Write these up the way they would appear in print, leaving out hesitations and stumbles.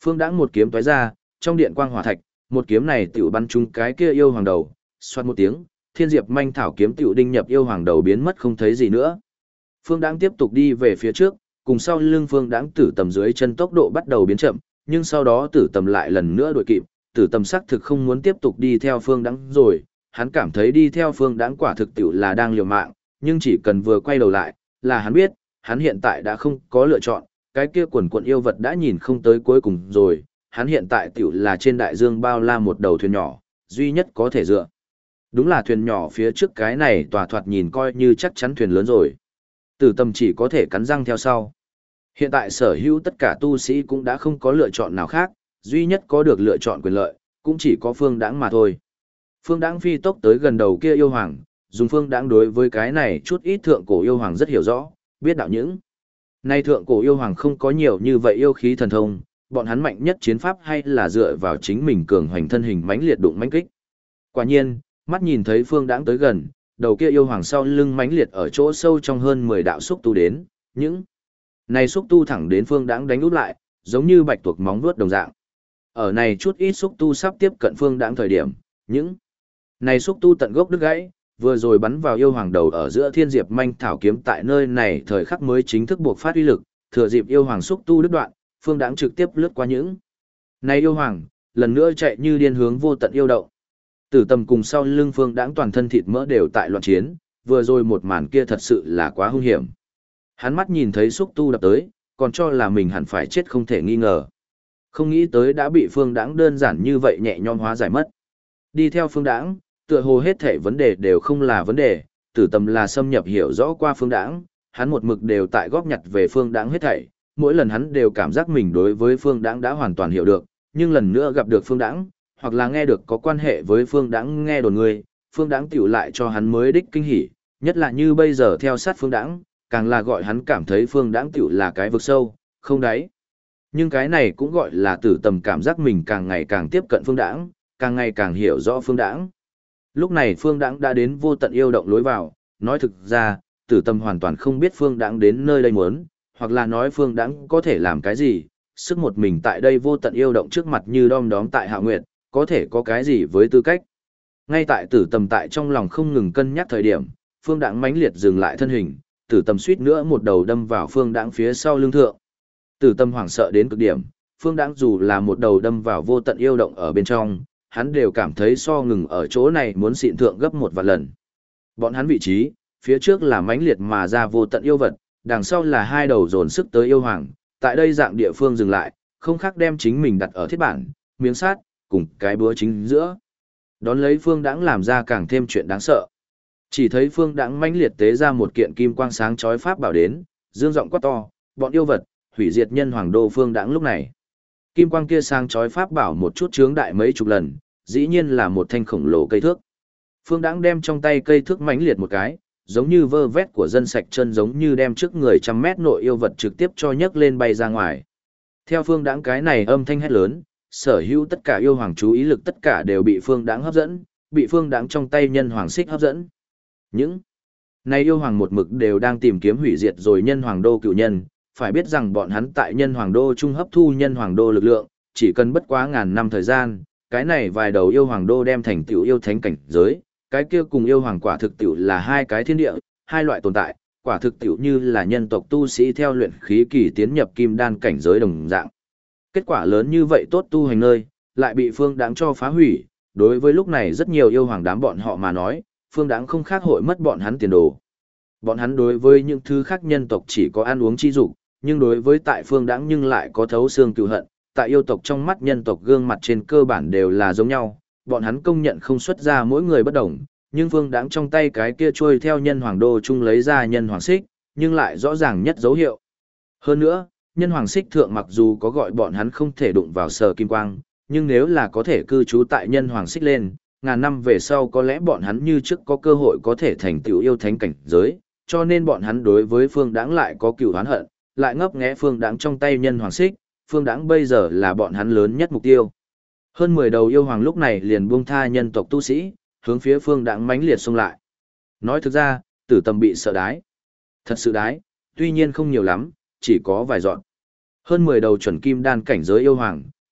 Phương Đãng một kiếm tóe ra, trong điện quang hỏa thạch, một kiếm này tiểu bắn trúng cái kia yêu hoàng đầu, xoát một tiếng, Thiên Diệp Manh Thảo kiếm tiểu đinh nhập yêu hoàng đầu biến mất không thấy gì nữa. Phương Đãng tiếp tục đi về phía trước, cùng sau lưng Phương Đãng Tử Tầm dưới chân tốc độ bắt đầu biến chậm, nhưng sau đó Tử Tầm lại lần nữa đuổi kịp, Tử Tầm xác thực không muốn tiếp tục đi theo Phương Đãng rồi, hắn cảm thấy đi theo Phương Đãng quả thực tiểu là đang liều mạng, nhưng chỉ cần vừa quay đầu lại, là hắn biết, hắn hiện tại đã không có lựa chọn, cái kia quần quần yêu vật đã nhìn không tới cuối cùng rồi, hắn hiện tại tiểu là trên đại dương bao la một đầu thuyền nhỏ, duy nhất có thể dựa. Đúng là thuyền nhỏ phía trước cái này tòa thoạt nhìn coi như chắc chắn thuyền lớn rồi. Tử Tầm chỉ có thể cắn răng theo sau. Hiện tại sở hữu tất cả tu sĩ cũng đã không có lựa chọn nào khác, duy nhất có được lựa chọn quyền lợi, cũng chỉ có Phương Đãng mà thôi. Phương Đãng phi tốc tới gần đầu kia yêu hoàng, dùng Phương Đãng đối với cái này chút ít thượng cổ yêu hoàng rất hiểu rõ, biết đạo những. Nay thượng cổ yêu hoàng không có nhiều như vậy yêu khí thần thông, bọn hắn mạnh nhất chiến pháp hay là dựa vào chính mình cường hoành thân hình mãnh liệt đụng mãnh kích. Quả nhiên, mắt nhìn thấy Phương Đãng tới gần, đầu kia yêu hoàng sau lưng mãnh liệt ở chỗ sâu trong hơn 10 đạo xúc tu đến, những này xúc tu thẳng đến Phương Đãng đánh úp lại, giống như bạch tuộc móng vuốt đồng dạng. Ở này chút ít xúc tu sắp tiếp cận Phương Đãng thời điểm, những này xúc tu tận gốc đứt gãy, vừa rồi bắn vào yêu hoàng đầu ở giữa Thiên Diệp Manh Thảo kiếm tại nơi này thời khắc mới chính thức buộc phát uy lực, thừa dịp yêu hoàng xúc tu đứt đoạn, Phương Đãng trực tiếp lướt qua những này yêu hoàng, lần nữa chạy như điên hướng vô tận yêu động. Tử Tầm cùng sau lưng Phương Đãng toàn thân thịt mỡ đều tại loạn chiến, vừa rồi một màn kia thật sự là quá hung hiểm. Hắn mắt nhìn thấy xúc tu đập tới, còn cho là mình hẳn phải chết không thể nghi ngờ. Không nghĩ tới đã bị Phương Đãng đơn giản như vậy nhẹ nhõm hóa giải mất. Đi theo Phương Đãng, tựa hồ hết thảy vấn đề đều không là vấn đề, Tử Tầm là xâm nhập hiểu rõ qua Phương Đãng, hắn một mực đều tại góp nhặt về Phương Đãng hết thảy, mỗi lần hắn đều cảm giác mình đối với Phương Đãng đã hoàn toàn hiểu được, nhưng lần nữa gặp được Phương Đãng, hoặc là nghe được có quan hệ với Phương Đãng nghe đồn người, Phương Đãng tiểu lại cho hắn mới đích kinh hỉ, nhất là như bây giờ theo sát Phương Đãng, càng là gọi hắn cảm thấy Phương Đãng tiểu là cái vực sâu, không đáy. Nhưng cái này cũng gọi là Tử Tầm cảm giác mình càng ngày càng tiếp cận Phương Đãng, càng ngày càng hiểu rõ Phương Đãng. Lúc này Phương Đãng đã đến vô tận yêu động lối vào, nói thực ra, Tử Tầm hoàn toàn không biết Phương Đãng đến nơi đây muốn, hoặc là nói Phương Đãng có thể làm cái gì, sức một mình tại đây vô tận yêu động trước mặt như đom đóm tại Hạ Nguyệt, có thể có cái gì với tư cách. Ngay tại Tử Tầm tại trong lòng không ngừng cân nhắc thời điểm, Phương Đãng mãnh liệt dừng lại thân hình, Tử Tầm suýt nữa một đầu đâm vào Phương Đãng phía sau lưng thượng. Tử Tầm hoảng sợ đến cực điểm, Phương Đãng dù là một đầu đâm vào vô tận yêu động ở bên trong, hắn đều cảm thấy so ngừng ở chỗ này muốn xịn thượng gấp một vạn lần. Bọn hắn vị trí, phía trước là mãnh liệt mà ra vô tận yêu vật, đằng sau là hai đầu dồn sức tới yêu hoàng, tại đây dạng địa phương dừng lại, không khác đem chính mình đặt ở thiết bản, miếng sát, cùng cái búa chính giữa. Đón lấy Phương Đãng làm ra càng thêm chuyện đáng sợ. Chỉ thấy Phương Đãng mãnh liệt tế ra một kiện kim quang sáng chói pháp bảo đến, dương giọng quát to, bọn yêu vật, hủy diệt nhân hoàng đô. Phương Đãng lúc này, kim quang kia sáng chói pháp bảo một chút chướng đại mấy chục lần, dĩ nhiên là một thanh khổng lồ cây thước. Phương Đãng đem trong tay cây thước mãnh liệt một cái, giống như vơ vét của dân sạch chân, giống như đem trước người trăm mét nội yêu vật trực tiếp cho nhấc lên bay ra ngoài. Theo Phương Đãng cái này âm thanh hét lớn, sở hữu tất cả yêu hoàng chú ý lực tất cả đều bị Phương Đãng hấp dẫn, bị Phương Đãng trong tay nhân hoàng xích hấp dẫn. Những này yêu hoàng một mực đều đang tìm kiếm hủy diệt rồi nhân hoàng đô cựu nhân, phải biết rằng bọn hắn tại nhân hoàng đô trung hấp thu nhân hoàng đô lực lượng, chỉ cần bất quá ngàn năm thời gian, cái này vài đầu yêu hoàng đô đem thành tựu yêu thánh cảnh giới, cái kia cùng yêu hoàng quả thực tựu là hai cái thiên địa, hai loại tồn tại, quả thực tựu như là nhân tộc tu sĩ theo luyện khí kỳ tiến nhập kim đan cảnh giới đồng dạng. Kết quả lớn như vậy tốt tu hành nơi, lại bị Phương Đãng cho phá hủy, đối với lúc này rất nhiều yêu hoàng đám bọn họ mà nói, Phương Đãng không khác hội mất bọn hắn tiền đồ. Bọn hắn đối với những thứ khác nhân tộc chỉ có ăn uống chi dục, nhưng đối với tại Phương Đãng nhưng lại có thấu xương cừu hận, tại yêu tộc trong mắt nhân tộc gương mặt trên cơ bản đều là giống nhau, bọn hắn công nhận không xuất ra mỗi người bất đồng, nhưng Phương Đãng trong tay cái kia trôi theo nhân hoàng đô chung lấy ra nhân hoàng xích, nhưng lại rõ ràng nhất dấu hiệu. Hơn nữa, nhân hoàng xích thượng mặc dù có gọi bọn hắn không thể đụng vào sở kim quang, nhưng nếu là có thể cư trú tại nhân hoàng xích lên, ngàn năm về sau có lẽ bọn hắn như trước có cơ hội có thể thành tựu yêu thánh cảnh giới, cho nên bọn hắn đối với Phương Đãng lại có cừu oán hận, lại ngấp nghé Phương Đãng trong tay nhân hoàng xích, Phương Đãng bây giờ là bọn hắn lớn nhất mục tiêu. Hơn 10 đầu yêu hoàng lúc này liền buông tha nhân tộc tu sĩ, hướng phía Phương Đãng mãnh liệt xông lại. Nói thực ra, Tử Tầm bị sợ đái. Thật sự đái, tuy nhiên không nhiều lắm, chỉ có vài dọn. Hơn 10 đầu chuẩn kim đan cảnh giới yêu hoàng,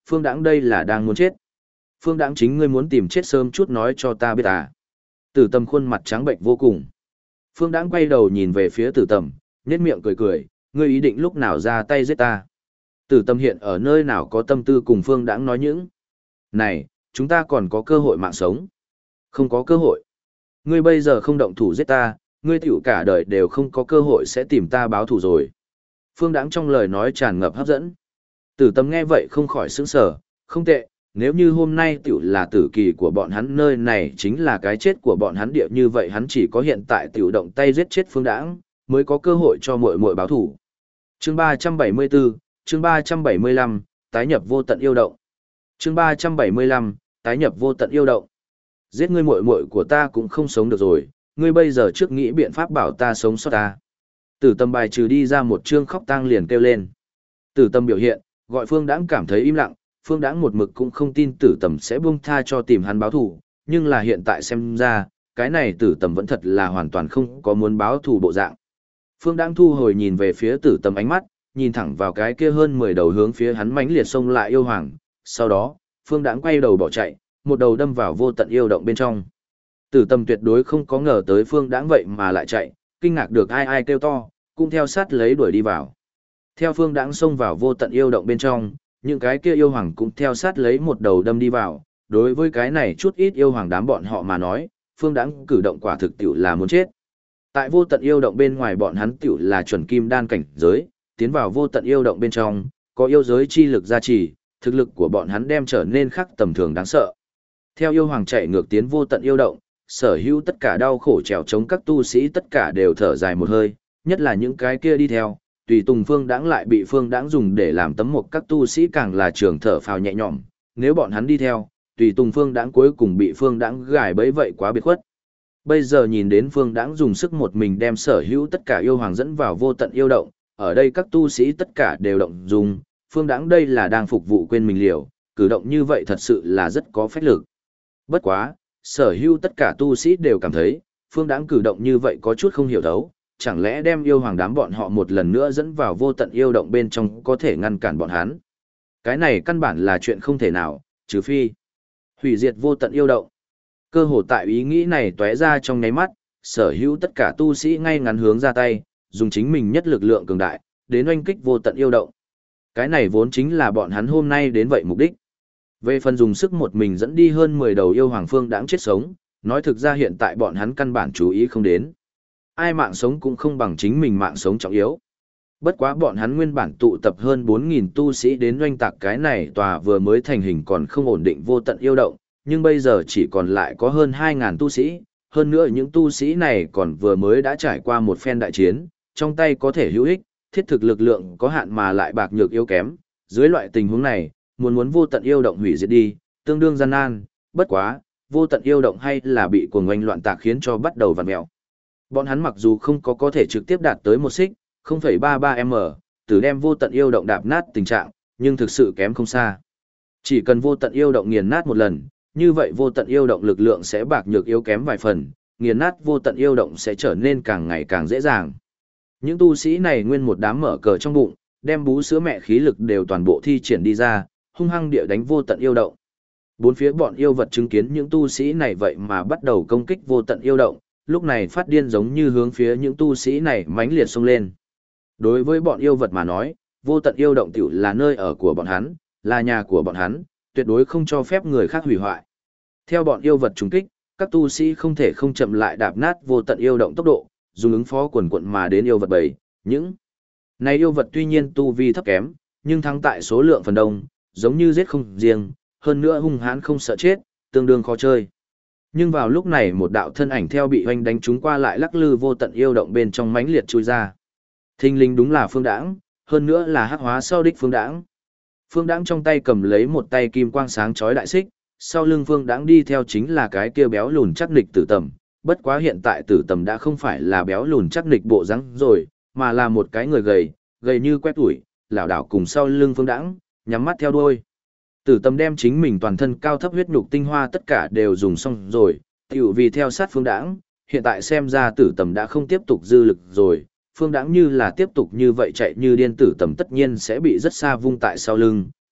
Phương Đãng đây là đang muốn chết. Phương Đãng chính ngươi muốn tìm chết sớm chút nói cho ta biết à. Tử Tầm khuôn mặt trắng bệnh vô cùng. Phương Đãng quay đầu nhìn về phía Tử Tầm, nhếch miệng cười cười, ngươi ý định lúc nào ra tay giết ta. Tử Tầm hiện ở nơi nào có tâm tư cùng Phương Đãng nói những. Này, chúng ta còn có cơ hội mạng sống. Không có cơ hội. Ngươi bây giờ không động thủ giết ta, ngươi tiểu cả đời đều không có cơ hội sẽ tìm ta báo thù rồi. Phương Đãng trong lời nói tràn ngập hấp dẫn. Tử Tầm nghe vậy không khỏi sững sờ, không tệ, nếu như hôm nay tiểu là tử kỳ của bọn hắn nơi này chính là cái chết của bọn hắn địa như vậy hắn chỉ có hiện tại tiểu động tay giết chết Phương Đãng, mới có cơ hội cho muội muội báo thù. Chương 374, chương 375, tái nhập vô tận yêu động. Chương 375, tái nhập vô tận yêu động. Giết ngươi muội muội của ta cũng không sống được rồi, ngươi bây giờ trước nghĩ biện pháp bảo ta sống sót ta. Tử Tầm bài trừ đi ra một chương khóc tang liền kêu lên. Tử Tầm biểu hiện, gọi Phương Đãng cảm thấy im lặng, Phương Đãng một mực cũng không tin Tử Tầm sẽ buông tha cho tìm hắn báo thù, nhưng là hiện tại xem ra, cái này Tử Tầm vẫn thật là hoàn toàn không có muốn báo thù bộ dạng. Phương Đãng thu hồi nhìn về phía Tử Tầm ánh mắt, nhìn thẳng vào cái kia hơn 10 đầu hướng phía hắn mãnh liệt xông lại yêu hoàng, sau đó, Phương Đãng quay đầu bỏ chạy, một đầu đâm vào vô tận yêu động bên trong. Tử Tầm tuyệt đối không có ngờ tới Phương Đãng vậy mà lại chạy, kinh ngạc được ai ai kêu to, cũng theo sát lấy đuổi đi vào. Theo Phương Đãng xông vào vô tận yêu động bên trong, những cái kia yêu hoàng cũng theo sát lấy một đầu đâm đi vào, đối với cái này chút ít yêu hoàng đám bọn họ mà nói, Phương Đãng cử động quả thực tiểu là muốn chết. Tại vô tận yêu động bên ngoài bọn hắn tiểu là chuẩn kim đan cảnh giới, tiến vào vô tận yêu động bên trong, có yêu giới chi lực gia trì, thực lực của bọn hắn đem trở nên khác tầm thường đáng sợ. Theo yêu hoàng chạy ngược tiến vô tận yêu động, sở hữu tất cả đau khổ trèo chống các tu sĩ tất cả đều thở dài một hơi, nhất là những cái kia đi theo, tùy tùng Phương Đãng lại bị Phương Đãng dùng để làm tấm mộc các tu sĩ càng là trường thở phào nhẹ nhõm, nếu bọn hắn đi theo, tùy tùng Phương Đãng cuối cùng bị Phương Đãng gài bẫy vậy quá biệt khuất. Bây giờ nhìn đến Phương Đãng dùng sức một mình đem sở hữu tất cả yêu hoàng dẫn vào vô tận yêu động, ở đây các tu sĩ tất cả đều động dung, Phương Đãng đây là đang phục vụ quên mình liều, cử động như vậy thật sự là rất có phách lực. Bất quá, sở hữu tất cả tu sĩ đều cảm thấy, Phương Đãng cử động như vậy có chút không hiểu thấu, chẳng lẽ đem yêu hoàng đám bọn họ một lần nữa dẫn vào vô tận yêu động bên trong có thể ngăn cản bọn hắn. Cái này căn bản là chuyện không thể nào, trừ phi hủy diệt vô tận yêu động. Cơ hồ tại ý nghĩ này tóe ra trong nháy mắt, sở hữu tất cả tu sĩ ngay ngắn hướng ra tay, dùng chính mình nhất lực lượng cường đại, đến oanh kích vô tận yêu động. Cái này vốn chính là bọn hắn hôm nay đến vậy mục đích. Về phần dùng sức một mình dẫn đi hơn 10 đầu yêu hoàng Phương Đãng chết sống, nói thực ra hiện tại bọn hắn căn bản chú ý không đến. Ai mạng sống cũng không bằng chính mình mạng sống trọng yếu. Bất quá bọn hắn nguyên bản tụ tập hơn 4.000 tu sĩ đến doanh tạc cái này tòa vừa mới thành hình còn không ổn định vô tận yêu động, nhưng bây giờ chỉ còn lại có hơn 2.000 tu sĩ, hơn nữa những tu sĩ này còn vừa mới đã trải qua một phen đại chiến, trong tay có thể hữu ích, thiết thực lực lượng có hạn mà lại bạc nhược yếu kém, dưới loại tình huống này, muốn vô tận yêu động hủy diệt đi, tương đương gian nan, bất quá, vô tận yêu động hay là bị cuồng oanh loạn tạc khiến cho bắt đầu vặn mèo. Bọn hắn mặc dù không có thể trực tiếp đạt tới một xích, 0,33m, từ đem vô tận yêu động đạp nát tình trạng, nhưng thực sự kém không xa. Chỉ cần vô tận yêu động nghiền nát một lần, như vậy vô tận yêu động lực lượng sẽ bạc nhược yếu kém vài phần, nghiền nát vô tận yêu động sẽ trở nên càng ngày càng dễ dàng. Những tu sĩ này nguyên một đám mở cờ trong bụng, đem bú sữa mẹ khí lực đều toàn bộ thi triển đi ra, hung hăng địa đánh vô tận yêu động. Bốn phía bọn yêu vật chứng kiến những tu sĩ này vậy mà bắt đầu công kích vô tận yêu động, lúc này phát điên giống như hướng phía những tu sĩ này mãnh liệt xông lên. Đối với bọn yêu vật mà nói, vô tận yêu động tiểu là nơi ở của bọn hắn, là nhà của bọn hắn, tuyệt đối không cho phép người khác hủy hoại. Theo bọn yêu vật trùng kích, các tu sĩ không thể không chậm lại đạp nát vô tận yêu động tốc độ, dùng ứng phó quần quận mà đến yêu vật bầy. Những này yêu vật tuy nhiên tu vi thấp kém, nhưng thắng tại số lượng phần đông, giống như giết không riêng, hơn nữa hung hãn không sợ chết, tương đương khó chơi. Nhưng vào lúc này một đạo thân ảnh theo bị hoành đánh trúng qua lại lắc lư vô tận yêu động bên trong mãnh liệt chui ra. Thình lình đúng là Phương Đãng, hơn nữa là hắc hóa sau đích Phương Đãng. Phương Đãng trong tay cầm lấy một tay kim quang sáng chói đại xích, sau lưng Phương Đãng đi theo chính là cái kia béo lùn chắc nịch Tử Tầm, bất quá hiện tại Tử Tầm đã không phải là béo lùn chắc nịch bộ dáng rồi, mà là một cái người gầy, gầy như quét tủi, lảo đảo cùng sau lưng Phương Đãng, nhắm mắt theo đuôi. Tử Tầm đem chính mình toàn thân cao thấp huyết nhục tinh hoa tất cả đều dùng xong rồi, tiểu vì theo sát Phương Đãng, hiện tại xem ra Tử Tầm đã không tiếp tục dư lực rồi, Phương Đãng như là tiếp tục như vậy chạy như điên Tử Tầm tất nhiên sẽ bị rất xa vung tại sau lưng,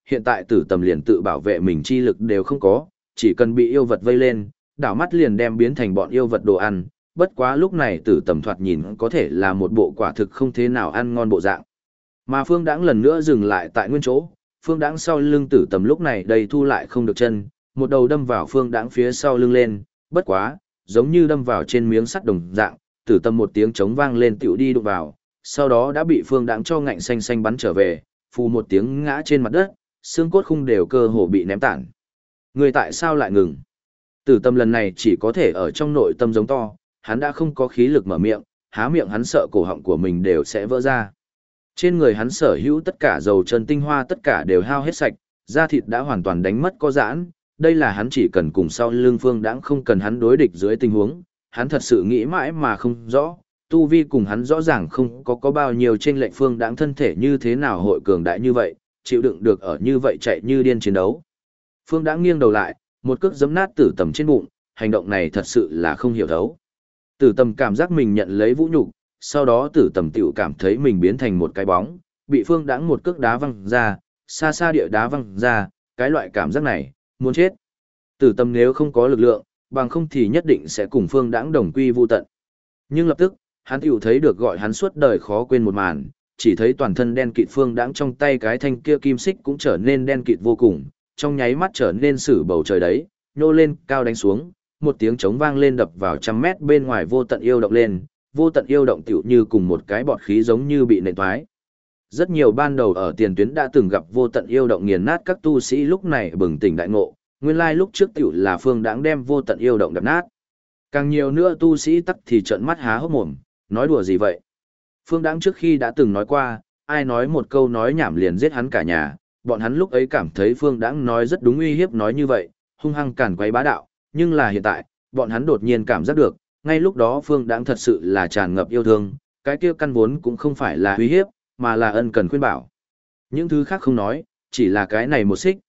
hiện tại tử tầm liền tự bảo vệ mình chi lực đều không có, chỉ cần bị yêu vật vây lên, đảo mắt liền đem biến thành bọn yêu vật đồ ăn, bất quá lúc này tử tầm thoạt nhìn có thể là một bộ quả thực không thế nào ăn ngon bộ dạng. Mà Phương Đãng lần nữa dừng lại tại nguyên chỗ, Phương Đãng sau lưng tử tầm lúc này đầy thu lại không được chân, một đầu đâm vào Phương Đãng phía sau lưng lên, bất quá, giống như đâm vào trên miếng sắt đồng dạng, tử tầm một tiếng trống vang lên tựu đi đụng vào, sau đó đã bị Phương Đãng cho ngạnh xanh xanh bắn trở về, phù một tiếng ngã trên mặt đất, xương cốt khung đều cơ hồ bị ném tản. Người tại sao lại ngừng? Tử tầm lần này chỉ có thể ở trong nội tâm giống to, hắn đã không có khí lực mở miệng, há miệng hắn sợ cổ họng của mình đều sẽ vỡ ra. Trên người hắn sở hữu tất cả dầu chân tinh hoa tất cả đều hao hết sạch, da thịt đã hoàn toàn đánh mất có giãn, đây là hắn chỉ cần cùng sau lưng Phương Đãng không cần hắn đối địch dưới tình huống, hắn thật sự nghĩ mãi mà không rõ, tu vi cùng hắn rõ ràng không có bao nhiêu chênh lệch. Phương Đãng thân thể như thế nào hội cường đại như vậy, chịu đựng được ở như vậy chạy như điên chiến đấu. Phương Đãng nghiêng đầu lại, một cước giẫm nát Tử Tầm trên bụng, hành động này thật sự là không hiểu thấu. Tử Tầm cảm giác mình nhận lấy vũ nhục, sau đó Tử Tầm tiểu cảm thấy mình biến thành một cái bóng, bị Phương Đãng một cước đá văng ra, xa xa địa đá văng ra, cái loại cảm giác này, muốn chết. Tử Tầm nếu không có lực lượng, bằng không thì nhất định sẽ cùng Phương Đãng đồng quy vu tận. Nhưng lập tức, hắn tiểu thấy được gọi hắn suốt đời khó quên một màn, chỉ thấy toàn thân đen kịt Phương Đãng trong tay cái thanh kia kim xích cũng trở nên đen kịt vô cùng, trong nháy mắt trở nên sử bầu trời đấy, nhô lên cao đánh xuống, một tiếng trống vang lên đập vào trăm mét bên ngoài vô tận yêu động lên, vô tận yêu động tiểu như cùng một cái bọt khí giống như bị nện thoái. Rất nhiều ban đầu ở tiền tuyến đã từng gặp vô tận yêu động nghiền nát các tu sĩ lúc này bừng tỉnh đại ngộ, nguyên lai lúc trước tiểu là Phương Đãng đem vô tận yêu động đập nát. Càng nhiều nữa tu sĩ tắc thì trợn mắt há hốc mồm, nói đùa gì vậy? Phương Đãng trước khi đã từng nói qua, ai nói một câu nói nhảm liền giết hắn cả nhà, bọn hắn lúc ấy cảm thấy Phương Đãng nói rất đúng, uy hiếp nói như vậy, hung hăng càn quấy bá đạo, nhưng là hiện tại, bọn hắn đột nhiên cảm giác được, ngay lúc đó Phương Đãng thật sự là tràn ngập yêu thương, cái kia căn vốn cũng không phải là uy hiếp, mà là ân cần khuyên bảo. Những thứ khác không nói, chỉ là cái này một xích,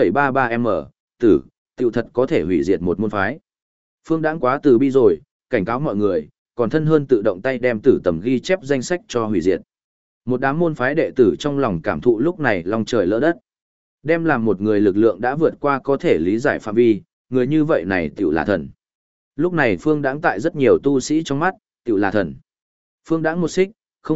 0,33m, tử, tiểu thật có thể hủy diệt một môn phái. Phương Đãng quá từ bi rồi, cảnh cáo mọi người, còn thân hơn tự động tay đem Tử Tầm ghi chép danh sách cho hủy diệt. Một đám môn phái đệ tử trong lòng cảm thụ lúc này long trời lỡ đất. Đem làm một người lực lượng đã vượt qua có thể lý giải phạm vi, người như vậy này tiểu là thần. Lúc này Phương Đãng tại rất nhiều tu sĩ trong mắt, tiểu là thần. Phương Đãng một xích,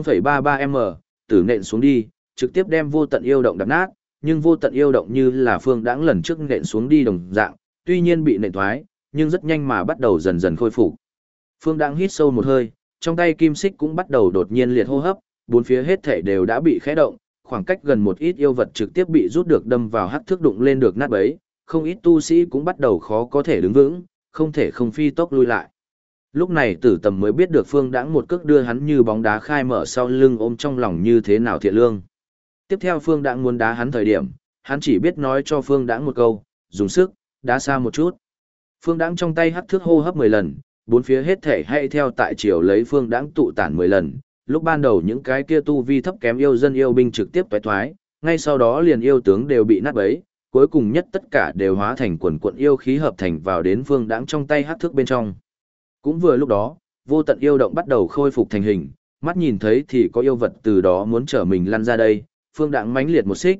0,33m, tử nện xuống đi, trực tiếp đem vô tận yêu động đập nát, nhưng vô tận yêu động như là Phương Đãng lần trước nện xuống đi đồng dạng, tuy nhiên bị nện thoái, nhưng rất nhanh mà bắt đầu dần dần khôi phục. Phương Đãng hít sâu một hơi, trong tay kim xích cũng bắt đầu đột nhiên liệt hô hấp, bốn phía hết thảy đều đã bị khẽ động, khoảng cách gần một ít yêu vật trực tiếp bị rút được đâm vào hắc thước đụng lên được nát bấy, không ít tu sĩ cũng bắt đầu khó có thể đứng vững, không thể không phi tốc lui lại. Lúc này Tử Tầm mới biết được Phương Đãng một cước đưa hắn như bóng đá khai mở sau lưng ôm trong lòng như thế nào thiện lương. Tiếp theo Phương Đãng muốn đá hắn thời điểm, hắn chỉ biết nói cho Phương Đãng một câu, dùng sức, đá xa một chút. Phương Đãng trong tay hắc thước hô hấp 10 lần, bốn phía hết thể hay theo tại chiều lấy Phương Đãng tụ tản 10 lần. Lúc ban đầu những cái kia tu vi thấp kém yêu dân yêu binh trực tiếp toái thoái, ngay sau đó liền yêu tướng đều bị nát bấy, cuối cùng nhất tất cả đều hóa thành quần quận yêu khí hợp thành vào đến Phương Đãng trong tay hắc thước bên trong. Cũng vừa lúc đó, vô tận yêu động bắt đầu khôi phục thành hình, mắt nhìn thấy thì có yêu vật từ đó muốn trở mình lăn ra đây, Phương Đãng mãnh liệt một xích,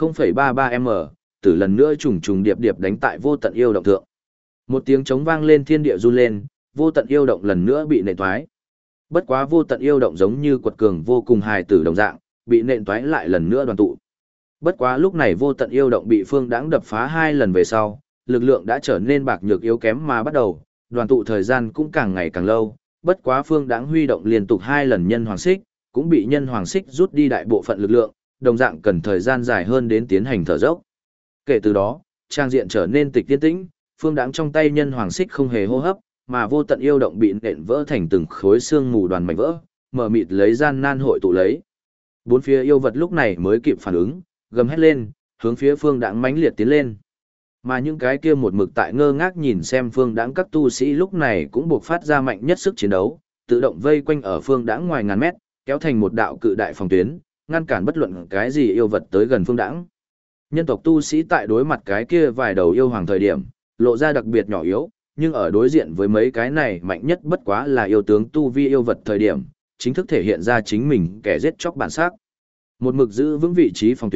0,33m, từ lần nữa trùng trùng điệp điệp đánh tại vô tận yêu động thượng. Một tiếng trống vang lên, thiên địa run lên, vô tận yêu động lần nữa bị nện toái. Bất quá vô tận yêu động giống như quật cường vô cùng hài tử đồng dạng, bị nện toái lại lần nữa đoàn tụ. Bất quá lúc này vô tận yêu động bị Phương Đãng đập phá 2 lần về sau, lực lượng đã trở nên bạc nhược yếu kém mà bắt đầu, đoàn tụ thời gian cũng càng ngày càng lâu. Bất quá Phương Đãng huy động liên tục 2 lần nhân hoàng xích, cũng bị nhân hoàng xích rút đi đại bộ phận lực lượng, đồng dạng cần thời gian dài hơn đến tiến hành thở dốc. Kể từ đó, trang diện trở nên tịch yên tĩnh, Phương Đãng trong tay nhân hoàng xích không hề hô hấp, mà vô tận yêu động bị nện vỡ thành từng khối xương mù đoàn mảnh vỡ, mở mịt lấy gian nan hội tụ lấy. Bốn phía yêu vật lúc này mới kịp phản ứng, gầm hét lên, hướng phía Phương Đãng mãnh liệt tiến lên. Mà những cái kia một mực tại ngơ ngác nhìn xem Phương Đãng các tu sĩ lúc này cũng buộc phát ra mạnh nhất sức chiến đấu, tự động vây quanh ở Phương Đãng ngoài ngàn mét, kéo thành một đạo cự đại phòng tuyến, ngăn cản bất luận cái gì yêu vật tới gần Phương Đãng. Nhân tộc tu sĩ tại đối mặt cái kia vài đầu yêu hoàng thời điểm, lộ ra đặc biệt nhỏ yếu, nhưng ở đối diện với mấy cái này mạnh nhất bất quá là yêu tướng tu vi yêu vật thời điểm, chính thức thể hiện ra chính mình kẻ giết chóc bản sắc. Một mực giữ vững vị trí phòng tuyến,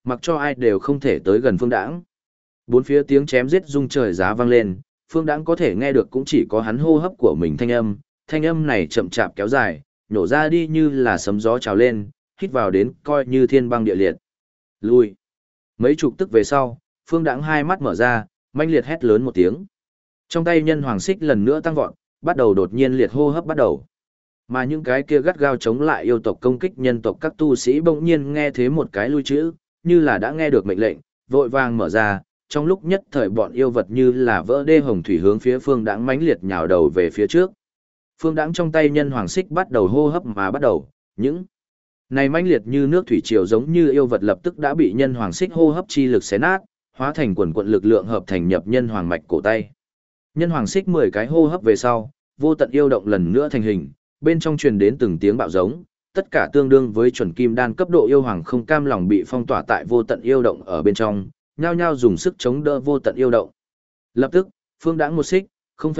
mặc cho ai đều không thể tới gần Phương Đãng. Bốn phía tiếng chém giết rung trời giá vang lên, Phương Đãng có thể nghe được cũng chỉ có hắn hô hấp của mình thanh âm này chậm chạp kéo dài, nổ ra đi như là sấm gió trào lên, hít vào đến coi như thiên băng địa liệt. Lui. Mấy chục tức về sau, Phương Đãng hai mắt mở ra, manh liệt hét lớn một tiếng. Trong tay nhân hoàng xích lần nữa tăng vọt, bắt đầu đột nhiên liệt hô hấp bắt đầu. Mà những cái kia gắt gao chống lại yêu tộc công kích nhân tộc các tu sĩ bỗng nhiên nghe thế một cái lui chữ, như là đã nghe được mệnh lệnh, vội vàng mở ra, trong lúc nhất thời bọn yêu vật như là vỡ đê hồng thủy hướng phía Phương Đãng mãnh liệt nhào đầu về phía trước. Phương Đãng trong tay nhân hoàng xích bắt đầu hô hấp mà bắt đầu, những này mãnh liệt như nước thủy triều giống như yêu vật lập tức đã bị nhân hoàng xích hô hấp chi lực xé nát, hóa thành quần quận lực lượng hợp thành nhập nhân hoàng mạch cổ tay. Nhân hoàng xích 10 cái hô hấp về sau, vô tận yêu động lần nữa thành hình, bên trong truyền đến từng tiếng bạo giống, tất cả tương đương với chuẩn kim đan cấp độ yêu hoàng không cam lòng bị phong tỏa tại vô tận yêu động ở bên trong, nhao nhao dùng sức chống đỡ vô tận yêu động. Lập tức, Phương Đãng một xích,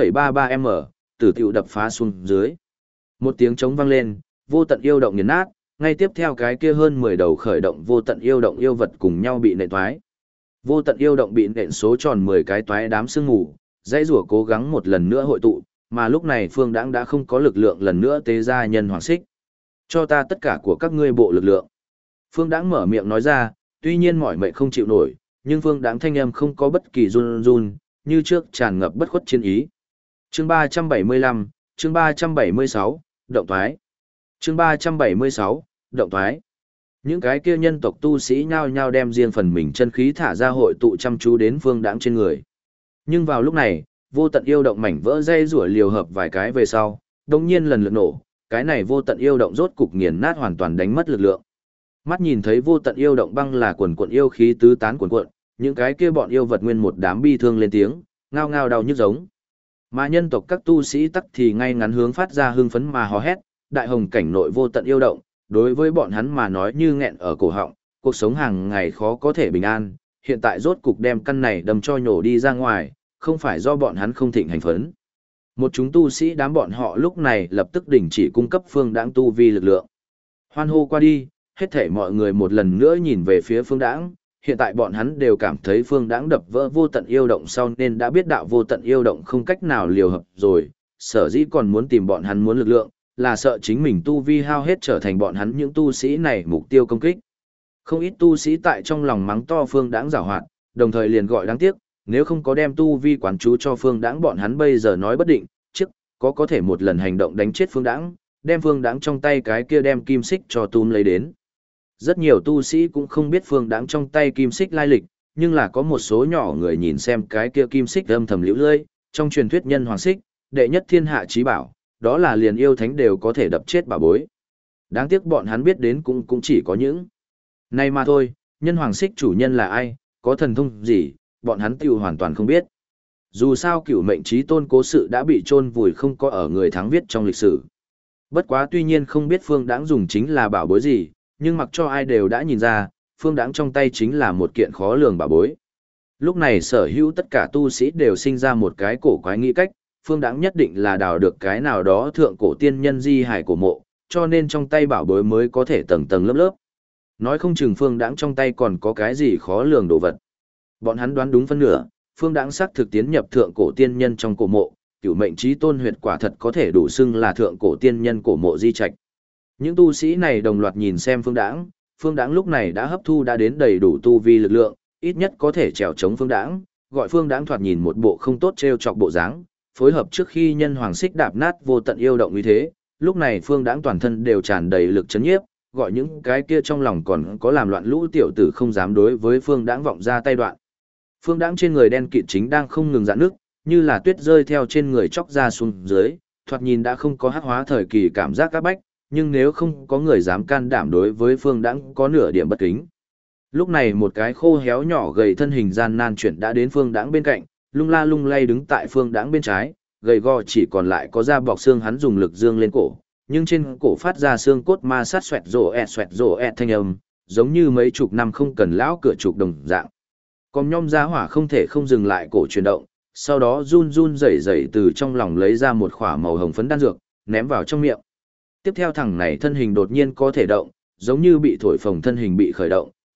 0,33m, tử tiểu đập phá xuống dưới. Một tiếng trống vang lên, vô tận yêu động nghiền nát, ngay tiếp theo cái kia hơn 10 đầu khởi động vô tận yêu động yêu vật cùng nhau bị nện toái. Vô tận yêu động bị nện số tròn 10 cái toái đám sương mù, dãy rủa cố gắng một lần nữa hội tụ, mà lúc này Phương Đãng đã không có lực lượng lần nữa tế ra nhân hoàng xích. Cho ta tất cả của các ngươi bộ lực lượng. Phương Đãng mở miệng nói ra, tuy nhiên mỏi mệt không chịu nổi, nhưng Phương Đãng thanh âm không có bất kỳ run run, như trước tràn ngập bất khuất chiến ý. Chương 375, chương 376, động thoái. Chương 376, động thoái. Những cái kia nhân tộc tu sĩ nhao nhao đem riêng phần mình chân khí thả ra hội tụ chăm chú đến Phương Đãng trên người. Nhưng vào lúc này, vô tận yêu động mảnh vỡ dây rủa liều hợp vài cái về sau, đồng nhiên lần lượt nổ, cái này vô tận yêu động rốt cục nghiền nát hoàn toàn đánh mất lực lượng. Mắt nhìn thấy vô tận yêu động băng là quần quần yêu khí tứ tán quần quần, những cái kia bọn yêu vật nguyên một đám bi thương lên tiếng, ngao ngao đau nhức giống. Mà nhân tộc các tu sĩ tắc thì ngay ngắn hướng phát ra hưng phấn mà hò hét, đại hồng cảnh nội vô tận yêu động, đối với bọn hắn mà nói như nghẹn ở cổ họng, cuộc sống hàng ngày khó có thể bình an, hiện tại rốt cục đem căn này đâm cho nhổ đi ra ngoài, không phải do bọn hắn không thịnh hành phấn. Một chúng tu sĩ đám bọn họ lúc này lập tức đình chỉ cung cấp Phương Đãng tu vi lực lượng. Hoan hô qua đi, hết thảy mọi người một lần nữa nhìn về phía Phương Đãng, hiện tại bọn hắn đều cảm thấy Phương Đãng đập vỡ vô tận yêu động sau nên đã biết đạo vô tận yêu động không cách nào liều hợp rồi, sở dĩ còn muốn tìm bọn hắn muốn lực lượng, là sợ chính mình tu vi hao hết trở thành bọn hắn những tu sĩ này mục tiêu công kích. Không ít tu sĩ tại trong lòng mắng to Phương Đãng giảo hoạt, đồng thời liền gọi đáng tiếc, nếu không có đem tu vi quán chú cho Phương Đãng bọn hắn bây giờ nói bất định, trước có thể một lần hành động đánh chết Phương Đãng, đem Phương Đãng trong tay cái kia đem kim xích cho túm lấy đến. Rất nhiều tu sĩ cũng không biết Phương Đãng trong tay kim xích lai lịch, nhưng là có một số nhỏ người nhìn xem cái kia kim xích âm thầm liễu lơi, trong truyền thuyết nhân hoàng xích, đệ nhất thiên hạ chí bảo, đó là liền yêu thánh đều có thể đập chết bảo bối. Đáng tiếc bọn hắn biết đến cũng chỉ có những này mà thôi, nhân hoàng xích chủ nhân là ai, có thần thông gì, bọn hắn tiêu hoàn toàn không biết. Dù sao cửu mệnh chí tôn cố sự đã bị chôn vùi không có ở người thắng viết trong lịch sử. Bất quá tuy nhiên không biết Phương Đãng dùng chính là bảo bối gì, nhưng mặc cho ai đều đã nhìn ra, Phương Đãng trong tay chính là một kiện khó lường bảo bối. Lúc này sở hữu tất cả tu sĩ đều sinh ra một cái cổ quái nghĩ cách, Phương Đãng nhất định là đào được cái nào đó thượng cổ tiên nhân di hải cổ mộ, cho nên trong tay bảo bối mới có thể tầng tầng lớp lớp. Nói không chừng Phương Đãng trong tay còn có cái gì khó lường đồ vật. Bọn hắn đoán đúng phân nửa, Phương Đãng xác thực tiến nhập thượng cổ tiên nhân trong cổ mộ, cửu mệnh chí tôn huyệt quả thật có thể đủ xưng là thượng cổ tiên nhân cổ mộ di trạch. Những tu sĩ này đồng loạt nhìn xem Phương Đãng lúc này đã hấp thu đã đến đầy đủ tu vi lực lượng, ít nhất có thể trèo chống Phương Đãng, gọi Phương Đãng thoạt nhìn một bộ không tốt trêu chọc bộ dáng, phối hợp trước khi nhân hoàng xích đạp nát vô tận yêu động như thế, lúc này Phương Đãng toàn thân đều tràn đầy lực chấn nhiếp, gọi những cái kia trong lòng còn có làm loạn lũ tiểu tử không dám đối với Phương Đãng vọng ra tay đoạn. Phương Đãng trên người đen kịt chính đang không ngừng rạn nước, như là tuyết rơi theo trên người chóc ra xuống dưới, thoạt nhìn đã không có hắc hóa thời kỳ cảm giác áp bách, nhưng nếu không có người dám can đảm đối với Phương Đãng có nửa điểm bất kính. Lúc này một cái khô héo nhỏ gầy thân hình gian nan chuyển đã đến Phương Đãng bên cạnh, lung la lung lay đứng tại Phương Đãng bên trái, gầy gò chỉ còn lại có da bọc xương, hắn dùng lực dương lên cổ, nhưng trên cổ phát ra xương cốt ma sát xoẹt rổ ẹt thanh âm, giống như mấy chục năm không cần lão cửa trục đồng dạng. Còn nhom giá hỏa không thể không dừng lại cổ chuyển động, sau đó run run rẩy rẩy từ trong lòng lấy ra một khỏa màu hồng phấn đan dược, ném vào trong miệng. Tiếp theo thằng này thân hình đột nhiên có thể động, giống như bị thổi phồng thân hình bị khởi động,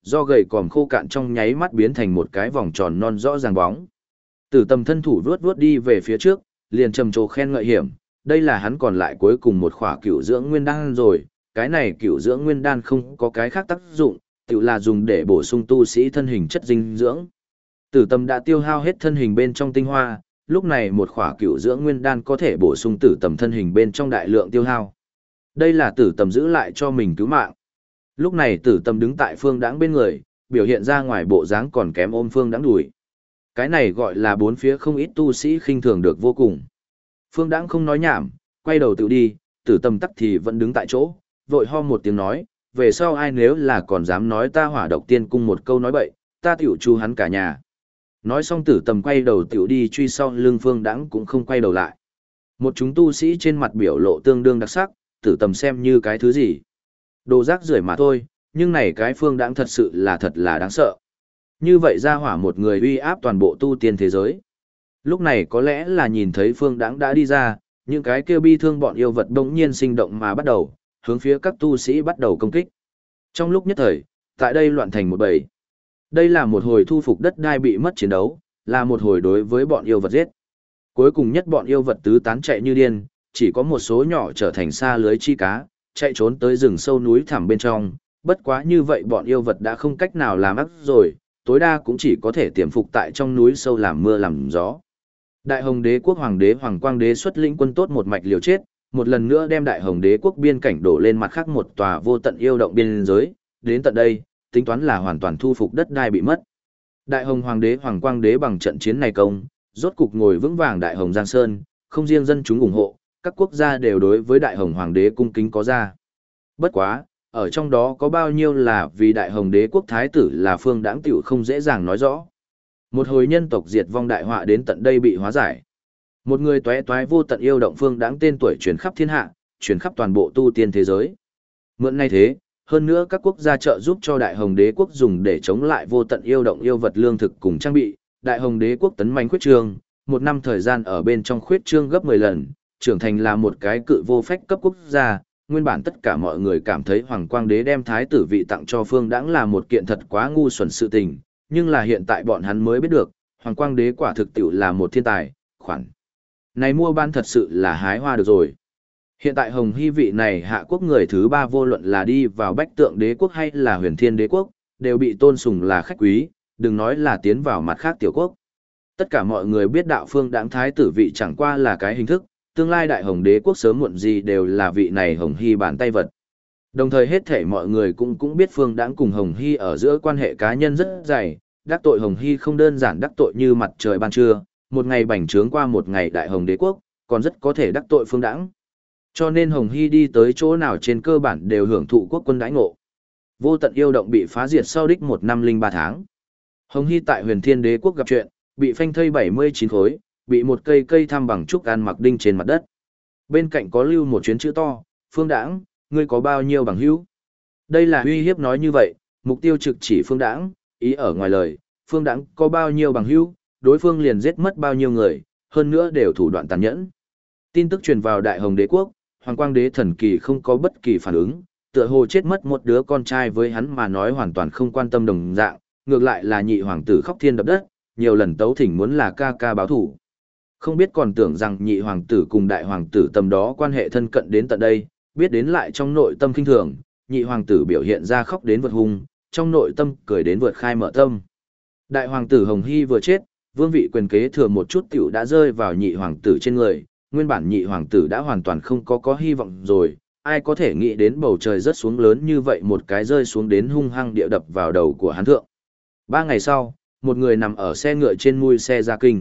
do gầy còm khô cạn trong nháy mắt biến thành một cái vòng tròn non rõ ràng bóng. Tử Tầm thân thủ vuốt vuốt đi về phía trước, liền trầm trồ khen ngợi hiểm, đây là hắn còn lại cuối cùng một khỏa cựu dưỡng nguyên đan rồi, cái này cựu dưỡng nguyên đan không có cái khác tác dụng, tự là dùng để bổ sung tu sĩ thân hình chất dinh dưỡng. Tử Tầm đã tiêu hao hết thân hình bên trong tinh hoa, lúc này một khỏa cựu dưỡng nguyên đan có thể bổ sung Tử Tầm thân hình bên trong đại lượng tiêu hao. Đây là Tử Tầm giữ lại cho mình cứu mạng. Lúc này Tử Tầm đứng tại Phương Đãng bên người, biểu hiện ra ngoài bộ dáng còn kém ôm Phương Đãng đùi. Cái này gọi là bốn phía không ít tu sĩ khinh thường được vô cùng. Phương Đãng không nói nhảm, quay đầu tự đi, Tử Tầm tắc thì vẫn đứng tại chỗ, vội ho một tiếng nói, về sau ai nếu là còn dám nói ta Hỏa Độc Tiên Cung một câu nói bậy, ta tiểu chu hắn cả nhà. Nói xong Tử Tầm quay đầu tiểu đi truy sau lưng Phương Đãng cũng không quay đầu lại. Một chúng tu sĩ trên mặt biểu lộ tương đương đặc sắc, Tử Tầm xem như cái thứ gì. Đồ rác rưởi mà thôi, nhưng này cái Phương Đãng thật sự là thật là đáng sợ. Như vậy ra hỏa một người uy áp toàn bộ tu tiên thế giới. Lúc này có lẽ là nhìn thấy Phương Đãng đã đi ra, những cái kêu bi thương bọn yêu vật đống nhiên sinh động mà bắt đầu, hướng phía các tu sĩ bắt đầu công kích. Trong lúc nhất thời, tại đây loạn thành một bầy. Đây là một hồi thu phục đất đai bị mất chiến đấu, là một hồi đối với bọn yêu vật giết. Cuối cùng nhất bọn yêu vật tứ tán chạy như điên, chỉ có một số nhỏ trở thành sa lưới chi cá, chạy trốn tới rừng sâu núi thẳm bên trong. Bất quá như vậy bọn yêu vật đã không cách nào làm ác rồi, tối đa cũng chỉ có thể tiềm phục tại trong núi sâu làm mưa làm gió. Đại Hồng Đế quốc Hoàng đế Hoàng Quang đế xuất lĩnh quân tốt một mạch liều chết, một lần nữa đem Đại Hồng Đế quốc biên cảnh đổ lên mặt khác một tòa vô tận yêu động biên giới, đến tận đây, tính toán là hoàn toàn thu phục đất đai bị mất. Đại Hồng Hoàng đế Hoàng Quang đế bằng trận chiến này công, rốt cục ngồi vững vàng Đại Hồng Giang Sơn, không riêng dân chúng ủng hộ, các quốc gia đều đối với Đại Hồng Hoàng đế cung kính có ra. Bất quá, ở trong đó có bao nhiêu là vì Đại Hồng Đế quốc thái tử là Phương Đãng tiểu không dễ dàng nói rõ. Một hồi nhân tộc diệt vong đại họa đến tận đây bị hóa giải. Một người toé toái vô tận yêu động Phương Đãng tên tuổi truyền khắp thiên hạ, truyền khắp toàn bộ tu tiên thế giới. Mượn nay thế, hơn nữa các quốc gia trợ giúp cho Đại Hồng Đế quốc dùng để chống lại vô tận yêu động yêu vật lương thực cùng trang bị, Đại Hồng Đế quốc tấn mãnh khuyết trương, một năm thời gian ở bên trong khuyết trương gấp 10 lần, trưởng thành là một cái cự vô phách cấp quốc gia. Nguyên bản tất cả mọi người cảm thấy Hoàng Quang Đế đem thái tử vị tặng cho Phương Đãng là một kiện thật quá ngu xuẩn sự tình, nhưng là hiện tại bọn hắn mới biết được, Hoàng Quang Đế quả thực tiểu là một thiên tài, khoản này mua bán thật sự là hái hoa được rồi. Hiện tại Hồng Hy vị này hạ quốc người thứ ba vô luận là đi vào Bách Tượng Đế quốc hay là Huyền Thiên Đế quốc, đều bị tôn sùng là khách quý, đừng nói là tiến vào mặt khác tiểu quốc. Tất cả mọi người biết đạo Phương Đãng thái tử vị chẳng qua là cái hình thức, tương lai Đại Hồng Đế quốc sớm muộn gì đều là vị này Hồng Hy bàn tay vật. Đồng thời hết thể mọi người cũng biết Phương Đãng cùng Hồng Hy ở giữa quan hệ cá nhân rất dày, đắc tội Hồng Hy không đơn giản đắc tội như mặt trời ban trưa, một ngày bành trướng qua một ngày Đại Hồng Đế quốc, còn rất có thể đắc tội Phương Đãng. Cho nên Hồng Hy đi tới chỗ nào trên cơ bản đều hưởng thụ quốc quân đãi ngộ. Vô tận yêu động bị phá diệt sau đích 1 năm 03 tháng. Hồng Hy tại Huyền Thiên Đế quốc gặp chuyện, bị phanh thây 79 khối, bị một cây thăm bằng trúc ăn mặc đinh trên mặt đất. Bên cạnh có lưu một chuyến chữ to, Phương Đãng, ngươi có bao nhiêu bằng hữu? Đây là uy hiếp nói như vậy, mục tiêu trực chỉ Phương Đãng, ý ở ngoài lời, Phương Đãng có bao nhiêu bằng hữu, đối phương liền giết mất bao nhiêu người, hơn nữa đều thủ đoạn tàn nhẫn. Tin tức truyền vào Đại Hồng Đế quốc, Hoàng Quang Đế thần kỳ không có bất kỳ phản ứng, tựa hồ chết mất một đứa con trai với hắn mà nói hoàn toàn không quan tâm đồng dạng, ngược lại là nhị hoàng tử khóc thiên đập đất, nhiều lần tấu thỉnh muốn là ca ca báo thủ. Không biết còn tưởng rằng nhị hoàng tử cùng đại hoàng tử tầm đó quan hệ thân cận đến tận đây, biết đến lại trong nội tâm kinh thường, nhị hoàng tử biểu hiện ra khóc đến vượt hung, trong nội tâm cười đến vượt khai mở tâm. Đại hoàng tử Hồng Hy vừa chết, vương vị quyền kế thừa một chút tiểu đã rơi vào nhị hoàng tử trên người, nguyên bản nhị hoàng tử đã hoàn toàn không có hy vọng rồi, ai có thể nghĩ đến bầu trời rớt xuống lớn như vậy một cái rơi xuống đến hung hăng địa đập vào đầu của hắn thượng. 3 ngày sau, một người nằm ở xe ngựa trên mui xe ra kinh.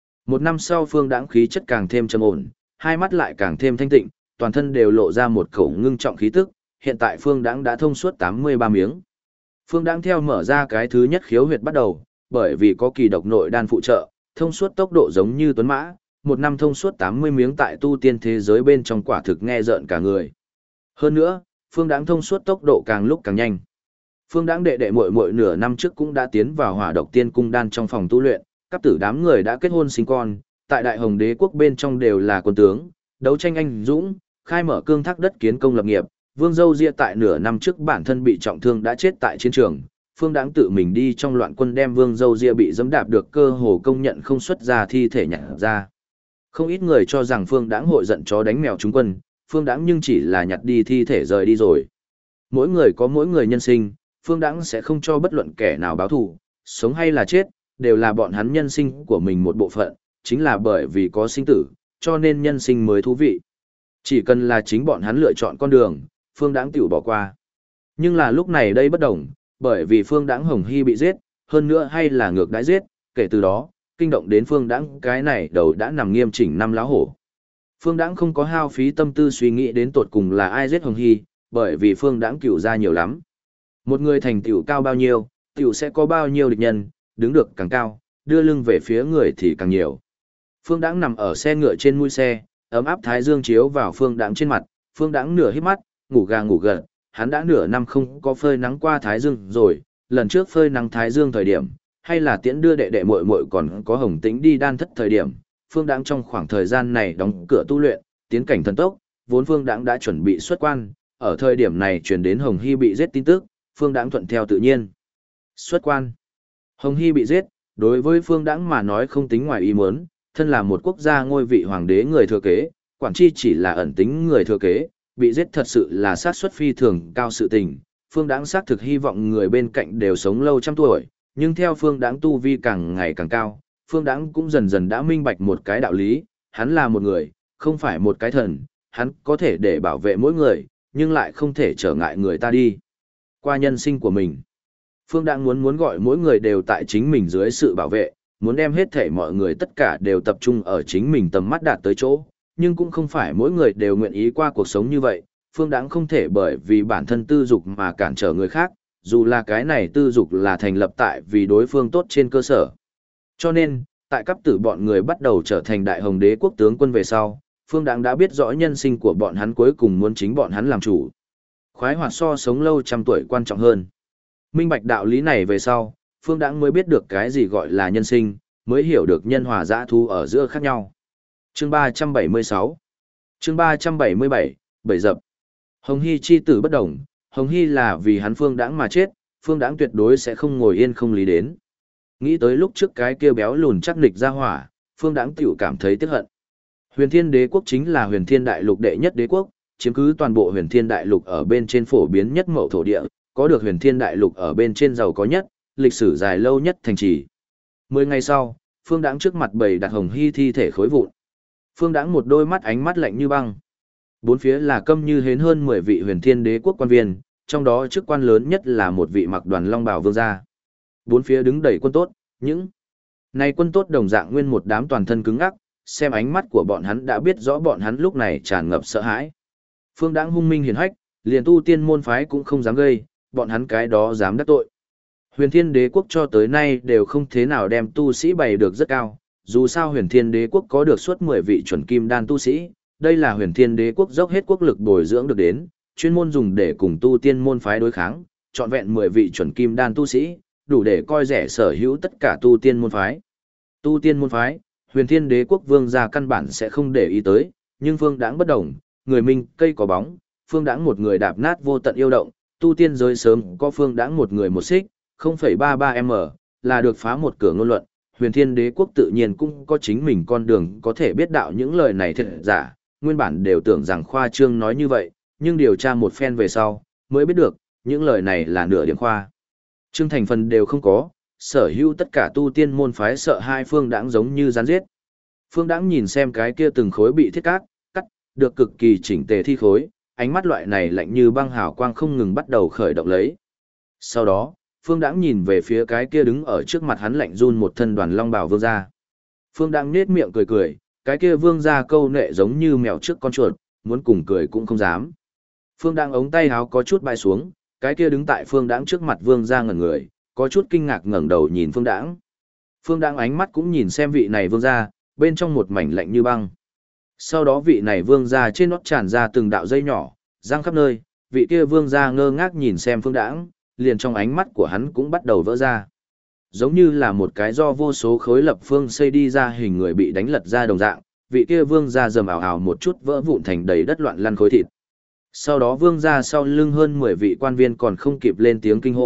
1 năm sau Phương Đãng khí chất càng thêm trầm ổn, hai mắt lại càng thêm thanh tịnh, toàn thân đều lộ ra một khẩu ngưng trọng khí tức, hiện tại Phương Đãng đã thông suốt 83 miếng. Phương Đãng theo mở ra cái thứ nhất khiếu huyệt bắt đầu, bởi vì có kỳ độc nội đan phụ trợ, thông suốt tốc độ giống như tuấn mã, 1 năm thông suốt 80 miếng tại tu tiên thế giới bên trong quả thực nghe rợn cả người. Hơn nữa, Phương Đãng thông suốt tốc độ càng lúc càng nhanh. Phương Đãng đệ đệ muội muội nửa năm trước cũng đã tiến vào Hỏa Độc Tiên Cung đan trong phòng tu luyện, các tử đám người đã kết hôn sinh con, tại Đại Hồng Đế quốc bên trong đều là quân tướng, đấu tranh anh dũng, khai mở cương thác đất kiến công lập nghiệp. Vương Dâu Ria tại nửa năm trước bản thân bị trọng thương đã chết tại chiến trường, Phương Đãng tự mình đi trong loạn quân đem Vương Dâu Ria bị giẫm đạp được cơ hồ công nhận không xuất ra thi thể nhặt ra. Không ít người cho rằng Phương Đãng hội giận chó đánh mèo trúng quân, Phương Đãng nhưng chỉ là nhặt đi thi thể rời đi rồi. Mỗi người có mỗi người nhân sinh, Phương Đãng sẽ không cho bất luận kẻ nào báo thù, sống hay là chết, đều là bọn hắn nhân sinh của mình một bộ phận, chính là bởi vì có sinh tử, cho nên nhân sinh mới thú vị. Chỉ cần là chính bọn hắn lựa chọn con đường, Phương Đãng tiểu bỏ qua. Nhưng là lúc này đây bất đồng, bởi vì Phương Đãng Hồng Hy bị giết, hơn nữa hay là ngược đãi giết, kể từ đó, kinh động đến Phương Đãng cái này đầu đã nằm nghiêm chỉnh năm láo hổ. Phương Đãng không có hao phí tâm tư suy nghĩ đến tột cùng là ai giết Hồng Hy, bởi vì Phương Đãng cửu ra nhiều lắm. Một người thành tựu cao bao nhiêu, tiểu sẽ có bao nhiêu địch nhân, đứng được càng cao, đưa lưng về phía người thì càng nhiều. Phương Đãng nằm ở xe ngựa trên mũi xe, ấm áp thái dương chiếu vào Phương Đãng trên mặt, Phương Đãng nửa híp mắt, ngủ gà ngủ gật, hắn đã nửa năm không có phơi nắng qua thái dương rồi, lần trước phơi nắng thái dương thời điểm, hay là tiễn đưa đệ đệ muội muội còn có Hồng Tĩnh đi đan thất thời điểm, Phương Đãng trong khoảng thời gian này đóng cửa tu luyện, tiến cảnh thần tốc, vốn Phương Đãng đã chuẩn bị xuất quan, ở thời điểm này truyền đến Hồng Hy bị giết tin tức, Phương Đãng thuận theo tự nhiên. Xuất quan. Hồng Hy bị giết, đối với Phương Đãng mà nói không tính ngoài ý muốn, thân là một quốc gia ngôi vị hoàng đế người thừa kế, quản chi chỉ là ẩn tính người thừa kế, bị giết thật sự là sát suất phi thường cao sự tình. Phương Đãng xác thực hy vọng người bên cạnh đều sống lâu trăm tuổi, nhưng theo Phương Đãng tu vi càng ngày càng cao, Phương Đãng cũng dần dần đã minh bạch một cái đạo lý, hắn là một người, không phải một cái thần, hắn có thể để bảo vệ mỗi người, nhưng lại không thể trở ngại người ta đi qua nhân sinh của mình. Phương Đãng muốn gọi mỗi người đều tại chính mình dưới sự bảo vệ, muốn đem hết thể mọi người tất cả đều tập trung ở chính mình tầm mắt đạt tới chỗ, nhưng cũng không phải mỗi người đều nguyện ý qua cuộc sống như vậy. Phương Đãng không thể bởi vì bản thân tư dục mà cản trở người khác, dù là cái này tư dục là thành lập tại vì đối phương tốt trên cơ sở. Cho nên, tại cấp tử bọn người bắt đầu trở thành đại hồng đế quốc tướng quân về sau, Phương Đãng đã biết rõ nhân sinh của bọn hắn cuối cùng muốn chính bọn hắn làm chủ. Khoái hoạt so sống lâu trăm tuổi quan trọng hơn. Minh bạch đạo lý này về sau, Phương Đãng mới biết được cái gì gọi là nhân sinh, mới hiểu được nhân hòa dã thú ở giữa khác nhau. Chương 376 Chương 377, Bảy dập. Hồng Hy chi tử bất đồng, Hồng Hy là vì hắn Phương Đãng mà chết, Phương Đãng tuyệt đối sẽ không ngồi yên không lý đến. Nghĩ tới lúc trước cái kia béo lùn chắc nịch ra hỏa, Phương Đãng tiểu cảm thấy tiếc hận. Huyền Thiên Đế quốc chính là Huyền Thiên Đại Lục đệ nhất đế quốc, chiếm cứ toàn bộ Huyền Thiên Đại Lục ở bên trên phổ biến nhất mậu thổ địa, có được Huyền Thiên Đại Lục ở bên trên giàu có nhất, lịch sử dài lâu nhất thành trì. 10 ngày sau, Phương Đãng trước mặt bầy đặt Hồng Hy thi thể khối vụn. Phương Đãng một đôi mắt ánh mắt lạnh như băng. Bốn phía là câm như hến hơn 10 vị Huyền Thiên Đế quốc quan viên, trong đó chức quan lớn nhất là một vị mặc đoàn long bào vương gia. Bốn phía đứng đầy quân tốt, những này quân tốt đồng dạng nguyên một đám toàn thân cứng ngắc, xem ánh mắt của bọn hắn đã biết rõ bọn hắn lúc này tràn ngập sợ hãi. Phương Đãng hung minh hiển hách, liền tu tiên môn phái cũng không dám gây, bọn hắn cái đó dám đắc tội. Huyền Thiên Đế quốc cho tới nay đều không thế nào đem tu sĩ bày được rất cao, dù sao Huyền Thiên Đế quốc có được suốt 10 vị chuẩn kim đan tu sĩ, đây là Huyền Thiên Đế quốc dốc hết quốc lực bồi dưỡng được đến, chuyên môn dùng để cùng tu tiên môn phái đối kháng, trọn vẹn 10 vị chuẩn kim đan tu sĩ, đủ để coi rẻ sở hữu tất cả tu tiên môn phái. Tu tiên môn phái, Huyền Thiên Đế quốc vương gia căn bản sẽ không để ý tới, nhưng Phương Đãng bất đồng, người mình cây có bóng, Phương Đãng một người đạp nát vô tận yêu động, tu tiên giới sớm có Phương Đãng một người một xích, 0,33m, là được phá một cửa ngôn luận, Huyền Thiên Đế quốc tự nhiên cũng có chính mình con đường có thể biết đạo những lời này thật giả, nguyên bản đều tưởng rằng khoa trương nói như vậy, nhưng điều tra một phen về sau, mới biết được, những lời này là nửa điểm khoa. Trương thành phần đều không có, sở hữu tất cả tu tiên môn phái sợ hai Phương Đãng giống như gián giết. Phương Đãng nhìn xem cái kia từng khối bị thiết cắt, được cực kỳ chỉnh tề thi khối, ánh mắt loại này lạnh như băng hào quang không ngừng bắt đầu khởi động lấy. Sau đó, Phương Đãng nhìn về phía cái kia đứng ở trước mặt hắn lạnh run một thân đoàn long bào vương gia. Phương Đãng nết miệng cười cười, cái kia vương gia câu nệ giống như mèo trước con chuột, muốn cùng cười cũng không dám. Phương Đãng ống tay áo có chút bay xuống, cái kia đứng tại Phương Đãng trước mặt vương gia ngẩn người, có chút kinh ngạc ngẩng đầu nhìn Phương Đãng. Phương Đãng ánh mắt cũng nhìn xem vị này vương gia, bên trong một mảnh lạnh như băng. Sau đó vị này vương gia trên nót tràn ra từng đạo dây nhỏ, răng khắp nơi, vị kia vương gia ngơ ngác nhìn xem Phương Đãng, liền trong ánh mắt của hắn cũng bắt đầu vỡ ra. Giống như là một cái do vô số khối lập phương xây đi ra hình người bị đánh lật ra đồng dạng, vị kia vương gia rầm ảo ảo một chút vỡ vụn thành đầy đất loạn lăn khối thịt. Sau đó vương gia sau lưng hơn 10 vị quan viên còn không kịp lên tiếng kinh hô,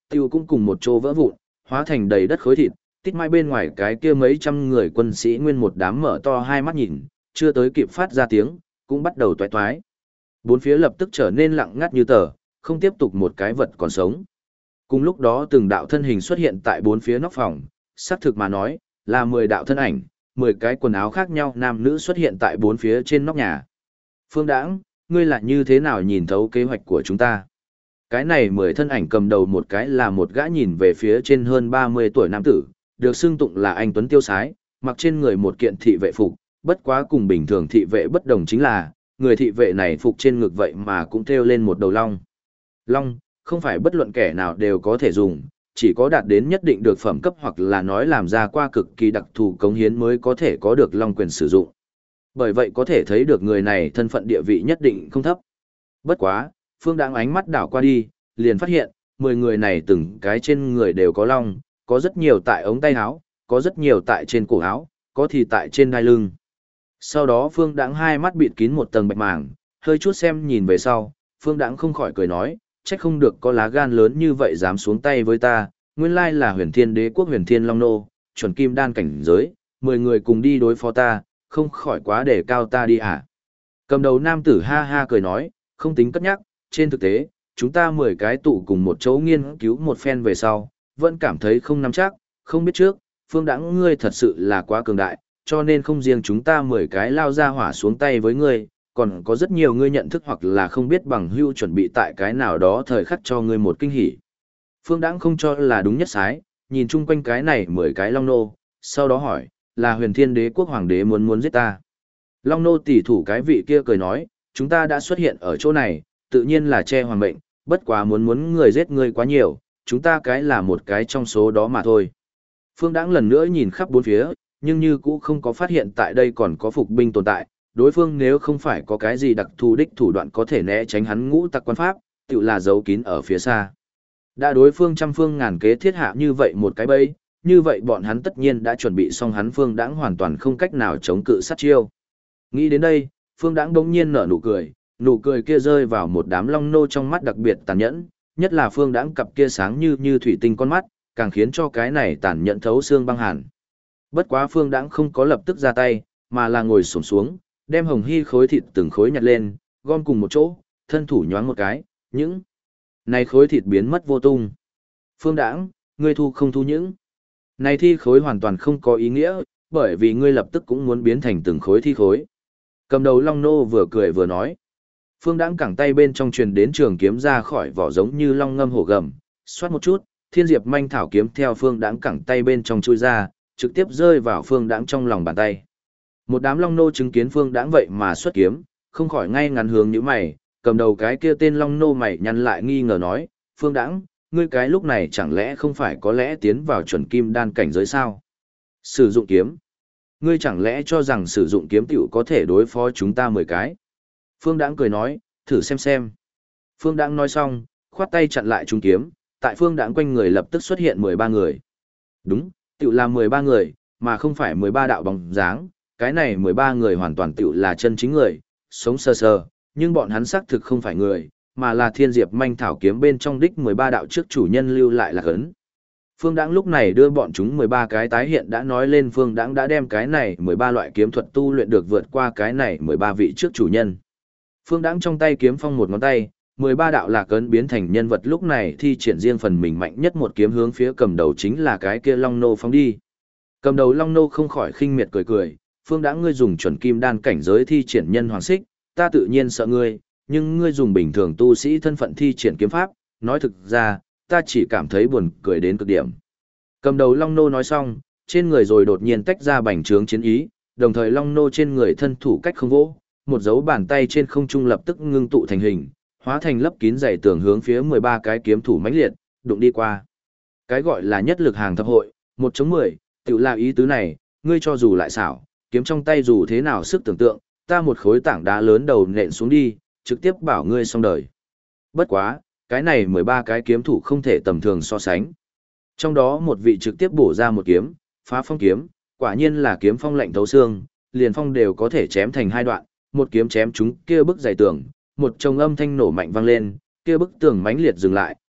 tiêu cũng cùng một chỗ vỡ vụn, hóa thành đầy đất khối thịt, tít mai bên ngoài cái kia mấy trăm người quân sĩ nguyên một đám mở to hai mắt nhìn, chưa tới kịp phát ra tiếng, cũng bắt đầu toái toái. Bốn phía lập tức trở nên lặng ngắt như tờ, không tiếp tục một cái vật còn sống. Cùng lúc đó từng đạo thân hình xuất hiện tại bốn phía nóc phòng, xác thực mà nói, là 10 đạo thân ảnh, 10 cái quần áo khác nhau nam nữ xuất hiện tại bốn phía trên nóc nhà. Phương Đãng, ngươi là như thế nào nhìn thấu kế hoạch của chúng ta? Cái này 10 thân ảnh cầm đầu một cái là một gã nhìn về phía trên hơn 30 tuổi nam tử, được xưng tụng là anh Tuấn Tiêu Sái, mặc trên người một kiện thị vệ phục, bất quá cùng bình thường thị vệ bất đồng chính là, người thị vệ này phục trên ngực vậy mà cũng treo lên một đầu long. Long, không phải bất luận kẻ nào đều có thể dùng, chỉ có đạt đến nhất định được phẩm cấp hoặc là nói làm ra qua cực kỳ đặc thù cống hiến mới có thể có được long quyền sử dụng. Bởi vậy có thể thấy được người này thân phận địa vị nhất định không thấp. Bất quá, Phương Đãng ánh mắt đảo qua đi, liền phát hiện, 10 người này từng cái trên người đều có long, có rất nhiều tại ống tay áo, có rất nhiều tại trên cổ áo, có thì tại trên đai lưng. Sau đó Phương Đãng hai mắt bịt kín một tầng bạch màng, hơi chút xem nhìn về sau, Phương Đãng không khỏi cười nói, trách không được có lá gan lớn như vậy dám xuống tay với ta, nguyên lai là Huyền Thiên Đế quốc Huyền Thiên Long Nô, chuẩn kim đan cảnh giới, 10 người cùng đi đối phó ta, không khỏi quá để cao ta đi à. Cầm đầu nam tử ha ha cười nói, không tính cất nhắc, trên thực tế, chúng ta 10 cái tụ cùng một chỗ nghiên cứu một phen về sau, vẫn cảm thấy không nắm chắc, không biết trước, Phương Đãng ngươi thật sự là quá cường đại, cho nên không riêng chúng ta 10 cái lao ra hỏa xuống tay với ngươi, còn có rất nhiều ngươi nhận thức hoặc là không biết bằng hữu chuẩn bị tại cái nào đó thời khắc cho ngươi một kinh hỉ. Phương Đãng không cho là đúng nhất sái, nhìn chung quanh cái này 10 cái long nô, sau đó hỏi, là Huyền Thiên Đế quốc hoàng đế muốn giết ta. Long nô tỷ thủ cái vị kia cười nói, chúng ta đã xuất hiện ở chỗ này, tự nhiên là che hoàng mệnh, bất quá muốn người giết ngươi quá nhiều, chúng ta cái là một cái trong số đó mà thôi. Phương Đãng lần nữa nhìn khắp bốn phía, nhưng như cũ không có phát hiện tại đây còn có phục binh tồn tại, đối phương nếu không phải có cái gì đặc thù đích thủ đoạn có thể né tránh hắn ngũ tặc quan pháp, tự là giấu kín ở phía xa. Đã đối phương trăm phương ngàn kế thiết hạ như vậy một cái bẫy, như vậy bọn hắn tất nhiên đã chuẩn bị xong hắn Phương Đãng hoàn toàn không cách nào chống cự sát chiêu. Nghĩ đến đây, Phương Đãng bỗng nhiên nở nụ cười kia rơi vào một đám long nô trong mắt đặc biệt tàn nhẫn, nhất là Phương Đãng cặp kia sáng như thủy tinh con mắt, càng khiến cho cái này tàn nhẫn thấu xương băng hàn. Bất quá Phương Đãng không có lập tức ra tay, mà là ngồi xổm xuống, đem hồng hy khối thịt từng khối nhặt lên, gom cùng một chỗ, thân thủ nhoáng một cái, những này khối thịt biến mất vô tung. Phương Đãng, ngươi thu không thu những này thi khối hoàn toàn không có ý nghĩa, bởi vì ngươi lập tức cũng muốn biến thành từng khối thi khối. Cầm đầu long nô vừa cười vừa nói. Phương Đãng cẳng tay bên trong truyền đến trường kiếm ra khỏi vỏ giống như long ngâm hổ gầm, xoát một chút, thiên diệp manh thảo kiếm theo Phương Đãng cẳng tay bên trong chui ra, trực tiếp rơi vào Phương Đãng trong lòng bàn tay. Một đám long nô chứng kiến Phương Đãng vậy mà xuất kiếm, không khỏi ngay ngắn hướng nhíu mày, cầm đầu cái kia tên long nô mày nhăn lại nghi ngờ nói, Phương Đãng, ngươi cái lúc này chẳng lẽ không phải có lẽ tiến vào chuẩn kim đan cảnh giới sao? Sử dụng kiếm. Ngươi chẳng lẽ cho rằng sử dụng kiếm tiểu có thể đối phó chúng ta 10 cái? Phương Đãng cười nói, thử xem. Phương Đãng nói xong, khoát tay chặn lại trung kiếm, tại Phương Đãng quanh người lập tức xuất hiện 13 người. Đúng, tiểu là 13 người, mà không phải 13 đạo bóng dáng, cái này 13 người hoàn toàn tiểu là chân chính người, sống sờ sờ, nhưng bọn hắn xác thực không phải người, mà là thiên diệp manh thảo kiếm bên trong đích 13 đạo trước chủ nhân lưu lại là ấn. Phương Đãng lúc này đưa bọn chúng 13 cái tái hiện đã nói lên Phương Đãng đã đem cái này 13 loại kiếm thuật tu luyện được vượt qua cái này 13 vị trước chủ nhân. Phương Đãng trong tay kiếm phong một ngón tay, 13 đạo lạc ấn biến thành nhân vật lúc này thi triển riêng phần mình mạnh nhất một kiếm hướng phía cầm đầu chính là cái kia long nô phóng đi. Cầm đầu long nô không khỏi khinh miệt cười, Phương Đãng ngươi dùng chuẩn kim đan cảnh giới thi triển nhân hoàng xích, ta tự nhiên sợ ngươi, nhưng ngươi dùng bình thường tu sĩ thân phận thi triển kiếm pháp, nói thực ra, ta chỉ cảm thấy buồn cười đến cực điểm. Cầm đầu long nô nói xong, trên người rồi đột nhiên tách ra bành trướng chiến ý, đồng thời long nô trên người thân thủ cách không vỗ, một dấu bàn tay trên không trung lập tức ngưng tụ thành hình, hóa thành lấp kín dày tường hướng phía 13 cái kiếm thủ mãnh liệt, đụng đi qua. Cái gọi là nhất lực hàng thập hội, 1-10, tự là ý tứ này, ngươi cho dù lại xảo, kiếm trong tay dù thế nào sức tưởng tượng, ta một khối tảng đá lớn đầu nện xuống đi, trực tiếp bảo ngươi xong đời. Bất quá, cái này 13 cái kiếm thủ không thể tầm thường so sánh. Trong đó một vị trực tiếp bổ ra một kiếm, phá phong kiếm, quả nhiên là kiếm phong lạnh thấu xương, liền phong đều có thể chém thành hai đoạn, một kiếm chém chúng kia bức dày tường, một trồng âm thanh nổ mạnh vang lên, kia bức tường mãnh liệt dừng lại,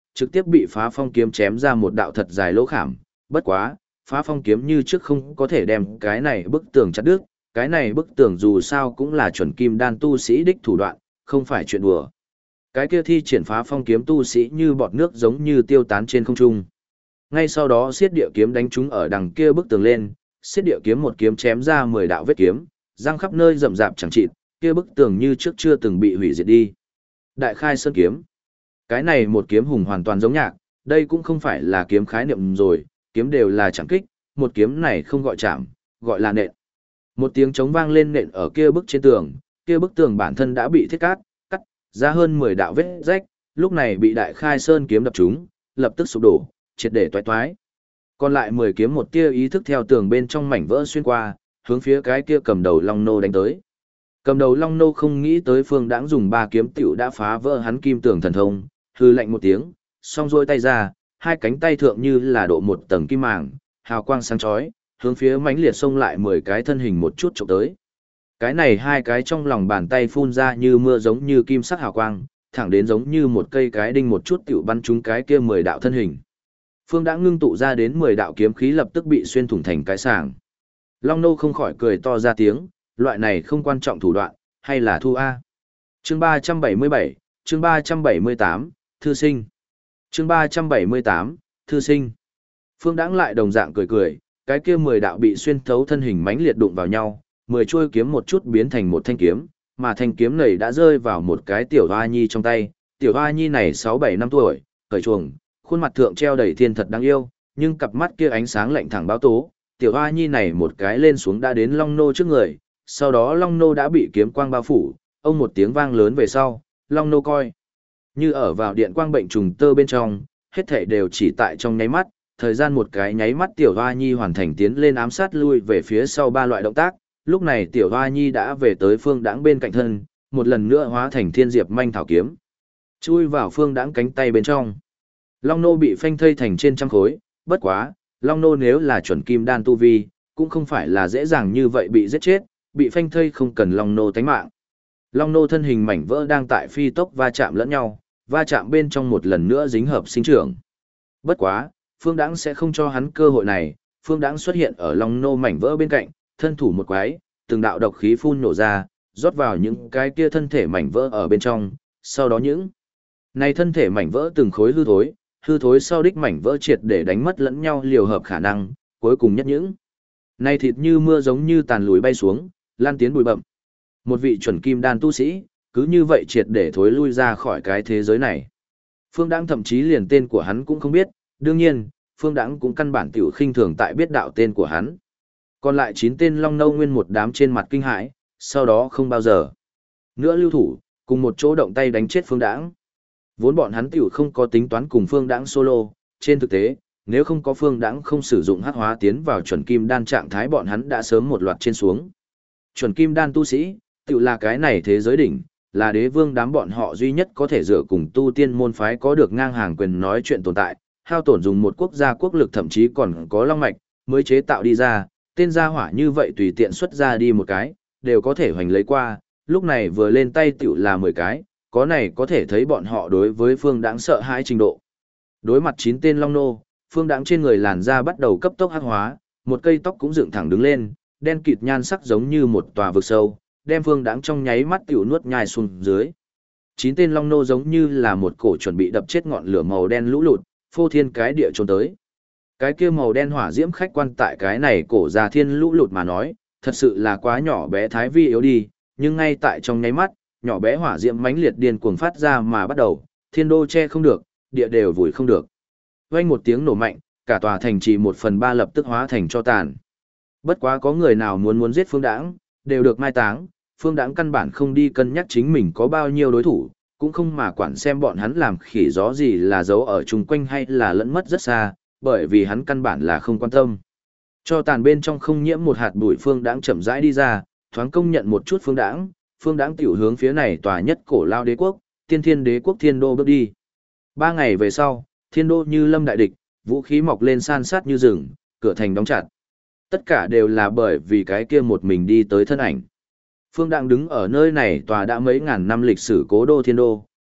trực tiếp bị phá phong kiếm chém ra một đạo thật dài lỗ khảm. Bất quá, phá phong kiếm như trước không có thể đem cái này bức tường chặt đứt, cái này bức tường dù sao cũng là chuẩn kim đan tu sĩ đích thủ đoạn, không phải chuyện đùa. Cái kia thi triển phá phong kiếm tu sĩ như bọt nước giống như tiêu tán trên không trung. Ngay sau đó xiết địa kiếm đánh trúng ở đằng kia bức tường lên, xiết địa kiếm một kiếm chém ra 10 đạo vết kiếm, răng khắp nơi rậm rạp chẳng chịt, kia bức tường như trước chưa từng bị hủy diệt đi. Đại khai sơn kiếm. Cái này một kiếm hùng hoàn toàn giống nhạc, đây cũng không phải là kiếm khái niệm rồi, kiếm đều là chạm kích, một kiếm này không gọi chạm, gọi là nện. Một tiếng trống vang lên nện ở kia bức trên tường, kia bức tường bản thân đã bị thiết cắt ra hơn 10 đạo vết rách, lúc này bị đại khai sơn kiếm đập trúng, lập tức sụp đổ, triệt để toái toái. Còn lại 10 kiếm một tia ý thức theo tường bên trong mảnh vỡ xuyên qua, hướng phía cái kia cầm đầu Long Nô đánh tới. Cầm đầu Long Nô không nghĩ tới Phương Đãng dùng 3 kiếm tiểu đã phá vỡ hắn kim tường thần thông, hư lạnh một tiếng, song rôi tay ra, hai cánh tay thượng như là độ một tầng kim màng, hào quang sáng chói, hướng phía mãnh liệt xông lại 10 cái thân hình một chút chụp tới. Cái này hai cái trong lòng bàn tay phun ra như mưa giống như kim sắc hào quang, thẳng đến giống như một cây cái đinh một chút tiểu bắn trúng cái kia 10 đạo thân hình. Phương đã ngưng tụ ra đến 10 đạo kiếm khí lập tức bị xuyên thủng thành cái sàng. Long Nô không khỏi cười to ra tiếng, loại này không quan trọng thủ đoạn, hay là thu A. Chương 377, chương 378, Thư sinh. Chương 378, Thư sinh. Phương Đãng lại đồng dạng cười cười, cái kia 10 đạo bị xuyên thấu thân hình mãnh liệt đụng vào nhau, 10 chuôi kiếm một chút biến thành một thanh kiếm, mà thanh kiếm này đã rơi vào một cái tiểu hoa nhi trong tay. Tiểu hoa nhi này 6-7 năm tuổi, cởi chuồng, khuôn mặt thượng treo đầy thiên thật đáng yêu, nhưng cặp mắt kia ánh sáng lạnh thẳng báo tố. Tiểu hoa nhi này một cái lên xuống đã đến Long Nô trước người, sau đó Long Nô đã bị kiếm quang bao phủ, ông một tiếng vang lớn về sau, Long Nô coi như ở vào điện quang bệnh trùng tơ bên trong, hết thảy đều chỉ tại trong nháy mắt, thời gian một cái nháy mắt tiểu hoa nhi hoàn thành tiến lên ám sát lui về phía sau 3 loại động tác, lúc này tiểu hoa nhi đã về tới Phương Đãng bên cạnh thân, một lần nữa hóa thành thiên diệp manh thảo kiếm, chui vào Phương Đãng cánh tay bên trong. Long Nô bị phanh thây thành trên trăm khối, bất quá, Long Nô nếu là chuẩn kim đan tu vi, cũng không phải là dễ dàng như vậy bị giết chết, bị phanh thây không cần Long Nô tánh mạng. Long Nô thân hình mảnh vỡ đang tại phi tốc va chạm lẫn nhau, va chạm bên trong một lần nữa dính hợp sinh trưởng. Bất quá, Phương Đãng sẽ không cho hắn cơ hội này, Phương Đãng xuất hiện ở Long Nô mảnh vỡ bên cạnh, thân thủ một quái, từng đạo độc khí phun nổ ra, rót vào những cái kia thân thể mảnh vỡ ở bên trong, sau đó những này thân thể mảnh vỡ từng khối hư thối sau đích mảnh vỡ triệt để đánh mất lẫn nhau liều hợp khả năng, cuối cùng nhất những này thịt như mưa giống như tàn lùi bay xuống, lan tiến bụi bậm. Một vị chuẩn kim đan tu sĩ, cứ như vậy triệt để thối lui ra khỏi cái thế giới này. Phương Đãng thậm chí liền tên của hắn cũng không biết, đương nhiên, Phương Đãng cũng căn bản tiểu khinh thường tại biết đạo tên của hắn. Còn lại 9 tên Long Nô nguyên một đám trên mặt kinh hãi, sau đó không bao giờ nữa lưu thủ, cùng một chỗ động tay đánh chết Phương Đãng. Vốn bọn hắn tiểu không có tính toán cùng Phương Đãng solo, trên thực tế, nếu không có Phương Đãng không sử dụng hắc hóa tiến vào chuẩn kim đan trạng thái bọn hắn đã sớm một loạt trên xuống. Chuẩn kim đan tu sĩ, tiểu là cái này thế giới đỉnh, là đế vương đám bọn họ duy nhất có thể dựa cùng tu tiên môn phái có được ngang hàng quyền nói chuyện tồn tại, hao tổn dùng một quốc gia quốc lực thậm chí còn có long mạch, mới chế tạo đi ra, tên gia hỏa như vậy tùy tiện xuất ra đi một cái, đều có thể hoành lấy qua, lúc này vừa lên tay tiểu là 10 cái, có này có thể thấy bọn họ đối với Phương Đãng sợ hãi trình độ. Đối mặt 9 tên Long Nô, Phương Đãng trên người làn da bắt đầu cấp tốc hắc hóa, một cây tóc cũng dựng thẳng đứng lên, đen kịt nhan sắc giống như một tòa vực sâu, đem Phương Đãng trong nháy mắt tiểu nuốt nhai xuống dưới. 9 tên Long Nô giống như là một cổ chuẩn bị đập chết ngọn lửa màu đen lũ lụt, phô thiên cái địa trốn tới. Cái kia màu đen hỏa diễm khách quan tại cái này cổ già thiên lũ lụt mà nói, thật sự là quá nhỏ bé thái vi yếu đi, nhưng ngay tại trong nháy mắt, nhỏ bé hỏa diễm mãnh liệt điên cuồng phát ra mà bắt đầu, thiên đô che không được, địa đều vùi không được. Vang một tiếng nổ mạnh, cả tòa thành trì 1/3 lập tức hóa thành tro tàn. Bất quá có người nào muốn giết Phương Đãng, đều được mai táng, Phương Đãng căn bản không đi cân nhắc chính mình có bao nhiêu đối thủ, cũng không mà quản xem bọn hắn làm khỉ gió gì là giấu ở chung quanh hay là lẫn mất rất xa, bởi vì hắn căn bản là không quan tâm. Cho tàn bên trong không nhiễm một hạt bụi Phương Đãng chậm rãi đi ra, thoáng công nhận một chút Phương Đãng tiểu hướng phía này tòa nhất cổ lao đế quốc, Tiên Thiên Đế quốc Thiên Đô bước đi. 3 ngày về sau, Thiên Đô như lâm đại địch, vũ khí mọc lên san sát như rừng, cửa thành đóng chặt. Tất cả đều là bởi vì cái kia một mình đi tới thân ảnh. Phương Đãng đứng ở nơi này tòa đã mấy ngàn năm lịch sử cố đô Thiên Đô,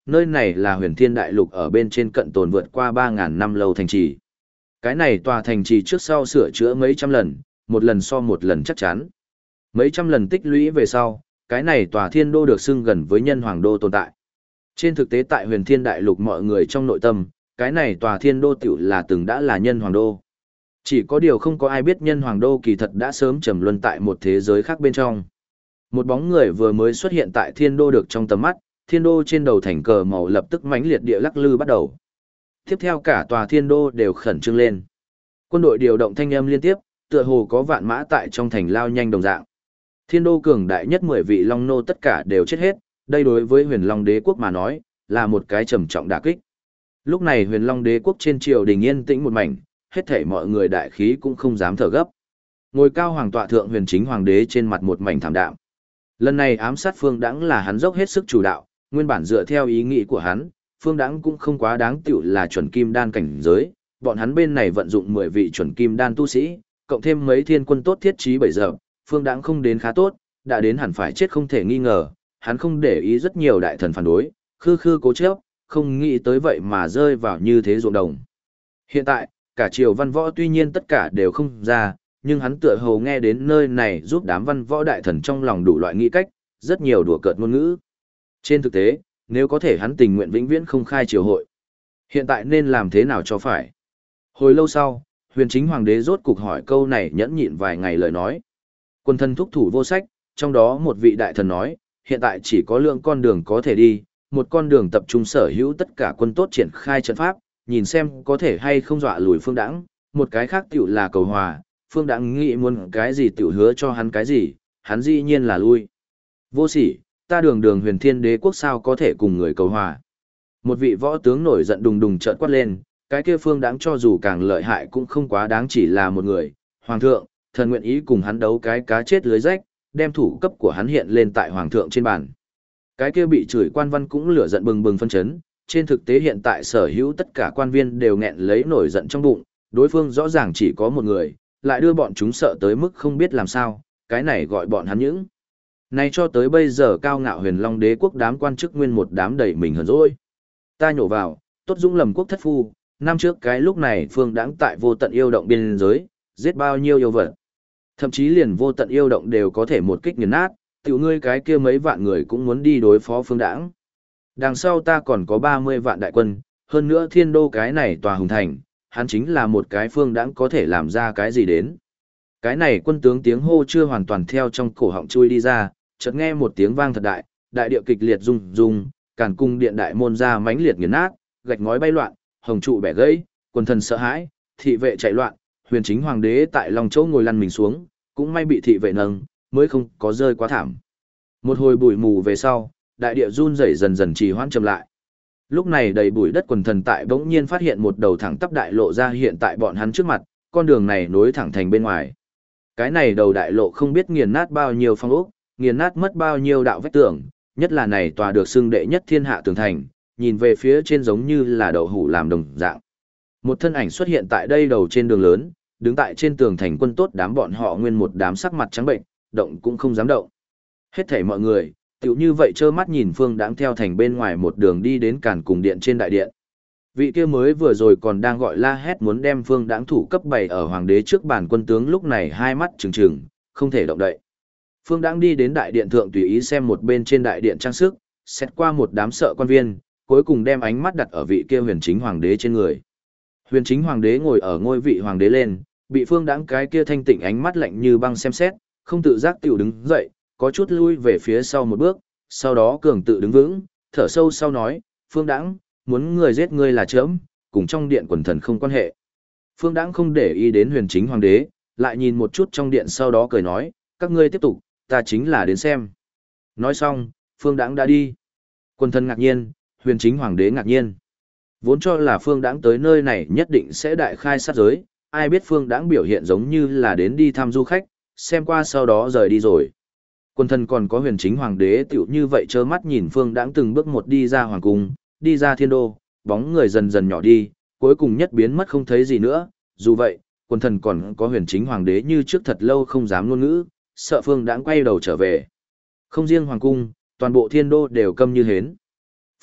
nơi này là huyền thiên đại lục ở bên trên cận tồn vượt qua 3.000 năm lâu thành trì. Cái này tòa thành trì trước sau sửa chữa mấy trăm lần, một lần so một lần chắc chắn. Mấy trăm lần tích lũy về sau, cái này tòa thiên đô được xưng gần với nhân hoàng đô tồn tại. Trên thực tế tại huyền thiên đại lục mọi người trong nội tâm, cái này tòa thiên đô tiểu là từng đã là nhân hoàng đô. Chỉ có điều không có ai biết nhân hoàng đô kỳ thật đã sớm trầm luân tại một thế giới khác bên trong. Một bóng người vừa mới xuất hiện tại thiên đô được trong tầm mắt, thiên đô trên đầu thành cờ màu lập tức mãnh liệt địa lắc lư bắt đầu. Tiếp theo cả tòa thiên đô đều khẩn trương lên. Quân đội điều động thanh âm liên tiếp, tựa hồ có vạn mã tại trong thành lao nhanh đồng dạng. Thiên đô cường đại nhất 10 vị long nô tất cả đều chết hết, đây đối với huyền long đế quốc mà nói, là một cái trầm trọng đả kích. Lúc này huyền long đế quốc trên triều đình yên tĩnh một mảnh, hết thảy mọi người đại khí cũng không dám thở gấp. Ngồi cao hoàng tọa thượng huyền chính hoàng đế trên mặt một mảnh thảm đạm. Lần này ám sát Phương Đãng là hắn dốc hết sức chủ đạo, nguyên bản dựa theo ý nghĩ của hắn, Phương Đãng cũng không quá đáng tiểu là chuẩn kim đan cảnh giới, bọn hắn bên này vận dụng 10 vị chuẩn kim đan tu sĩ, cộng thêm mấy thiên quân tốt thiết trí 7 giờ, Phương Đãng không đến khá tốt, đã đến hẳn phải chết không thể nghi ngờ, hắn không để ý rất nhiều đại thần phản đối, khư khư cố chấp, không nghĩ tới vậy mà rơi vào như thế ruộng đồng. Hiện tại, cả triều văn võ tuy nhiên tất cả đều không ra, nhưng hắn tựa hồ nghe đến nơi này giúp đám văn võ đại thần trong lòng đủ loại nghĩ cách, rất nhiều đùa cợt ngôn ngữ. Trên thực tế, nếu có thể hắn tình nguyện vĩnh viễn không khai triều hội. Hiện tại nên làm thế nào cho phải? Hồi lâu sau, huyền chính hoàng đế rốt cục hỏi câu này nhẫn nhịn vài ngày lời nói. Quân thần thúc thủ vô sách, trong đó một vị đại thần nói, hiện tại chỉ có lượng con đường có thể đi, một con đường tập trung sở hữu tất cả quân tốt triển khai trận pháp, nhìn xem có thể hay không dọa lùi Phương Đãng, một cái khác tiểu là cầu hòa, Phương Đãng nghĩ muốn cái gì tiểu hứa cho hắn cái gì, hắn dĩ nhiên là lui. Vô sỉ, ta đường đường huyền thiên đế quốc sao có thể cùng người cầu hòa. Một vị võ tướng nổi giận đùng đùng trợn quát lên, cái kia Phương Đãng cho dù càng lợi hại cũng không quá đáng chỉ là một người, hoàng thượng, thần nguyện ý cùng hắn đấu cái cá chết lưới rách, đem thủ cấp của hắn hiện lên tại hoàng thượng trên bàn. Cái kia bị chửi quan văn cũng lửa giận bừng bừng phân chấn, trên thực tế hiện tại sở hữu tất cả quan viên đều nghẹn lấy nổi giận trong bụng, đối phương rõ ràng chỉ có một người, lại đưa bọn chúng sợ tới mức không biết làm sao, cái này gọi bọn hắn những. Này cho tới bây giờ cao ngạo huyền long đế quốc đám quan chức nguyên một đám đầy mình hờn dỗi. Ta nhổ vào, tốt dũng lầm quốc thất phu, năm trước cái lúc này Phương Đãng tại vô tận yêu động biên giới, giết bao nhiêu yêu vật. Thậm chí liền vô tận yêu động đều có thể một kích nghiền nát, tiểu ngươi cái kia mấy vạn người cũng muốn đi đối phó Phương Đãng. Đằng sau ta còn có 30 vạn đại quân, hơn nữa thiên đô cái này tòa hùng thành, hắn chính là một cái Phương Đãng có thể làm ra cái gì đến. Cái này quân tướng tiếng hô chưa hoàn toàn theo trong cổ họng chui đi ra, chợt nghe một tiếng vang thật đại, đại địa kịch liệt rung rung, càn cung điện đại môn ra mãnh liệt nghiền nát, gạch ngói bay loạn, hồng trụ bẻ gãy, quần thần sợ hãi, thị vệ chạy loạn, huyền chính hoàng đế tại lòng chỗ ngồi lăn mình xuống, cũng may bị thị vệ nâng, mới không có rơi quá thảm. Một hồi bụi mù về sau, đại địa run rẩy dần dần trì hoãn chậm lại. Lúc này đầy bụi đất quần thần tại bỗng nhiên phát hiện một đầu thẳng tắp đại lộ ra hiện tại bọn hắn trước mặt, con đường này nối thẳng thành bên ngoài. Cái này đầu đại lộ không biết nghiền nát bao nhiêu phong ốc, nghiền nát mất bao nhiêu đạo vách tường, nhất là này tòa được xưng đệ nhất thiên hạ tường thành, nhìn về phía trên giống như là đậu hũ làm đồng dạng. Một thân ảnh xuất hiện tại đây đầu trên đường lớn, đứng tại trên tường thành quân tốt đám bọn họ nguyên một đám sắc mặt trắng bệnh, động cũng không dám động. Hết thảy mọi người, tiểu như vậy trơ mắt nhìn Phương Đãng theo thành bên ngoài một đường đi đến càn cùng điện trên đại điện. Vị kia mới vừa rồi còn đang gọi la hét muốn đem Phương Đãng thủ cấp 7 ở hoàng đế trước bàn quân tướng lúc này hai mắt trừng trừng, không thể động đậy. Phương Đãng đi đến đại điện thượng tùy ý xem một bên trên đại điện trang sức, xét qua một đám sợ quan viên, cuối cùng đem ánh mắt đặt ở vị kia huyền chính hoàng đế trên người. Huyền chính hoàng đế ngồi ở ngôi vị hoàng đế lên, bị Phương Đãng cái kia thanh tịnh ánh mắt lạnh như băng xem xét, không tự giác tiểu đứng dậy, có chút lui về phía sau một bước, sau đó cường tự đứng vững, thở sâu sau nói, Phương Đãng, muốn người giết ngươi là chớm, cùng trong điện quần thần không quan hệ. Phương Đãng không để ý đến huyền chính hoàng đế, lại nhìn một chút trong điện sau đó cười nói, các ngươi tiếp tục, ta chính là đến xem. Nói xong, Phương Đãng đã đi. Quần thần ngạc nhiên, huyền chính hoàng đế ngạc nhiên. Vốn cho là Phương Đãng tới nơi này nhất định sẽ đại khai sát giới, ai biết Phương Đãng biểu hiện giống như là đến đi thăm du khách, xem qua sau đó rời đi rồi. Quân thần còn có huyền chính hoàng đế tiểu như vậy trơ mắt nhìn Phương Đãng từng bước một đi ra hoàng cung, đi ra thiên đô, bóng người dần dần nhỏ đi, cuối cùng nhất biến mất không thấy gì nữa. Dù vậy, quân thần còn có huyền chính hoàng đế như trước thật lâu không dám ngôn ngữ, sợ Phương Đãng quay đầu trở về. Không riêng hoàng cung, toàn bộ thiên đô đều câm như hến.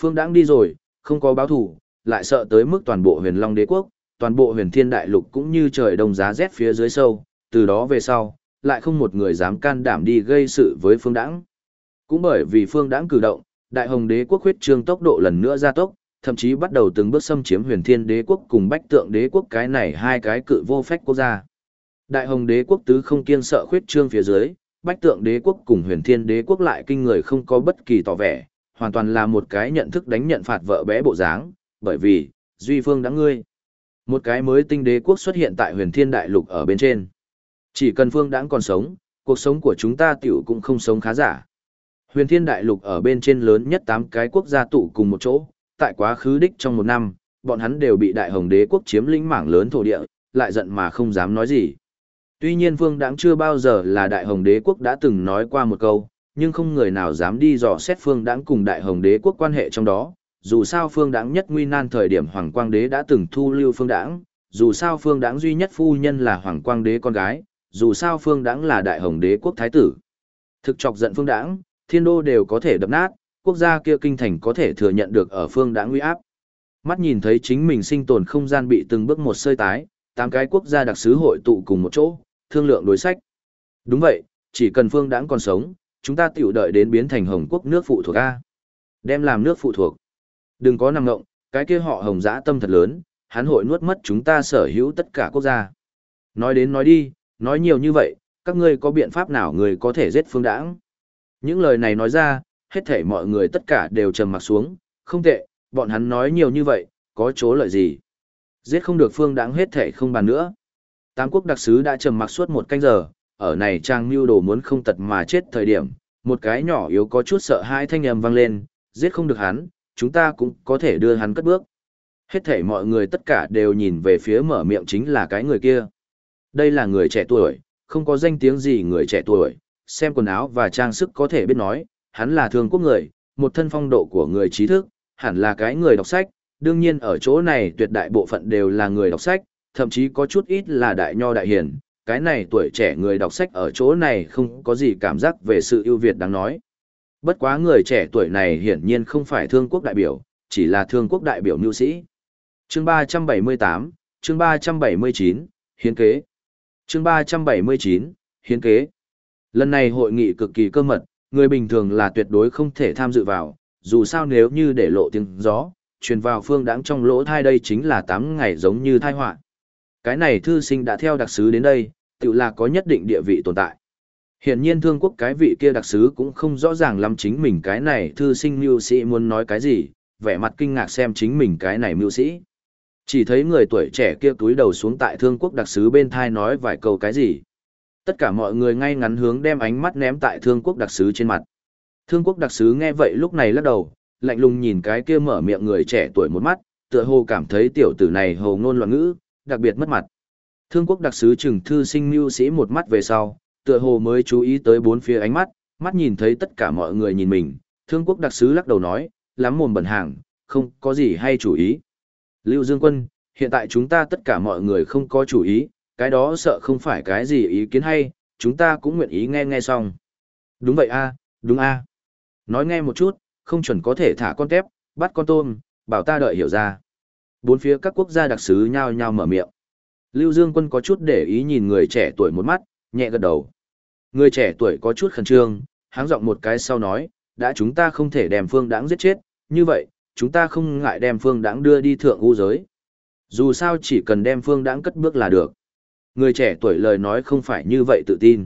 Phương Đãng đi rồi, không có báo thù, lại sợ tới mức toàn bộ Huyền Long Đế quốc, toàn bộ Huyền Thiên Đại Lục cũng như trời đông giá rét phía dưới sâu, từ đó về sau, lại không một người dám can đảm đi gây sự với Phương Đãng. Cũng bởi vì Phương Đãng cử động, Đại Hồng Đế quốc huyết trương tốc độ lần nữa gia tốc, thậm chí bắt đầu từng bước xâm chiếm Huyền Thiên Đế quốc cùng Bách Tượng Đế quốc, cái này hai cái cự vô phách quốc gia. Đại Hồng Đế quốc tứ không kiêng sợ huyết trương phía dưới, Bách Tượng Đế quốc cùng Huyền Thiên Đế quốc lại kinh người không có bất kỳ tỏ vẻ, hoàn toàn là một cái nhận thức đánh nhận phạt vợ bé bộ dáng, bởi vì duy Phương Đãng ngươi. Một cái mới tinh đế quốc xuất hiện tại Huyền Thiên Đại Lục ở bên trên. Chỉ cần Phương Đãng còn sống, cuộc sống của chúng ta tiểu cũng không sống khá giả. Huyền Thiên Đại Lục ở bên trên lớn nhất 8 cái quốc gia tụ cùng một chỗ, tại quá khứ đích trong một năm, bọn hắn đều bị Đại Hồng Đế quốc chiếm lĩnh mảng lớn thổ địa, lại giận mà không dám nói gì. Tuy nhiên Phương Đãng chưa bao giờ là Đại Hồng Đế quốc đã từng nói qua một câu, nhưng không người nào dám đi dò xét Phương Đãng cùng Đại Hồng Đế quốc quan hệ trong đó. Dù sao Phương Đãng nhất nguy nan thời điểm Hoàng Quang Đế đã từng thu lưu Phương Đãng, dù sao Phương Đãng duy nhất phu nhân là Hoàng Quang Đế con gái, dù sao Phương Đãng là Đại Hồng Đế quốc thái tử. Thực chọc giận Phương Đãng, thiên đô đều có thể đập nát, quốc gia kia kinh thành có thể thừa nhận được ở Phương Đãng uy áp. Mắt nhìn thấy chính mình sinh tồn không gian bị từng bước một sơi tái, 8 cái quốc gia đặc sứ hội tụ cùng một chỗ, thương lượng đối sách. Đúng vậy, chỉ cần Phương Đãng còn sống, chúng ta tiểu đợi đến biến thành Hồng quốc nước phụ thuộc A. Đem làm nước phụ thuộc. Đừng có nằm ngộng, cái kia họ Hồng dã tâm thật lớn, hắn hội nuốt mất chúng ta sở hữu tất cả quốc gia. Nói đến nói đi, nói nhiều như vậy, các ngươi có biện pháp nào người có thể giết Phương Đãng? Những lời này nói ra, hết thảy mọi người tất cả đều trầm mặc xuống, không tệ, bọn hắn nói nhiều như vậy, có chỗ lợi gì? Giết không được Phương Đãng hết thảy không bàn nữa. Tám quốc đặc sứ đã trầm mặc suốt một canh giờ, ở này trang mưu đồ muốn không tật mà chết thời điểm, một cái nhỏ yếu có chút sợ hãi thanh âm vang lên, giết không được hắn, chúng ta cũng có thể đưa hắn cất bước. Hết thảy mọi người tất cả đều nhìn về phía mở miệng chính là cái người kia. Đây là người trẻ tuổi, không có danh tiếng gì người trẻ tuổi, xem quần áo và trang sức có thể biết nói, hắn là thương quốc người, một thân phong độ của người trí thức, hẳn là cái người đọc sách, đương nhiên ở chỗ này tuyệt đại bộ phận đều là người đọc sách, thậm chí có chút ít là đại nho đại hiền, cái này tuổi trẻ người đọc sách ở chỗ này không có gì cảm giác về sự ưu việt đáng nói. Bất quá người trẻ tuổi này hiển nhiên không phải thương quốc đại biểu, chỉ là thương quốc đại biểu nhu sĩ. Chương 378, chương 379, hiến kế. Chương 379, hiến kế. Lần này hội nghị cực kỳ cơ mật, người bình thường là tuyệt đối không thể tham dự vào, dù sao nếu như để lộ tiếng gió, truyền vào Phương Đãng trong lỗ thai đây chính là 8 ngày giống như tai họa. Cái này thư sinh đã theo đặc sứ đến đây, tự là có nhất định địa vị tồn tại. Hiển nhiên thương quốc cái vị kia đặc sứ cũng không rõ ràng lắm chính mình cái này thư sinh mưu sĩ muốn nói cái gì, vẻ mặt kinh ngạc xem chính mình cái này mưu sĩ. Chỉ thấy người tuổi trẻ kia túi đầu xuống tại thương quốc đặc sứ bên thai nói vài câu cái gì. Tất cả mọi người ngay ngắn hướng đem ánh mắt ném tại thương quốc đặc sứ trên mặt. Thương quốc đặc sứ nghe vậy lúc này lắc đầu, lạnh lùng nhìn cái kia mở miệng người trẻ tuổi một mắt, tựa hồ cảm thấy tiểu tử này hồ ngôn loạn ngữ, đặc biệt mất mặt. Thương quốc đặc sứ chừng thư sinh mưu sĩ một mắt về sau, tựa hồ mới chú ý tới bốn phía ánh mắt, mắt nhìn thấy tất cả mọi người nhìn mình, thương quốc đặc sứ lắc đầu nói, lắm mồm bẩn hàng, không có gì hay chủ ý. Lưu Dương Quân, hiện tại chúng ta tất cả mọi người không có chủ ý, cái đó sợ không phải cái gì ý kiến hay, chúng ta cũng nguyện ý nghe nghe xong. Đúng vậy a, đúng a. Nói nghe một chút, không chuẩn có thể thả con tép, bắt con tôm, bảo ta đợi hiểu ra. Bốn phía các quốc gia đặc sứ nhao nhao mở miệng. Lưu Dương Quân có chút để ý nhìn người trẻ tuổi một mắt, nhẹ gật đầu. Người trẻ tuổi có chút khẩn trương, háng giọng một cái sau nói, đã chúng ta không thể đem Phương Đãng giết chết, như vậy, chúng ta không ngại đem Phương Đãng đưa đi thượng u giới. Dù sao chỉ cần đem Phương Đãng cất bước là được. Người trẻ tuổi lời nói không phải như vậy tự tin.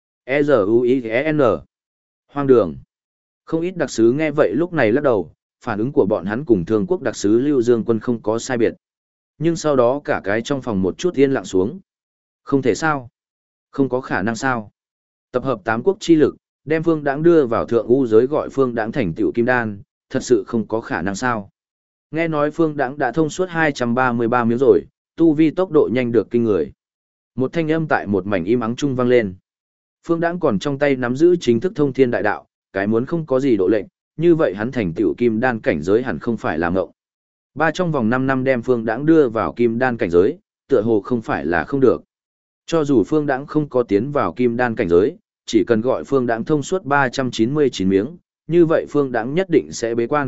E-Z-U-I-E-N. Hoang đường. Không ít đặc sứ nghe vậy lúc này lắc đầu, phản ứng của bọn hắn cùng Thương quốc đặc sứ Lưu Dương Quân không có sai biệt. Nhưng sau đó cả cái trong phòng một chút yên lặng xuống. Không thể sao? Không có khả năng sao? Tập hợp 8 quốc chi lực, đem Phương Đãng đưa vào thượng u giới gọi Phương Đãng thành tựu kim đan, thật sự không có khả năng sao? Nghe nói Phương Đãng đã thông suốt 233 miếng rồi, tu vi tốc độ nhanh được kinh người. Một thanh âm tại một mảnh im ắng trung vang lên. Phương Đãng còn trong tay nắm giữ chính thức thông thiên đại đạo, cái muốn không có gì độ lệnh, như vậy hắn thành tựu kim đan cảnh giới hẳn không phải là ngộng. Trong vòng 5 năm đem Phương Đãng đưa vào kim đan cảnh giới, tựa hồ không phải là không được. Cho dù Phương Đãng không có tiến vào kim đan cảnh giới, chỉ cần gọi Phương Đãng thông suốt 399 miếng, như vậy Phương Đãng nhất định sẽ bế quan,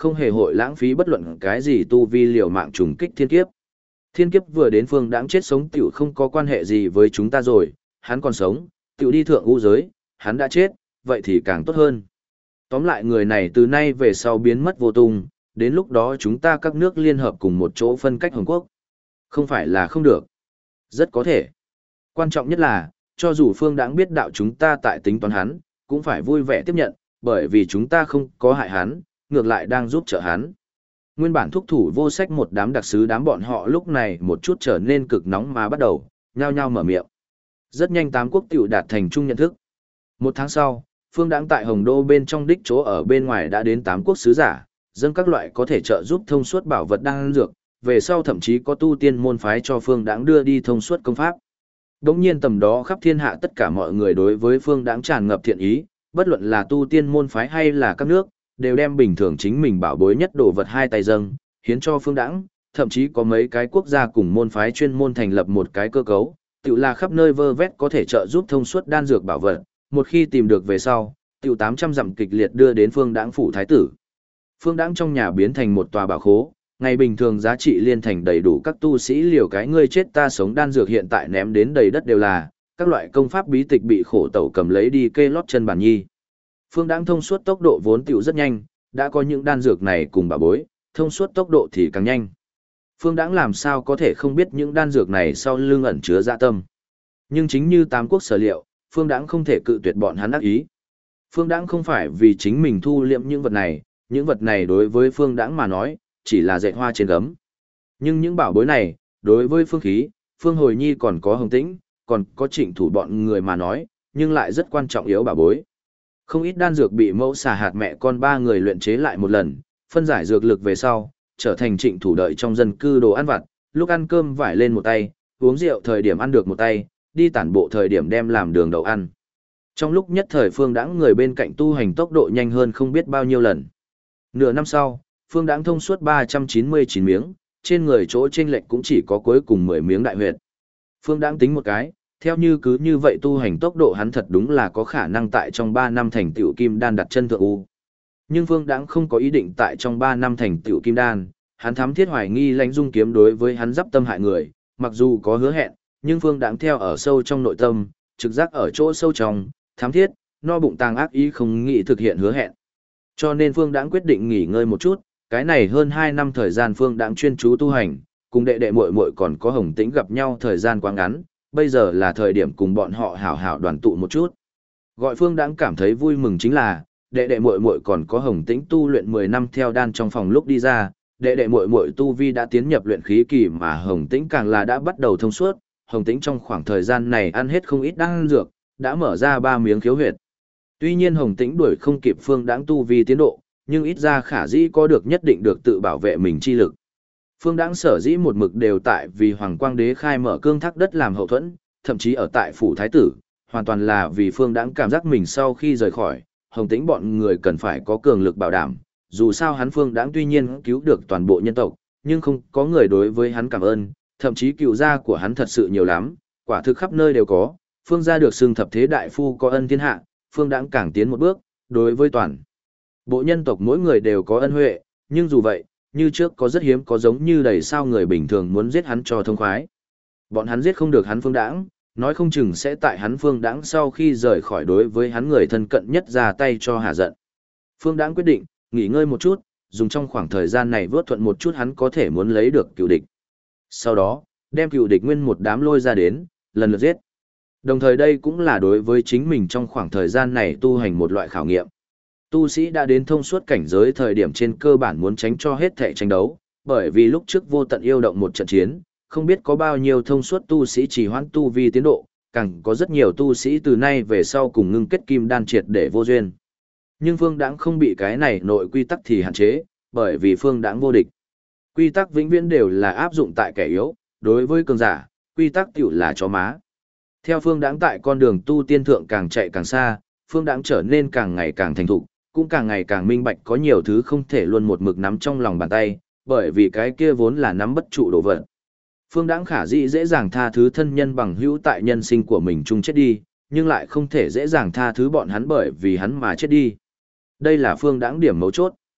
không hề hội lãng phí bất luận cái gì tu vi liều mạng trùng kích thiên kiếp. Thiên kiếp vừa đến Phương Đãng chết sống tiểu không có quan hệ gì với chúng ta rồi, hắn còn sống, tiểu đi thượng u giới, hắn đã chết, vậy thì càng tốt hơn. Tóm lại người này từ nay về sau biến mất vô tung, đến lúc đó chúng ta các nước liên hợp cùng một chỗ phân cách Hồng Quốc. Không phải là không được. Rất có thể. Quan trọng nhất là, cho dù Phương Đãng biết đạo chúng ta tại tính toán hắn, cũng phải vui vẻ tiếp nhận, bởi vì chúng ta không có hại hắn, ngược lại đang giúp trợ hắn. Nguyên bản thúc thủ vô sách một đám đặc sứ đám bọn họ lúc này một chút trở nên cực nóng mà bắt đầu, nhao nhao mở miệng. Rất nhanh tám quốc tiểu đạt thành chung nhận thức. Một tháng sau, Phương Đãng tại Hồng Đô bên trong đích chỗ ở bên ngoài đã đến tám quốc sứ giả, dâng các loại có thể trợ giúp thông suốt bảo vật đan dược, về sau thậm chí có tu tiên môn phái cho Phương Đãng đưa đi thông suốt công pháp. Đống nhiên tầm đó khắp thiên hạ tất cả mọi người đối với Phương Đãng tràn ngập thiện ý, bất luận là tu tiên môn phái hay là các nước, đều đem bình thường chính mình bảo bối nhất đồ vật hai tay dâng, hiến cho Phương Đãng, thậm chí có mấy cái quốc gia cùng môn phái chuyên môn thành lập một cái cơ cấu, tự là khắp nơi vơ vét có thể trợ giúp thông suốt đan dược bảo vật, một khi tìm được về sau, tiểu 800 dặm kịch liệt đưa đến Phương Đãng phủ thái tử. Phương Đãng trong nhà biến thành một tòa bảo khố, ngày bình thường giá trị liên thành đầy đủ các tu sĩ liều cái ngươi chết ta sống đan dược hiện tại ném đến đầy đất đều là, các loại công pháp bí tịch bị khổ tẩu cầm lấy đi kê lót chân bản nhi. Phương Đãng thông suốt tốc độ vốn tiểu rất nhanh, đã có những đan dược này cùng bảo bối, thông suốt tốc độ thì càng nhanh. Phương Đãng làm sao có thể không biết những đan dược này sau lưng ẩn chứa dạ tâm. Nhưng chính như tám quốc sở liệu, Phương Đãng không thể cự tuyệt bọn hắn ác ý. Phương Đãng không phải vì chính mình thu liệm những vật này đối với Phương Đãng mà nói, chỉ là dệt hoa trên gấm. Nhưng những bảo bối này, đối với Phương Khí, Phương Hồi Nhi còn có Hồng Tĩnh, còn có Trịnh Thủ bọn người mà nói, nhưng lại rất quan trọng yếu bảo bối. Không ít đan dược bị mẫu xà hạt mẹ con ba người luyện chế lại một lần, phân giải dược lực về sau, trở thành Trịnh Thủ đợi trong dân cư đồ ăn vặt, lúc ăn cơm vải lên một tay, uống rượu thời điểm ăn được một tay, đi tản bộ thời điểm đem làm đường đậu ăn. Trong lúc nhất thời Phương Đãng người bên cạnh tu hành tốc độ nhanh hơn không biết bao nhiêu lần. Nửa năm sau, Phương Đãng thông suốt 399 miếng, trên người chỗ chênh lệch cũng chỉ có cuối cùng 10 miếng đại huyệt. Phương Đãng tính một cái, theo như cứ như vậy tu hành tốc độ hắn thật đúng là có khả năng tại trong 3 năm thành tựu kim đan đặt chân thượng u. Nhưng Phương Đãng không có ý định tại trong 3 năm thành tựu kim đan, hắn thám thiết hoài nghi Lãnh Dung kiếm đối với hắn giáp tâm hại người, mặc dù có hứa hẹn, nhưng Phương Đãng theo ở sâu trong nội tâm, trực giác ở chỗ sâu trong, thám thiết, no bụng tàng ác ý không nghĩ thực hiện hứa hẹn. Cho nên Phương Đãng quyết định nghỉ ngơi một chút, cái này hơn 2 năm thời gian Phương Đãng chuyên chú tu hành, cùng đệ đệ muội muội còn có Hồng Tĩnh gặp nhau thời gian quá ngắn, bây giờ là thời điểm cùng bọn họ hảo hảo đoàn tụ một chút. Gọi Phương Đãng cảm thấy vui mừng chính là, đệ đệ muội muội còn có Hồng Tĩnh tu luyện 10 năm theo đan trong phòng lúc đi ra, đệ đệ muội muội tu vi đã tiến nhập luyện khí kỳ mà Hồng Tĩnh càng là đã bắt đầu thông suốt, Hồng Tĩnh trong khoảng thời gian này ăn hết không ít đan dược, đã mở ra 3 miếng khiếu huyệt. Tuy nhiên Hồng Tĩnh đuổi không kịp Phương Đãng tu vi tiến độ, nhưng ít ra khả dĩ có được nhất định được tự bảo vệ mình chi lực. Phương Đãng sở dĩ một mực đều tại vì Hoàng Quang Đế khai mở cương thác đất làm hậu thuẫn, thậm chí ở tại phủ thái tử, hoàn toàn là vì Phương Đãng cảm giác mình sau khi rời khỏi, Hồng Tĩnh bọn người cần phải có cường lực bảo đảm, dù sao hắn Phương Đãng tuy nhiên cứu được toàn bộ nhân tộc, nhưng không có người đối với hắn cảm ơn, thậm chí cựu gia của hắn thật sự nhiều lắm, quả thực khắp nơi đều có, Phương gia được xưng thập thế đại phu có ân thiên hạ, Phương Đãng càng tiến một bước, đối với toàn bộ nhân tộc mỗi người đều có ân huệ, nhưng dù vậy, như trước có rất hiếm có giống như đầy sao người bình thường muốn giết hắn cho thông khoái. Bọn hắn giết không được hắn Phương Đãng, nói không chừng sẽ tại hắn Phương Đãng sau khi rời khỏi đối với hắn người thân cận nhất ra tay cho hạ giận. Phương Đãng quyết định, nghỉ ngơi một chút, dùng trong khoảng thời gian này vớt thuận một chút hắn có thể muốn lấy được cựu địch. Sau đó, đem cựu địch nguyên một đám lôi ra đến, lần lượt giết. Đồng thời đây cũng là đối với chính mình trong khoảng thời gian này tu hành một loại khảo nghiệm. Tu sĩ đã đến thông suốt cảnh giới thời điểm trên cơ bản muốn tránh cho hết thể tranh đấu, bởi vì lúc trước vô tận yêu động một trận chiến, không biết có bao nhiêu thông suốt tu sĩ chỉ hoãn tu vi tiến độ, càng có rất nhiều tu sĩ từ nay về sau cùng ngưng kết kim đan triệt để vô duyên. Nhưng Phương Đãng không bị cái này nội quy tắc thì hạn chế, bởi vì Phương Đãng vô địch. Quy tắc vĩnh viễn đều là áp dụng tại kẻ yếu, đối với cường giả, quy tắc tiểu là chó má. Theo Phương Đãng tại con đường tu tiên thượng càng chạy càng xa, Phương Đãng trở nên càng ngày càng thành thục, cũng càng ngày càng minh bạch có nhiều thứ không thể luôn một mực nắm trong lòng bàn tay, bởi vì cái kia vốn là nắm bất trụ đồ vật. Phương Đãng khả dĩ dễ dàng tha thứ thân nhân bằng hữu tại nhân sinh của mình chung chết đi, nhưng lại không thể dễ dàng tha thứ bọn hắn bởi vì hắn mà chết đi. Đây là Phương Đãng điểm mấu chốt.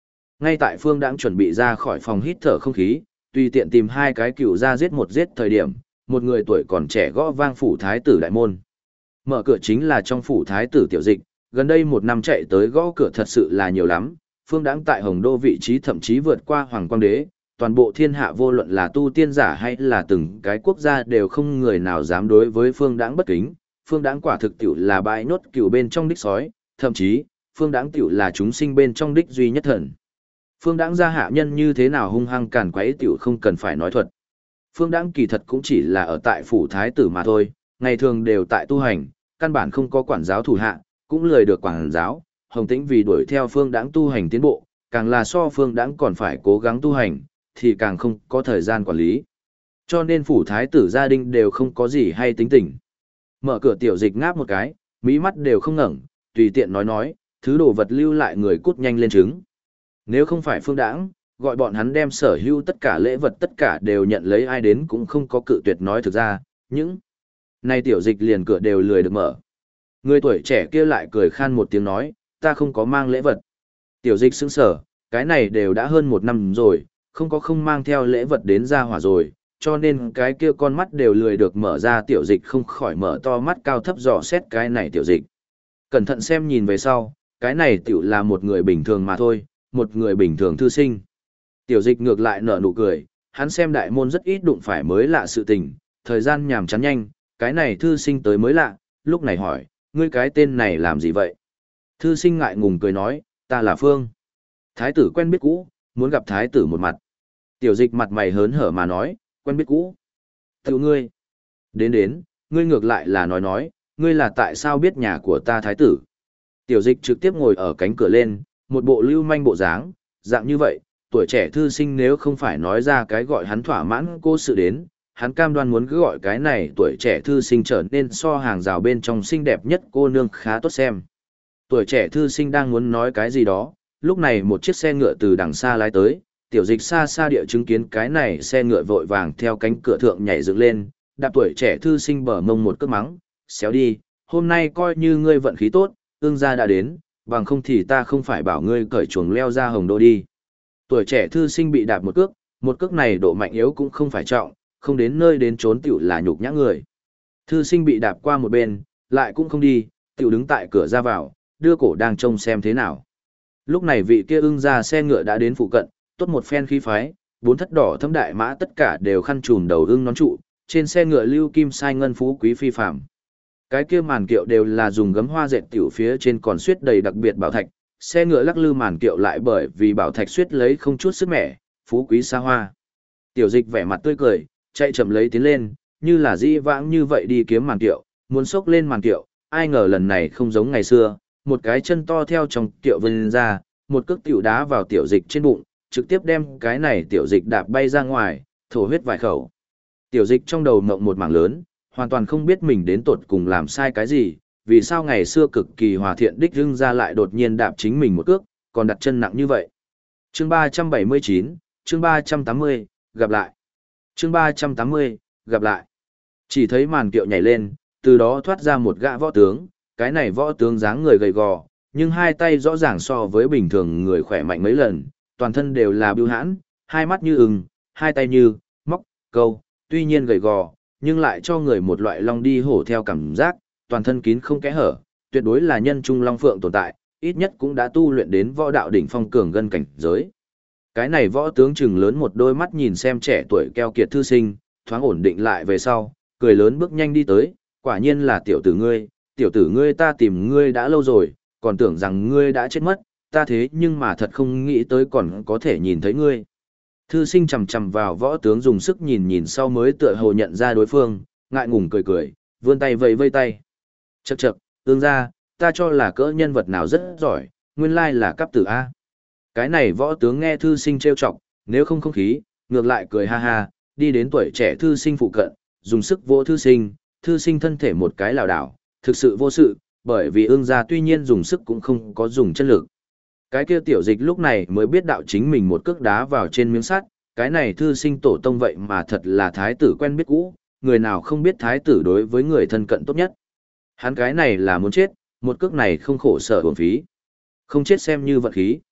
Ngay tại Phương Đãng chuẩn bị ra khỏi phòng hít thở không khí, tùy tiện tìm hai cái cựu ra giết một giết thời điểm, một người tuổi còn trẻ gõ vang phủ thái tử đại môn. Mở cửa chính là trong phủ thái tử Tiểu Dịch, gần đây một năm chạy tới gõ cửa thật sự là nhiều lắm, Phương Đãng tại Hồng Đô vị trí thậm chí vượt qua Hoàng Quang Đế, toàn bộ thiên hạ vô luận là tu tiên giả hay là từng cái quốc gia đều không người nào dám đối với Phương Đãng bất kính. Phương Đãng quả thực tiểu là bãi nốt cừu bên trong đích sói, thậm chí, Phương Đãng tiểu là chúng sinh bên trong đích duy nhất thần. Phương Đãng gia hạ nhân như thế nào hung hăng càn quấy tiểu không cần phải nói thuật. Phương Đãng kỳ thật cũng chỉ là ở tại phủ thái tử mà thôi, ngày thường đều tại tu hành, căn bản không có quản giáo thủ hạ, cũng lười được quản giáo. Hồng Tĩnh vì đuổi theo Phương Đãng tu hành tiến bộ, càng là so Phương Đãng còn phải cố gắng tu hành, thì càng không có thời gian quản lý. Cho nên phủ thái tử gia đình đều không có gì hay tính tình. Mở cửa Tiểu Dịch ngáp một cái, mí mắt đều không ngẩng, tùy tiện nói, thứ đồ vật lưu lại người cút nhanh lên trứng. Nếu không phải Phương Đãng, gọi bọn hắn đem sở hữu tất cả lễ vật tất cả đều nhận lấy, ai đến cũng không có cự tuyệt. Nói thực ra, những này Tiểu Dịch liền cửa đều lười được mở. Người tuổi trẻ kia lại cười khan một tiếng nói, ta không có mang lễ vật. Tiểu Dịch sững sờ, cái này đều đã hơn một năm rồi, không mang theo lễ vật đến ra hỏa rồi, cho nên cái kia con mắt đều lười được mở ra. Tiểu Dịch không khỏi mở to mắt cao thấp dò xét cái này Tiểu Dịch. Cẩn thận xem nhìn về sau, cái này tiểu là một người bình thường mà thôi, một người bình thường thư sinh. Tiểu Dịch ngược lại nở nụ cười, hắn xem đại môn rất ít đụng phải mới lạ sự tình, thời gian nhàm chán nhanh, cái này thư sinh tới mới lạ, lúc này hỏi, ngươi cái tên này làm gì vậy? Thư sinh ngại ngùng cười nói, ta là Phương. Thái tử quen biết cũ, muốn gặp thái tử một mặt. Tiểu Dịch mặt mày hớn hở mà nói, quen biết cũ. Tiểu ngươi. Đến, ngươi ngược lại là nói, ngươi là tại sao biết nhà của ta thái tử? Tiểu Dịch trực tiếp ngồi ở cánh cửa lên, một bộ lưu manh bộ dáng, dạng như vậy, tuổi trẻ thư sinh nếu không phải nói ra cái gọi hắn thỏa mãn cô sự đến, hắn cam đoan muốn cứ gọi cái này tuổi trẻ thư sinh trở nên so hàng rào bên trong xinh đẹp nhất cô nương khá tốt xem. Tuổi trẻ thư sinh đang muốn nói cái gì đó, lúc này một chiếc xe ngựa từ đằng xa lái tới, Tiểu Dịch xa xa địa chứng kiến cái này xe ngựa vội vàng theo cánh cửa thượng nhảy dựng lên, đạp tuổi trẻ thư sinh bờ mông một cước mắng, xéo đi, hôm nay coi như ngươi vận khí tốt, ương gia đã đến, bằng không thì ta không phải bảo ngươi cởi chuồng leo ra Hồng Đô đi. Tuổi trẻ thư sinh bị đạp một cước này độ mạnh yếu cũng không phải trọng, không đến nơi đến trốn tiểu là nhục nhã người. Thư sinh bị đạp qua một bên, lại cũng không đi, tiểu đứng tại cửa ra vào, đưa cổ đang trông xem thế nào. Lúc này vị kia ưng ra xe ngựa đã đến phụ cận, tốt một phen khí phái, bốn thất đỏ thâm đại mã tất cả đều khăn trùm đầu ưng nón trụ, trên xe ngựa lưu kim sai ngân phú quý phi phàm. Cái kia màn kiệu đều là dùng gấm hoa dệt tiểu, phía trên còn xuyết đầy đặc biệt bảo thạch, xe ngựa lắc lư màn kiệu lại bởi vì bảo thạch xuyết lấy không chút sức mẻ, phú quý xa hoa. Tiểu Dịch vẻ mặt tươi cười, chạy chậm lấy tiến lên, như là dĩ vãng như vậy đi kiếm màn kiệu, muốn xốc lên màn kiệu, ai ngờ lần này không giống ngày xưa, một cái chân to theo trong kiệu vươn ra, một cước tiểu đá vào Tiểu Dịch trên bụng, trực tiếp đem cái này Tiểu Dịch đạp bay ra ngoài, thổ huyết vài khẩu. Tiểu Dịch trong đầu mộng một mảng lớn, hoàn toàn không biết mình đến tột cùng làm sai cái gì, vì sao ngày xưa cực kỳ hòa thiện đích hưng ra lại đột nhiên đạp chính mình một cước, còn đặt chân nặng như vậy. Chương 379, chương 380, gặp lại. Chương 380, gặp lại. Chỉ thấy màn kiệu nhảy lên, từ đó thoát ra một gã võ tướng, cái này võ tướng dáng người gầy gò, nhưng hai tay rõ ràng so với bình thường người khỏe mạnh mấy lần, toàn thân đều là bưu hãn, hai mắt như ưng, hai tay như móc, câu, tuy nhiên gầy gò, nhưng lại cho người một loại long đi hổ theo cảm giác, toàn thân kín không kẽ hở, tuyệt đối là nhân trung long phượng tồn tại, ít nhất cũng đã tu luyện đến võ đạo đỉnh phong cường gân cảnh giới. Cái này võ tướng chừng lớn một đôi mắt nhìn xem trẻ tuổi keo kiệt thư sinh, thoáng ổn định lại về sau, cười lớn bước nhanh đi tới, quả nhiên là tiểu tử ngươi ta tìm ngươi đã lâu rồi, còn tưởng rằng ngươi đã chết mất, ta thế nhưng mà thật không nghĩ tới còn có thể nhìn thấy ngươi. Thư sinh chầm chầm vào võ tướng dùng sức nhìn nhìn sau mới tựa hồ nhận ra đối phương, ngại ngùng cười cười, vươn tay vây tay. Chậc chậc, ương ra, ta cho là cỡ nhân vật nào rất giỏi, nguyên lai là cấp tử A. Cái này võ tướng nghe thư sinh trêu chọc, nếu không khí, ngược lại cười ha ha, đi đến tuổi trẻ thư sinh phụ cận, dùng sức vỗ thư sinh thân thể một cái lảo đảo, thực sự vô sự, bởi vì ương gia tuy nhiên dùng sức cũng không có dùng chân lực. Cái kia Tiểu Dịch lúc này mới biết đạo chính mình một cước đá vào trên miếng sắt, cái này thư sinh tổ tông vậy mà thật là thái tử quen biết cũ, người nào không biết thái tử đối với người thân cận tốt nhất. Hắn cái này là muốn chết, một cước này không khổ sở uổng phí. Không chết xem như vận khí.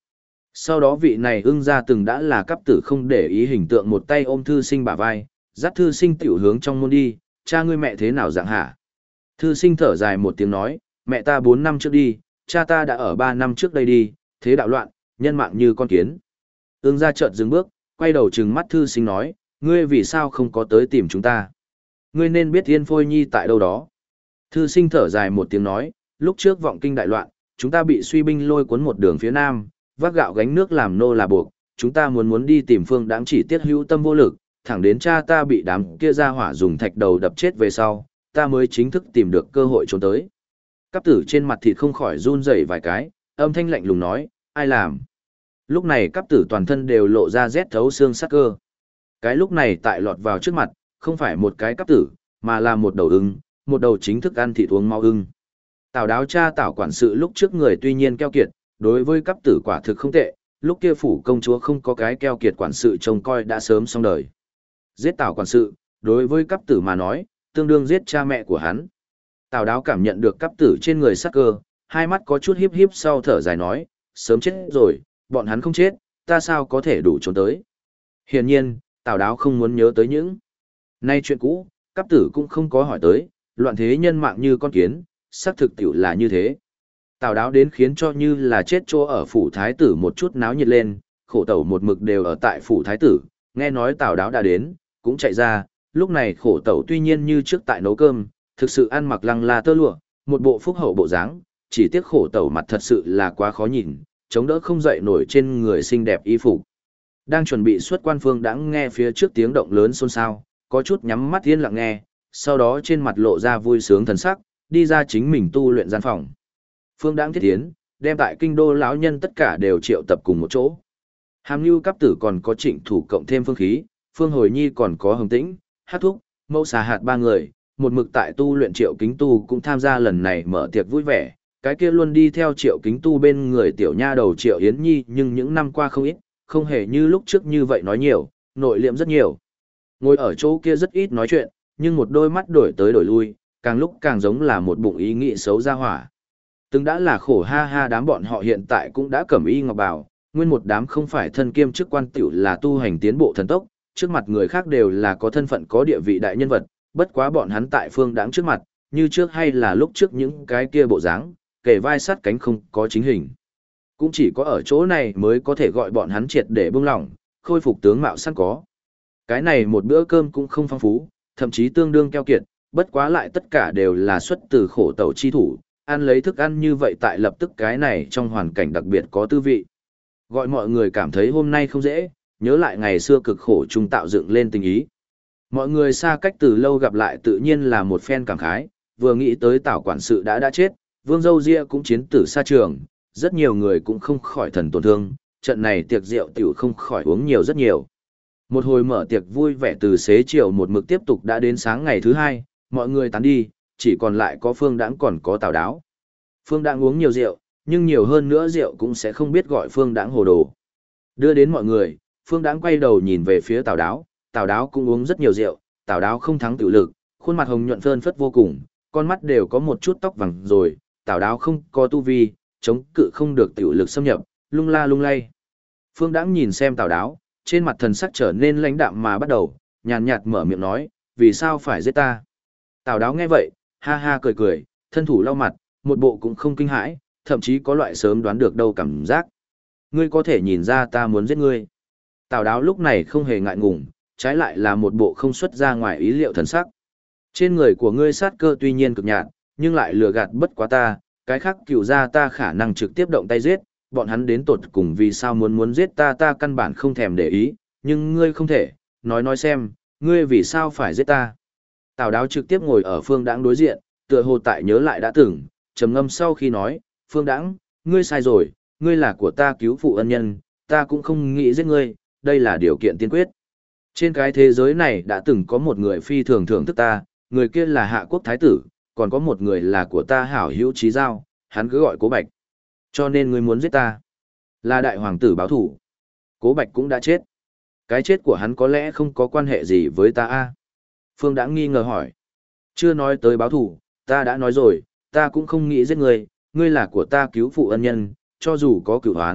Sau đó vị này ưng gia từng đã là cấp tử không để ý hình tượng một tay ôm thư sinh bả vai, dắt thư sinh tiểu hướng trong môn đi, cha ngươi mẹ thế nào dạng hả? Thư sinh thở dài một tiếng nói, mẹ ta 4 năm trước đi, cha ta đã ở 3 năm trước đây đi, thế đạo loạn, nhân mạng như con kiến. Ưng gia chợt dừng bước, quay đầu trừng mắt thư sinh nói, ngươi vì sao không có tới tìm chúng ta? Ngươi nên biết Yên Phôi Nhi tại đâu đó. Thư sinh thở dài một tiếng nói, lúc trước vọng kinh đại loạn, chúng ta bị suy binh lôi cuốn một đường phía nam, vác gạo gánh nước làm nô là buộc, chúng ta muốn đi tìm Phương Đãng chỉ tiết hữu tâm vô lực, thẳng đến cha ta bị đám kia ra hỏa dùng thạch đầu đập chết về sau, ta mới chính thức tìm được cơ hội trốn tới. Cáp tử trên mặt thịt không khỏi run rẩy vài cái, âm thanh lạnh lùng nói, ai làm? Lúc này cáp tử toàn thân đều lộ ra rét thấu xương sắc cơ. Cái lúc này tại lọt vào trước mặt, không phải một cái cáp tử, mà là một đầu ưng, một đầu chính thức ăn thịt uống máu ưng. Tào Đáo cha Tào quản sự lúc trước người tuy nhiên keo kiệt, đối với cấp tử quả thực không tệ, lúc kia phủ công chúa không có cái keo kiệt quản sự trông coi đã sớm xong đời. Giết Tào quản sự, đối với cấp tử mà nói, tương đương giết cha mẹ của hắn. Tào Đáo cảm nhận được cấp tử trên người sắc cơ, hai mắt có chút híp híp sau thở dài nói, sớm chết rồi, bọn hắn không chết, ta sao có thể đủ trốn tới. Hiển nhiên, Tào Đáo không muốn nhớ tới những nay chuyện cũ, cấp tử cũng không có hỏi tới, loạn thế nhân mạng như con kiến, xác thực tiểu là như thế. Tào Đáo đến khiến cho như là chết chỗ ở phủ thái tử một chút náo nhiệt lên, khổ tẩu một mực đều ở tại phủ thái tử, nghe nói Tào Đáo đã đến, cũng chạy ra, lúc này khổ tẩu tuy nhiên như trước tại nấu cơm, thực sự ăn mặc lăng la tơ lụa, một bộ phúc hậu bộ dáng, chỉ tiếc khổ tẩu mặt thật sự là quá khó nhìn, chống đỡ không dậy nổi trên người xinh đẹp y phục. Đang chuẩn bị xuất quan Phương Đãng nghe phía trước tiếng động lớn xôn xao, có chút nhắm mắt yên lặng nghe, sau đó trên mặt lộ ra vui sướng thần sắc, đi ra chính mình tu luyện gian phòng. Phương Đãng thiết tiến, đem tại kinh đô lão nhân tất cả đều triệu tập cùng một chỗ. Hàm Nưu Cấp tử còn có Trịnh Thủ cộng thêm Phương Khí, Phương Hồi Nhi còn có Hồng Tĩnh, Hát Thúc, Mẫu Xà Hạt ba người, một mực tại tu luyện Triệu Kính Tu cũng tham gia lần này mở tiệc vui vẻ, cái kia luôn đi theo Triệu Kính Tu bên người tiểu nha đầu Triệu Yến Nhi, nhưng những năm qua không ít, không hề như lúc trước như vậy nói nhiều, nội liệm rất nhiều. Ngồi ở chỗ kia rất ít nói chuyện, nhưng một đôi mắt đổi tới đổi lui, càng lúc càng giống là một bụng ý nghĩ xấu ra hỏa. Từng đã là khổ ha ha đám bọn họ hiện tại cũng đã cẩm y ngọc bào, nguyên một đám không phải thân kiêm chức quan tiểu là tu hành tiến bộ thần tốc, trước mặt người khác đều là có thân phận có địa vị đại nhân vật, bất quá bọn hắn tại Phương Đãng trước mặt, như trước hay là lúc trước những cái kia bộ dáng, kề vai sát cánh không có chính hình. Cũng chỉ có ở chỗ này mới có thể gọi bọn hắn triệt để buông lỏng, khôi phục tướng mạo sẵn có. Cái này một bữa cơm cũng không phong phú, thậm chí tương đương keo kiệt, bất quá lại tất cả đều là xuất từ khổ tẩu chi thủ, ăn lấy thức ăn như vậy tại lập tức cái này trong hoàn cảnh đặc biệt có tư vị. Gọi mọi người cảm thấy hôm nay không dễ, nhớ lại ngày xưa cực khổ chung tạo dựng lên tình ý. Mọi người xa cách từ lâu gặp lại tự nhiên là một phen cảm khái, vừa nghĩ tới Tào quản sự đã chết, Vương Dâu Ria cũng chiến tử xa trường, rất nhiều người cũng không khỏi thần tổn thương, trận này tiệc rượu tiểu không khỏi uống nhiều rất nhiều. Một hồi mở tiệc vui vẻ từ xế chiều một mực tiếp tục đã đến sáng ngày thứ hai, mọi người tán đi, chỉ còn lại có Phương Đãng còn có Tào Đáo. Phương Đãng uống nhiều rượu, nhưng nhiều hơn nữa rượu cũng sẽ không biết gọi Phương Đãng hồ đồ. Đưa đến mọi người, Phương Đãng quay đầu nhìn về phía Tào Đáo, Tào Đáo cũng uống rất nhiều rượu, Tào Đáo không thắng tự lực, khuôn mặt hồng nhuận phơn phất vô cùng, con mắt đều có một chút tóc vàng rồi, Tào Đáo không có tu vi, chống cự không được tự lực xâm nhập, lung la lung lay. Phương Đãng nhìn xem Tào Đáo, trên mặt thần sắc trở nên lãnh đạm mà bắt đầu, nhàn nhạt mở miệng nói, vì sao phải giết ta? Tào Đáo nghe vậy, ha ha cười cười, thân thủ lau mặt, một bộ cũng không kinh hãi, thậm chí có loại sớm đoán được đâu cảm giác. Ngươi có thể nhìn ra ta muốn giết ngươi. Tào Đáo lúc này không hề ngại ngùng, trái lại là một bộ không xuất ra ngoài ý liệu thần sắc. Trên người của ngươi sát cơ tuy nhiên cực nhạt, nhưng lại lừa gạt bất quá ta, cái khác cựu ra ta khả năng trực tiếp động tay giết, bọn hắn đến tột cùng vì sao muốn giết ta ta căn bản không thèm để ý, nhưng ngươi không thể, nói xem, ngươi vì sao phải giết ta. Tào Đáo trực tiếp ngồi ở Phương Đãng đối diện, tựa hồ tại nhớ lại đã từng, trầm ngâm sau khi nói, Phương Đãng, ngươi sai rồi, ngươi là của ta cứu phụ ân nhân, ta cũng không nghĩ giết ngươi, đây là điều kiện tiên quyết. Trên cái thế giới này đã từng có một người phi thường thưởng thức ta, người kia là Hạ Quốc Thái Tử, còn có một người là của ta hảo hữu Chí Giao, hắn cứ gọi Cố Bạch. Cho nên ngươi muốn giết ta, là đại hoàng tử báo thủ. Cố Bạch cũng đã chết. Cái chết của hắn có lẽ không có quan hệ gì với ta a? Phương Đãng nghi ngờ hỏi. Chưa nói tới báo thủ, ta đã nói rồi, ta cũng không nghĩ giết ngươi, ngươi là của ta cứu phụ ân nhân, cho dù có cửu oán,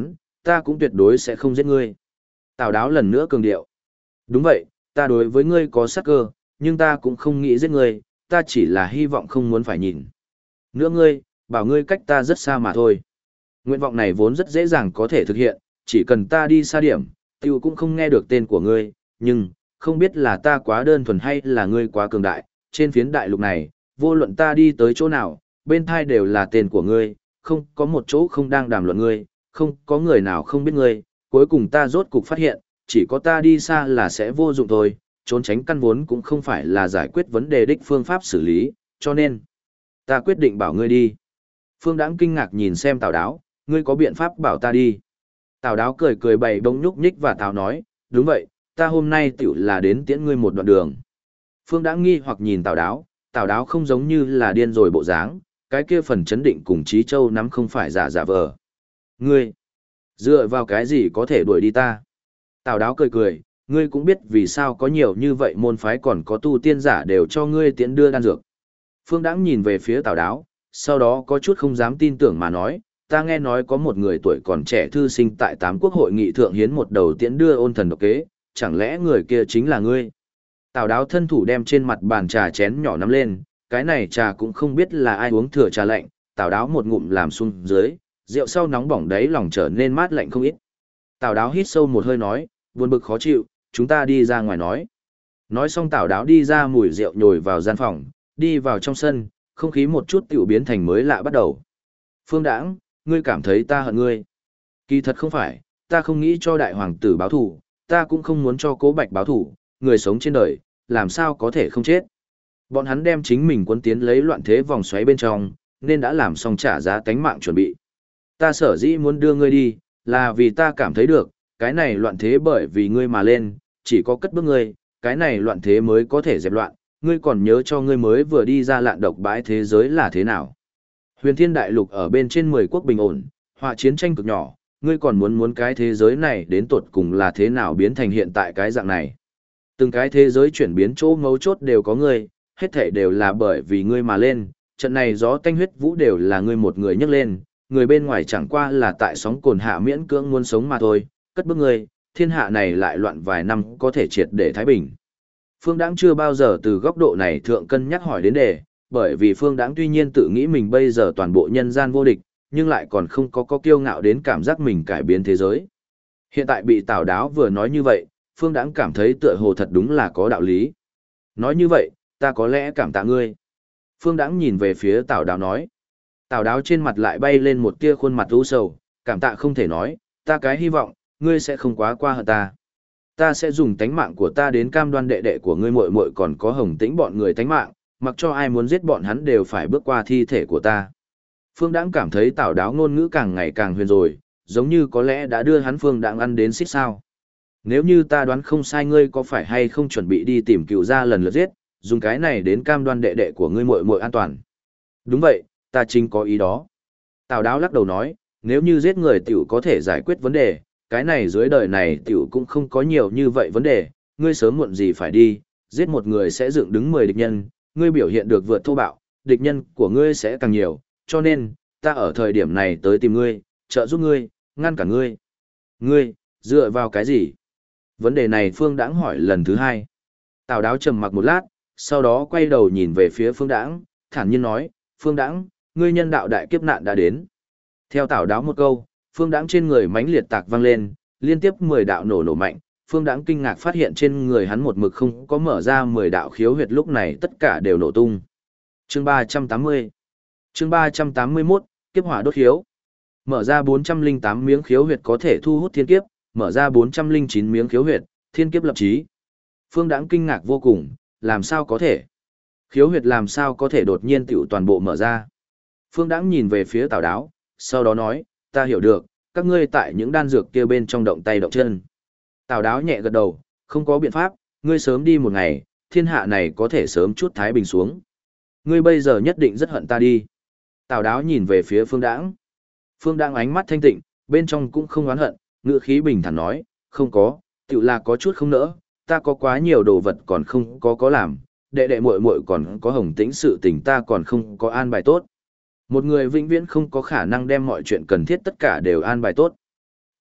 ta cũng tuyệt đối sẽ không giết ngươi. Tào Đáo lần nữa cường điệu. Đúng vậy, ta đối với ngươi có sắc cơ, nhưng ta cũng không nghĩ giết ngươi, ta chỉ là hy vọng không muốn phải nhìn. Nữa ngươi, bảo ngươi cách ta rất xa mà thôi. Nguyện vọng này vốn rất dễ dàng có thể thực hiện, chỉ cần ta đi xa điểm, tiêu cũng không nghe được tên của ngươi, nhưng, không biết là ta quá đơn thuần hay là ngươi quá cường đại, trên phiến đại lục này, vô luận ta đi tới chỗ nào, bên thai đều là tên của ngươi, không có một chỗ không đang đàm luận ngươi, không có người nào không biết ngươi, cuối cùng ta rốt cục phát hiện, chỉ có ta đi xa là sẽ vô dụng thôi, trốn tránh căn vốn cũng không phải là giải quyết vấn đề đích phương pháp xử lý, cho nên, ta quyết định bảo ngươi đi. Phương Đãng kinh ngạc nhìn xem Tào Đáo, ngươi có biện pháp bảo ta đi. Tào Đáo cười cười bày bông nhúc nhích và Tào nói, đúng vậy, ta hôm nay tiểu là đến tiễn ngươi một đoạn đường. Phương Đãng nghi hoặc nhìn Tào Đáo không giống như là điên rồi bộ dáng, cái kia phần chấn định cùng Trí Châu nắm không phải giả vờ. Ngươi, dựa vào cái gì có thể đuổi đi ta? Tào Đáo cười cười, ngươi cũng biết vì sao có nhiều như vậy môn phái còn có tu tiên giả đều cho ngươi tiễn đưa đan dược. Phương Đãng nhìn về phía Tào Đáo, sau đó có chút không dám tin tưởng mà nói, ta nghe nói có một người tuổi còn trẻ thư sinh tại Tám Quốc hội nghị thượng hiến một đầu tiễn đưa ôn thần độc kế, chẳng lẽ người kia chính là ngươi? Tào Đáo thân thủ đem trên mặt bàn trà chén nhỏ nắm lên, cái này trà cũng không biết là ai uống thừa trà lạnh, Tào Đáo một ngụm làm xuống dưới, rượu sau nóng bỏng đấy lòng trở nên mát lạnh không ít. Tào Đáo hít sâu một hơi nói, buồn bực khó chịu, chúng ta đi ra ngoài nói. Nói xong Tào Đáo đi ra mùi rượu nhồi vào gian phòng, đi vào trong sân, không khí một chút tiểu biến thành mới lạ bắt đầu. Phương Đãng, ngươi cảm thấy ta hận ngươi. Kỳ thật không phải, ta không nghĩ cho đại hoàng tử báo thù, ta cũng không muốn cho Cố Bạch báo thù, người sống trên đời, làm sao có thể không chết. Bọn hắn đem chính mình cuốn tiến lấy loạn thế vòng xoáy bên trong, nên đã làm xong trả giá tánh mạng chuẩn bị. Ta sở dĩ muốn đưa ngươi đi, là vì ta cảm thấy được, cái này loạn thế bởi vì ngươi mà lên, chỉ có cất bước ngươi, cái này loạn thế mới có thể dẹp loạn, ngươi còn nhớ cho ngươi mới vừa đi ra lạn độc bãi thế giới là thế nào. Huyền Thiên Đại Lục ở bên trên 10 quốc bình ổn, họa chiến tranh cực nhỏ, ngươi còn muốn cái thế giới này đến tột cùng là thế nào biến thành hiện tại cái dạng này. Từng cái thế giới chuyển biến chỗ ngấu chốt đều có ngươi, hết thảy đều là bởi vì ngươi mà lên, trận này gió tanh huyết vũ đều là ngươi một người nhấc lên, người bên ngoài chẳng qua là tại sóng cồn hạ miễn cưỡng muốn sống mà thôi, cất bước ngươi, thiên hạ này lại loạn vài năm có thể triệt để thái bình. Phương Đãng chưa bao giờ từ góc độ này thượng cân nhắc hỏi đến đề, bởi vì Phương Đãng tuy nhiên tự nghĩ mình bây giờ toàn bộ nhân gian vô địch, nhưng lại còn không có kiêu ngạo đến cảm giác mình cải biến thế giới. Hiện tại bị Tào Đáo vừa nói như vậy, Phương Đãng cảm thấy tựa hồ thật đúng là có đạo lý. Nói như vậy, ta có lẽ cảm tạ ngươi. Phương Đãng nhìn về phía Tào Đáo nói. Tào Đáo trên mặt lại bay lên một tia khuôn mặt u sầu, cảm tạ không thể nói, ta cái hy vọng, ngươi sẽ không quá qua hận ta. Ta sẽ dùng tánh mạng của ta đến cam đoan đệ đệ của ngươi muội muội còn có Hồng Tĩnh bọn người tánh mạng, mặc cho ai muốn giết bọn hắn đều phải bước qua thi thể của ta. Phương Đãng cảm thấy Tào Đáo ngôn ngữ càng ngày càng huyền rồi, giống như có lẽ đã đưa hắn Phương Đãng ăn đến xích sao. Nếu như ta đoán không sai ngươi có phải hay không chuẩn bị đi tìm cựu gia lần lượt giết, dùng cái này đến cam đoan đệ đệ của ngươi muội muội an toàn. Đúng vậy, ta chính có ý đó. Tào Đáo lắc đầu nói, nếu như giết người tiểu có thể giải quyết vấn đề, cái này dưới đời này tiểu cũng không có nhiều như vậy vấn đề, ngươi sớm muộn gì phải đi, giết một người sẽ dựng đứng 10 địch nhân, ngươi biểu hiện được vượt thô bạo, địch nhân của ngươi sẽ càng nhiều, cho nên, ta ở thời điểm này tới tìm ngươi, trợ giúp ngươi, ngăn cản ngươi. Ngươi, dựa vào cái gì? Vấn đề này Phương Đãng hỏi lần thứ hai. Tào Đáo trầm mặc một lát, sau đó quay đầu nhìn về phía Phương Đãng, thản nhiên nói, Phương Đãng, ngươi nhân đạo đại kiếp nạn đã đến. Theo Tào Đáo một câu, Phương Đãng trên người mãnh liệt tạc vang lên, liên tiếp 10 đạo nổ mạnh, Phương Đãng kinh ngạc phát hiện trên người hắn một mực không có mở ra 10 đạo khiếu huyệt lúc này tất cả đều nổ tung. Chương 380. Chương 381, kiếp hỏa đốt khiếu. Mở ra 408 miếng khiếu huyệt có thể thu hút thiên kiếp, mở ra 409 miếng khiếu huyệt, thiên kiếp lập chí. Phương Đãng kinh ngạc vô cùng, làm sao có thể? Khiếu huyệt làm sao có thể đột nhiên tiểu toàn bộ mở ra? Phương Đãng nhìn về phía Tào Đáo, sau đó nói, ta hiểu được, các ngươi tại những đan dược kia bên trong động tay động chân. Tào Đáo nhẹ gật đầu, không có biện pháp, ngươi sớm đi một ngày, thiên hạ này có thể sớm chút thái bình xuống. Ngươi bây giờ nhất định rất hận ta đi. Tào Đáo nhìn về phía Phương Đãng. Phương Đãng ánh mắt thanh tịnh, bên trong cũng không oán hận, ngữ khí bình thản nói, không có, tự là có chút không nỡ, ta có quá nhiều đồ vật còn không có làm, đệ đệ muội muội còn có Hồng Tĩnh sự tình ta còn không có an bài tốt. Một người vĩnh viễn không có khả năng đem mọi chuyện cần thiết tất cả đều an bài tốt.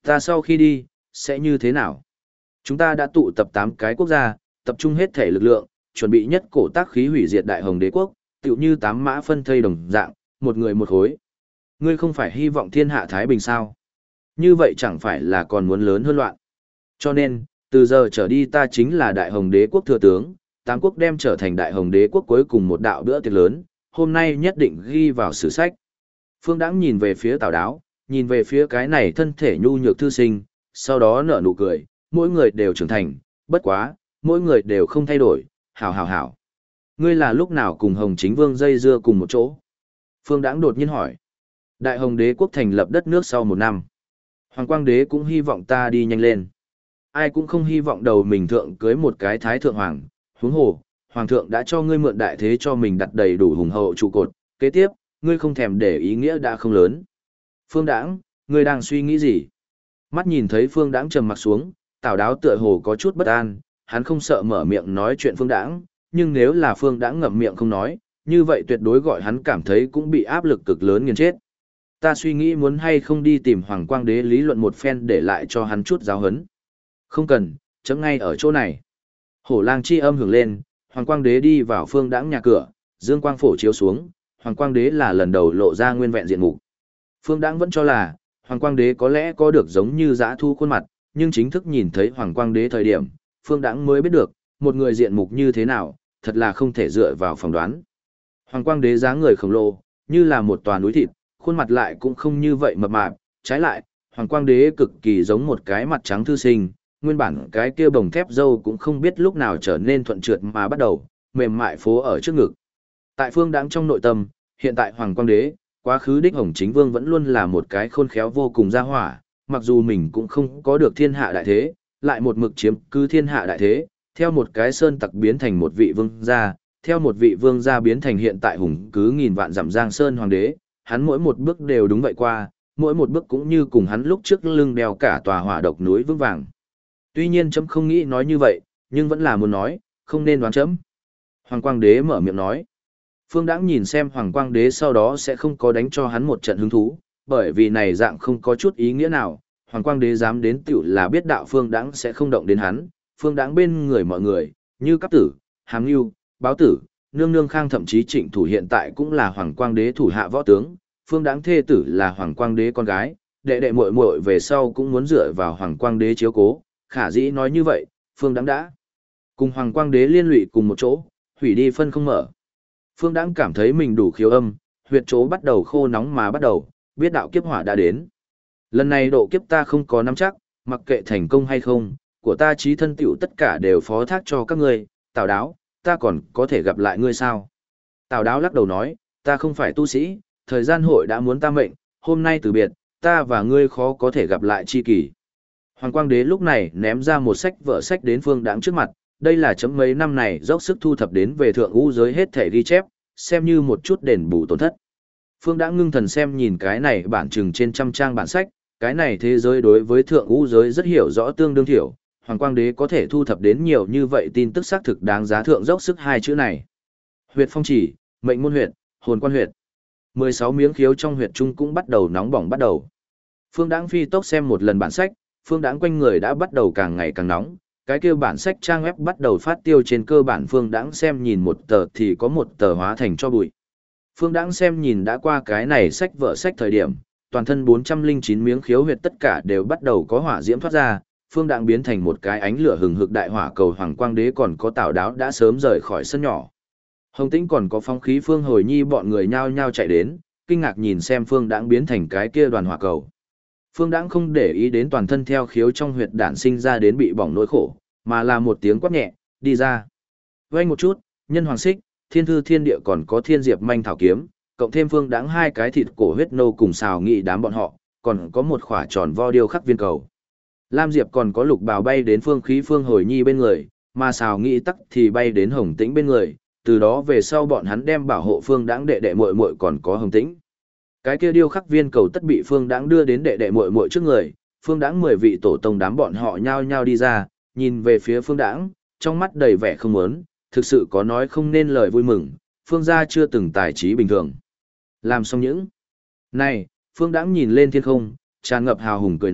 Ta sau khi đi, sẽ như thế nào? Chúng ta đã tụ tập 8 cái quốc gia, tập trung hết thể lực lượng, chuẩn bị nhất cổ tác khí hủy diệt đại hồng đế quốc, tựu như 8 mã phân thây đồng dạng, một người một khối. Ngươi không phải hy vọng thiên hạ Thái Bình sao? Như vậy chẳng phải là còn muốn lớn hơn loạn. Cho nên, từ giờ trở đi ta chính là đại hồng đế quốc thừa tướng, tám quốc đem trở thành đại hồng đế quốc cuối cùng một đạo bữa tiệc lớn, hôm nay nhất định ghi vào sử sách. Phương Đãng nhìn về phía Tào Đáo, nhìn về phía cái này thân thể nhu nhược thư sinh, sau đó nở nụ cười, mỗi người đều trưởng thành, bất quá, mỗi người đều không thay đổi, hảo hảo hảo. Ngươi là lúc nào cùng Hồng Chính Vương dây dưa cùng một chỗ? Phương Đãng đột nhiên hỏi. Đại hồng đế quốc thành lập đất nước sau 1 năm. Hoàng Quang đế cũng hy vọng ta đi nhanh lên. Ai cũng không hy vọng đầu mình thượng cưới một cái thái thượng hoàng, huống hồ, hoàng thượng đã cho ngươi mượn đại thế cho mình đặt đầy đủ hùng hậu trụ cột, kế tiếp, ngươi không thèm để ý nghĩa đã không lớn. Phương Đãng, ngươi đang suy nghĩ gì? Mắt nhìn thấy Phương Đãng trầm mặt xuống, Tào Đáo tựa hồ có chút bất an, hắn không sợ mở miệng nói chuyện Phương Đãng, nhưng nếu là Phương Đãng ngậm miệng không nói, như vậy tuyệt đối gọi hắn cảm thấy cũng bị áp lực cực lớn nghiền chết. Ta suy nghĩ muốn hay không đi tìm Hoàng Quang đế lý luận một phen để lại cho hắn chút giáo huấn. Không cần, chấm ngay ở chỗ này. Hổ lang chi âm hưởng lên, Hoàng Quang đế đi vào Phương Đãng nhà cửa, dương quang phổ chiếu xuống, Hoàng Quang đế là lần đầu lộ ra nguyên vẹn diện mục. Phương Đãng vẫn cho là, Hoàng Quang đế có lẽ có được giống như dã thu khuôn mặt, nhưng chính thức nhìn thấy Hoàng Quang đế thời điểm, Phương Đãng mới biết được, một người diện mục như thế nào, thật là không thể dựa vào phỏng đoán. Hoàng Quang đế dáng người khổng lồ, như là một tòa núi thịt, khuôn mặt lại cũng không như vậy mập mạp, trái lại, Hoàng Quang đế cực kỳ giống một cái mặt trắng thư sinh, nguyên bản cái kia bồng thép râu cũng không biết lúc nào trở nên thuận trượt mà bắt đầu, mềm mại phố ở trước ngực. Tại Phương Đãng trong nội tâm, hiện tại Hoàng Quang đế, quá khứ đích Hồng Chính Vương vẫn luôn là một cái khôn khéo vô cùng gia hỏa, mặc dù mình cũng không có được thiên hạ đại thế, lại một mực chiếm cứ thiên hạ đại thế, theo một cái sơn tặc biến thành một vị vương gia, theo một vị vương gia biến thành hiện tại hùng cứ nghìn vạn dặm giang sơn hoàng đế, hắn mỗi một bước đều đúng vậy qua, mỗi một bước cũng như cùng hắn lúc trước lưng đeo cả tòa hỏa độc núi vững vàng. Tuy nhiên chấm không nghĩ nói như vậy, nhưng vẫn là muốn nói, không nên đoán chấm. Hoàng Quang đế mở miệng nói. Phương Đãng nhìn xem Hoàng Quang đế sau đó sẽ không có đánh cho hắn một trận hứng thú, bởi vì này dạng không có chút ý nghĩa nào, Hoàng Quang đế dám đến tiểu là biết đạo Phương Đãng sẽ không động đến hắn, Phương Đãng bên người mọi người, như Cáp Tử, Hàm Nưu, Báo Tử, Nương Nương Khang thậm chí Trịnh Thủ hiện tại cũng là Hoàng Quang đế thủ hạ võ tướng, Phương Đãng thê tử là Hoàng Quang đế con gái, đệ đệ muội muội về sau cũng muốn dựa vào Hoàng Quang đế chiếu cố, khả dĩ nói như vậy, Phương Đãng đã cùng Hoàng Quang đế liên lụy cùng một chỗ, hủy đi phân không mở. Phương Đãng cảm thấy mình đủ khiếu âm, huyệt chỗ bắt đầu khô nóng mà bắt đầu, biết đạo kiếp hỏa đã đến. Lần này độ kiếp ta không có nắm chắc, mặc kệ thành công hay không, của ta chí thân tiểu tất cả đều phó thác cho các ngươi, Tào Đáo, ta còn có thể gặp lại ngươi sao? Tào Đáo lắc đầu nói, ta không phải tu sĩ, thời gian hội đã muốn ta mệnh, hôm nay từ biệt, ta và ngươi khó có thể gặp lại chi kỳ. Hoàng Quang đế lúc này ném ra một sách vở sách đến Phương Đãng trước mặt, đây là chấm mấy năm này dốc sức thu thập đến về thượng u giới hết thể ghi chép, xem như một chút đền bù tổn thất. Phương Đãng ngưng thần xem nhìn cái này bản chừng trên 100 trang bản sách, cái này thế giới đối với thượng u giới rất hiểu rõ tương đương thiểu, Hoàng Quang đế có thể thu thập đến nhiều như vậy tin tức xác thực đáng giá thượng dốc sức hai chữ này. Huyệt phong chỉ, mệnh môn huyệt, hồn quan huyệt. 16 miếng khiếu trong huyệt trung cũng bắt đầu nóng bỏng bắt đầu. Phương Đãng phi tốc xem một lần bản sách, Phương Đãng quanh người đã bắt đầu càng ngày càng nóng, cái kia bản sách trang web bắt đầu phát tiêu trên cơ bản Phương Đãng xem nhìn một tờ thì có một tờ hóa thành cho bụi. Phương Đãng xem nhìn đã qua cái này sách vở sách thời điểm, toàn thân 409 miếng khiếu huyệt tất cả đều bắt đầu có hỏa diễm thoát ra, Phương Đãng biến thành một cái ánh lửa hừng hực đại hỏa cầu. Hoàng Quang đế còn có Tào Đáo đã sớm rời khỏi sân nhỏ. Hồng Tĩnh còn có phong khí Phương Hồi Nhi bọn người nhao nhao chạy đến, kinh ngạc nhìn xem Phương Đãng biến thành cái kia đoàn hỏa cầu. Phương Đãng không để ý đến toàn thân theo khiếu trong huyệt đản sinh ra đến bị bỏng nỗi khổ, mà là một tiếng quát nhẹ, đi ra. Vang một chút, nhân hoàng xích, thiên thư thiên địa còn có thiên diệp manh thảo kiếm, cộng thêm Phương Đãng hai cái thịt cổ huyết nô cùng xào nghị đám bọn họ, còn có một khỏa tròn vo điêu khắc viên cầu. Lam Diệp còn có lục bào bay đến Phương khí Phương Hồi Nhi bên người, mà xào nghị tắc thì bay đến Hồng Tĩnh bên người, từ đó về sau bọn hắn đem bảo hộ Phương Đãng đệ đệ muội muội còn có Hồng Tĩnh. Cái kia điêu khắc viên cầu tất bị Phương Đãng đưa đến đệ đệ muội muội trước người, Phương Đãng 10 vị tổ tông đám bọn họ nhao nhao đi ra, nhìn về phía Phương Đãng, trong mắt đầy vẻ không muốn, thực sự có nói không nên lời vui mừng, Phương gia chưa từng tài trí bình thường. Làm xong những này, Phương Đãng nhìn lên thiên không, tràn ngập hào hùng cười nói,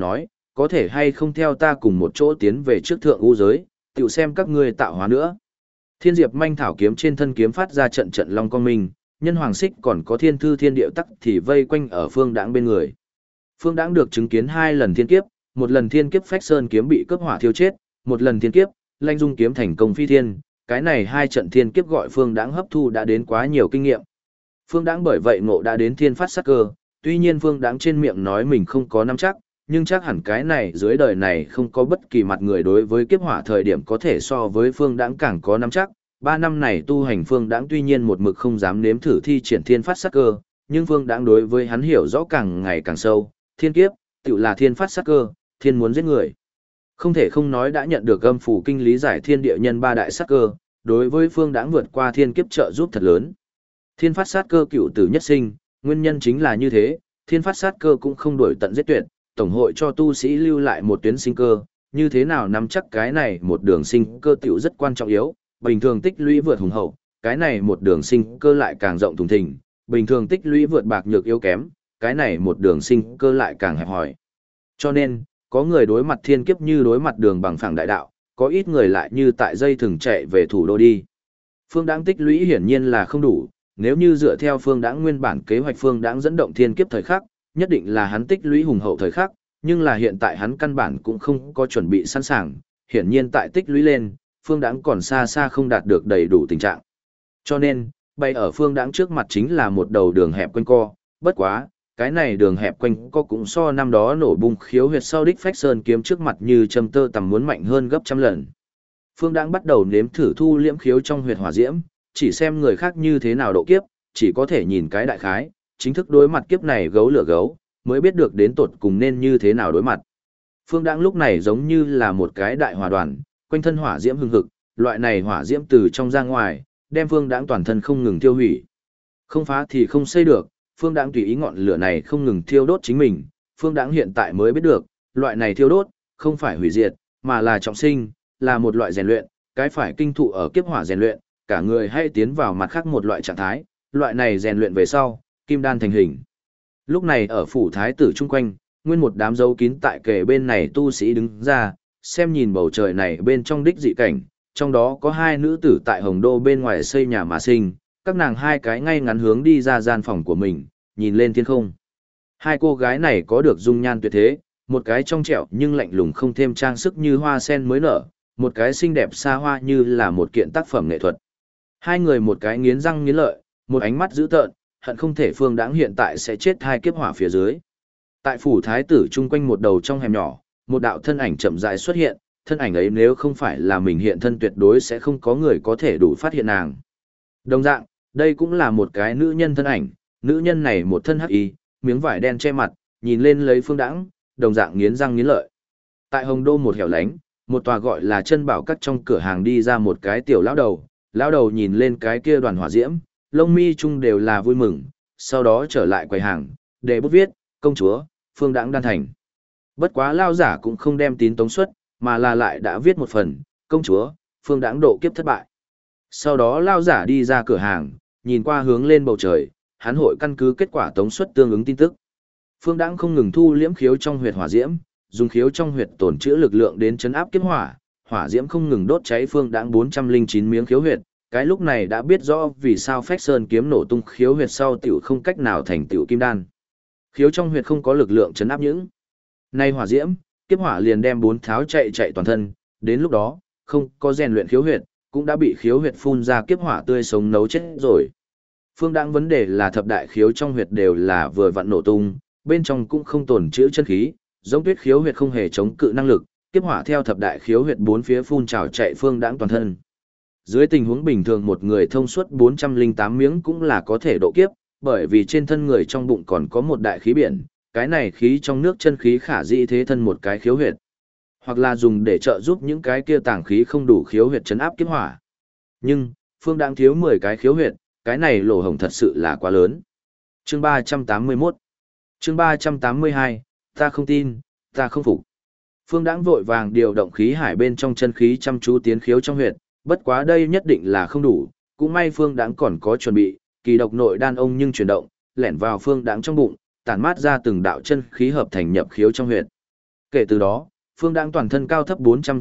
có thể hay không theo ta cùng một chỗ tiến về trước thượng u giới, tiểu xem các ngươi tạo hóa nữa. Thiên diệp manh thảo kiếm trên thân kiếm phát ra trận trận long quang minh, nhân hoàng xích còn có thiên thư thiên điệu tắc thì vây quanh ở Phương Đãng bên người. Phương Đãng được chứng kiến 2 lần thiên kiếp, một lần thiên kiếp phách sơn kiếm bị cướp hỏa thiêu chết, một lần thiên kiếp, lanh dung kiếm thành công phi thiên, cái này 2 trận thiên kiếp gọi Phương Đãng hấp thu đã đến quá nhiều kinh nghiệm. Phương Đãng bởi vậy ngộ đã đến thiên phát sát cơ, tuy nhiên Phương Đãng trên miệng nói mình không có nắm chắc, nhưng chắc hẳn cái này dưới đời này không có bất kỳ mặt người đối với kiếp hỏa thời điểm có thể so với Phương Đãng càng có nắm chắc. 3 năm này tu hành Phương Đãng tuy nhiên một mực không dám nếm thử thi triển thiên phát sát cơ, nhưng Phương Đãng đối với hắn hiểu rõ càng ngày càng sâu, thiên kiếp, tự là thiên phát sát cơ, thiên muốn giết người. Không thể không nói đã nhận được âm phủ kinh lý giải thiên địa nhân 3 đại sát cơ, đối với Phương Đãng vượt qua thiên kiếp trợ giúp thật lớn. Thiên phát sát cơ cựu tử nhất sinh, nguyên nhân chính là như thế, thiên phát sát cơ cũng không đổi tận giết tuyệt, tổng hội cho tu sĩ lưu lại một tuyến sinh cơ, như thế nào nắm chắc cái này một đường sinh cơ tiểu rất quan trọng yếu, bình thường tích lũy vượt hùng hậu, cái này một đường sinh cơ lại càng rộng thùng thình, bình thường tích lũy vượt bạc nhược yếu kém, cái này một đường sinh cơ lại càng hẹp hòi. Cho nên, có người đối mặt thiên kiếp như đối mặt đường bằng phẳng đại đạo, có ít người lại như tại dây thừng chạy về thủ đô đi. Phương Đãng tích lũy hiển nhiên là không đủ, nếu như dựa theo Phương Đãng nguyên bản kế hoạch Phương Đãng dẫn động thiên kiếp thời khắc, nhất định là hắn tích lũy hùng hậu thời khắc, nhưng là hiện tại hắn căn bản cũng không có chuẩn bị sẵn sàng, hiển nhiên tại tích lũy lên, Phương Đãng còn xa xa không đạt được đầy đủ tình trạng. Cho nên, bay ở Phương Đãng trước mặt chính là một đầu đường hẹp quanh co, bất quá, cái này đường hẹp quanh co cũng so năm đó nổ bung khiếu huyệt sau đích phách sơn kiếm trước mặt như châm tơ tầm muốn mạnh hơn gấp trăm lần. Phương Đãng bắt đầu nếm thử thu liễm khiếu trong huyệt hỏa diễm, chỉ xem người khác như thế nào độ kiếp, chỉ có thể nhìn cái đại khái, chính thức đối mặt kiếp này gấu lửa gấu, mới biết được đến tột cùng nên như thế nào đối mặt. Phương Đãng lúc này giống như là một cái đại hỏa đoàn, quanh thân hỏa diễm hừng hực, loại này hỏa diễm từ trong ra ngoài, đem Phương Đãng toàn thân không ngừng tiêu hủy. Không phá thì không xây được, Phương Đãng tùy ý ngọn lửa này không ngừng thiêu đốt chính mình, Phương Đãng hiện tại mới biết được, loại này thiêu đốt, không phải hủy diệt, mà là trọng sinh, là một loại rèn luyện, cái phải kinh thụ ở kiếp hỏa rèn luyện, cả người hay tiến vào mặt khác một loại trạng thái, loại này rèn luyện về sau, kim đan thành hình. Lúc này ở phủ thái tử chung quanh, nguyên một đám dấu kín tại kề bên này tu sĩ đứng ra, xem nhìn bầu trời này bên trong đích dị cảnh, trong đó có 2 nữ tử tại Hồng Đô bên ngoài xây nhà mà sinh, các nàng 2 cái ngay ngắn hướng đi ra gian phòng của mình, nhìn lên thiên không. 2 cô gái này có được dung nhan tuyệt thế, một cái trong trẻo nhưng lạnh lùng không thêm trang sức như hoa sen mới nở, một cái xinh đẹp xa hoa như là một kiện tác phẩm nghệ thuật. 2 người một cái nghiến răng nghiến lợi, một ánh mắt dữ tợn, hận không thể Phương Đãng hiện tại sẽ chết 2 kiếp hỏa phía dưới. Tại phủ thái tử chung quanh một đầu trong hẻm nhỏ, một đạo thân ảnh chậm rãi xuất hiện, thân ảnh ấy nếu không phải là mình hiện thân tuyệt đối sẽ không có người có thể đủ phát hiện nàng. Đồng dạng, đây cũng là một cái nữ nhân thân ảnh, nữ nhân này một thân hắc y, miếng vải đen che mặt, nhìn lên lấy Phương Đãng, đồng dạng nghiến răng nghiến lợi. Tại Hồng Đô một hẻo lánh, một tòa gọi là chân bảo cắt trong cửa hàng đi ra một cái tiểu lão đầu nhìn lên cái kia đoàn hỏa diễm, lông mi chung đều là vui mừng, sau đó trở lại quầy hàng, để bút viết, công chúa, Phương Đãng đan thành. Bất quá lao giả cũng không đem tín tống xuất, mà là lại đã viết một phần, công chúa, Phương Đãng độ kiếp thất bại. Sau đó lao giả đi ra cửa hàng, nhìn qua hướng lên bầu trời, hắn hội căn cứ kết quả tống xuất tương ứng tin tức. Phương Đãng không ngừng thu liễm khiếu trong huyệt hỏa diễm, dùng khiếu trong huyệt tổn trữ lực lượng đến chấn áp kiếp hỏa, hỏa diễm không ngừng đốt cháy Phương Đãng 409 miếng khiếu huyệt, cái lúc này đã biết rõ vì sao Phách Sơn kiếm nổ tung khiếu huyệt sau tiểu không cách nào thành tiểu kim đan. Khiếu trong huyệt không có lực lượng chấn áp những nay hỏa diễm, kiếp hỏa liền đem 4 tháo chạy toàn thân, đến lúc đó, không có rèn luyện khiếu huyệt, cũng đã bị khiếu huyệt phun ra kiếp hỏa tươi sống nấu chết rồi. Phương Đãng vấn đề là thập đại khiếu trong huyệt đều là vừa vặn nổ tung, bên trong cũng không tồn trữ chân khí, giống tuyết khiếu huyệt không hề chống cự năng lực, kiếp hỏa theo thập đại khiếu huyệt 4 phía phun trào chạy Phương Đãng toàn thân. Dưới tình huống bình thường một người thông suốt 408 miếng cũng là có thể độ kiếp, bởi vì trên thân người trong bụng còn có một đại khí biển, cái này khí trong nước chân khí khả dĩ thế thân một cái khiếu huyệt, hoặc là dùng để trợ giúp những cái kia tàng khí không đủ khiếu huyệt chấn áp kiếp hỏa. Nhưng, Phương Đãng thiếu 10 cái khiếu huyệt, cái này lỗ hổng thật sự là quá lớn. Chương 381. Chương 382, ta không tin, ta không phục. Phương Đãng vội vàng điều động khí hải bên trong chân khí chăm chú tiến khiếu trong huyệt, bất quá đây nhất định là không đủ, cũng may Phương Đãng còn có chuẩn bị, kỳ độc nội đan ông nhưng chuyển động, lẻn vào Phương Đãng trong bụng, tản mát ra từng đạo chân khí hợp thành nhập khiếu trong huyệt. Kể từ đó, Phương Đãng toàn thân cao thấp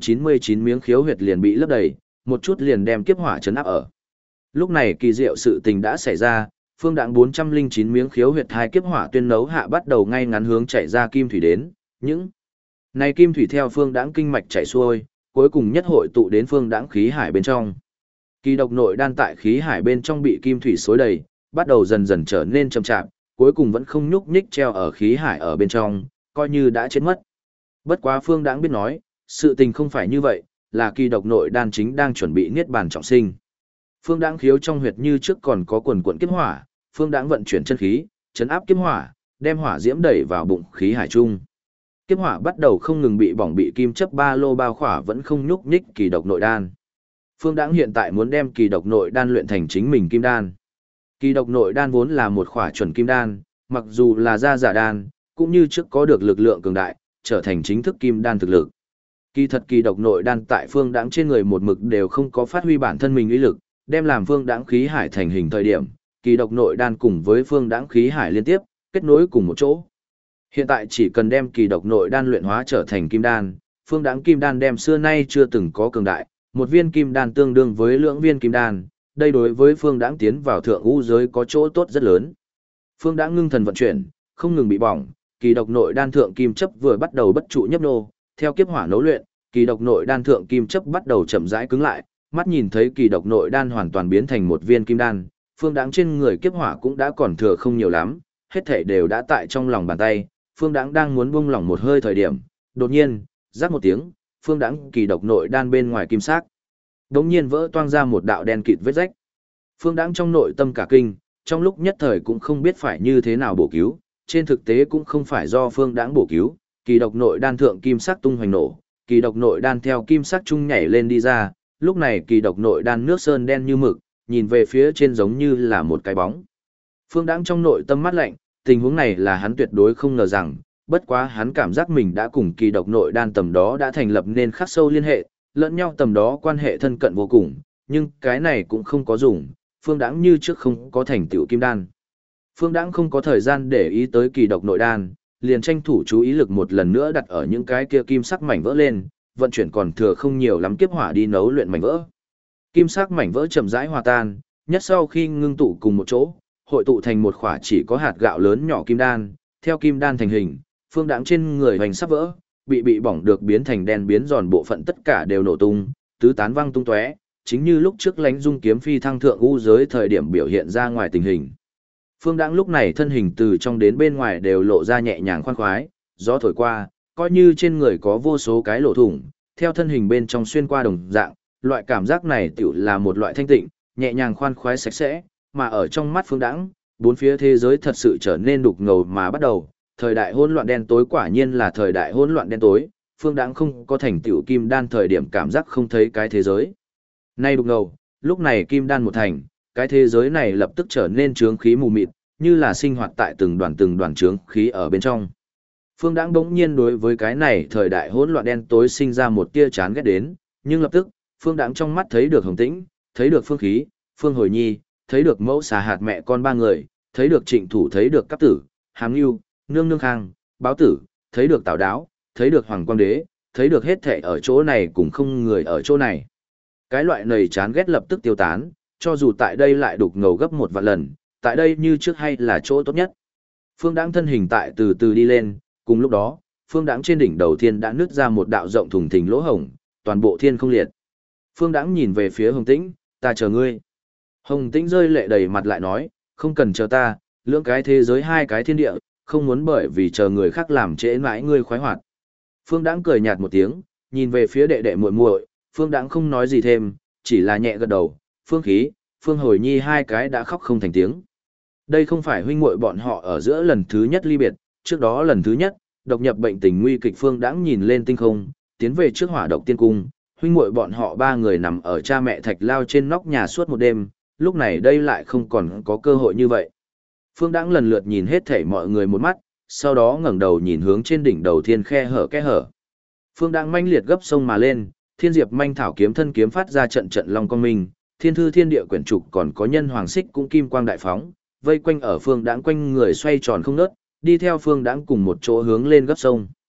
499 miếng khiếu huyệt liền bị lấp đầy, một chút liền đem kiếp hỏa chấn áp ở. Lúc này kỳ diệu sự tình đã xảy ra, Phương Đãng 409 miếng khiếu huyệt hai kiếp hỏa tuyên nấu hạ bắt đầu ngay ngắn hướng chạy ra kim thủy đến, những này kim thủy theo Phương Đãng kinh mạch chạy xuôi, cuối cùng nhất hội tụ đến Phương Đãng khí hải bên trong. Kỳ độc nội đan tại khí hải bên trong bị kim thủy xối đầy, bắt đầu dần dần trở nên chậm chạp, cuối cùng vẫn không nhúc nhích treo ở khí hải ở bên trong, coi như đã chết mất. Bất quá Phương Đãng biết nói, sự tình không phải như vậy, là kỳ độc nội đan chính đang chuẩn bị niết bàn trọng sinh. Phương Đãng khiếu trong huyệt như trước còn có quần quần kiếp hỏa, Phương Đãng vận chuyển chân khí, chấn áp kiếp hỏa, đem hỏa diễm đẩy vào bụng khí hải trung. Kiếp hỏa bắt đầu không ngừng bị bỏng, bị kim chấp ba lô bao khỏa vẫn không nhúc nhích kỳ độc nội đan. Phương Đãng hiện tại muốn đem kỳ độc nội đan luyện thành chính mình kim đan. Kỳ độc nội đan vốn là một khỏa chuẩn kim đan, mặc dù là gia giả đan, cũng như trước có được lực lượng cường đại, trở thành chính thức kim đan thực lực. Kỳ thật kỳ độc nội đan tại Phương Đãng trên người một mực đều không có phát huy bản thân mình uy lực, đem làm Phương Đãng khí hải thành hình thời điểm, kỳ độc nội đan cùng với Phương Đãng khí hải liên tiếp kết nối cùng một chỗ. Hiện tại chỉ cần đem kỳ độc nội đan luyện hóa trở thành kim đan, Phương Đãng kim đan đem xưa nay chưa từng có cường đại, một viên kim đan tương đương với lưỡng viên kim đan, đây đối với Phương Đãng tiến vào thượng ngũ giới có chỗ tốt rất lớn. Phương Đãng ngưng thần vận chuyển, không ngừng bị bỏng, kỳ độc nội đan thượng kim chấp vừa bắt đầu bất trụ nhấp nô, theo kiếp hỏa nấu luyện, kỳ độc nội đan thượng kim chấp bắt đầu chậm rãi cứng lại, mắt nhìn thấy kỳ độc nội đan hoàn toàn biến thành một viên kim đan, Phương Đãng trên người kiếp hỏa cũng đã còn thừa không nhiều lắm, hết thảy đều đã tại trong lòng bàn tay, Phương Đãng đang muốn buông lỏng một hơi thời điểm, đột nhiên, rắc một tiếng, Phương Đãng kỳ độc nội đan bên ngoài kim sắc đột nhiên vỡ toang ra một đạo đen kịt vết rách. Phương Đãng trong nội tâm cả kinh, trong lúc nhất thời cũng không biết phải như thế nào bổ cứu, trên thực tế cũng không phải do Phương Đãng bổ cứu, kỳ độc nội đan thượng kim sắc tung hoành nổ, kỳ độc nội đan theo kim sắc trung nhảy lên đi ra, lúc này kỳ độc nội đan nước sơn đen như mực, nhìn về phía trên giống như là một cái bóng. Phương Đãng trong nội tâm mát lạnh, tình huống này là hắn tuyệt đối không ngờ rằng, bất quá hắn cảm giác mình đã cùng kỳ độc nội đan tầm đó đã thành lập nên khắc sâu liên hệ, lẫn nhau tầm đó quan hệ thân cận vô cùng, nhưng cái này cũng không có dùng, Phương Đãng như trước không có thành tựu kim đan. Phương Đãng không có thời gian để ý tới kỳ độc nội đan, liền tranh thủ chú ý lực một lần nữa đặt ở những cái kia kim sắc mảnh vỡ lên, vận chuyển còn thừa không nhiều lắm kiếp hỏa đi nấu luyện mảnh vỡ. Kim sắc mảnh vỡ chậm rãi hòa tan, nhất sau khi ngưng tụ cùng một chỗ, hội tụ thành một khỏa chỉ có hạt gạo lớn nhỏ kim đan, theo kim đan thành hình, Phương Đãng trên người hoành sắp vỡ, bị bỏng được biến thành đen biến giòn bộ phận tất cả đều nổ tung, tứ tán văng tung tóe, chính như lúc trước Lánh Dung kiếm phi thăng thượng u giới thời điểm biểu hiện ra ngoài tình hình. Phương Đãng lúc này thân hình từ trong đến bên ngoài đều lộ ra nhẹ nhàng khoan khoái, gió thổi qua, coi như trên người có vô số cái lỗ thủng, theo thân hình bên trong xuyên qua đồng dạng, loại cảm giác này tựu là một loại thanh tịnh, nhẹ nhàng khoan khoái sạch sẽ, mà ở trong mắt Phương Đãng, bốn phía thế giới thật sự trở nên đục ngầu mà bắt đầu, thời đại hỗn loạn đen tối quả nhiên là thời đại hỗn loạn đen tối, Phương Đãng không có thành tựu kim đan thời điểm cảm giác không thấy cái thế giới. Nay đục ngầu, lúc này kim đan một thành, cái thế giới này lập tức trở nên chướng khí mù mịt, như là sinh hoạt tại từng đoàn chướng khí ở bên trong. Phương Đãng bỗng nhiên đối với cái này thời đại hỗn loạn đen tối sinh ra một tia chán ghét đến, nhưng lập tức, Phương Đãng trong mắt thấy được Hồng Tĩnh, thấy được Phương Khí, Phương Hồi Nhi, thấy được mẫu xà hạt mẹ con ba người, thấy được Trịnh Thủ, thấy được Cáp Tử, Hám Nưu, Nương Nương Khang, Báo Tử, thấy được Tào Đáo, thấy được Hoàng Quang Đế, thấy được hết thảy ở chỗ này cùng không người ở chỗ này. Cái loại nầy chán ghét lập tức tiêu tán, cho dù tại đây lại đục ngầu gấp một vạn lần, tại đây như trước hay là chỗ tốt nhất. Phương Đãng thân hình tại từ từ đi lên, cùng lúc đó, Phương Đãng trên đỉnh đầu thiên đã nứt ra một đạo rộng thùng thình lỗ hổng, toàn bộ thiên không liệt. Phương Đãng nhìn về phía Hồng Tĩnh, ta chờ ngươi. Hồng Tĩnh rơi lệ đầy mặt lại nói, không cần chờ ta, lưỡng cái thế giới hai cái thiên địa, không muốn bởi vì chờ người khác làm trễ mãi ngươi khoái hoạt. Phương Đãng cười nhạt một tiếng, nhìn về phía đệ đệ muội muội, Phương Đãng không nói gì thêm, chỉ là nhẹ gật đầu, Phương Khí, Phương Hồi Nhi hai cái đã khóc không thành tiếng. Đây không phải huynh muội bọn họ ở giữa lần thứ nhất ly biệt, trước đó lần thứ nhất, độc nhập bệnh tình nguy kịch Phương Đãng nhìn lên tinh không, tiến về trước Hỏa Độc Tiên Cung, huynh muội bọn họ ba người nằm ở cha mẹ thạch lao trên nóc nhà suốt một đêm, lúc này đây lại không còn có cơ hội như vậy. Phương Đãng lần lượt nhìn hết thảy mọi người một mắt, sau đó ngẩng đầu nhìn hướng trên đỉnh đầu thiên khe hở kẽ hở. Phương Đãng manh liệt gấp sông mà lên, Thiên Diệp manh thảo kiếm thân kiếm phát ra trận trận long quang minh, Thiên thư thiên địa quyển trục còn có nhân hoàng xích cũng kim quang đại phóng, vây quanh ở Phương Đãng quanh người xoay tròn không ngớt, đi theo Phương Đãng cùng một chỗ hướng lên gấp sông.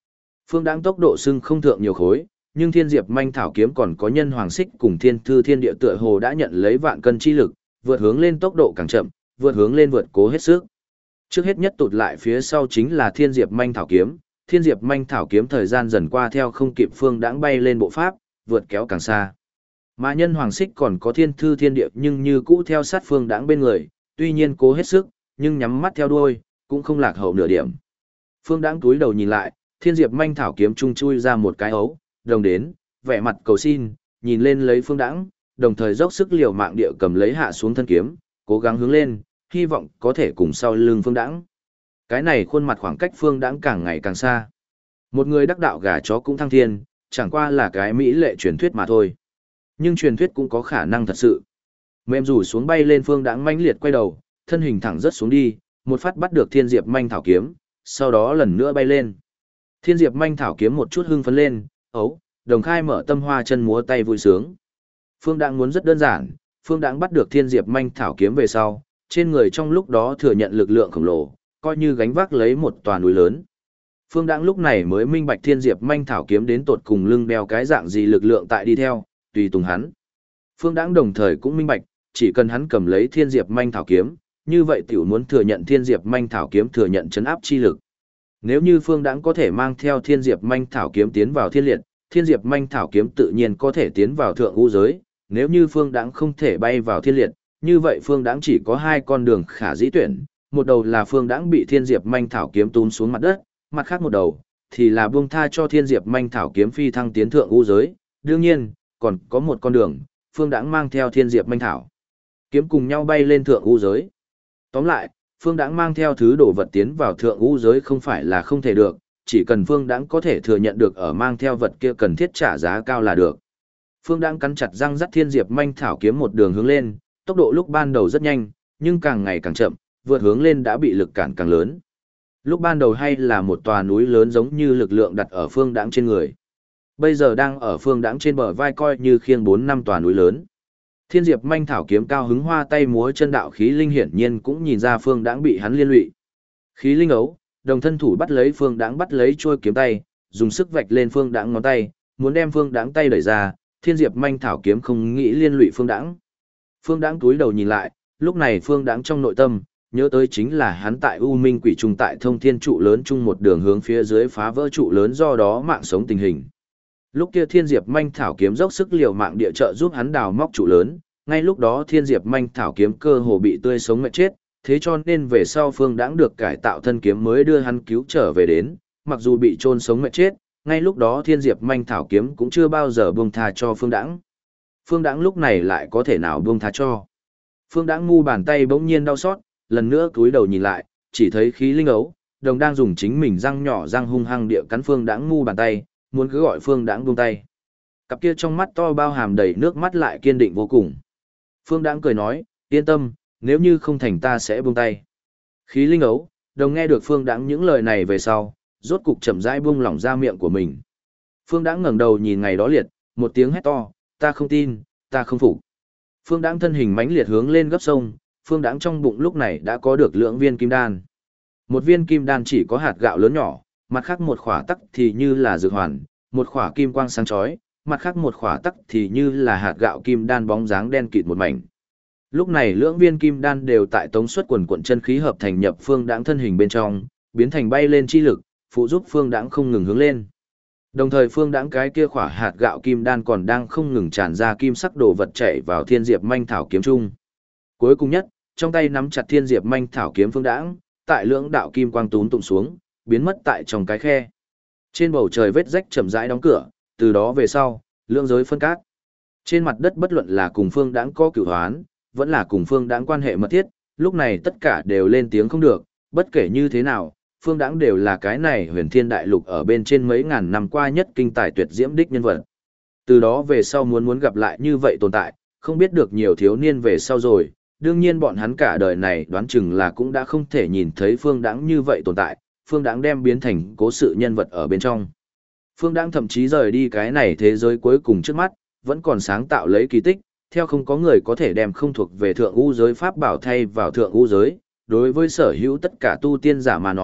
Phương Đãng tốc độ xưng không thượng nhiều khối, nhưng Thiên Diệp Manh Thảo kiếm còn có nhân hoàng xích cùng Thiên Thư Thiên Địa tựa hồ đã nhận lấy vạn cân chi lực, vượt hướng lên tốc độ càng chậm, vượt hướng lên vượt cố hết sức. Trước hết nhất tụt lại phía sau chính là Thiên Diệp Manh Thảo kiếm, Thiên Diệp Manh Thảo kiếm thời gian dần qua theo không kịp Phương Đãng bay lên bộ pháp, vượt kéo càng xa. Mà nhân hoàng xích còn có Thiên Thư Thiên Địa nhưng như cũ theo sát Phương Đãng bên người, tuy nhiên cố hết sức, nhưng nhắm mắt theo đuôi, cũng không lạc hậu nửa điểm. Phương Đãng cúi đầu nhìn lại, Thiên Diệp Manh Thảo kiếm trung chui ra một cái ấu, đồng đến, vẻ mặt cầu xin, nhìn lên lấy Phương Đãng, đồng thời dốc sức liều mạng địa cầm lấy hạ xuống thân kiếm, cố gắng hướng lên, hy vọng có thể cùng sau lưng Phương Đãng. Cái này khuôn mặt khoảng cách Phương Đãng càng ngày càng xa. Một người đắc đạo gà chó cũng thăng thiên, chẳng qua là cái mỹ lệ truyền thuyết mà thôi. Nhưng truyền thuyết cũng có khả năng thật sự. Mềm rủ xuống bay lên Phương Đãng mãnh liệt quay đầu, thân hình thẳng rất xuống đi, một phát bắt được Thiên Diệp Manh Thảo kiếm, sau đó lần nữa bay lên. Thiên Diệp Manh Thảo kiếm một chút hưng phấn lên, ấu, đồng khai mở tâm hoa chân múa tay vui sướng. Phương Đãng muốn rất đơn giản, Phương Đãng bắt được Thiên Diệp Manh Thảo kiếm về sau, trên người trong lúc đó thừa nhận lực lượng khổng lồ, coi như gánh vác lấy một tòa núi lớn. Phương Đãng lúc này mới minh bạch Thiên Diệp Manh Thảo kiếm đến tột cùng lưng đeo cái dạng gì lực lượng tại đi theo, tùy tùng hắn. Phương Đãng đồng thời cũng minh bạch, chỉ cần hắn cầm lấy Thiên Diệp Manh Thảo kiếm, như vậy tiểu muốn thừa nhận Thiên Diệp Manh Thảo kiếm thừa nhận chấn áp chi lực. Nếu như Phương Đãng có thể mang theo Thiên Diệp Manh Thảo kiếm tiến vào thiên liệt, Thiên Diệp Manh Thảo kiếm tự nhiên có thể tiến vào thượng u giới, nếu như Phương Đãng không thể bay vào thiên liệt, như vậy Phương Đãng chỉ có hai con đường khả dĩ tuyển, một đầu là Phương Đãng bị Thiên Diệp Manh Thảo kiếm túm xuống mặt đất, mặt khác một đầu thì là buông tha cho Thiên Diệp Manh Thảo kiếm phi thăng tiến thượng u giới, đương nhiên, còn có một con đường, Phương Đãng mang theo Thiên Diệp Manh Thảo kiếm cùng nhau bay lên thượng u giới. Tóm lại, Phương Đãng mang theo thứ đồ vật tiến vào thượng u giới không phải là không thể được, chỉ cần Phương Đãng có thể thừa nhận được ở mang theo vật kia cần thiết trả giá cao là được. Phương Đãng cắn chặt răng dắt Thiên Diệp Manh Thảo kiếm một đường hướng lên, tốc độ lúc ban đầu rất nhanh, nhưng càng ngày càng chậm, vượt hướng lên đã bị lực cản càng lớn. Lúc ban đầu hay là một tòa núi lớn giống như lực lượng đặt ở Phương Đãng trên người. Bây giờ đang ở Phương Đãng trên bờ vai coi như khiêng 4 năm tòa núi lớn. Thiên Diệp Manh Thảo kiếm cao hứng hoa tay múa chân đạo khí linh hiển nhiên cũng nhìn ra Phương Đãng bị hắn liên lụy. Khí linh ấu, đồng thân thủ bắt lấy Phương Đãng bắt lấy trôi kiếm tay, dùng sức vạch lên Phương Đãng ngón tay, muốn đem Phương Đãng tay đẩy ra, Thiên Diệp Manh Thảo kiếm không nghĩ liên lụy Phương Đãng. Phương Đãng cúi đầu nhìn lại, lúc này Phương Đãng trong nội tâm nhớ tới chính là hắn tại U Minh Quỷ Trùng tại Thông Thiên trụ lớn chung một đường hướng phía dưới phá vỡ trụ lớn do đó mạng sống tình hình. Lúc kia Thiên Diệp Manh Thảo kiếm dốc sức liều mạng địa trợ giúp hắn đào móc trụ lớn, ngay lúc đó Thiên Diệp Manh Thảo kiếm cơ hồ bị tươi sống mệt chết, thế cho nên về sau Phương Đãng được cải tạo thân kiếm mới đưa hắn cứu trở về đến, mặc dù bị chôn sống mệt chết, ngay lúc đó Thiên Diệp Manh Thảo kiếm cũng chưa bao giờ buông tha cho Phương Đãng. Phương Đãng lúc này lại có thể nào buông tha cho? Phương Đãng ngu bàn tay bỗng nhiên đau xót, lần nữa cúi đầu nhìn lại, chỉ thấy khí linh ấu, đồng đang dùng chính mình răng nhỏ răng hung hăng địa cắn Phương Đãng ngu bàn tay, muốn cứ gọi Phương Đãng buông tay. Cặp kia trong mắt to bao hàm đầy nước mắt lại kiên định vô cùng. Phương Đãng cười nói, yên tâm, nếu như không thành ta sẽ buông tay. Khí linh ấu, đồng nghe được Phương Đãng những lời này về sau, rốt cục chậm rãi buông lỏng ra miệng của mình. Phương Đãng ngẩng đầu nhìn ngày đó liệt, một tiếng hét to, ta không tin, ta không phục. Phương Đãng thân hình mãnh liệt hướng lên gấp sông, Phương Đãng trong bụng lúc này đã có được lượng viên kim đan. Một viên kim đan chỉ có hạt gạo lớn nhỏ, mặt khác một khỏa tắc thì như là dược hoàn, một khỏa kim quang sáng chói, mặt khác một khỏa tắc thì như là hạt gạo kim đan bóng dáng đen kịt một mảnh. Lúc này lưỡng viên kim đan đều tại tống suất quần quận chân khí hợp thành nhập Phương Đãng thân hình bên trong, biến thành bay lên chi lực, phụ giúp Phương Đãng không ngừng hướng lên. Đồng thời Phương Đãng cái kia khỏa hạt gạo kim đan còn đang không ngừng tràn ra kim sắc đồ vật chảy vào Thiên Diệp Manh Thảo kiếm trung. Cuối cùng nhất, trong tay nắm chặt Thiên Diệp Manh Thảo kiếm Phương Đãng, tại lưỡng đạo kim quang túm tụng xuống, biến mất tại trong cái khe. Trên bầu trời vết rách chậm rãi đóng cửa, từ đó về sau, lưỡng giới phân cát. Trên mặt đất bất luận là cùng Phương Đãng có cửu hoán, vẫn là cùng Phương Đãng quan hệ mật thiết, lúc này tất cả đều lên tiếng không được, bất kể như thế nào, Phương Đãng đều là cái này Huyền Thiên Đại Lục ở bên trên mấy ngàn năm qua nhất kinh tài tuyệt diễm đích nhân vật. Từ đó về sau muốn gặp lại như vậy tồn tại, không biết được nhiều thiếu niên về sau rồi, đương nhiên bọn hắn cả đời này đoán chừng là cũng đã không thể nhìn thấy Phương Đãng như vậy tồn tại, Phương Đãng đem biến thành cố sự nhân vật ở bên trong. Phương Đãng thậm chí rời đi cái này thế giới cuối cùng trước mắt, vẫn còn sáng tạo lấy kỳ tích, theo không có người có thể đem không thuộc về thượng u giới pháp bảo thay vào thượng u giới, đối với sở hữu tất cả tu tiên giả mà nói,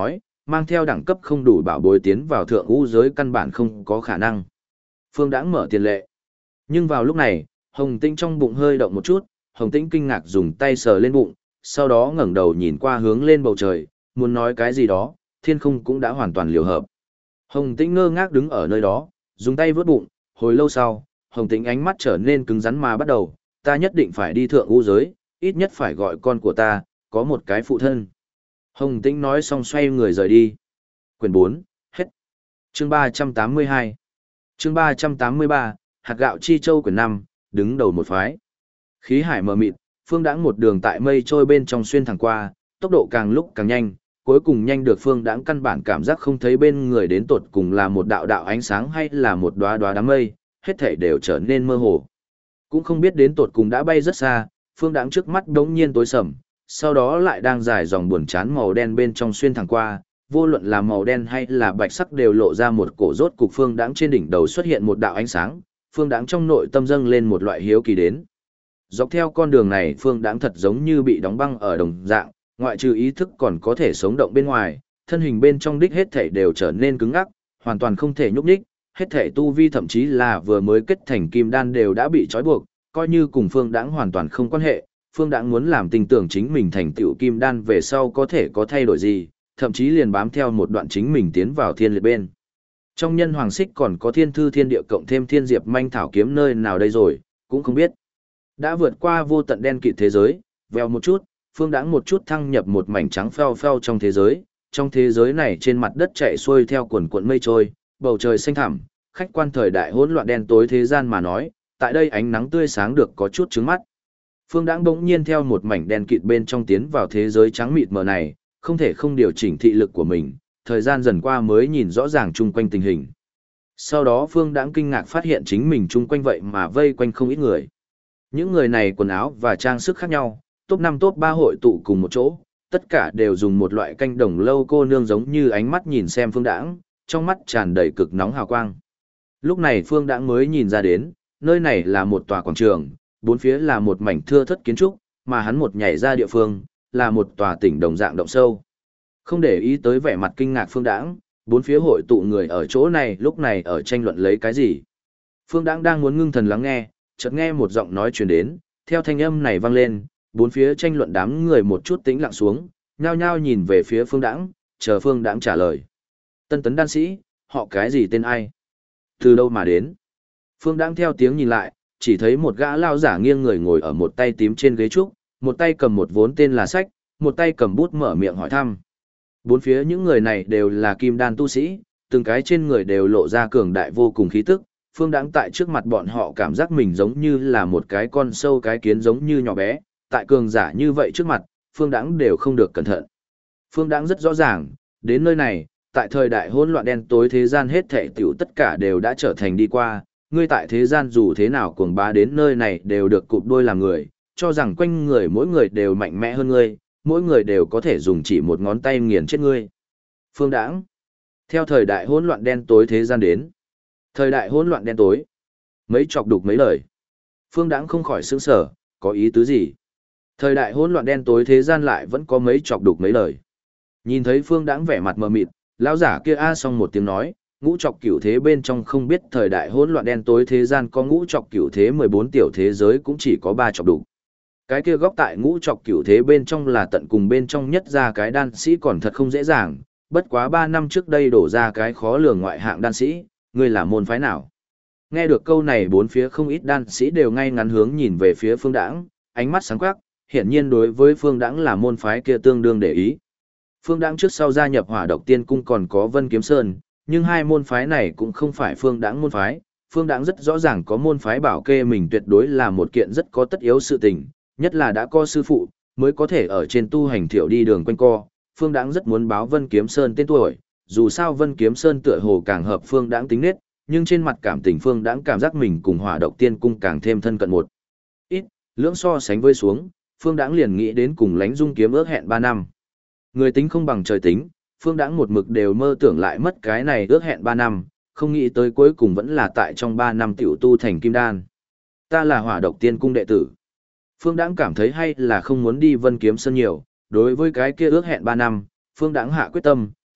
mang theo đẳng cấp không đủ bảo bối tiến vào thượng u giới căn bản không có khả năng. Phương Đãng mở tiền lệ. Nhưng vào lúc này, Hồng Tĩnh trong bụng hơi động một chút, Hồng Tĩnh kinh ngạc dùng tay sờ lên bụng, sau đó ngẩng đầu nhìn qua hướng lên bầu trời, muốn nói cái gì đó, thiên không cũng đã hoàn toàn liều hợp. Hồng Tĩnh ngơ ngác đứng ở nơi đó, dùng tay vớt bụng, hồi lâu sau, Hồng Tĩnh ánh mắt trở nên cứng rắn mà bắt đầu, ta nhất định phải đi thượng u giới, ít nhất phải gọi con của ta, có một cái phụ thân. Hồng Tĩnh nói xong xoay người rời đi. Quyển 4, hết. Chương 382. Chương 383, hạt gạo chi châu quyển 5, đứng đầu một phái. Khí hải mờ mịt, Phương Đãng một đường tại mây trôi bên trong xuyên thẳng qua, tốc độ càng lúc càng nhanh, cuối cùng nhanh được Phương Đãng căn bản cảm giác không thấy bên người đến tột cùng là một đạo đạo ánh sáng hay là một đóa đóa đám mây, hết thảy đều trở nên mơ hồ. Cũng không biết đến tột cùng đã bay rất xa, Phương Đãng trước mắt đống nhiên tối sầm, sau đó lại đang dài dòng buồn chán màu đen bên trong xuyên thẳng qua, vô luận là màu đen hay là bạch sắc đều lộ ra một cổ rốt cục Phương Đãng trên đỉnh đầu xuất hiện một đạo ánh sáng, Phương Đãng trong nội tâm dâng lên một loại hiếu kỳ đến. Dọc theo con đường này Phương Đãng thật giống như bị đóng băng ở đồng dạng, ngoại trừ ý thức còn có thể sống động bên ngoài, thân hình bên trong đích hết thảy đều trở nên cứng ngắc, hoàn toàn không thể nhúc nhích, hết thảy tu vi thậm chí là vừa mới kết thành kim đan đều đã bị trói buộc, coi như cùng Phương Đãng hoàn toàn không quan hệ, Phương Đãng muốn làm tin tưởng chính mình thành tựu kim đan về sau có thể có thay đổi gì, thậm chí liền bám theo một đoạn chính mình tiến vào thiên liệt bên. Trong nhân hoàng xích còn có thiên thư thiên địa cộng thêm thiên diệp manh thảo kiếm nơi nào đây rồi, cũng không biết. Đã vượt qua vô tận đen kịt thế giới, vèo một chút, Phương Đãng một chút thăng nhập một mảnh trắng phèo phèo trong thế giới này trên mặt đất chạy xuôi theo quần cuộn mây trôi, bầu trời xanh thẳm, khách quan thời đại hỗn loạn đen tối thế gian mà nói, tại đây ánh nắng tươi sáng được có chút chướng mắt. Phương Đãng bỗng nhiên theo một mảnh đen kịt bên trong tiến vào thế giới trắng mịt mờ này, không thể không điều chỉnh thị lực của mình, thời gian dần qua mới nhìn rõ ràng chung quanh tình hình. Sau đó Phương Đãng kinh ngạc phát hiện chính mình chung quanh vậy mà vây quanh không ít người. Những người này quần áo và trang sức khác nhau, top 5 top 3 hội tụ cùng một chỗ, tất cả đều dùng một loại canh đồng lâu cô nương giống như ánh mắt nhìn xem Phương Đãng, trong mắt tràn đầy cực nóng hào quang. Lúc này Phương Đãng mới nhìn ra đến, nơi này là một tòa quảng trường, bốn phía là một mảnh thưa thớt kiến trúc, mà hắn một nhảy ra địa phương, là một tòa tỉnh đồng dạng động sâu. Không để ý tới vẻ mặt kinh ngạc Phương Đãng, bốn phía hội tụ người ở chỗ này lúc này ở tranh luận lấy cái gì. Phương Đãng đang muốn ngưng thần lắng nghe, chợt nghe một giọng nói truyền đến, theo thanh âm này vang lên, bốn phía tranh luận đám người một chút tĩnh lặng xuống, nhao nhao nhìn về phía Phương Đãng, chờ Phương Đãng trả lời. Tân tấn đan sĩ, họ cái gì tên ai? Từ đâu mà đến? Phương Đãng theo tiếng nhìn lại, chỉ thấy một gã lao giả nghiêng người ngồi ở một tay tím trên ghế trúc, một tay cầm một vốn tên là sách, một tay cầm bút mở miệng hỏi thăm. Bốn phía những người này đều là kim đan tu sĩ, từng cái trên người đều lộ ra cường đại vô cùng khí tức. Phương Đãng tại trước mặt bọn họ cảm giác mình giống như là một cái con sâu cái kiến giống như nhỏ bé, tại cường giả như vậy trước mặt, Phương Đãng đều không được cẩn thận. Phương Đãng rất rõ ràng, đến nơi này, tại thời đại hỗn loạn đen tối thế gian hết thảy tiểu tất cả đều đã trở thành đi qua, ngươi tại thế gian dù thế nào cuồng bá đến nơi này đều được cụp đôi làm người, cho rằng quanh người mỗi người đều mạnh mẽ hơn ngươi, mỗi người đều có thể dùng chỉ một ngón tay nghiền chết ngươi. Phương Đãng, theo thời đại hỗn loạn đen tối thế gian đến. Thời đại hỗn loạn đen tối. Mấy chọc đục mấy lời. Phương Đãng không khỏi sững sờ, có ý tứ gì? Thời đại hỗn loạn đen tối thế gian lại vẫn có mấy chọc đục mấy lời. Nhìn thấy Phương Đãng vẻ mặt mờ mịt, lão giả kia xong một tiếng nói, ngũ chọc cửu thế bên trong không biết thời đại hỗn loạn đen tối thế gian có ngũ chọc cửu thế 14 tiểu thế giới cũng chỉ có 3 chọc đục. Cái kia góc tại ngũ chọc cửu thế bên trong là tận cùng bên trong nhất ra cái đan sĩ còn thật không dễ dàng, bất quá 3 năm trước đây đổ ra cái khó lường ngoại hạng đan sĩ, ngươi là môn phái nào? Nghe được câu này bốn phía không ít đan sĩ đều ngay ngắn hướng nhìn về phía Phương Đãng, ánh mắt sáng quắc, hiển nhiên đối với Phương Đãng là môn phái kia tương đương để ý. Phương Đãng trước sau gia nhập Hỏa Độc Tiên Cung còn có Vân Kiếm Sơn, nhưng hai môn phái này cũng không phải Phương Đãng môn phái. Phương Đãng rất rõ ràng có môn phái bảo kê mình tuyệt đối là một kiện rất có tất yếu sự tình, nhất là đã có sư phụ, mới có thể ở trên tu hành thiểu đi đường quanh co. Phương Đãng rất muốn báo Vân Kiếm Sơn tên tuổi, dù sao Vân Kiếm Sơn tựa hồ càng hợp Phương Đãng tính nết, nhưng trên mặt cảm tình Phương Đãng cảm giác mình cùng Hỏa Độc Tiên Cung càng thêm thân cận một ít, lưỡng so sánh với xuống, Phương Đãng liền nghĩ đến cùng Lánh Dung kiếm ước hẹn 3 năm. Người tính không bằng trời tính, Phương Đãng một mực đều mơ tưởng lại mất cái này ước hẹn 3 năm, không nghĩ tới cuối cùng vẫn là tại trong 3 năm tiểu tu thành kim đan. Ta là Hỏa Độc Tiên Cung đệ tử. Phương Đãng cảm thấy hay là không muốn đi Vân Kiếm Sơn nhiều, đối với cái kia ước hẹn 3 năm, Phương Đãng hạ quyết tâm,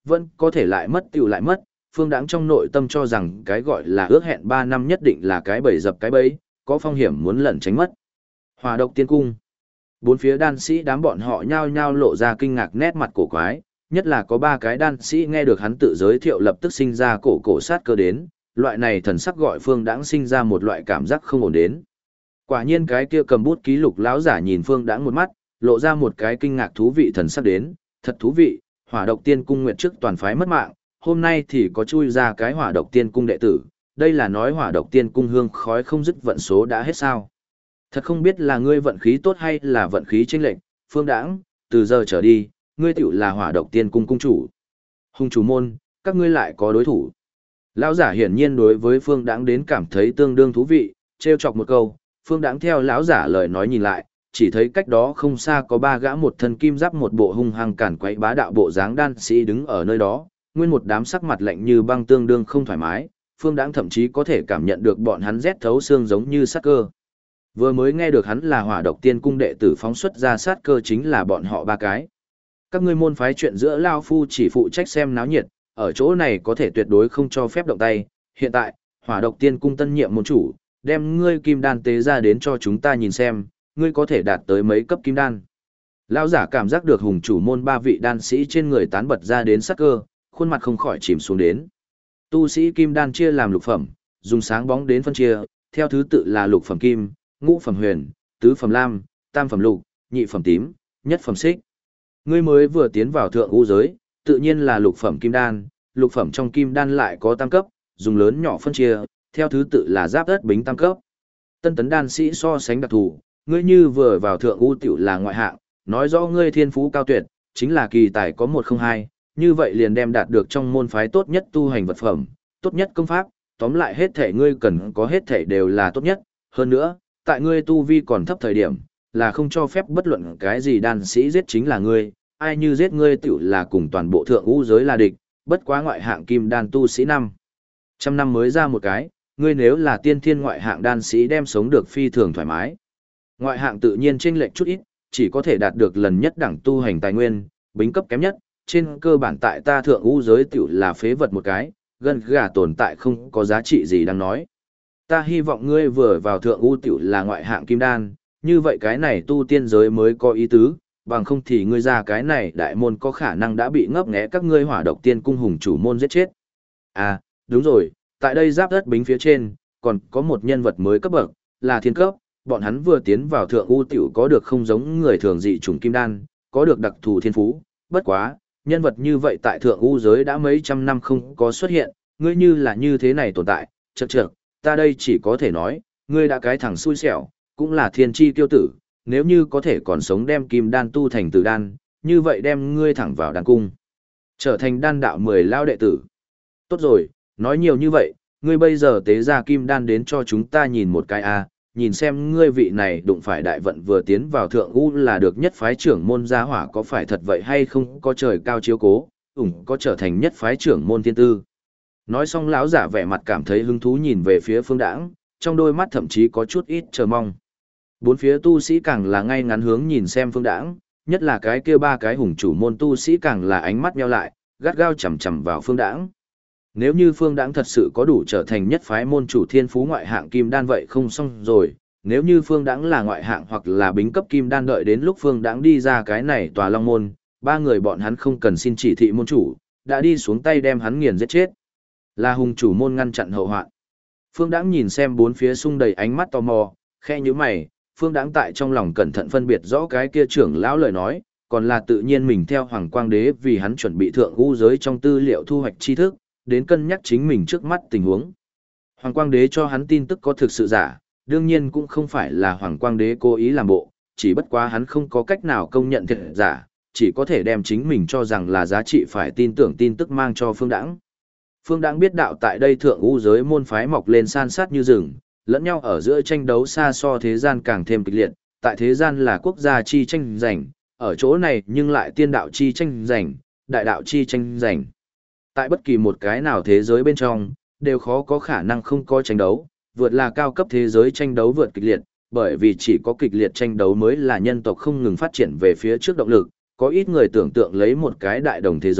vẫn có thể lại mất tiểu lại mất, Phương Đãng trong nội tâm cho rằng cái gọi là ước hẹn 3 năm nhất định là cái bẫy dập cái bẫy, có phong hiểm muốn lẩn tránh mất. Hỏa độc tiên cung. Bốn phía đan sĩ đám bọn họ nhao nhao lộ ra kinh ngạc nét mặt cổ quái, nhất là có 3 cái đan sĩ nghe được hắn tự giới thiệu lập tức sinh ra cổ sát cơ đến, loại này thần sắc gọi Phương Đãng sinh ra một loại cảm giác không ổn đến. Quả nhiên cái kia cầm bút ký lục lão giả nhìn Phương Đãng một mắt, lộ ra một cái kinh ngạc thú vị thần sắc đến, thật thú vị, Hỏa độc tiên cung nguyệt trước toàn phái mất mạng, hôm nay thì có chui ra cái Hỏa độc tiên cung đệ tử, đây là nói Hỏa độc tiên cung hương khói không dứt vận số đã hết sao? Thật không biết là ngươi vận khí tốt hay là vận khí chênh lệch, Phương Đãng, từ giờ trở đi, ngươi tiểu là Hỏa độc tiên cung cung chủ. Hùng chủ môn, các ngươi lại có đối thủ. Lão giả hiển nhiên đối với Phương Đãng đến cảm thấy tương đương thú vị, trêu chọc một câu, Phương Đãng theo lão giả lời nói nhìn lại, chỉ thấy cách đó không xa có 3 gã một thân kim giáp một bộ hung hăng cản quấy bá đạo bộ dáng đan sĩ đứng ở nơi đó, nguyên một đám sắc mặt lạnh như băng tương đương không thoải mái, Phương Đãng thậm chí có thể cảm nhận được bọn hắn rét thấu xương giống như sát cơ. Vừa mới nghe được hắn là Hỏa độc tiên cung đệ tử phóng xuất ra sát cơ chính là bọn họ 3 cái. Các ngươi môn phái chuyện giữa lao phu chỉ phụ trách xem náo nhiệt, ở chỗ này có thể tuyệt đối không cho phép động tay. Hiện tại, Hỏa độc tiên cung tân nhiệm môn chủ, đem ngươi kim đan tế ra đến cho chúng ta nhìn xem, ngươi có thể đạt tới mấy cấp kim đan. Lão giả cảm giác được hùng chủ môn 3 vị đan sĩ trên người tán bật ra đến sát cơ, khuôn mặt không khỏi chìm xuống đến. Tu sĩ kim đan chia làm lục phẩm, dùng sáng bóng đến phân chia, theo thứ tự là lục phẩm kim, ngũ phẩm huyền, tứ phẩm lam, tam phẩm lục, nhị phẩm tím, nhất phẩm xích. Ngươi mới vừa tiến vào thượng u giới, tự nhiên là lục phẩm kim đan, lục phẩm trong kim đan lại có tam cấp, dùng lớn nhỏ phân chia, theo thứ tự là giáp đất bính tam cấp. Tân tấn đan sĩ so sánh đặc thù, ngươi như vừa vào thượng u tiểu là ngoại hạng, nói rõ ngươi thiên phú cao tuyệt, chính là kỳ tài có 102, như vậy liền đem đạt được trong môn phái tốt nhất tu hành vật phẩm, tốt nhất công pháp, tóm lại hết thể ngươi cần có hết thể đều là tốt nhất, hơn nữa, tại ngươi tu vi còn thấp thời điểm, là không cho phép bất luận cái gì đan sĩ giết chính là ngươi, ai như giết ngươi tiểu là cùng toàn bộ thượng u giới là địch, bất quá ngoại hạng kim đan tu sĩ 500 năm mới ra một cái, ngươi nếu là tiên thiên ngoại hạng đan sĩ đem sống được phi thường thoải mái. Ngoại hạng tự nhiên chênh lệch chút ít, chỉ có thể đạt được lần nhất đẳng tu hành tài nguyên, bính cấp kém nhất, trên cơ bản tại ta thượng u giới tiểu là phế vật một cái, gân gà tồn tại không có giá trị gì đang nói. Ta hy vọng ngươi vừa vào thượng u tiểu là ngoại hạng kim đan, như vậy cái này tu tiên giới mới có ý tứ, bằng không thì ngươi ra cái này đại môn có khả năng đã bị ngấp nghé các ngươi Hỏa độc tiên cung hùng chủ môn giết chết. À, đúng rồi, tại đây giáp đất bính phía trên, còn có một nhân vật mới cấp bậc, là thiên cấp, bọn hắn vừa tiến vào thượng u tiểu có được không giống người thường dị chủng kim đan, có được đặc thù thiên phú, bất quá, nhân vật như vậy tại thượng u giới đã mấy trăm năm không có xuất hiện, ngươi như là như thế này tồn tại, chậc, ta đây chỉ có thể nói, ngươi đã cái thằng xui xẻo, cũng là thiên chi tiêu tử, nếu như có thể còn sống đem kim đan tu thành tử đan, như vậy đem ngươi thẳng vào đan cung, trở thành đan đạo 10 lao đệ tử. Tốt rồi, nói nhiều như vậy, ngươi bây giờ tế ra kim đan đến cho chúng ta nhìn một cái a, nhìn xem ngươi vị này đụng phải đại vận vừa tiến vào thượng u là được nhất phái trưởng môn gia hỏa có phải thật vậy hay không, có trời cao chiếu cố, có trở thành nhất phái trưởng môn thiên tư. Nói xong lão giả vẻ mặt cảm thấy hứng thú nhìn về phía Phương Đãng, trong đôi mắt thậm chí có chút ít chờ mong. Bốn phía tu sĩ càng là ngay ngắn hướng nhìn xem Phương Đãng, nhất là cái kia 3 cái hùng chủ môn tu sĩ càng là ánh mắt nheo lại, gắt gao chằm chằm vào Phương Đãng. Nếu như Phương Đãng thật sự có đủ trở thành nhất phái môn chủ thiên phú ngoại hạng kim đan vậy không xong rồi, nếu như Phương Đãng là ngoại hạng hoặc là bính cấp kim đan đợi đến lúc Phương Đãng đi ra cái này tòa long môn, 3 người bọn hắn không cần xin chỉ thị môn chủ, đã đi xuống tay đem hắn nghiền giết chết. Là hùng chủ môn ngăn chặn hậu hoạn. Phương Đãng nhìn xem bốn phía sung đầy ánh mắt tò mò, khe nhíu mày, Phương Đãng tại trong lòng cẩn thận phân biệt rõ cái kia trưởng lão lời nói, còn là tự nhiên mình theo Hoàng Quang Đế vì hắn chuẩn bị thượng u giới trong tư liệu thu hoạch tri thức, đến cân nhắc chính mình trước mắt tình huống. Hoàng Quang Đế cho hắn tin tức có thực sự giả, đương nhiên cũng không phải là Hoàng Quang Đế cố ý làm bộ, chỉ bất quá hắn không có cách nào công nhận thật giả, chỉ có thể đem chính mình cho rằng là giá trị phải tin tưởng tin tức mang cho Phương Đãng. Phương Đãng biết đạo tại đây thượng u giới môn phái mọc lên san sát như rừng, lẫn nhau ở giữa tranh đấu xa so thế gian càng thêm kịch liệt, tại thế gian là quốc gia chi tranh giành, ở chỗ này nhưng lại tiên đạo chi tranh giành, đại đạo chi tranh giành. Tại bất kỳ một cái nào thế giới bên trong, đều khó có khả năng không có tranh đấu, vượt là cao cấp thế giới tranh đấu vượt kịch liệt, bởi vì chỉ có kịch liệt tranh đấu mới là nhân tộc không ngừng phát triển về phía trước động lực, có ít người tưởng tượng lấy một cái đại đồng thế giới,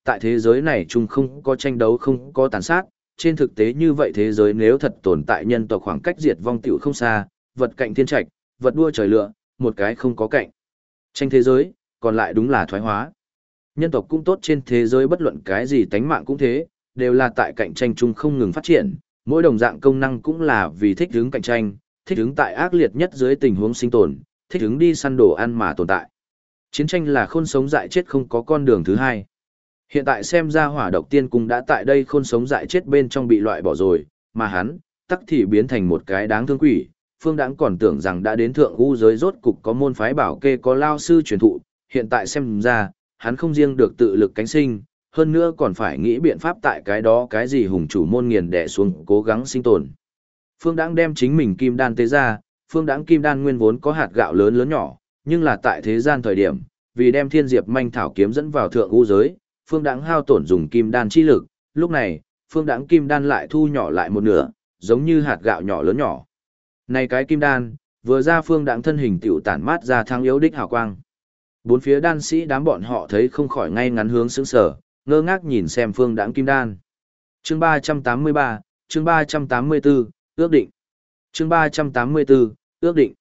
tại thế giới này chung không có tranh đấu không có tàn sát, trên thực tế như vậy thế giới nếu thật tồn tại nhân tộc khoảng cách diệt vong tiểu không xa, vật cạnh thiên trạch, vật đua trời lựa, một cái không có cạnh. Tranh thế giới, còn lại đúng là thoái hóa. Nhân tộc cũng tốt trên thế giới bất luận cái gì tánh mạng cũng thế, đều là tại cạnh tranh chung không ngừng phát triển, mỗi đồng dạng công năng cũng là vì thích ứng cạnh tranh, thích ứng tại ác liệt nhất dưới tình huống sinh tồn, thích ứng đi săn đồ ăn mà tồn tại. Chiến tranh là khôn sống dại chết không có con đường thứ hai. Hiện tại xem ra hỏa độc tiên cung đã tại đây khôn sống dại chết bên trong bị loại bỏ rồi, mà hắn, tắc thì biến thành một cái đáng thương quỷ. Phương Đãng còn tưởng rằng đã đến thượng u giới rốt cục có môn phái bảo kê có lao sư truyền thụ, hiện tại xem ra, hắn không riêng được tự lực cánh sinh, hơn nữa còn phải nghĩ biện pháp tại cái đó cái gì hùng chủ môn nghiền đè xuống cố gắng sinh tồn. Phương Đãng đem chính mình kim đan tế ra, Phương Đãng kim đan nguyên vốn có hạt gạo lớn lớn nhỏ, nhưng là tại thế gian thời điểm, vì đem thiên diệp manh thảo kiếm dẫn vào thượng u giới, Phương Đãng hao tổn dùng kim đan chi lực, lúc này, Phương Đãng kim đan lại thu nhỏ lại một nửa, giống như hạt gạo nhỏ lớn nhỏ. Này cái kim đan, vừa ra Phương Đãng thân hình tiểu tản mát ra thăng yếu đích hào quang. Bốn phía đan sĩ đám bọn họ thấy không khỏi ngay ngắn hướng sững sờ, ngơ ngác nhìn xem Phương Đãng kim đan. Chương 383, chương 384, ước định. Chương 384, ước định.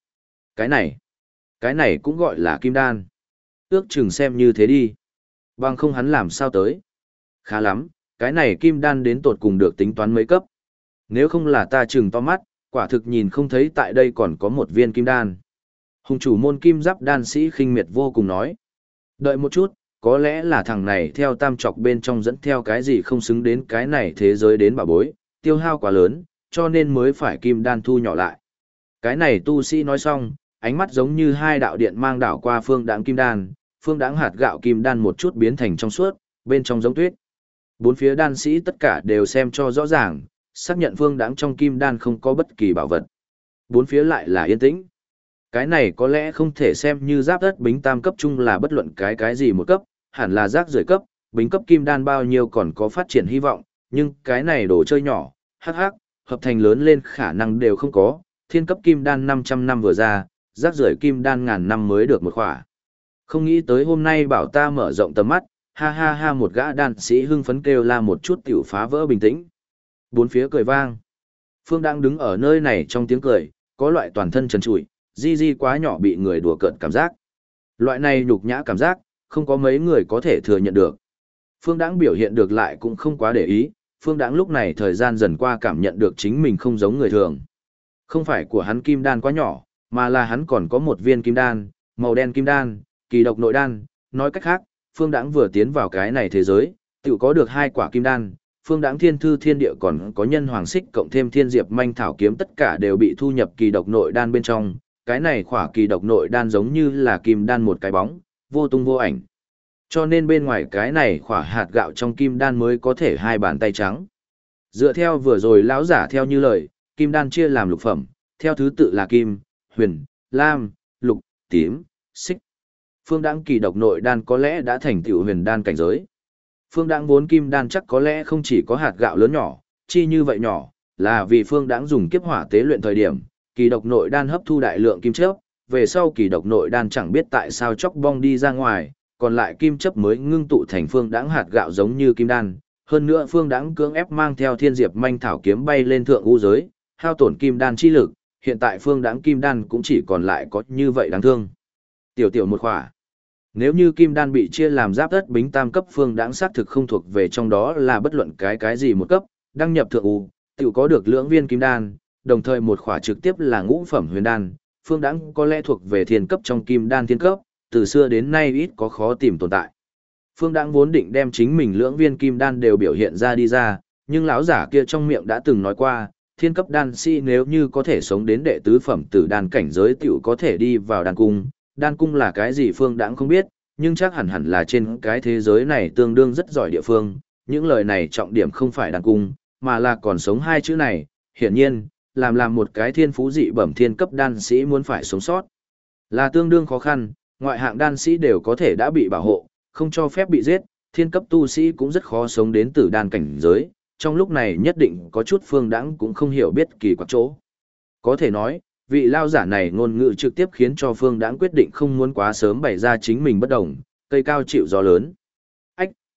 Cái này cũng gọi là kim đan. Ước chừng xem như thế đi. Bằng không hắn làm sao tới. Khá lắm, cái này kim đan đến tột cùng được tính toán mấy cấp. Nếu không là ta chừng to mắt, quả thực nhìn không thấy tại đây còn có một viên kim đan. Hùng chủ môn kim giáp đan sĩ khinh miệt vô cùng nói. Đợi một chút, có lẽ là thằng này theo tam trọc bên trong dẫn theo cái gì không xứng đến cái này thế giới đến bảo bối, tiêu hao quá lớn, cho nên mới phải kim đan thu nhỏ lại. Cái này tu sĩ nói xong, ánh mắt giống như hai đạo điện mang đảo qua Phương Đãng kim đan, Phương Đãng hạt gạo kim đan một chút biến thành trong suốt, bên trong giống tuyết. Bốn phía đan sĩ tất cả đều xem cho rõ ràng, xác nhận Phương Đãng trong kim đan không có bất kỳ bảo vật. Bốn phía lại là yên tĩnh. Cái này có lẽ không thể xem như giáp đất bính tam cấp chung là bất luận cái gì một cấp, hẳn là rác rưởi cấp, bính cấp kim đan bao nhiêu còn có phát triển hy vọng, nhưng cái này đồ chơi nhỏ, hắc hắc, hợp thành lớn lên khả năng đều không có, thiên cấp kim đan 500 năm vừa ra, rác rưởi kim đan ngàn năm mới được một khỏa. Không nghĩ tới hôm nay bảo ta mở rộng tầm mắt, ha ha ha, một gã đan sĩ hưng phấn kêu la một chút tiểu phá vỡ bình tĩnh. Bốn phía cười vang. Phương đang đứng ở nơi này trong tiếng cười, có loại toàn thân trần trụi, di quá nhỏ bị người đùa cợt cảm giác. Loại này nhục nhã cảm giác, không có mấy người có thể thừa nhận được. Phương Đãng biểu hiện được lại cũng không quá để ý, Phương Đãng lúc này thời gian dần qua cảm nhận được chính mình không giống người thường. Không phải của hắn kim đan quá nhỏ, mà là hắn còn có một viên kim đan, màu đen kim đan, kỳ độc nội đan, nói cách khác, Phương Đãng vừa tiến vào cái này thế giới, tự có được 2 quả kim đan, Phương Đãng thiên thư thiên địa còn có nhân hoàng xích cộng thêm thiên diệp manh thảo kiếm tất cả đều bị thu nhập kỳ độc nội đan bên trong, cái này khỏa kỳ độc nội đan giống như là kim đan một cái bóng, vô tung vô ảnh. Cho nên bên ngoài cái này khỏa hạt gạo trong kim đan mới có thể 2 bàn tay trắng. Dựa theo vừa rồi lão giả theo như lời, kim đan chia làm lục phẩm, theo thứ tự là kim, huyền, lam, lục, tím, xích. Phương Đãng kỳ độc nội đan có lẽ đã thành tựu huyền đan cảnh giới. Phương Đãng vốn kim đan chắc có lẽ không chỉ có hạt gạo lớn nhỏ, chi như vậy nhỏ, là vì Phương Đãng dùng kiếp hỏa tế luyện thời điểm, kỳ độc nội đan hấp thu đại lượng kim chớp, về sau kỳ độc nội đan chẳng biết tại sao chóc bong đi ra ngoài, còn lại kim chớp mới ngưng tụ thành Phương Đãng hạt gạo giống như kim đan. Hơn nữa Phương Đãng cưỡng ép mang theo thiên diệp manh thảo kiếm bay lên thượng u giới, hao tổn kim đan chi lực, hiện tại Phương Đãng kim đan cũng chỉ còn lại có như vậy đáng thương. Tiểu một khỏa. Nếu như kim đan bị chia làm giáp đất bính tam cấp, Phương Đãng xác thực không thuộc về trong đó là bất luận cái gì một cấp, đăng nhập thượng u, tiểu có được lưỡng viên kim đan, đồng thời một khỏa trực tiếp là ngũ phẩm huyền đan, Phương Đãng có lẽ thuộc về thiên cấp trong kim đan thiên cấp, từ xưa đến nay ít có khó tìm tồn tại. Phương Đãng vốn định đem chính mình lưỡng viên kim đan đều biểu hiện ra đi ra, nhưng lão giả kia trong miệng đã từng nói qua, thiên cấp đan sĩ nếu như có thể sống đến đệ tứ phẩm tử đan cảnh giới tiểu có thể đi vào đan cung. Đan cung là cái gì Phương Đãng không biết, nhưng chắc hẳn là trên cái thế giới này tương đương rất giỏi địa phương. Những lời này trọng điểm không phải đan cung, mà là còn sống 2 chữ này. Hiển nhiên, làm một cái thiên phú dị bẩm thiên cấp đan sĩ muốn phải sống sót là tương đương khó khăn. Ngoại hạng đan sĩ đều có thể đã bị bảo hộ, không cho phép bị giết, thiên cấp tu sĩ cũng rất khó sống đến tử đan cảnh giới. Trong lúc này nhất định có chút Phương Đãng cũng không hiểu biết kỳ quặc chỗ. Có thể nói, vị lao giả này ngôn ngữ trực tiếp khiến cho Phương Đãng quyết định không muốn quá sớm bày ra chính mình bất đồng, cây cao chịu gió lớn. Ách,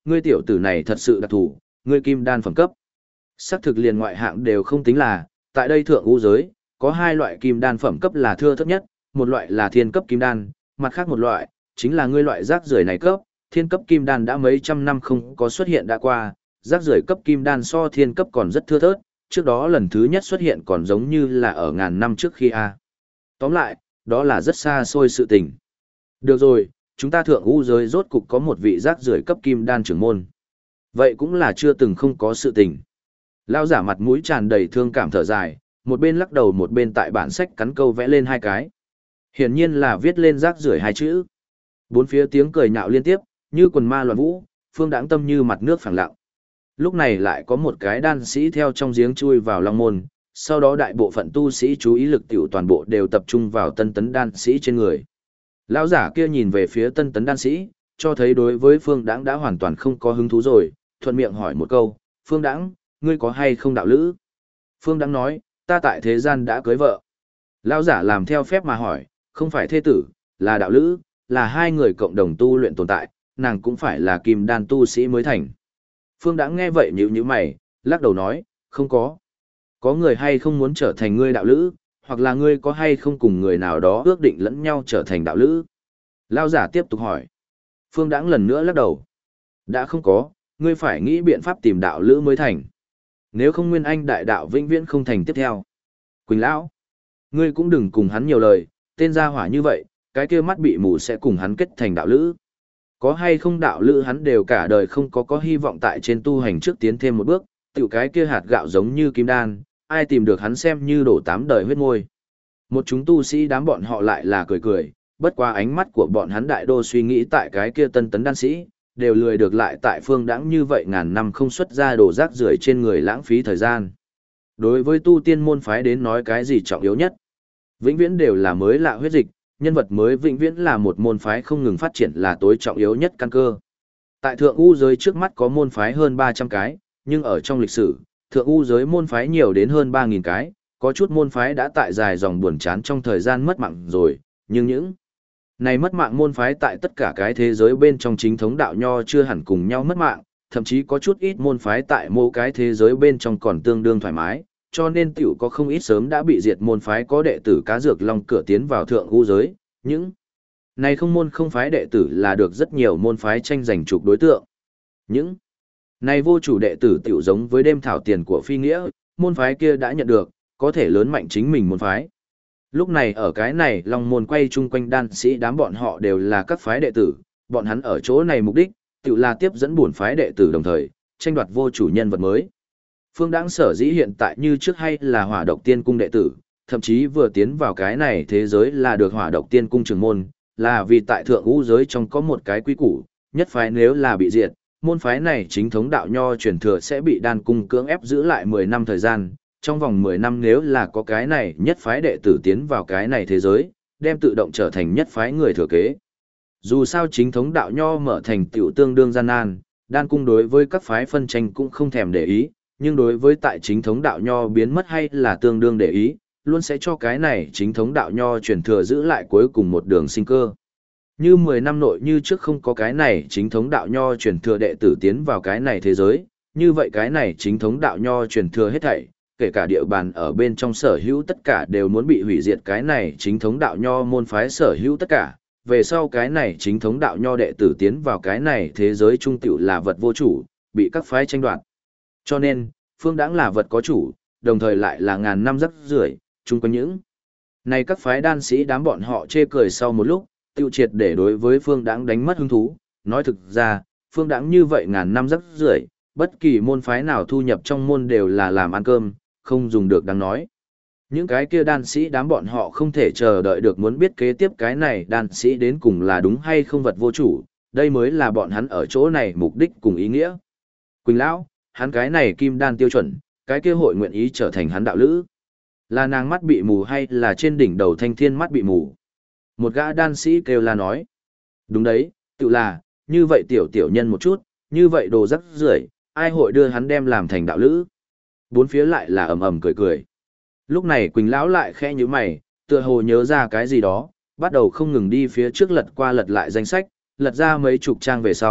ngươi tiểu tử này thật sự đặc thù, ngươi kim đan phẩm cấp. Sắc thực liền ngoại hạng đều không tính là, tại đây thượng u giới, có hai loại kim đan phẩm cấp là thưa thấp nhất, một loại là thiên cấp kim đan, mặt khác một loại, chính là ngươi loại rác rưởi này cấp, thiên cấp kim đan đã mấy trăm năm không có xuất hiện đã qua, rác rưởi cấp kim đan so thiên cấp còn rất thưa thớt, trước đó lần thứ nhất xuất hiện còn giống như là ở ngàn năm trước khi a. Tóm lại, đó là rất xa xôi sự tình. Được rồi, chúng ta thượng u giới rốt cục có một vị rác rưởi cấp kim đan trưởng môn. Vậy cũng là chưa từng không có sự tình. Lao giả mặt mũi tràn đầy thương cảm thở dài, một bên lắc đầu một bên tại bản sách cắn câu vẽ lên hai cái. Hiển nhiên là viết lên rác rưởi hai chữ. Bốn phía tiếng cười nhạo liên tiếp, như quần ma loạn vũ, Phương Đãng tâm như mặt nước phẳng lặng. Lúc này lại có một cái đan sĩ theo trong giếng chui vào long môn, sau đó đại bộ phận tu sĩ chú ý lực tiểu toàn bộ đều tập trung vào tân tấn đan sĩ trên người. Lão giả kia nhìn về phía tân tấn đan sĩ, cho thấy đối với Phương Đãng đã hoàn toàn không có hứng thú rồi, thuận miệng hỏi một câu, Phương Đãng, ngươi có hay không đạo lữ? Phương Đãng nói, ta tại thế gian đã cưới vợ. Lão giả làm theo phép mà hỏi, không phải thê tử, là đạo lữ, là hai người cộng đồng tu luyện tồn tại, nàng cũng phải là kim đan tu sĩ mới thành. Phương Đãng nghe vậy nhíu nhíu mày, lắc đầu nói, không có. Có người hay không muốn trở thành ngươi đạo lữ, hoặc là ngươi có hay không cùng người nào đó ước định lẫn nhau trở thành đạo lữ? Lão giả tiếp tục hỏi. Phương Đãng lần nữa lắc đầu. Đã không có, ngươi phải nghĩ biện pháp tìm đạo lữ mới thành. Nếu không nguyên anh đại đạo vĩnh viễn không thành tiếp theo. Quỳnh lão, ngươi cũng đừng cùng hắn nhiều lời, tên gia hỏa như vậy, cái kia mắt bị mù sẽ cùng hắn kết thành đạo lữ. Có hay không đạo lữ hắn đều cả đời không có hy vọng tại trên tu hành trước tiến thêm một bước, tiểu cái kia hạt gạo giống như kim đan, ai tìm được hắn xem như đổ 8 đời huyết môi. Một chúng tu sĩ đám bọn họ lại là cười cười, bất qua ánh mắt của bọn hắn đại đô suy nghĩ tại cái kia tân tấn đan sĩ, đều lười được lại tại Phương Đãng như vậy ngàn năm không xuất ra đồ rác rưởi trên người lãng phí thời gian. Đối với tu tiên môn phái đến nói cái gì trọng yếu nhất? Vĩnh viễn đều là mới lạ huyết dịch, nhân vật mới vĩnh viễn là một môn phái không ngừng phát triển là tối trọng yếu nhất căn cơ. Tại thượng u giới trước mắt có môn phái hơn 300 cái, nhưng ở trong lịch sử, thượng u giới môn phái nhiều đến hơn 3.000 cái, có chút môn phái đã tại dài dòng buồn chán trong thời gian mất mạng rồi, nhưng những này mất mạng môn phái tại tất cả cái thế giới bên trong chính thống đạo nho chưa hẳn cùng nhau mất mạng, thậm chí có chút ít môn phái tại mỗi cái thế giới bên trong còn tương đương thoải mái, cho nên tiểu có không ít sớm đã bị diệt môn phái có đệ tử cá dược long cửa tiến vào thượng u giới, những này không môn không phái đệ tử là được rất nhiều môn phái tranh giành trục đối tượng. Những này vô chủ đệ tử tiểu giống với đêm thảo tiền của phi nghĩa, môn phái kia đã nhận được, có thể lớn mạnh chính mình môn phái. Lúc này ở cái này long môn quay chung quanh đan sĩ đám bọn họ đều là các phái đệ tử, bọn hắn ở chỗ này mục đích, tiểu là tiếp dẫn bổn phái đệ tử đồng thời, tranh đoạt vô chủ nhân vật mới. Phương Đãng sở dĩ hiện tại như trước hay là Hỏa Độc Tiên Cung đệ tử, thậm chí vừa tiến vào cái này thế giới là được Hỏa Độc Tiên Cung trưởng môn, là vì tại thượng u giới trong có một cái quy củ, nhất phái nếu là bị diệt, môn phái này chính thống đạo nho truyền thừa sẽ bị đan cung cưỡng ép giữ lại 10 năm thời gian, trong vòng 10 năm nếu là có cái này nhất phái đệ tử tiến vào cái này thế giới, đem tự động trở thành nhất phái người thừa kế. Dù sao chính thống đạo nho mở thành tiểu tương đương gian nan, đan cung đối với các phái phân tranh cũng không thèm để ý, nhưng đối với tại chính thống đạo nho biến mất hay là tương đương để ý, luôn sẽ cho cái này chính thống đạo nho truyền thừa giữ lại cuối cùng một đường sinh cơ. Như 10 năm nội như trước không có cái này chính thống đạo nho truyền thừa đệ tử tiến vào cái này thế giới, như vậy cái này chính thống đạo nho truyền thừa hết thảy, kể cả địa bàn ở bên trong sở hữu tất cả đều muốn bị hủy diệt cái này chính thống đạo nho môn phái sở hữu tất cả. Về sau cái này chính thống đạo nho đệ tử tiến vào cái này thế giới trung tiểu là vật vô chủ, bị các phái tranh đoạt. Cho nên, Phương Đãng là vật có chủ, đồng thời lại là ngàn năm rắc rưởi, chung quanh những này các phái đan sĩ đám bọn họ chê cười sau một lúc, tiêu triệt để đối với Phương Đãng đánh mất hứng thú, nói thực ra, Phương Đãng như vậy ngàn năm rắc rưởi, bất kỳ môn phái nào thu nhập trong môn đều là làm ăn cơm, không dùng được đáng nói. Những cái kia đan sĩ đám bọn họ không thể chờ đợi được muốn biết kế tiếp cái này đan sĩ đến cùng là đúng hay không vật vô chủ, đây mới là bọn hắn ở chỗ này mục đích cùng ý nghĩa. Quỳnh lão, hắn cái này kim đan tiêu chuẩn, cái kia hội nguyện ý trở thành hắn đạo lữ. Là nàng mắt bị mù hay là trên đỉnh đầu thanh thiên mắt bị mù? Một gã đan sĩ kêu la nói. Đúng đấy, tự là, như vậy tiểu tiểu nhân một chút, như vậy đồ rắc rưởi, ai hội đưa hắn đem làm thành đạo lữ? Bốn phía lại là ầm ầm cười cười. Lúc này Quỳnh lão lại khẽ nhíu mày, tựa hồ nhớ ra cái gì đó, bắt đầu không ngừng đi phía trước lật qua lật lại danh sách, lật ra mấy chục trang về sau,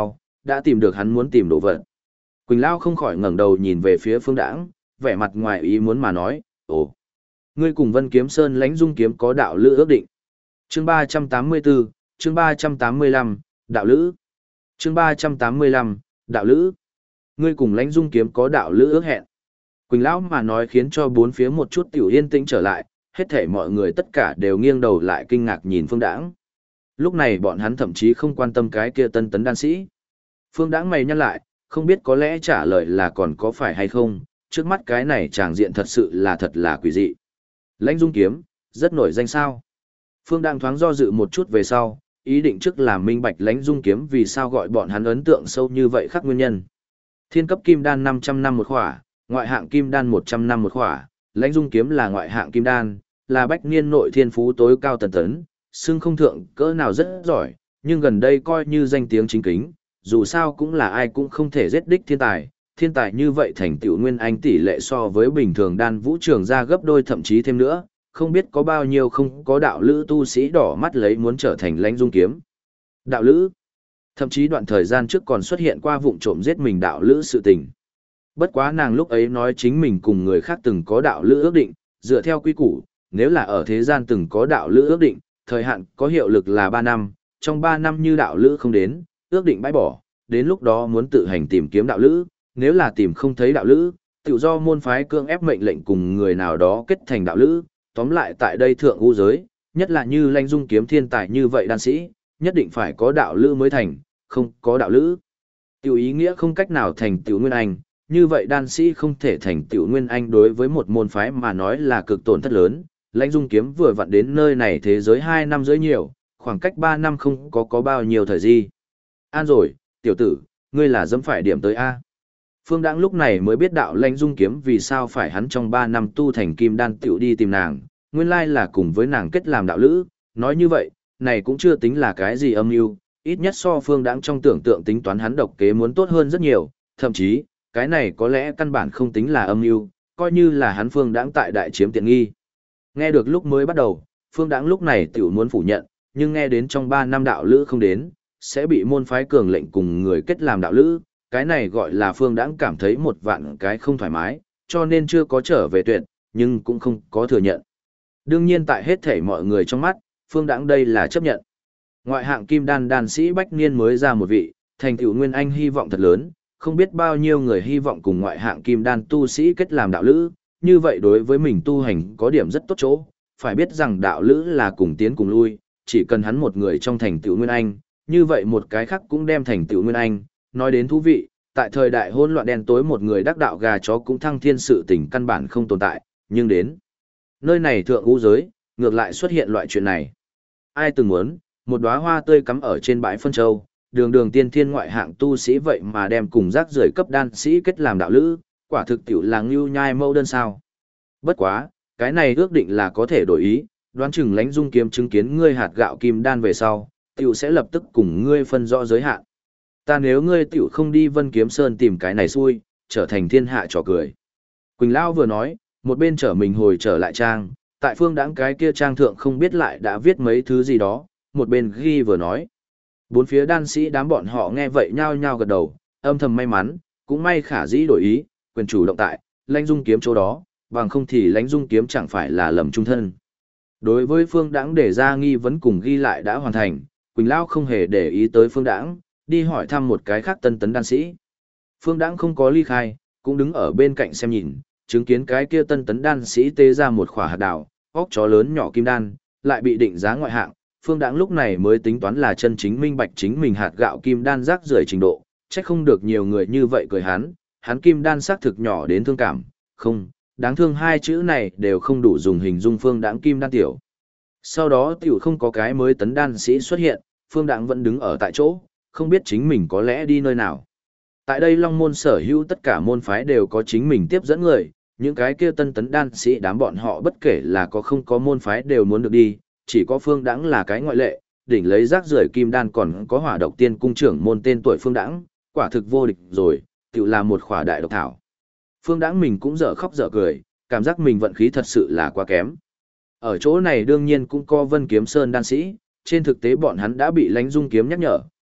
đã tìm được hắn muốn tìm đồ vật. Quỳnh Lao không khỏi ngẩng đầu nhìn về phía Phương Đãng, vẻ mặt ngoài ý muốn mà nói, ồ, ngươi cùng Vân Kiếm Sơn Lãnh Dung kiếm có đạo lữ ước định. Chương 384, chương 385, đạo lữ. Chương 385, đạo lữ. Ngươi cùng Lãnh Dung kiếm có đạo lữ ước hẹn. Quỳnh Lão mà nói khiến cho bốn phía một chút tiểu yên tĩnh trở lại, hết thảy mọi người tất cả đều nghiêng đầu lại kinh ngạc nhìn Phương Đãng. Lúc này bọn hắn thậm chí không quan tâm cái kia tân tấn đan sĩ. Phương Đãng mày nhăn lại, không biết có lẽ trả lời là còn có phải hay không, trước mắt cái này tràng diện thật sự là thật là quỷ dị. Lãnh Dung kiếm, rất nổi danh sao. Phương Đãng thoáng do dự một chút về sau, ý định trước làm minh bạch Lãnh Dung kiếm vì sao gọi bọn hắn ấn tượng sâu như vậy khắc nguyên nhân. Thiên cấp kim đan 500 năm một khỏa, ngoại hạng kim đan 100 năm một khỏa, Lãnh Dung kiếm là ngoại hạng kim đan, là bách niên nội thiên phú tối cao tần tấn, xưng không thượng cỡ nào rất giỏi, nhưng gần đây coi như danh tiếng chính kính, dù sao cũng là ai cũng không thể giết đích thiên tài như vậy thành tựu nguyên anh tỷ lệ so với bình thường đan vũ trường ra gấp đôi thậm chí thêm nữa, không biết có bao nhiêu không có đạo lữ tu sĩ đỏ mắt lấy muốn trở thành Lãnh Dung kiếm. Đạo lữ, thậm chí đoạn thời gian trước còn xuất hiện qua vụng trộm giết mình đạo lữ sự tình. Bất quá nàng lúc ấy nói chính mình cùng người khác từng có đạo lữ ước định, dựa theo quy củ, nếu là ở thế gian từng có đạo lữ ước định, thời hạn có hiệu lực là 3 năm, trong 3 năm như đạo lữ không đến, ước định bãi bỏ, đến lúc đó muốn tự hành tìm kiếm đạo lữ, nếu là tìm không thấy đạo lữ, tự do môn phái cưỡng ép mệnh lệnh cùng người nào đó kết thành đạo lữ, tóm lại tại đây thượng u giới, nhất là như Lãnh Dung kiếm thiên tài như vậy đan sĩ, nhất định phải có đạo lữ mới thành, không có đạo lữ. Tiểu ý nghĩa không cách nào thành tiểu nguyên anh, như vậy đan sĩ không thể thành tiểu nguyên anh đối với một môn phái mà nói là cực tổn thất lớn. Lãnh Dung kiếm vừa vặn đến nơi này thế giới 2 năm rưỡi nhiều, khoảng cách 3 năm không có bao nhiêu thời gian. An rồi, tiểu tử, ngươi là dẫm phải điểm tới A. Phương Đãng lúc này mới biết đạo Lãnh Dung kiếm vì sao phải hắn trong 3 năm tu thành kim đan tiểu đi tìm nàng, nguyên lai là cùng với nàng kết làm đạo lữ, nói như vậy, này cũng chưa tính là cái gì âm mưu, ít nhất so Phương Đãng trong tưởng tượng tính toán hắn độc kế muốn tốt hơn rất nhiều, thậm chí, cái này có lẽ căn bản không tính là âm mưu, coi như là hắn Phương Đãng tại đại chiếm tiện nghi. Nghe được lúc mới bắt đầu, Phương Đãng lúc này tiểu muốn phủ nhận, nhưng nghe đến trong 3 năm đạo lữ không đến, sẽ bị môn phái cường lệnh cùng người kết làm đạo lữ, cái này gọi là Phương Đãng cảm thấy một vạn cái không thoải mái, cho nên chưa có trở về tuyệt, nhưng cũng không có thừa nhận. Đương nhiên tại hết thảy mọi người trong mắt, Phương Đãng đây là chấp nhận. Ngoại hạng kim đan đan sĩ bách niên mới ra một vị, thành tựu nguyên anh hy vọng thật lớn, không biết bao nhiêu người hy vọng cùng ngoại hạng kim đan tu sĩ kết làm đạo lữ, như vậy đối với mình tu hành có điểm rất tốt chỗ, phải biết rằng đạo lữ là cùng tiến cùng lui, chỉ cần hắn một người trong thành tựu nguyên anh, như vậy một cái khác cũng đem thành tựu nguyên anh, nói đến thú vị, tại thời đại hỗn loạn đen tối một người đắc đạo gà chó cũng thăng thiên sự tình căn bản không tồn tại, nhưng đến nơi này thượng u giới, ngược lại xuất hiện loại chuyện này. Ai từng muốn, một đóa hoa tươi cắm ở trên bãi phân châu, đường tiên thiên ngoại hạng tu sĩ vậy mà đem cùng rác rưởi cấp đan sĩ kết làm đạo lữ, quả thực tiểu là ngưu nhai mâu đơn sao. Bất quá, cái này ước định là có thể đổi ý, đoán chừng Lãnh Dung kiếm chứng kiến ngươi hạt gạo kim đan về sau, tiểu sẽ lập tức cùng ngươi phân rõ giới hạn. Ta nếu ngươi tiểu không đi Vân Kiếm Sơn tìm cái này xui, trở thành thiên hạ trò cười. Quỳnh Lao vừa nói, một bên trở mình hồi trở lại trang, tại Phương Đãng cái kia trang thượng không biết lại đã viết mấy thứ gì đó, một bên ghi vừa nói. Bốn phía đan sĩ đám bọn họ nghe vậy nhao nhao gật đầu, âm thầm may mắn, cũng may khả dĩ đổi ý, quyền chủ động tại, Lãnh Dung kiếm chỗ đó, bằng không thì Lãnh Dung kiếm chẳng phải là lầm trung thân. Đối với Phương Đãng để ra nghi vấn cùng ghi lại đã hoàn thành, Quỳnh Lao không hề để ý tới Phương Đãng, đi hỏi thăm một cái khác tân tấn đan sĩ. Phương Đãng không có ly khai, cũng đứng ở bên cạnh xem nhìn, chứng kiến cái kia tân tấn đan sĩ tê ra một khỏa hạt đào, óc chó lớn nhỏ kim đan, lại bị định giá ngoại hạng. Phương Đãng lúc này mới tính toán là chân chính minh bạch chính mình hạt gạo kim đan rác rưởi trình độ, chắc không được nhiều người như vậy cười hắn kim đan xác thực nhỏ đến thương cảm, không, đáng thương hai chữ này đều không đủ dùng hình dung Phương Đãng kim đan tiểu. Sau đó tiểu không có cái mới tấn đan sĩ xuất hiện, Phương Đãng vẫn đứng ở tại chỗ, không biết chính mình có lẽ đi nơi nào. Tại đây Long Môn sở hữu tất cả môn phái đều có chính mình tiếp dẫn người, những cái kia tân tấn đan sĩ đám bọn họ bất kể là có không có môn phái đều muốn được đi, chỉ có Phương Đãng là cái ngoại lệ, đỉnh lấy rác rưởi kim đan còn có Hỏa Độc Tiên cung trưởng môn tên tuổi Phương Đãng, quả thực vô địch rồi, tự là một khỏa đại độc thảo. Phương Đãng mình cũng dở khóc dở cười, cảm giác mình vận khí thật sự là quá kém. Ở chỗ này đương nhiên cũng có Vân Kiếm Sơn đan sĩ, trên thực tế bọn hắn đã bị Lãnh Dung kiếm nhắc nhở,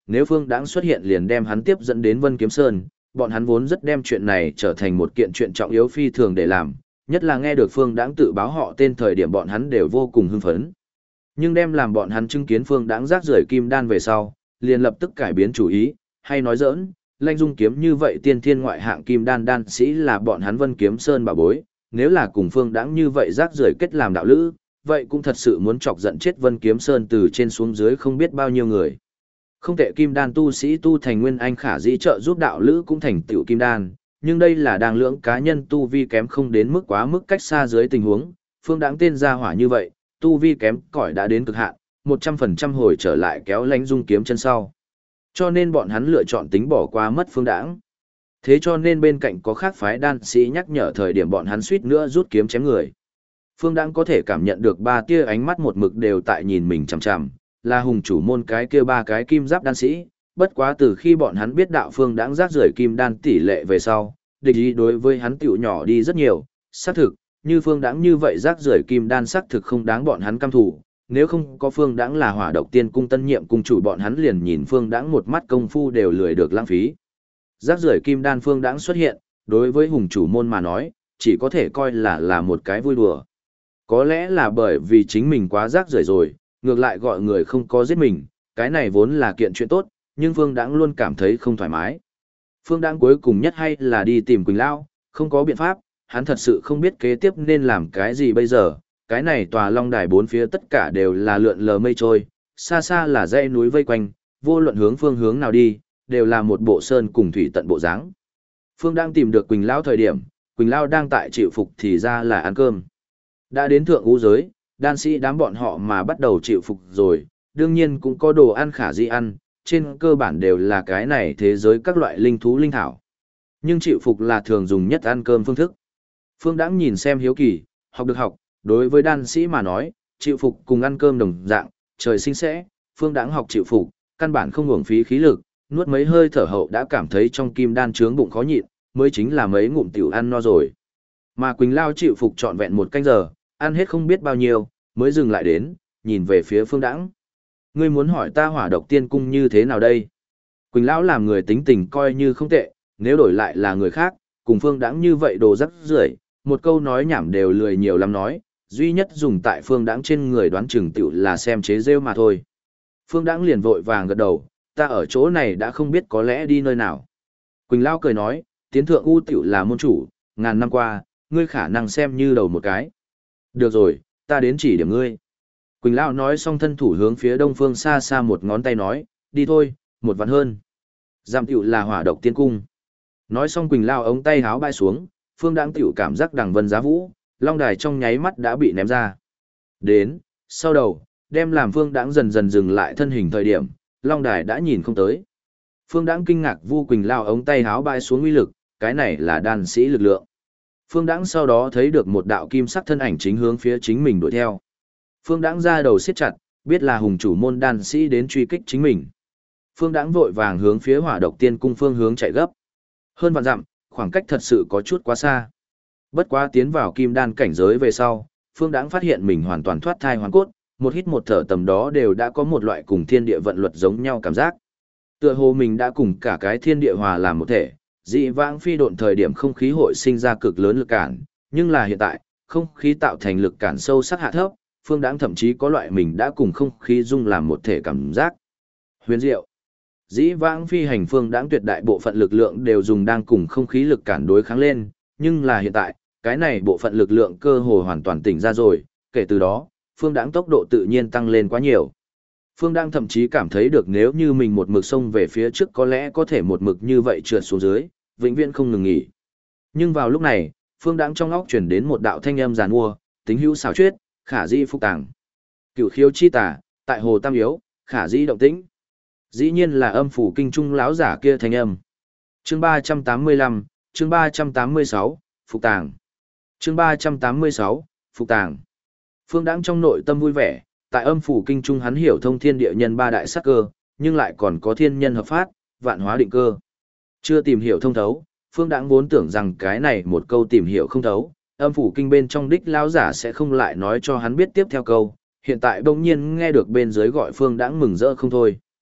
nếu Phương Đãng xuất hiện liền đem hắn tiếp dẫn đến Vân Kiếm Sơn, bọn hắn vốn rất đem chuyện này trở thành một kiện chuyện trọng yếu phi thường để làm, nhất là nghe được Phương Đãng tự báo họ tên thời điểm bọn hắn đều vô cùng hưng phấn. Nhưng đem làm bọn hắn chứng kiến Phương Đãng rác rưởi kim đan về sau, liền lập tức cải biến chủ ý, hay nói giỡn, Lãnh Dung kiếm như vậy tiên thiên ngoại hạng kim đan đan sĩ là bọn hắn Vân Kiếm Sơn bảo bối, nếu là cùng Phương Đãng như vậy rác rưởi kết làm đạo lữ, vậy cũng thật sự muốn chọc giận chết Vân Kiếm Sơn từ trên xuống dưới không biết bao nhiêu người. Không tệ kim đan tu sĩ tu thành nguyên anh khả dĩ trợ giúp đạo lữ cũng thành tựu kim đan, nhưng đây là đang lưỡng cá nhân tu vi kém không đến mức quá mức cách xa dưới tình huống, Phương Đãng tên ra hỏa như vậy, tu vi kém cỏi đã đến cực hạn, 100% hồi trở lại kéo Lãnh Dung kiếm chân sau. Cho nên bọn hắn lựa chọn tính bỏ qua mất Phương Đãng. Thế cho nên bên cạnh có khác phái đan sĩ nhắc nhở thời điểm bọn hắn suýt nữa rút kiếm chém người. Phương Đãng có thể cảm nhận được ba tia ánh mắt một mực đều tại nhìn mình chằm chằm, là hùng chủ môn cái kia ba cái kim giáp đan sĩ, bất quá từ khi bọn hắn biết đạo Phương Đãng rác rưởi kim đan tỷ lệ về sau, địch ý đối với hắn tiểu nhỏ đi rất nhiều, xác thực, như Phương Đãng như vậy rác rưởi kim đan xác thực không đáng bọn hắn căm thù, nếu không có Phương Đãng là Hỏa Độc Tiên cung tân nhiệm cung chủ bọn hắn liền nhìn Phương Đãng một mắt công phu đều lười được lãng phí. Rác rưởi kim đan Phương Đãng xuất hiện, đối với hùng chủ môn mà nói, chỉ có thể coi là một cái vui đùa. Có lẽ là bởi vì chính mình quá rác rưởi rồi, ngược lại gọi người không có giết mình, cái này vốn là kiện chuyện tốt, nhưng Phương Đãng luôn cảm thấy không thoải mái. Phương Đãng cuối cùng nhất hay là đi tìm Quỳnh Lao, không có biện pháp, hắn thật sự không biết kế tiếp nên làm cái gì bây giờ, cái này tòa long đài bốn phía tất cả đều là lượn lờ mây trôi, xa xa là dãy núi vây quanh, vô luận phương hướng nào đi, đều là một bộ sơn cùng thủy tận bộ dáng. Phương Đãng tìm được Quỳnh Lao thời điểm, Quỳnh Lao đang tại chịu phục thì ra là ăn cơm. Đã đến thượng ngũ giới, đan sĩ đám bọn họ mà bắt đầu chịu phục rồi, đương nhiên cũng có đồ ăn khả dĩ ăn, trên cơ bản đều là cái này thế giới các loại linh thú linh thảo. Nhưng chịu phục là thường dùng nhất ăn cơm phương thức. Phương Đãng nhìn xem hiếu kỳ, học được học, đối với đan sĩ mà nói, chịu phục cùng ăn cơm đồng dạng, trời sinh sẽ, Phương Đãng học chịu phục, căn bản không uổng phí khí lực, nuốt mấy hơi thở hậu đã cảm thấy trong kim đan trướng bụng khó nhịn, mới chính là mấy ngụm tiểu ăn no rồi. Mà Quỳnh Lao chịu phục trọn vẹn một canh giờ, ăn hết không biết bao nhiêu, mới dừng lại đến, nhìn về phía Phương Đãng. Ngươi muốn hỏi ta Hỏa Độc Tiên cung như thế nào đây? Quỳnh Lão làm người tính tình coi như không tệ, nếu đổi lại là người khác, cùng Phương Đãng như vậy đồ rắc rưởi, một câu nói nhảm đều lười nhiều lắm nói, duy nhất dùng tại Phương Đãng trên người đoán chừng tiểu là xem chế rêu mà thôi. Phương Đãng liền vội vàng gật đầu, ta ở chỗ này đã không biết có lẽ đi nơi nào. Quỳnh Lão cười nói, tiến thượng u tiểu là môn chủ, ngàn năm qua, ngươi khả năng xem như đầu một cái. Được rồi, ta đến chỉ điểm ngươi. Quỳnh Lão nói xong thân thủ hướng phía đông phương xa xa một ngón tay nói, đi thôi, một vạn hơn. Giảm tiểu là Hỏa Độc Tiên cung. Nói xong Quỳnh Lão ống tay háo bay xuống, Phương Đãng tiểu cảm giác đằng vân giá vũ, long đài trong nháy mắt đã bị ném ra. Đến, sau đầu, đem làm Phương Đãng dần dần dừng lại thân hình thời điểm, long đài đã nhìn không tới. Phương Đãng kinh ngạc vu Quỳnh Lão ống tay háo bay xuống uy lực, cái này là đan sĩ lực lượng. Phương Đãng sau đó thấy được một đạo kim sắc thân ảnh chính hướng phía chính mình đuổi theo. Phương Đãng ra đầu siết chặt, biết là hùng chủ môn đan sĩ đến truy kích chính mình. Phương Đãng vội vàng hướng phía Hỏa Độc Tiên cung phương hướng chạy gấp. Hơn vạn dặm, khoảng cách thật sự có chút quá xa. Bất quá tiến vào kim đan cảnh giới về sau, Phương Đãng phát hiện mình hoàn toàn thoát thai hoàn cốt, một hít một thở tầm đó đều đã có một loại cùng thiên địa vận luật giống nhau cảm giác. Tựa hồ mình đã cùng cả cái thiên địa hòa làm một thể, dị vãng phi độn thời điểm không khí hội sinh ra cực lớn lực cản, nhưng là hiện tại, không khí tạo thành lực cản sâu sắc hạ thấp, Phương Đãng thậm chí có loại mình đã cùng không khí dung làm một thể cảm giác. Huyền diệu. Dĩ vãng phi hành Phương Đãng tuyệt đại bộ phận lực lượng đều dùng đang cùng không khí lực cản đối kháng lên, nhưng là hiện tại, cái này bộ phận lực lượng cơ hồ hoàn toàn tỉnh ra rồi, kể từ đó, Phương Đãng tốc độ tự nhiên tăng lên quá nhiều. Phương Đãng thậm chí cảm thấy được nếu như mình một mực xông về phía trước có lẽ có thể một mực như vậy trượt xuống dưới, vĩnh viễn không ngừng nghỉ. Nhưng vào lúc này, Phương Đãng trong óc truyền đến một đạo thanh âm giàn mua, tính hữu xảo chuyết, khả di phúc tàng. Cửu khiếu chi tả, tại hồ tam yếu, khả di động tĩnh. Dĩ nhiên là âm phủ kinh trung lão giả kia thanh âm. Chương 385, chương 386, phục tàng. Chương 386, phục tàng. Phương Đãng trong nội tâm vui vẻ, tại âm phủ kinh trung hắn hiểu thông thiên địa nhân ba đại sắc cơ, nhưng lại còn có thiên nhân hợp phát, vạn hóa định cơ. Chưa tìm hiểu thông thấu, Phương Đãng vốn tưởng rằng cái này một câu tìm hiểu không thấu, âm phủ kinh bên trong đích lão giả sẽ không lại nói cho hắn biết tiếp theo câu, hiện tại bỗng nhiên nghe được bên dưới gọi Phương Đãng mừng rỡ không thôi.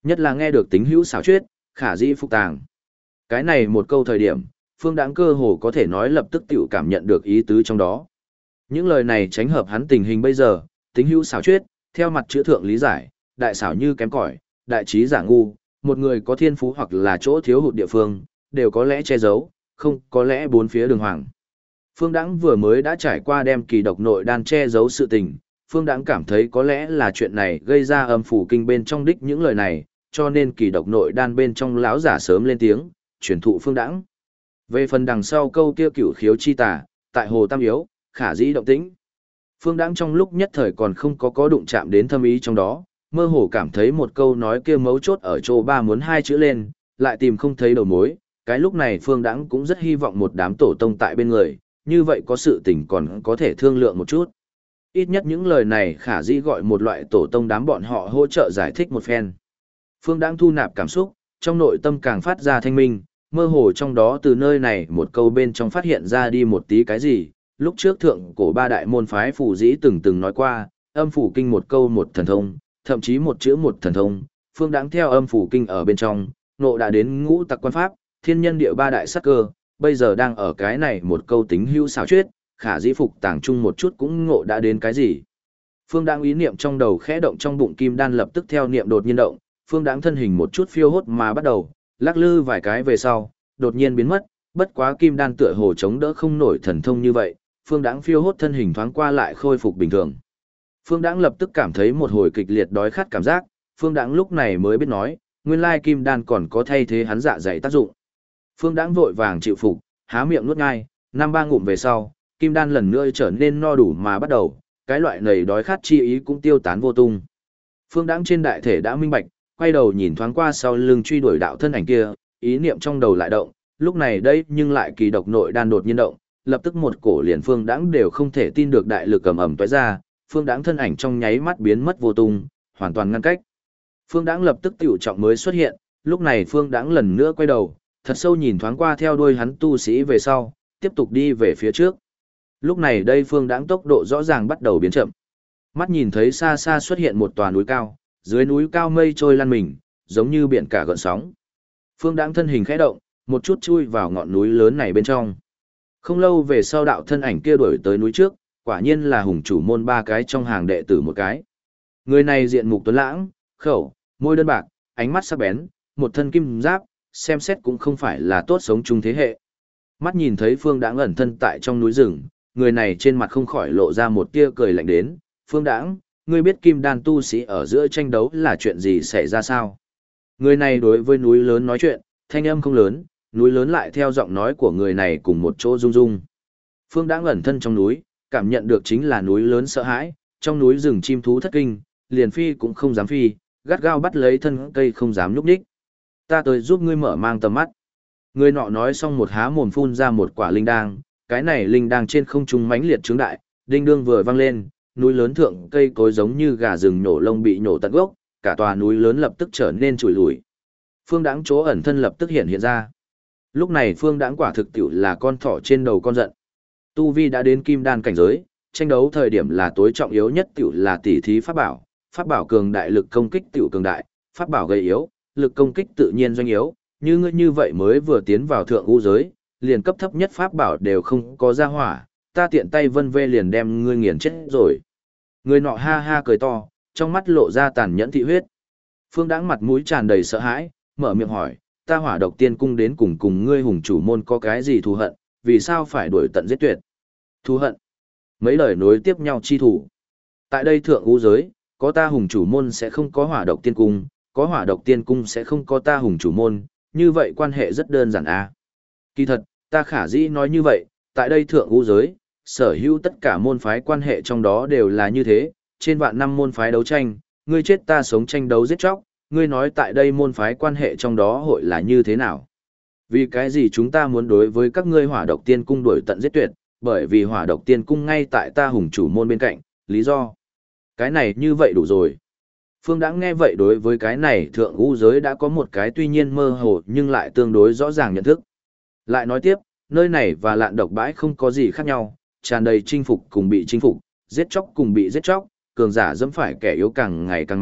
Nhất là nghe được tính hữu xảo chuyết, khả dĩ phục tàng. Cái này một câu thời điểm, Phương Đãng cơ hồ có thể nói lập tức tiểu cảm nhận được ý tứ trong đó. Những lời này tránh hợp hắn tình hình bây giờ, tính hữu xảo chuyết, theo mặt chữ thượng lý giải, đại xảo như kém cỏi, đại trí giả ngu, một người có thiên phú hoặc là chỗ thiếu hụt địa phương, đều có lẽ che giấu, không có lẽ bốn phía đường hoàng. Phương Đãng vừa mới đã trải qua đem kỳ độc nội đan che giấu sự tình, Phương Đãng cảm thấy có lẽ là chuyện này gây ra âm phủ kinh bên trong đích những lời này, cho nên kỳ độc nội đan bên trong lão giả sớm lên tiếng, truyền thụ Phương Đãng. Về phần đằng sau câu kia cửu khiếu chi tà, tại hồ tam yếu, khả dĩ động tĩnh. Phương Đãng trong lúc nhất thời còn không có đụng chạm đến thâm ý trong đó, mơ hồ cảm thấy một câu nói kia mấu chốt ở chỗ ba muốn hai chữ lên, lại tìm không thấy đầu mối. Cái lúc này Phương Đãng cũng rất hy vọng một đám tổ tông tại bên người, như vậy có sự tình còn có thể thương lượng một chút. Ít nhất những lời này khả dĩ gọi một loại tổ tông đám bọn họ hỗ trợ giải thích một phen. Phương Đãng thu nạp cảm xúc, trong nội tâm càng phát ra thanh minh, mơ hồ trong đó từ nơi này một câu bên trong phát hiện ra đi một tí cái gì. Lúc trước thượng cổ ba đại môn phái phù dĩ từng nói qua, âm phủ kinh một câu một thần thông, thậm chí một chữ một thần thông, Phương Đãng theo âm phủ kinh ở bên trong, nộ đã đến ngũ tặc quan pháp, thiên nhân địa ba đại sắc cơ, bây giờ đang ở cái này một câu tính hữu xảo chuyết, khả dĩ phục tàng chung một chút cũng ngộ đã đến cái gì. Phương Đãng ý niệm trong đầu khẽ động, trong bụng kim đan lập tức theo niệm đột nhiên động, Phương Đãng thân hình một chút phiêu hốt mà bắt đầu, lắc lư vài cái về sau, đột nhiên biến mất, bất quá kim đan tựa hồ chống đỡ không nổi thần thông như vậy, Phương Đãng phiêu hốt thân hình thoáng qua lại khôi phục bình thường. Phương Đãng lập tức cảm thấy một hồi kịch liệt đói khát cảm giác, Phương Đãng lúc này mới biết nói, nguyên lai kim đan còn có thay thế hắn dạ dày tác dụng. Phương Đãng vội vàng chịu phục, há miệng nuốt ngay, năm ba ngụm về sau, kim đan lần nữa trở nên no đủ mà bắt đầu, cái loại nầy đói khát chi ý cũng tiêu tán vô tung. Phương Đãng trên đại thể đã minh bạch, quay đầu nhìn thoáng qua sau lưng truy đuổi đạo thân ảnh kia, ý niệm trong đầu lại động, lúc này đây nhưng lại kỳ độc nội đan đột nhiên động, lập tức một cổ liền Phương Đãng đều không thể tin được đại lực ầm ầm toé ra, Phương Đãng thân ảnh trong nháy mắt biến mất vô tung, hoàn toàn ngăn cách. Phương Đãng lập tức tiểu trọng mới xuất hiện, lúc này Phương Đãng lần nữa quay đầu, thật sâu nhìn thoáng qua theo đuôi hắn tu sĩ về sau, tiếp tục đi về phía trước. Lúc này đây Phương Đãng tốc độ rõ ràng bắt đầu biến chậm. Mắt nhìn thấy xa xa xuất hiện một tòa núi cao, dưới núi cao mây trôi lăn mình, giống như biển cả gợn sóng. Phương Đãng thân hình khẽ động, một chút chui vào ngọn núi lớn này bên trong. Không lâu về sau đạo thân ảnh kia đuổi tới núi trước, quả nhiên là hùng chủ môn ba cái trong hàng đệ tử một cái. Người này diện mục tuấn lãng, khẩu, môi đơn bạc, ánh mắt sắc bén, một thân kim giáp, xem xét cũng không phải là tốt sống chung thế hệ. Mắt nhìn thấy Phương Đãng ẩn thân tại trong núi rừng, người này trên mặt không khỏi lộ ra một tia cười lạnh đến, Phương Đãng, ngươi biết kim đan tu sĩ ở giữa tranh đấu là chuyện gì xảy ra sao? Người này đối với núi lớn nói chuyện, thanh âm không lớn, núi lớn lại theo giọng nói của người này cùng một chỗ rung rung. Phương Đãng ẩn thân trong núi, cảm nhận được chính là núi lớn sợ hãi, trong núi rừng chim thú thất kinh, liền phi cũng không dám phi, gắt gao bắt lấy thân cây không dám nhúc nhích. Ta tới giúp ngươi mở mang tầm mắt. Người nọ nói xong một há mồm phun ra một quả linh đăng, cái này linh đăng trên không trung mãnh liệt trướng đại, đinh đương vừa vang lên, núi lớn thượng cây cối giống như gà rừng nhổ lông bị nhổ tận gốc, cả tòa núi lớn lập tức trở nên trụi lùi. Phương Đãng chỗ ẩn thân lập tức hiện ra. Lúc này Phương Đãng quả thực tiểu là con thỏ trên đầu con giận. Tu vi đã đến kim đan cảnh giới, tranh đấu thời điểm là tối trọng yếu nhất tiểu là tỉ thí pháp bảo cường đại lực công kích tiểu cường đại, pháp bảo gầy yếu, lực công kích tự nhiên doanh yếu, như ngươi như vậy mới vừa tiến vào thượng u giới, liền cấp thấp nhất pháp bảo đều không có ra hỏa, ta tiện tay vân vê liền đem ngươi nghiền chết rồi. Người nọ ha ha cười to, trong mắt lộ ra tàn nhẫn thị huyết. Phương Đãng mặt mũi tràn đầy sợ hãi, mở miệng hỏi, ta Hỏa Độc Tiên Cung đến cùng ngươi hùng chủ môn có cái gì thù hận, vì sao phải đuổi tận giết tuyệt? Thù hận? Mấy lời nối tiếp nhau chi thủ. Tại đây thượng u giới, có ta hùng chủ môn sẽ không có Hỏa Độc Tiên Cung, có Hỏa Độc Tiên Cung sẽ không có ta hùng chủ môn, như vậy quan hệ rất đơn giản à. Kỳ thật, ta khả dĩ nói như vậy, tại đây thượng u giới, sở hữu tất cả môn phái quan hệ trong đó đều là như thế, trên vạn năm môn phái đấu tranh, ngươi chết ta sống tranh đấu giết chóc, ngươi nói tại đây môn phái quan hệ trong đó hội là như thế nào? Vì cái gì chúng ta muốn đối với các ngươi Hỏa Độc Tiên Cung đuổi tận giết tuyệt, bởi vì Hỏa Độc Tiên Cung ngay tại ta hùng chủ môn bên cạnh, lý do. Cái này như vậy đủ rồi. Phương Đãng nghe vậy đối với cái này thượng u giới đã có một cái tuy nhiên mơ hồ nhưng lại tương đối rõ ràng nhận thức. Lại nói tiếp, nơi này và Lạn Độc bãi không có gì khác nhau, tràn đầy chinh phục cùng bị chinh phục, giết chóc cùng bị giết chóc, cường giả dẫm phải kẻ yếu càng ngày càng mạnh,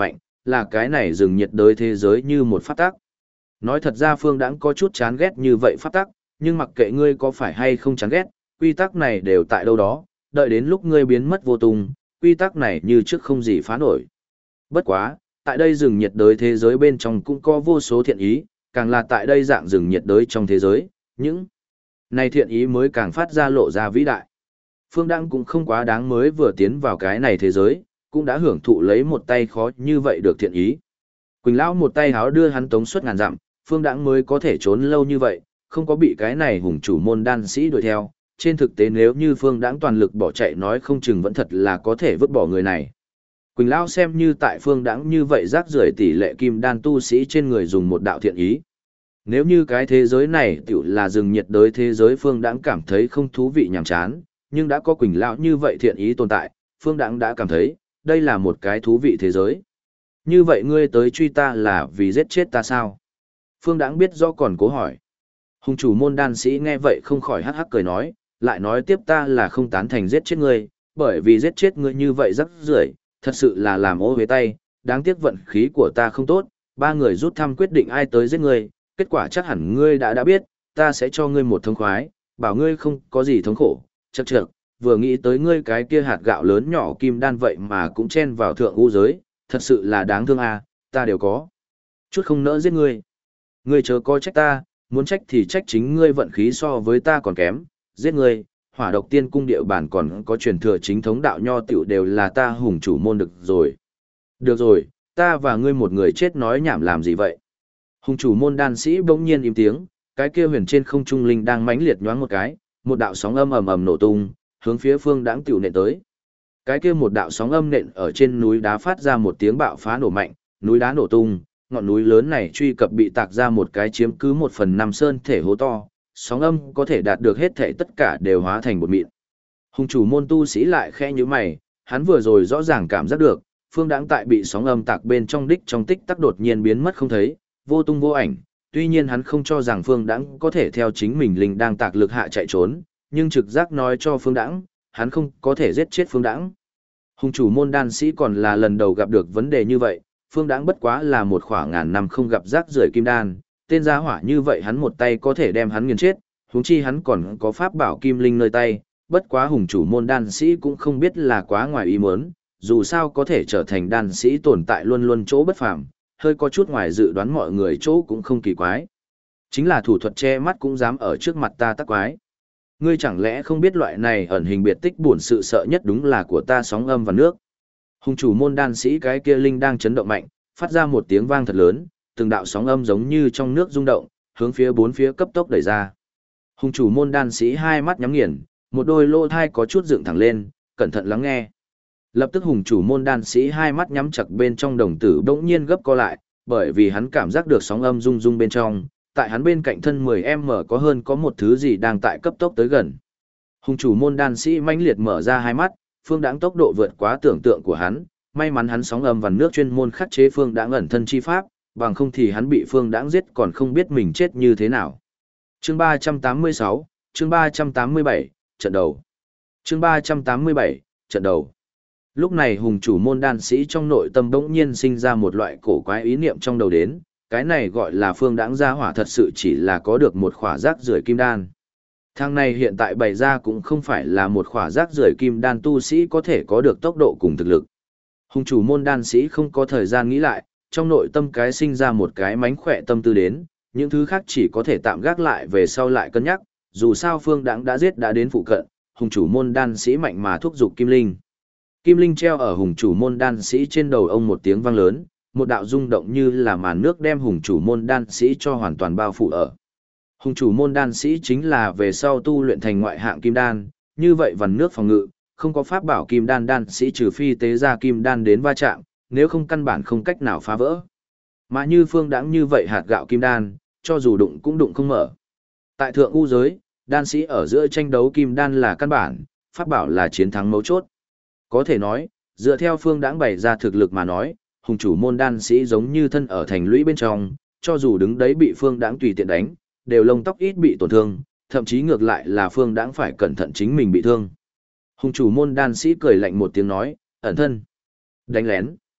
là cái này rừng nhiệt đới thế giới như một pháp tắc. Nói thật ra Phương Đãng có chút chán ghét như vậy pháp tắc, nhưng mặc kệ ngươi có phải hay không chán ghét, quy tắc này đều tại đâu đó, đợi đến lúc ngươi biến mất vô tung, quy tắc này như trước không gì phá nổi. Bất quá, tại đây rừng nhiệt đới thế giới bên trong cũng có vô số thiện ý, càng là tại đây dạng rừng nhiệt đới trong thế giới, những này thiện ý mới càng phát ra lộ ra vĩ đại. Phương Đăng cũng không quá đáng mới vừa tiến vào cái này thế giới, cũng đã hưởng thụ lấy một tay khó như vậy được thiện ý. Quỳnh Lão một tay háo đưa hắn tống suốt ngàn dặm, Phương Đăng mới có thể trốn lâu như vậy, không có bị cái này hùng chủ môn đan sĩ đuổi theo. Trên thực tế nếu như Phương Đăng toàn lực bỏ chạy nói không chừng vẫn thật là có thể vứt bỏ người này. Quỳnh Lão xem như tại Phương Đăng như vậy rác rưởi tỷ lệ kim đan tu sĩ trên người dùng một đạo thiện ý. Nếu như cái thế giới này tiểu là rừng nhiệt đới thế giới Phương Đăng cảm thấy không thú vị nhàm chán, nhưng đã có Quỳnh Lão như vậy thiện ý tồn tại, Phương Đăng đã cảm thấy, đây là một cái thú vị thế giới. Như vậy ngươi tới truy ta là vì giết chết ta sao? Phương Đăng biết rõ còn cố hỏi. Hùng chủ môn đan sĩ nghe vậy không khỏi hắc hắc cười nói, lại nói tiếp ta là không tán thành giết chết ngươi, bởi vì giết chết ngươi như vậy rắc rưởi, thật sự là làm ô huế tay, đáng tiếc vận khí của ta không tốt, ba người rút thăm quyết định ai tới giết ngươi, kết quả chắc hẳn ngươi đã biết, ta sẽ cho ngươi một thống khoái, bảo ngươi không có gì thống khổ, chậc chậc, vừa nghĩ tới ngươi cái kia hạt gạo lớn nhỏ kim đan vậy mà cũng chen vào thượng u giới, thật sự là đáng thương à, ta đều có chút không nỡ giết ngươi. Ngươi chớ coi trách ta, muốn trách thì trách chính ngươi vận khí so với ta còn kém, giết ngươi, Hỏa Độc Tiên cung địa bản còn có truyền thừa chính thống đạo nho tiểu đều là ta hùng chủ môn được rồi. Được rồi, ta và ngươi một người chết nói nhảm làm gì vậy? Hùng chủ môn đan sĩ bỗng nhiên im tiếng, cái kia huyền trên không trung linh đang mãnh liệt nhoáng một cái, một đạo sóng âm ầm ầm nổ tung, hướng phía Phương Đãng tiểu nện tới. Cái kia một đạo sóng âm nện ở trên núi đá phát ra một tiếng bạo phá nổ mạnh, núi đá nổ tung, ngọn núi lớn này truy cập bị tạc ra một cái chiếm cứ 1/5 sơn thể hố to, sóng âm có thể đạt được hết thể tất cả đều hóa thành bột mịn. Hùng chủ môn tu sĩ lại khẽ như mày, hắn vừa rồi rõ ràng cảm giác được, Phương Đãng tại bị sóng âm tạc bên trong đích trong tích tắc đột nhiên biến mất không thấy, vô tung vô ảnh, tuy nhiên hắn không cho rằng Phương Đãng có thể theo chính mình linh đang tạc lực hạ chạy trốn, nhưng trực giác nói cho Phương Đãng, hắn không có thể giết chết Phương Đãng. Hùng chủ môn đan sĩ còn là lần đầu gặp được vấn đề như vậy, Phương Đãng bất quá là một khoảng ngàn năm không gặp rác rưởi kim đan, tên gia hỏa như vậy hắn một tay có thể đem hắn nghiền chết, huống chi hắn còn có pháp bảo kim linh nơi tay, bất quá hùng chủ môn đan sĩ cũng không biết là quá ngoài ý muốn, dù sao có thể trở thành đan sĩ tồn tại luôn luôn chỗ bất phàm, hơi có chút ngoài dự đoán mọi người chỗ cũng không kỳ quái. Chính là thủ thuật che mắt cũng dám ở trước mặt ta tắc quái. Ngươi chẳng lẽ không biết loại này ẩn hình biệt tích buồn sự sợ nhất đúng là của ta sóng âm và nước. Hùng chủ môn đan sĩ cái kia linh đang chấn động mạnh, phát ra một tiếng vang thật lớn, từng đạo sóng âm giống như trong nước rung động, hướng phía bốn phía cấp tốc đẩy ra. Hùng chủ môn đan sĩ hai mắt nhắm nghiền, một đôi lỗ thai có chút dựng thẳng lên, cẩn thận lắng nghe. Lập tức hùng chủ môn đan sĩ hai mắt nhắm chặt bên trong đồng tử bỗng nhiên gấp co lại, bởi vì hắn cảm giác được sóng âm rung rung bên trong, tại hắn bên cạnh thân 10m có hơn có một thứ gì đang tại cấp tốc tới gần. Hùng chủ môn đan sĩ mãnh liệt mở ra hai mắt, Phương Đãng tốc độ vượt quá tưởng tượng của hắn, may mắn hắn sóng âm và nước chuyên môn khắc chế Phương Đãng ẩn thân chi pháp, bằng không thì hắn bị Phương Đãng giết còn không biết mình chết như thế nào. Chương 386, chương 387, trận đầu. Chương 387, trận đầu. Lúc này hùng chủ môn đan sĩ trong nội tâm bỗng nhiên sinh ra một loại cổ quái ý niệm trong đầu đến, cái này gọi là Phương Đãng gia hỏa thật sự chỉ là có được một khỏa rác rưởi kim đan. Thằng này hiện tại bày ra cũng không phải là một khỏa rác rưởi kim đan tu sĩ có thể có được tốc độ cùng thực lực. Hùng chủ môn đan sĩ không có thời gian nghĩ lại, trong nội tâm cái sinh ra một cái mánh khỏe tâm tư đến, những thứ khác chỉ có thể tạm gác lại về sau lại cân nhắc, dù sao Phương Đãng đã giết đã đến phụ cận, hùng chủ môn đan sĩ mạnh mà thúc giục kim linh. Kim linh treo ở hùng chủ môn đan sĩ trên đầu ông một tiếng vang lớn, một đạo rung động như là màn nước đem hùng chủ môn đan sĩ cho hoàn toàn bao phủ ở. Hùng chủ môn đan sĩ chính là về sau tu luyện thành ngoại hạng kim đan, như vậy vằn nước phòng ngự, không có pháp bảo kim đan đan sĩ trừ phi tế ra kim đan đến va chạm, nếu không căn bản không cách nào phá vỡ. Mà như Phương Đãng như vậy hạt gạo kim đan, cho dù đụng cũng đụng không mở. Tại thượng u giới, đan sĩ ở giữa tranh đấu kim đan là căn bản, pháp bảo là chiến thắng mấu chốt. Có thể nói, dựa theo Phương Đãng bày ra thực lực mà nói, hùng chủ môn đan sĩ giống như thân ở thành lũy bên trong, cho dù đứng đấy bị Phương Đãng tùy tiện đánh, đều lông tóc ít bị tổn thương, thậm chí ngược lại là Phương Đãng phải cẩn thận chính mình bị thương. Hùng chủ môn đan sĩ cười lạnh một tiếng nói, ẩn thân, đánh lén.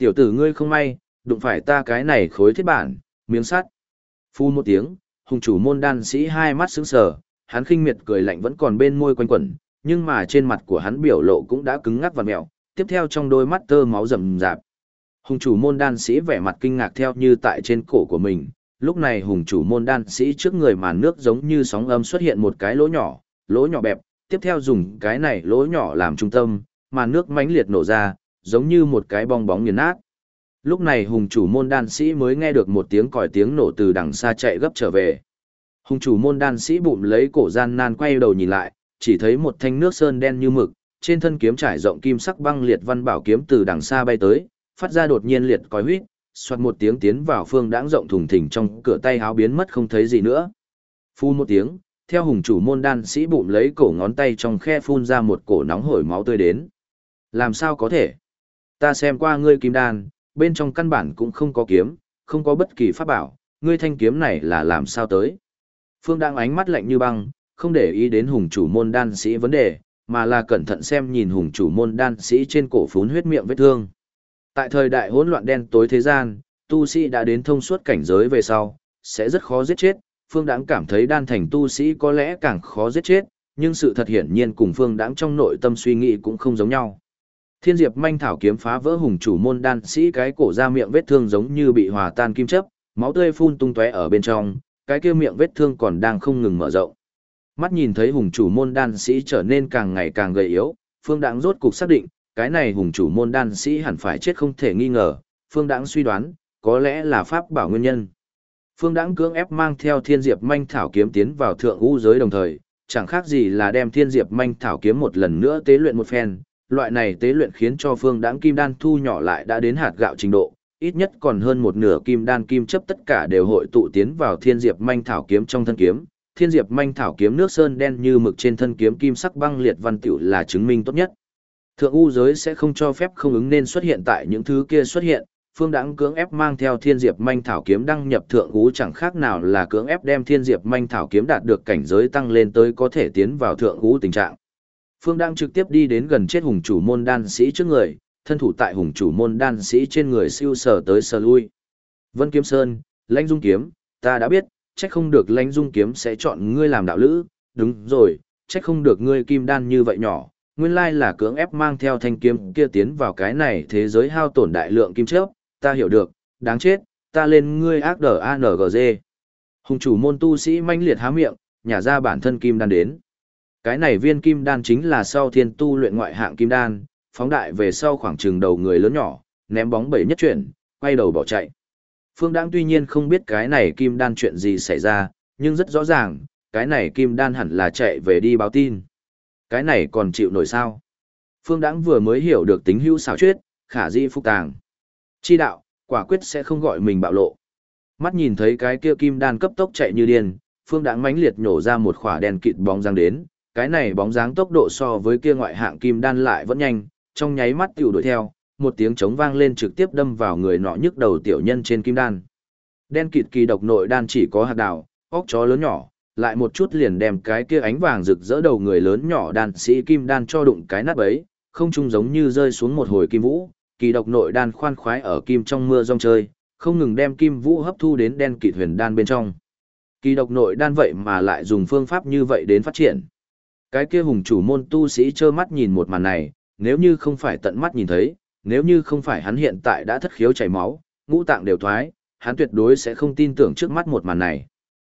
Tiểu tử ngươi không may, đụng phải ta cái này khối thiết bản, miếng sắt. Phu một tiếng, hùng chủ môn đan sĩ hai mắt sững sờ, hắn khinh miệt cười lạnh vẫn còn bên môi quanh quẩn, nhưng mà trên mặt của hắn biểu lộ cũng đã cứng ngắc và mèo, tiếp theo trong đôi mắt tơ máu rầm rạp. Hùng chủ môn đan sĩ vẻ mặt kinh ngạc theo như tại trên cổ của mình, lúc này hùng chủ môn đan sĩ trước người màn nước giống như sóng âm xuất hiện một cái lỗ nhỏ bẹp, tiếp theo dùng cái này lỗ nhỏ làm trung tâm, màn nước mãnh liệt nổ ra, giống như một cái bong bóng nghiền nát. Lúc này hùng chủ môn đan sĩ mới nghe được một tiếng còi tiếng nổ từ đằng xa chạy gấp trở về. Hùng chủ môn đan sĩ bụng lấy cổ gian nan quay đầu nhìn lại, chỉ thấy một thanh nước sơn đen như mực, trên thân kiếm trải rộng kim sắc băng liệt văn bảo kiếm từ đằng xa bay tới, phát ra đột nhiên liệt còi huýt, xoạt một tiếng tiến vào phương đãng rộng thùng thình trong cửa tay háo biến mất không thấy gì nữa. Phun một tiếng, theo hùng chủ môn đan sĩ bụng lấy cổ ngón tay trong khe phun ra một cổ nóng hổi máu tươi đến. Làm sao có thể? Ta xem qua ngươi kim đan, bên trong căn bản cũng không có kiếm, không có bất kỳ pháp bảo, ngươi thanh kiếm này là làm sao tới? Phương đang ánh mắt lạnh như băng, không để ý đến hùng chủ môn đan sĩ vấn đề, mà là cẩn thận xem nhìn hùng chủ môn đan sĩ trên cổ phún huyết miệng vết thương. Tại thời đại hỗn loạn đen tối thế gian, tu sĩ đã đến thông suốt cảnh giới về sau, sẽ rất khó giết chết. Phương Đãng cảm thấy đan thành tu sĩ có lẽ càng khó giết chết, nhưng sự thật hiển nhiên cùng Phương Đãng trong nội tâm suy nghĩ cũng không giống nhau. Thiên Diệp manh thảo kiếm phá vỡ hùng chủ môn đan sĩ cái cổ ra miệng vết thương giống như bị hòa tan kim chấp, máu tươi phun tung tóe ở bên trong, cái kia miệng vết thương còn đang không ngừng mở rộng. Mắt nhìn thấy hùng chủ môn đan sĩ trở nên càng ngày càng gầy yếu, Phương Đãng rốt cục xác định, cái này hùng chủ môn đan sĩ hẳn phải chết không thể nghi ngờ, Phương Đãng suy đoán, có lẽ là pháp bảo nguyên nhân. Phương Đãng cưỡng ép mang theo Thiên Diệp manh thảo kiếm tiến vào thượng u giới đồng thời, chẳng khác gì là đem Thiên Diệp manh thảo kiếm một lần nữa tế luyện một phen, loại này tế luyện khiến cho Phương Đãng kim đan thu nhỏ lại đã đến hạt gạo trình độ, ít nhất còn hơn một nửa kim đan kim chấp tất cả đều hội tụ tiến vào Thiên Diệp manh thảo kiếm trong thân kiếm. Thiên Diệp manh thảo kiếm nước sơn đen như mực trên thân kiếm kim sắc băng liệt văn tiểu là chứng minh tốt nhất. Thượng u giới sẽ không cho phép không ứng nên xuất hiện tại những thứ kia xuất hiện, Phương Đãng cưỡng ép mang theo Thiên Diệp manh thảo kiếm đăng nhập thượng u chẳng khác nào là cưỡng ép đem Thiên Diệp manh thảo kiếm đạt được cảnh giới tăng lên tới có thể tiến vào thượng u tình trạng. Phương Đãng trực tiếp đi đến gần chết hùng chủ môn đan sĩ trước người, thân thủ tại hùng chủ môn đan sĩ trên người siêu sờ tới sờ lui. Vân Kiếm Sơn, Lãnh Dung kiếm, ta đã biết, trách không được Lãnh Dung kiếm sẽ chọn ngươi làm đạo lữ, đúng rồi, trách không được ngươi kim đan như vậy nhỏ, nguyên lai là cưỡng ép mang theo thanh kiếm kia tiến vào cái này thế giới hao tổn đại lượng kim chớp, ta hiểu được, đáng chết, ta lên ngươi ác đờ ANGG. Hùng chủ môn tu sĩ manh liệt há miệng, nhả ra bản thân kim đan đến. Cái này viên kim đan chính là sau thiên tu luyện ngoại hạng kim đan, phóng đại về sau khoảng chừng đầu người lớn nhỏ, ném bóng bẩy nhất chuyển, quay đầu bỏ chạy. Phương Đãng tuy nhiên không biết cái này kim đan chuyện gì xảy ra, nhưng rất rõ ràng, cái này kim đan hẳn là chạy về đi báo tin. Cái này còn chịu nổi sao? Phương Đãng vừa mới hiểu được tính hữu xảo truyết, khả di phúc tàng. Chi đạo, quả quyết sẽ không gọi mình bạo lộ. Mắt nhìn thấy cái kia kim đan cấp tốc chạy như điên, Phương Đãng mãnh liệt nhổ ra một khỏa đèn kịt bóng dáng đến, cái này bóng dáng tốc độ so với kia ngoại hạng kim đan lại vẫn nhanh, trong nháy mắt tiểu đuổi theo, một tiếng trống vang lên trực tiếp đâm vào người nọ nhức đầu tiểu nhân trên kim đan. Đen kịt kỳ độc nội đan chỉ có hạt đào, óc chó lớn nhỏ, lại một chút liền đem cái kia ánh vàng rực rỡ đầu người lớn nhỏ đan sĩ kim đan cho đụng cái nát bấy, không trung giống như rơi xuống một hồi kim vũ, kỳ độc nội đan khoan khoái ở kim trong mưa rong chơi, không ngừng đem kim vũ hấp thu đến đen kịt huyền đan bên trong. Kỳ độc nội đan vậy mà lại dùng phương pháp như vậy đến phát triển. Cái kia hùng chủ môn tu sĩ trơ mắt nhìn một màn này, nếu như không phải tận mắt nhìn thấy, nếu như không phải hắn hiện tại đã thất khiếu chảy máu, ngũ tạng đều thoái, hắn tuyệt đối sẽ không tin tưởng trước mắt một màn này.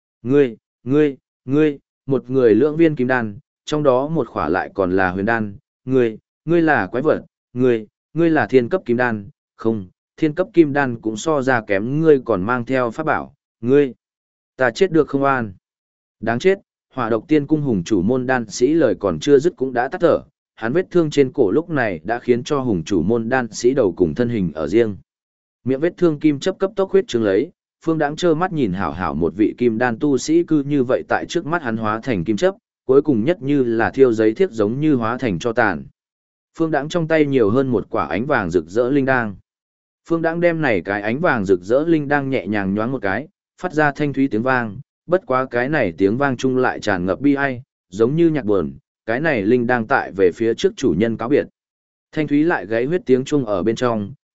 Ngươi, một người lượng viên kim đan, trong đó một khỏa lại còn là huyền đan, ngươi là quái vật, ngươi là thiên cấp kim đan, không, thiên cấp kim đan cũng so ra kém ngươi còn mang theo pháp bảo, ta chết được không an. Đáng chết, Hỏa Độc Tiên Cung hùng chủ môn đan sĩ lời còn chưa dứt cũng đã tắt thở, hắn vết thương trên cổ lúc này đã khiến cho hùng chủ môn đan sĩ đầu cùng thân hình ở riêng. Miệng vết thương kim chấp cấp tốc huyết trương lấy, Phương Đãng trơ mắt nhìn hảo hảo một vị kim đan tu sĩ cư như vậy tại trước mắt hắn hóa thành kim chấp, cuối cùng nhất như là thiêu giấy thiếc giống như hóa thành cho tàn. Phương Đãng trong tay nhiều hơn một quả ánh vàng rực rỡ linh đăng. Phương Đãng đem này cái ánh vàng rực rỡ linh đăng nhẹ nhàng nhoáng một cái, phát ra thanh thúy tiếng vang, bất quá cái này tiếng vang chung lại tràn ngập bi ai, giống như nhạc buồn, cái này linh đăng tại về phía trước chủ nhân cáo biệt. Thanh thúy lại gáy huyết tiếng chung ở bên trong,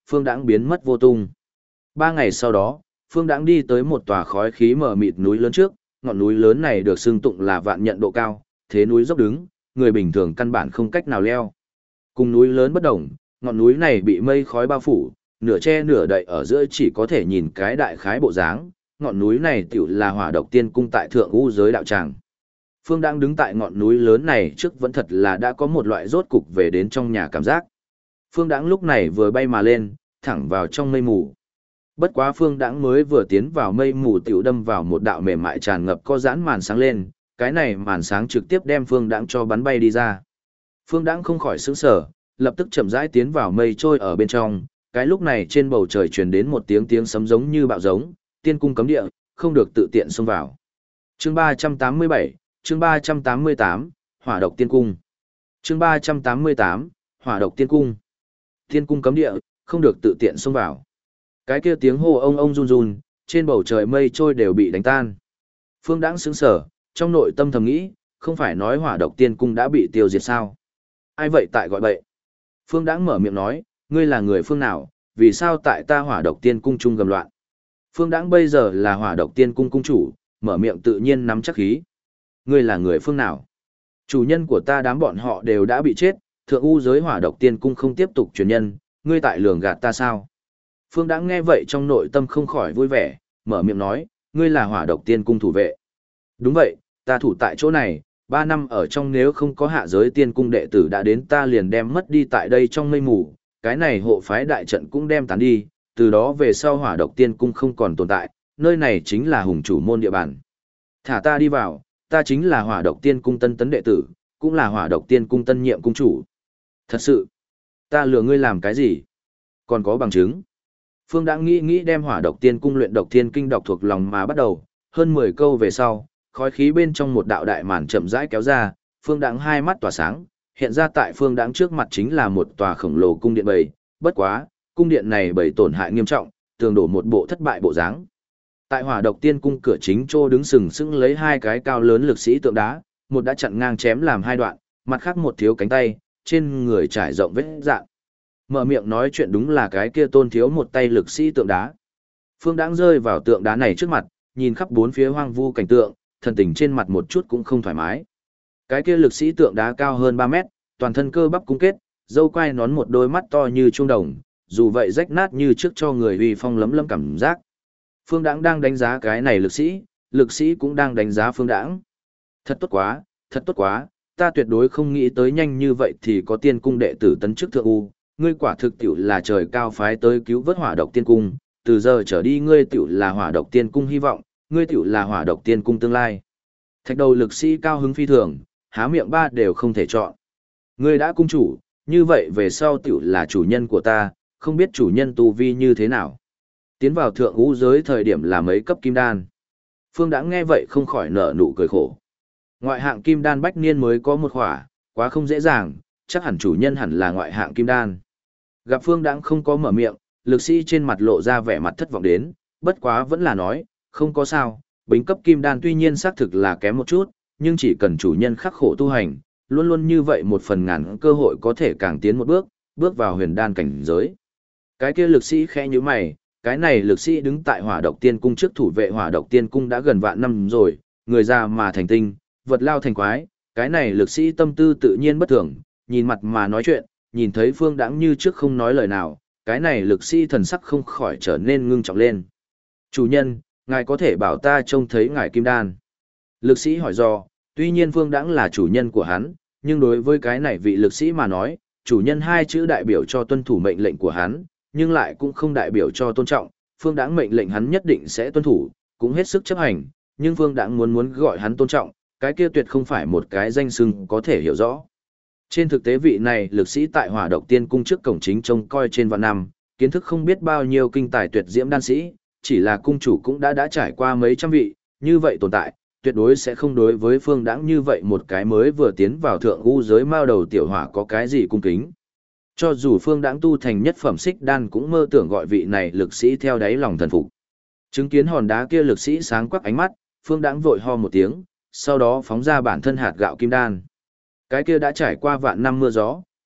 Phương Đãng biến mất vô tung. 3 ngày sau đó, Phương Đãng đi tới một tòa khói khí mờ mịt núi lớn trước, ngọn núi lớn này được xưng tụng là vạn nhận độ cao, thế núi dốc đứng, người bình thường căn bản không cách nào leo. Cùng núi lớn bất đồng, ngọn núi này bị mây khói bao phủ, nửa che nửa đậy ở giữa chỉ có thể nhìn cái đại khái bộ dáng, ngọn núi này tiểu là Hỏa Độc Tiên Cung tại Thượng U giới đạo tràng. Phương đang đứng tại ngọn núi lớn này trước vẫn thật là đã có một loại rốt cục về đến trong nhà cảm giác. Phương Đãng lúc này vừa bay mà lên, thẳng vào trong mây mù. Bất quá Phương Đãng mới vừa tiến vào mây mù tiểu đâm vào một đạo mềm mại tràn ngập có giãn màn sáng lên, cái này màn sáng trực tiếp đem Phương Đãng cho bắn bay đi ra. Phương Đãng không khỏi sửng sở, lập tức chậm rãi tiến vào mây trôi ở bên trong, cái lúc này trên bầu trời truyền đến một tiếng sấm giống như bạo giống, tiên cung cấm địa, không được tự tiện xông vào. Chương 387, chương 388, Hỏa Độc Tiên Cung. Chương 388, Hỏa Độc Tiên Cung. Tiên cung cấm địa, không được tự tiện xông vào. Cái kia tiếng hô ông run run, trên bầu trời mây trôi đều bị đánh tan. Phương Đãng sững sờ, trong nội tâm thầm nghĩ, không phải nói Hỏa Độc Tiên Cung đã bị tiêu diệt sao? Ai vậy tại gọi bậy? Phương Đãng mở miệng nói, ngươi là người phương nào, vì sao tại ta Hỏa Độc Tiên Cung chung gầm loạn? Phương Đãng bây giờ là Hỏa Độc Tiên Cung cung chủ, mở miệng tự nhiên nắm chắc khí. Ngươi là người phương nào? Chủ nhân của ta đám bọn họ đều đã bị chết, Thượng U giới Hỏa Độc Tiên Cung không tiếp tục truyền nhân, ngươi tại lường gạt ta sao? Phương Đãng nghe vậy trong nội tâm không khỏi vui vẻ, mở miệng nói, ngươi là Hỏa Độc Tiên Cung thủ vệ. Đúng vậy, ta thủ tại chỗ này, 3 năm ở trong nếu không có hạ giới tiên cung đệ tử đã đến ta liền đem mất đi tại đây trong mây mù, cái này hộ phái đại trận cũng đem tán đi, từ đó về sau Hỏa Độc Tiên Cung không còn tồn tại, nơi này chính là hùng chủ môn địa bàn. Thả ta đi vào, ta chính là Hỏa Độc Tiên Cung tân tấn đệ tử, cũng là Hỏa Độc Tiên Cung tân nhiệm cung chủ. Thật sự, ta lừa ngươi làm cái gì? Còn có bằng chứng. Phương đã nghĩ đem Hỏa Độc Tiên Cung luyện độc thiên kinh đọc thuộc lòng mà bắt đầu, hơn 10 câu về sau, khói khí bên trong một đạo đại màn chậm rãi kéo ra, Phương Đãng hai mắt tỏa sáng, hiện ra tại Phương Đãng trước mặt chính là một tòa khổng lồ cung điện bầy, bất quá, cung điện này bầy tổn hại nghiêm trọng, tường đổ một bộ thất bại bộ dáng. Tại Hỏa Độc Tiên Cung cửa chính trô đứng sừng sững lấy hai cái cao lớn lực sĩ tượng đá, một đã chặn ngang chém làm hai đoạn, mặt khác một thiếu cánh tay, trên người trải rộng vết rạn. Mở miệng nói chuyện đúng là cái kia tôn thiếu một tay lực sĩ tượng đá. Phương Đãng rơi vào tượng đá này trước mặt, nhìn khắp bốn phía hoang vu cảnh tượng, thần tình trên mặt một chút cũng không thoải mái. Cái kia lực sĩ tượng đá cao hơn 3 mét, toàn thân cơ bắp cung kết, râu quai nón một đôi mắt to như trung đồng, dù vậy rách nát như trước cho người uy phong lấm lấm cảm giác. Phương Đãng đang đánh giá cái này lực sĩ cũng đang đánh giá Phương Đãng. Thật tốt quá, ta tuyệt đối không nghĩ tới nhanh như vậy thì có tiên cung đệ tử tấn chức thượng U, ngươi quả thực tiểu là trời cao phái tới cứu vớt Hỏa Độc Tiên Cung, từ giờ trở đi ngươi tiểu là Hỏa Độc Tiên Cung hy vọng, ngươi tiểu là Hỏa Độc Tiên Cung tương lai. Thạch đầu lực sĩ cao hứng phi thường, há miệng ba đều không thể chọn. Ngươi đã cung chủ, như vậy về sau tiểu là chủ nhân của ta, không biết chủ nhân tu vi như thế nào. Tiến vào thượng ngũ giới thời điểm là mấy cấp kim đan. Phương Đãng nghe vậy không khỏi nở nụ cười khổ. Ngoại hạng kim đan bách niên mới có một khỏa, quá không dễ dàng, chắc hẳn chủ nhân hẳn là ngoại hạng kim đan. Gặp Phương Đãng không có mở miệng, lực sĩ trên mặt lộ ra vẻ mặt thất vọng đến, bất quá vẫn là nói, không có sao, bính cấp kim đan tuy nhiên xác thực là kém một chút, nhưng chỉ cần chủ nhân khắc khổ tu hành, luôn luôn như vậy một phần ngàn cơ hội có thể càng tiến một bước, bước vào huyền đan cảnh giới. Cái kia lực sĩ khẽ như mày, cái này lực sĩ đứng tại Hỏa Độc Tiên Cung trước thủ vệ Hỏa Độc Tiên Cung đã gần vạn năm rồi, người già mà thành tinh, vật lao thành quái, cái này lực sĩ tâm tư tự nhiên bất thường, nhìn mặt mà nói chuyện, nhìn thấy Phương Đãng như trước không nói lời nào, cái này lực sĩ thần sắc không khỏi trở nên ngưng trọng lên. Chủ nhân, ngài có thể bảo ta trông thấy ngài kim đan. Lực sĩ hỏi do, tuy nhiên Phương Đãng là chủ nhân của hắn, nhưng đối với cái này vị lực sĩ mà nói, chủ nhân hai chữ đại biểu cho tuân thủ mệnh lệnh của hắn, nhưng lại cũng không đại biểu cho tôn trọng, Phương Đãng mệnh lệnh hắn nhất định sẽ tuân thủ, cũng hết sức chấp hành, nhưng Phương Đãng muốn gọi hắn tôn trọng, cái kia tuyệt không phải một cái danh xưng có thể hiểu rõ. Trên thực tế vị này lực sĩ tại Hỏa Độc Tiên Cung trước cổng chính trông coi trên vạn năm, kiến thức không biết bao nhiêu kinh tài tuyệt diễm đan sĩ, chỉ là cung chủ cũng đã trải qua mấy trăm vị, như vậy tồn tại, tuyệt đối sẽ không đối với Phương Đãng như vậy một cái mới vừa tiến vào thượng u giới mao đầu tiểu hỏa có cái gì cung kính. Cho dù Phương Đãng tu thành nhất phẩm xích đan cũng mơ tưởng gọi vị này lực sĩ theo đáy lòng thần phục. Chứng kiến hòn đá kia lực sĩ sáng quắc ánh mắt, Phương Đãng vội ho một tiếng, sau đó phóng ra bản thân hạt gạo kim đan. Cái kia đã trải qua vạn năm mưa gió,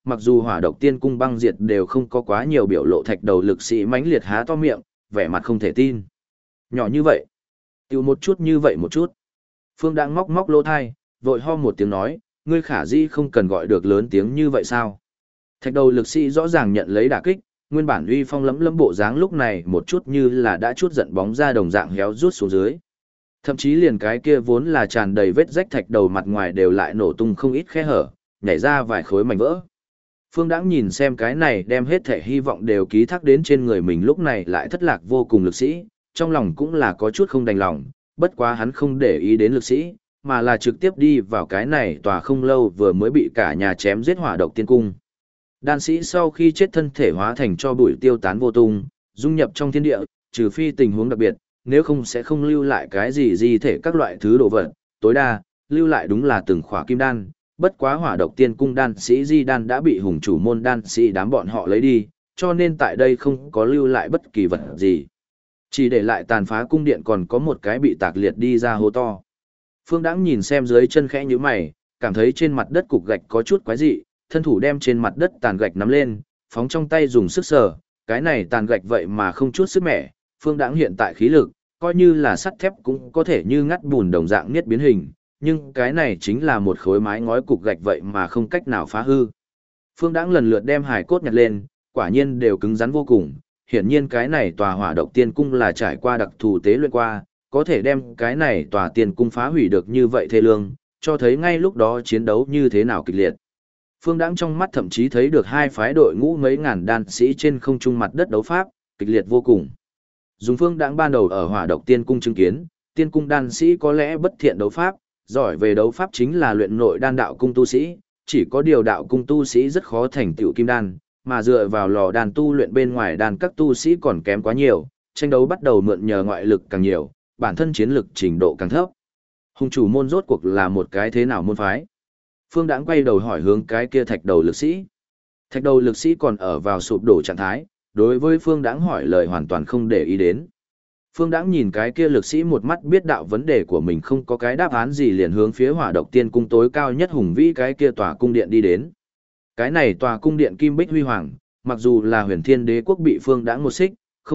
mặc dù hỏa độc tiên cung băng diệt đều không có quá nhiều biểu lộ thạch đầu lực sĩ mãnh liệt há to miệng, vẻ mặt không thể tin. Nhỏ như vậy, tiêu một chút như vậy một chút. Phương Đãng móc móc lỗ thai, vội ho một tiếng nói, ngươi khả dĩ không cần gọi được lớn tiếng như vậy sao? Thạch đầu lực sĩ rõ ràng nhận lấy đả kích, nguyên bản uy phong lẫm lẫm bộ dáng lúc này một chút như là đã chút giận bóng ra đồng dạng héo rút xuống dưới. Thậm chí liền cái kia vốn là tràn đầy vết rách thạch đầu mặt ngoài đều lại nổ tung không ít khe hở, nhảy ra vài khối mảnh vỡ. Phương Đãng nhìn xem cái này đem hết thể hy vọng đều ký thác đến trên người mình lúc này lại thất lạc vô cùng lực sĩ, trong lòng cũng là có chút không đành lòng, bất quá hắn không để ý đến lực sĩ, mà là trực tiếp đi vào cái này tòa không lâu vừa mới bị cả nhà chém giết hỏa độc tiên cung. Đan sĩ sau khi chết thân thể hóa thành cho bụi tiêu tán vô tung, dung nhập trong thiên địa, trừ phi tình huống đặc biệt, nếu không sẽ không lưu lại cái gì di thể các loại thứ đồ vật, tối đa, lưu lại đúng là từng khỏa kim đan, bất quá hỏa độc tiên cung đan sĩ di đan đã bị hùng chủ môn đan sĩ đám bọn họ lấy đi, cho nên tại đây không có lưu lại bất kỳ vật gì. Chỉ để lại tàn phá cung điện còn có một cái bị tạc liệt đi ra hố to. Phương Đãng nhìn xem dưới chân khẽ như mày, cảm thấy trên mặt đất cục gạch có chút quái dị, thân thủ đem trên mặt đất tàn gạch nắm lên, phóng trong tay dùng sức sờ, cái này tàn gạch vậy mà không chút sức mẻ, Phương Đãng hiện tại khí lực, coi như là sắt thép cũng có thể như ngắt bùn đồng dạng niết biến hình, nhưng cái này chính là một khối mái ngói cục gạch vậy mà không cách nào phá hư. Phương Đãng lần lượt đem hài cốt nhặt lên, quả nhiên đều cứng rắn vô cùng, hiển nhiên cái này tòa hỏa độc tiên cung là trải qua đặc thù tế luyện qua, có thể đem cái này tòa tiên cung phá hủy được như vậy thê lương, cho thấy ngay lúc đó chiến đấu như thế nào kịch liệt. Phương Đãng trong mắt thậm chí thấy được hai phái đội ngũ mấy ngàn đan sĩ trên không trung mặt đất đấu pháp, kịch liệt vô cùng. Dùng Phương Đãng ban đầu ở hỏa độc tiên cung chứng kiến, tiên cung đan sĩ có lẽ bất thiện đấu pháp, giỏi về đấu pháp chính là luyện nội đan đạo cung tu sĩ, chỉ có điều đạo cung tu sĩ rất khó thành tựu kim đan, mà dựa vào lò đan tu luyện bên ngoài đan các tu sĩ còn kém quá nhiều, tranh đấu bắt đầu mượn nhờ ngoại lực càng nhiều, bản thân chiến lực trình độ càng thấp. Hùng chủ môn rốt cuộc là một cái thế nào môn phái? Phương Đãng quay đầu hỏi hướng cái kia thạch đầu lực sĩ. Thạch đầu lực sĩ còn ở vào sụp đổ trạng thái, đối với Phương Đãng hỏi lời hoàn toàn không để ý đến. Phương Đãng nhìn cái kia lực sĩ một mắt biết đạo vấn đề của mình không có cái đáp án gì liền hướng phía hỏa độc tiên cung tối cao nhất hùng vĩ cái kia tòa cung điện đi đến. Cái này tòa cung điện kim bích huy hoàng, mặc dù là huyền thiên đế quốc bị Phương Đãng một xích,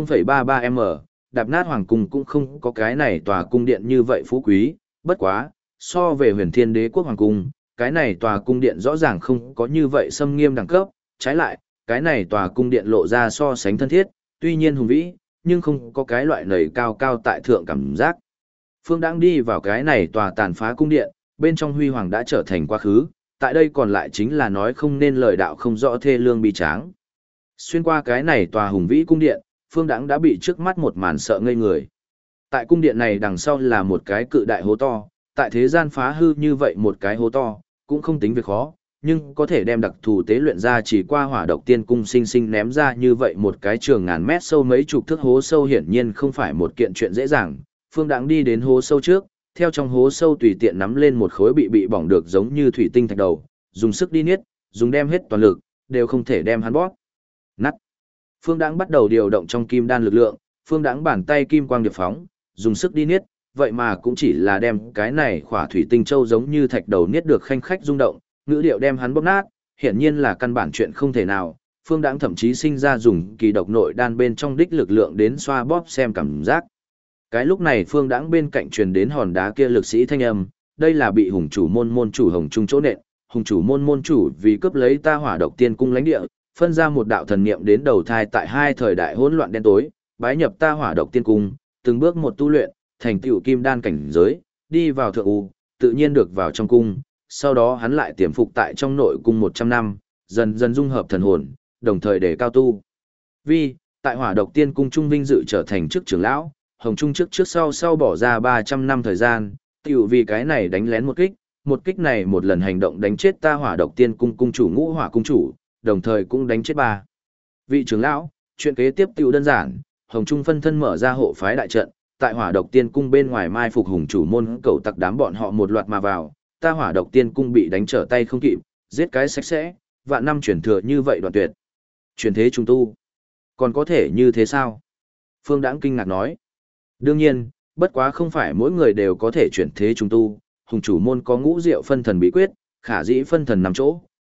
0,33m, đạp nát hoàng cung cũng không có cái này tòa cung điện như vậy phú quý, bất quá, so về huyền thiên đế quốc hoàng cung, cái này tòa cung điện rõ ràng không có như vậy xâm nghiêm đẳng cấp, trái lại, cái này tòa cung điện lộ ra so sánh thân thiết, tuy nhiên hùng vĩ, nhưng không có cái loại nầy cao cao tại thượng cảm giác. Phương Đãng đi vào cái này tòa tàn phá cung điện, bên trong huy hoàng đã trở thành quá khứ, tại đây còn lại chính là nói không nên lời đạo không rõ thê lương bi tráng. Xuyên qua cái này tòa hùng vĩ cung điện, Phương Đãng đã bị trước mắt một màn sợ ngây người. Tại cung điện này đằng sau là một cái cự đại hố to, tại thế gian phá hư như vậy một cái hố to, cũng không tính việc khó, nhưng có thể đem đặc thù tế luyện ra chỉ qua hỏa độc tiên cung sinh sinh ném ra như vậy một cái trường ngàn mét sâu mấy chục thước hố sâu hiển nhiên không phải một kiện chuyện dễ dàng. Phương Đãng đi đến hố sâu trước, theo trong hố sâu tùy tiện nắm lên một khối bị bỏng được giống như thủy tinh thạch đầu, dùng sức đi niết, dùng đem hết toàn lực, đều không thể đem hắn bóp nát. Phương Đãng bắt đầu điều động trong kim đan lực lượng, Phương Đãng bàn tay kim quang điệp phóng, dùng sức đi niết, vậy mà cũng chỉ là đem cái này khỏa thủy tinh châu giống như thạch đầu niết được khanh khách rung động, ngữ điệu đem hắn bóp nát, hiển nhiên là căn bản chuyện không thể nào. Phương Đãng thậm chí sinh ra dùng kỳ độc nội đan bên trong đích lực lượng đến xoa bóp xem cảm giác. Cái lúc này Phương Đãng bên cạnh truyền đến hòn đá kia lực sĩ thanh âm, đây là bị hùng chủ môn môn chủ Hồng Trung chỗ nện, hùng chủ môn môn chủ vì cướp lấy ta hỏa độc tiên cung lãnh địa, phân ra một đạo thần niệm đến đầu thai tại hai thời đại hỗn loạn đen tối, bái nhập ta hỏa độc tiên cung, từng bước một tu luyện, thành tựu kim đan cảnh giới, đi vào thượng u, tự nhiên được vào trong cung, sau đó hắn lại tiềm phục tại trong nội cung 100 năm, dần dần dung hợp thần hồn, đồng thời để cao tu. Vì, tại hỏa độc tiên cung trung vinh dự trở thành chức trưởng lão, Hồng Trung trước sau bỏ ra 300 năm thời gian, tiểu vì cái này đánh lén một kích này một lần hành động đánh chết ta hỏa độc tiên cung cung chủ Ngũ Hỏa cung chủ, đồng thời cũng đánh chết ba vị trưởng lão. Chuyện kế tiếp tiểu đơn giản, Hồng Trung phân thân mở ra hộ phái đại trận, tại hỏa độc tiên cung bên ngoài mai phục hùng chủ môn cầu tặc đám bọn họ một loạt mà vào, ta hỏa độc tiên cung bị đánh trở tay không kịp, giết cái sạch sẽ, vạn năm chuyển thừa như vậy đoạn tuyệt. Chuyển thế trung tu, còn có thể như thế sao? Phương Đãng kinh ngạc nói. Đương nhiên, bất quá không phải mỗi người đều có thể chuyển thế trung tu, hùng chủ môn có ngũ diệu phân thần bí quyết, khả dĩ phân thần nằm chỗ,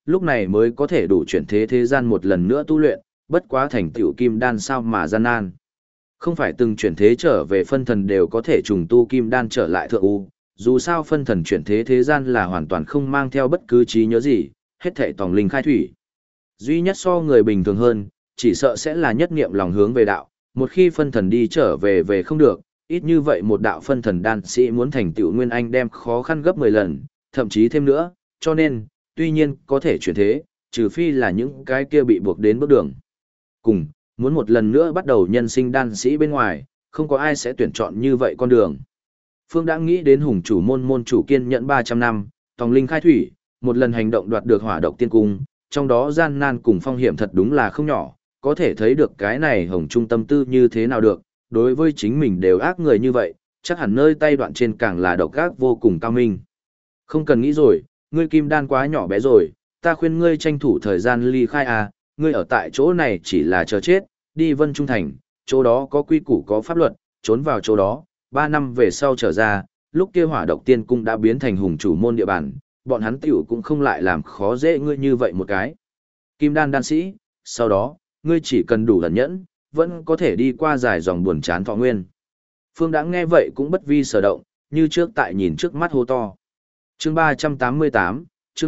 lúc này mới có thể đủ chuyển thế thế gian một lần nữa tu luyện, bất quá thành tựu kim đan sao mà gian nan. Không phải từng chuyển thế trở về phân thần đều có thể trùng tu kim đan trở lại thượng u, dù sao phân thần chuyển thế thế gian là hoàn toàn không mang theo bất cứ trí nhớ gì, hết thảy tòng linh khai thủy. Duy nhất so người bình thường hơn, chỉ sợ sẽ là nhất niệm lòng hướng về đạo, một khi phân thần đi trở về về không được, ít như vậy một đạo phân thần đan sĩ muốn thành tựu nguyên anh đem khó khăn gấp 10 lần, thậm chí thêm nữa, cho nên, tuy nhiên có thể chuyển thế, trừ phi là những cái kia bị buộc đến bước đường. Cùng, muốn một lần nữa bắt đầu nhân sinh đan sĩ bên ngoài, không có ai sẽ tuyển chọn như vậy con đường. Phương đã nghĩ đến hùng chủ môn chủ kiên nhẫn 300 năm, tòng linh khai thủy, một lần hành động đoạt được hỏa độc tiên cung, trong đó gian nan cùng phong hiểm thật đúng là không nhỏ, có thể thấy được cái này hồng trung tâm tư như thế nào được, đối với chính mình đều ác người như vậy, chắc hẳn nơi tay đoạn trên càng là độc ác vô cùng cao minh. Không cần nghĩ rồi, ngươi kim đan quá nhỏ bé rồi, ta khuyên ngươi tranh thủ thời gian ly khai à, ngươi ở tại chỗ này chỉ là chờ chết, đi Vân Trung Thành, chỗ đó có quy củ có pháp luật, trốn vào chỗ đó, 3 năm về sau trở ra, lúc kia hỏa độc tiên cung đã biến thành hùng chủ môn địa bàn, bọn hắn tiểu cũng không lại làm khó dễ ngươi như vậy một cái. Kim đan đan sĩ, sau đó, ngươi chỉ cần đủ lẩn nhẫn, vẫn có thể đi qua dài dòng buồn chán thọ nguyên. Phương đã nghe vậy cũng bất vi sở động, như trước tại nhìn trước mắt hô to. Chương 388, chương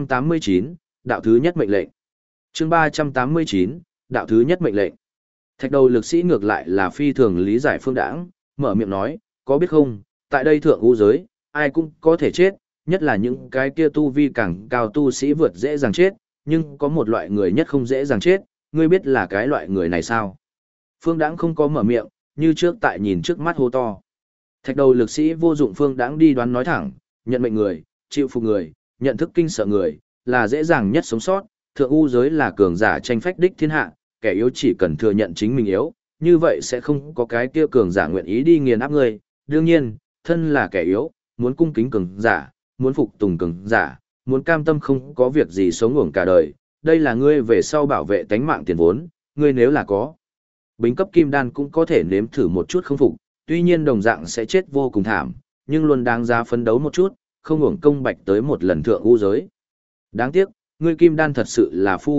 389, đạo thứ nhất mệnh lệnh. Chương 389, đạo thứ nhất mệnh lệnh. Thạch đầu lực sĩ ngược lại là phi thường lý giải Phương Đãng, mở miệng nói, có biết không, tại đây thượng u giới, ai cũng có thể chết, nhất là những cái kia tu vi càng cao tu sĩ vượt dễ dàng chết, nhưng có một loại người nhất không dễ dàng chết, ngươi biết là cái loại người này sao? Phương Đãng không có mở miệng, như trước tại nhìn trước mắt hô to. Thạch đầu lực sĩ vô dụng Phương Đãng đi đoán nói thẳng, nhận mệnh người, chịu phục người, nhận thức kinh sợ người, là dễ dàng nhất sống sót, thượng u giới là cường giả tranh phách đích thiên hạ, kẻ yếu chỉ cần thừa nhận chính mình yếu, như vậy sẽ không có cái kia cường giả nguyện ý đi nghiền áp người. Đương nhiên, thân là kẻ yếu, muốn cung kính cường giả, muốn phục tùng cường giả, muốn cam tâm không có việc gì sống uổng cả đời, đây là ngươi về sau bảo vệ tánh mạng tiền vốn, ngươi nếu là có. Bính cấp kim đan cũng có thể nếm thử một chút không phục, tuy nhiên đồng dạng sẽ chết vô cùng thảm, nhưng luôn đáng giá phấn đấu một chút, không uổng công bạch tới một lần thượng u giới. Đáng tiếc, ngươi kim đan thật sự là phu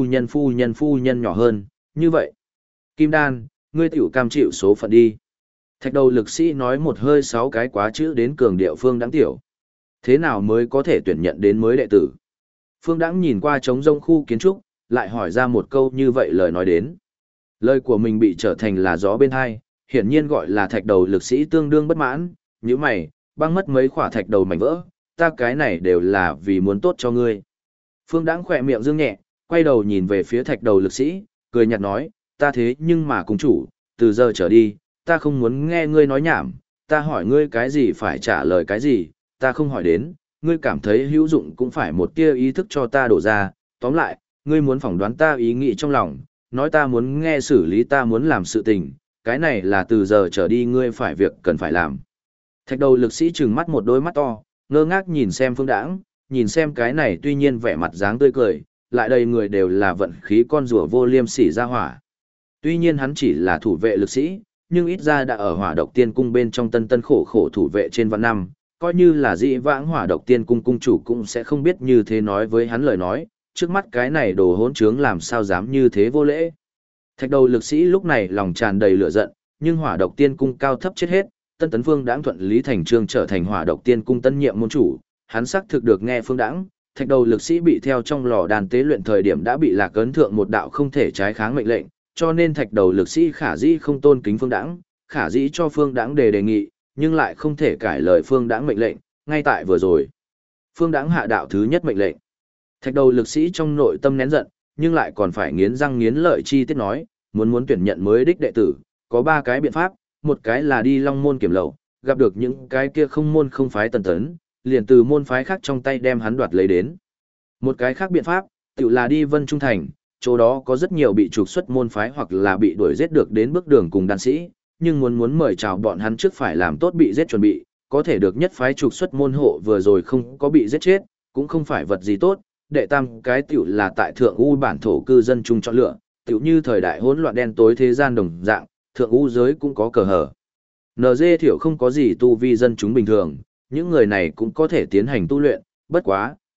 nhân nhỏ hơn, như vậy. Kim đan, ngươi tiểu cam chịu số phận đi. Thạch đầu lực sĩ nói một hơi 6 cái quá chữ đến cường điệu Phương Đãng tiểu. Thế nào mới có thể tuyển nhận đến mới đệ tử? Phương Đãng nhìn qua trống rông khu kiến trúc, lại hỏi ra một câu như vậy lời nói đến. Lời của mình bị trở thành là gió bên hai, hiển nhiên gọi là thạch đầu lực sĩ tương đương bất mãn, như mày, băng mất mấy khỏa thạch đầu mảnh vỡ, ta cái này đều là vì muốn tốt cho ngươi. Phương Đãng khỏe miệng dương nhẹ, quay đầu nhìn về phía thạch đầu lực sĩ, cười nhạt nói, ta thế nhưng mà cung chủ, từ giờ trở đi, ta không muốn nghe ngươi nói nhảm, ta hỏi ngươi cái gì phải trả lời cái gì, ta không hỏi đến, ngươi cảm thấy hữu dụng cũng phải một tia ý thức cho ta đổ ra, tóm lại, ngươi muốn phỏng đoán ta ý nghĩ trong lòng, nói ta muốn nghe xử lý ta muốn làm sự tình, cái này là từ giờ trở đi ngươi phải việc cần phải làm. Thạch đầu lực sĩ trừng mắt một đôi mắt to, ngơ ngác nhìn xem Phương Đãng, nhìn xem cái này tuy nhiên vẻ mặt dáng tươi cười, lại đầy người đều là vận khí con rùa vô liêm sỉ ra hỏa. Tuy nhiên hắn chỉ là thủ vệ lực sĩ, nhưng ít ra đã ở hỏa độc tiên cung bên trong tân khổ thủ vệ trên vạn năm, coi như là dĩ vãng hỏa độc tiên cung cung chủ cũng sẽ không biết như thế nói với hắn lời nói, trước mắt cái này đồ hỗn trướng làm sao dám như thế vô lễ. Thạch đầu lực sĩ lúc này lòng tràn đầy lửa giận, nhưng hỏa độc tiên cung cao thấp chết hết, Tân Tấn Phương Đãng thuận lý thành trương trở thành hỏa độc tiên cung tân nhiệm môn chủ, hắn xác thực được nghe Phương Đãng, thạch đầu lực sĩ bị theo trong lò đàn tế luyện thời điểm đã bị lạc ấn thượng một đạo không thể trái kháng mệnh lệnh, cho nên thạch đầu lực sĩ khả dĩ không tôn kính Phương Đãng, khả dĩ cho Phương Đãng đề nghị, nhưng lại không thể cãi lời Phương Đãng mệnh lệnh, ngay tại vừa rồi. Phương Đãng hạ đạo thứ nhất mệnh lệnh. Thạch đầu lực sĩ trong nội tâm nén giận, nhưng lại còn phải nghiến răng nghiến lợi chi tiết nói, muốn tuyển nhận mới đích đệ tử, có 3 cái biện pháp, một cái là đi Long môn kiểm lậu, gặp được những cái kia không môn không phái Tân Tấn, liền từ môn phái khác trong tay đem hắn đoạt lấy đến. Một cái khác biện pháp, tự là đi Vân Trung Thành, chỗ đó có rất nhiều bị trục xuất môn phái hoặc là bị đuổi giết được đến bước đường cùng đan sĩ, nhưng muốn mời chào bọn hắn trước phải làm tốt bị giết chuẩn bị, có thể được nhất phái trục xuất môn hộ vừa rồi không có bị giết chết, cũng không phải vật gì tốt. Đệ tam cái tiểu là tại thượng u bản thổ cư dân chung chọn lựa, tiểu như thời đại hỗn loạn đen tối thế gian đồng dạng, thượng u giới cũng có cờ hở. NG thiểu không có gì tu vi dân chúng bình thường, những người này cũng có thể tiến hành tu luyện, bất quá,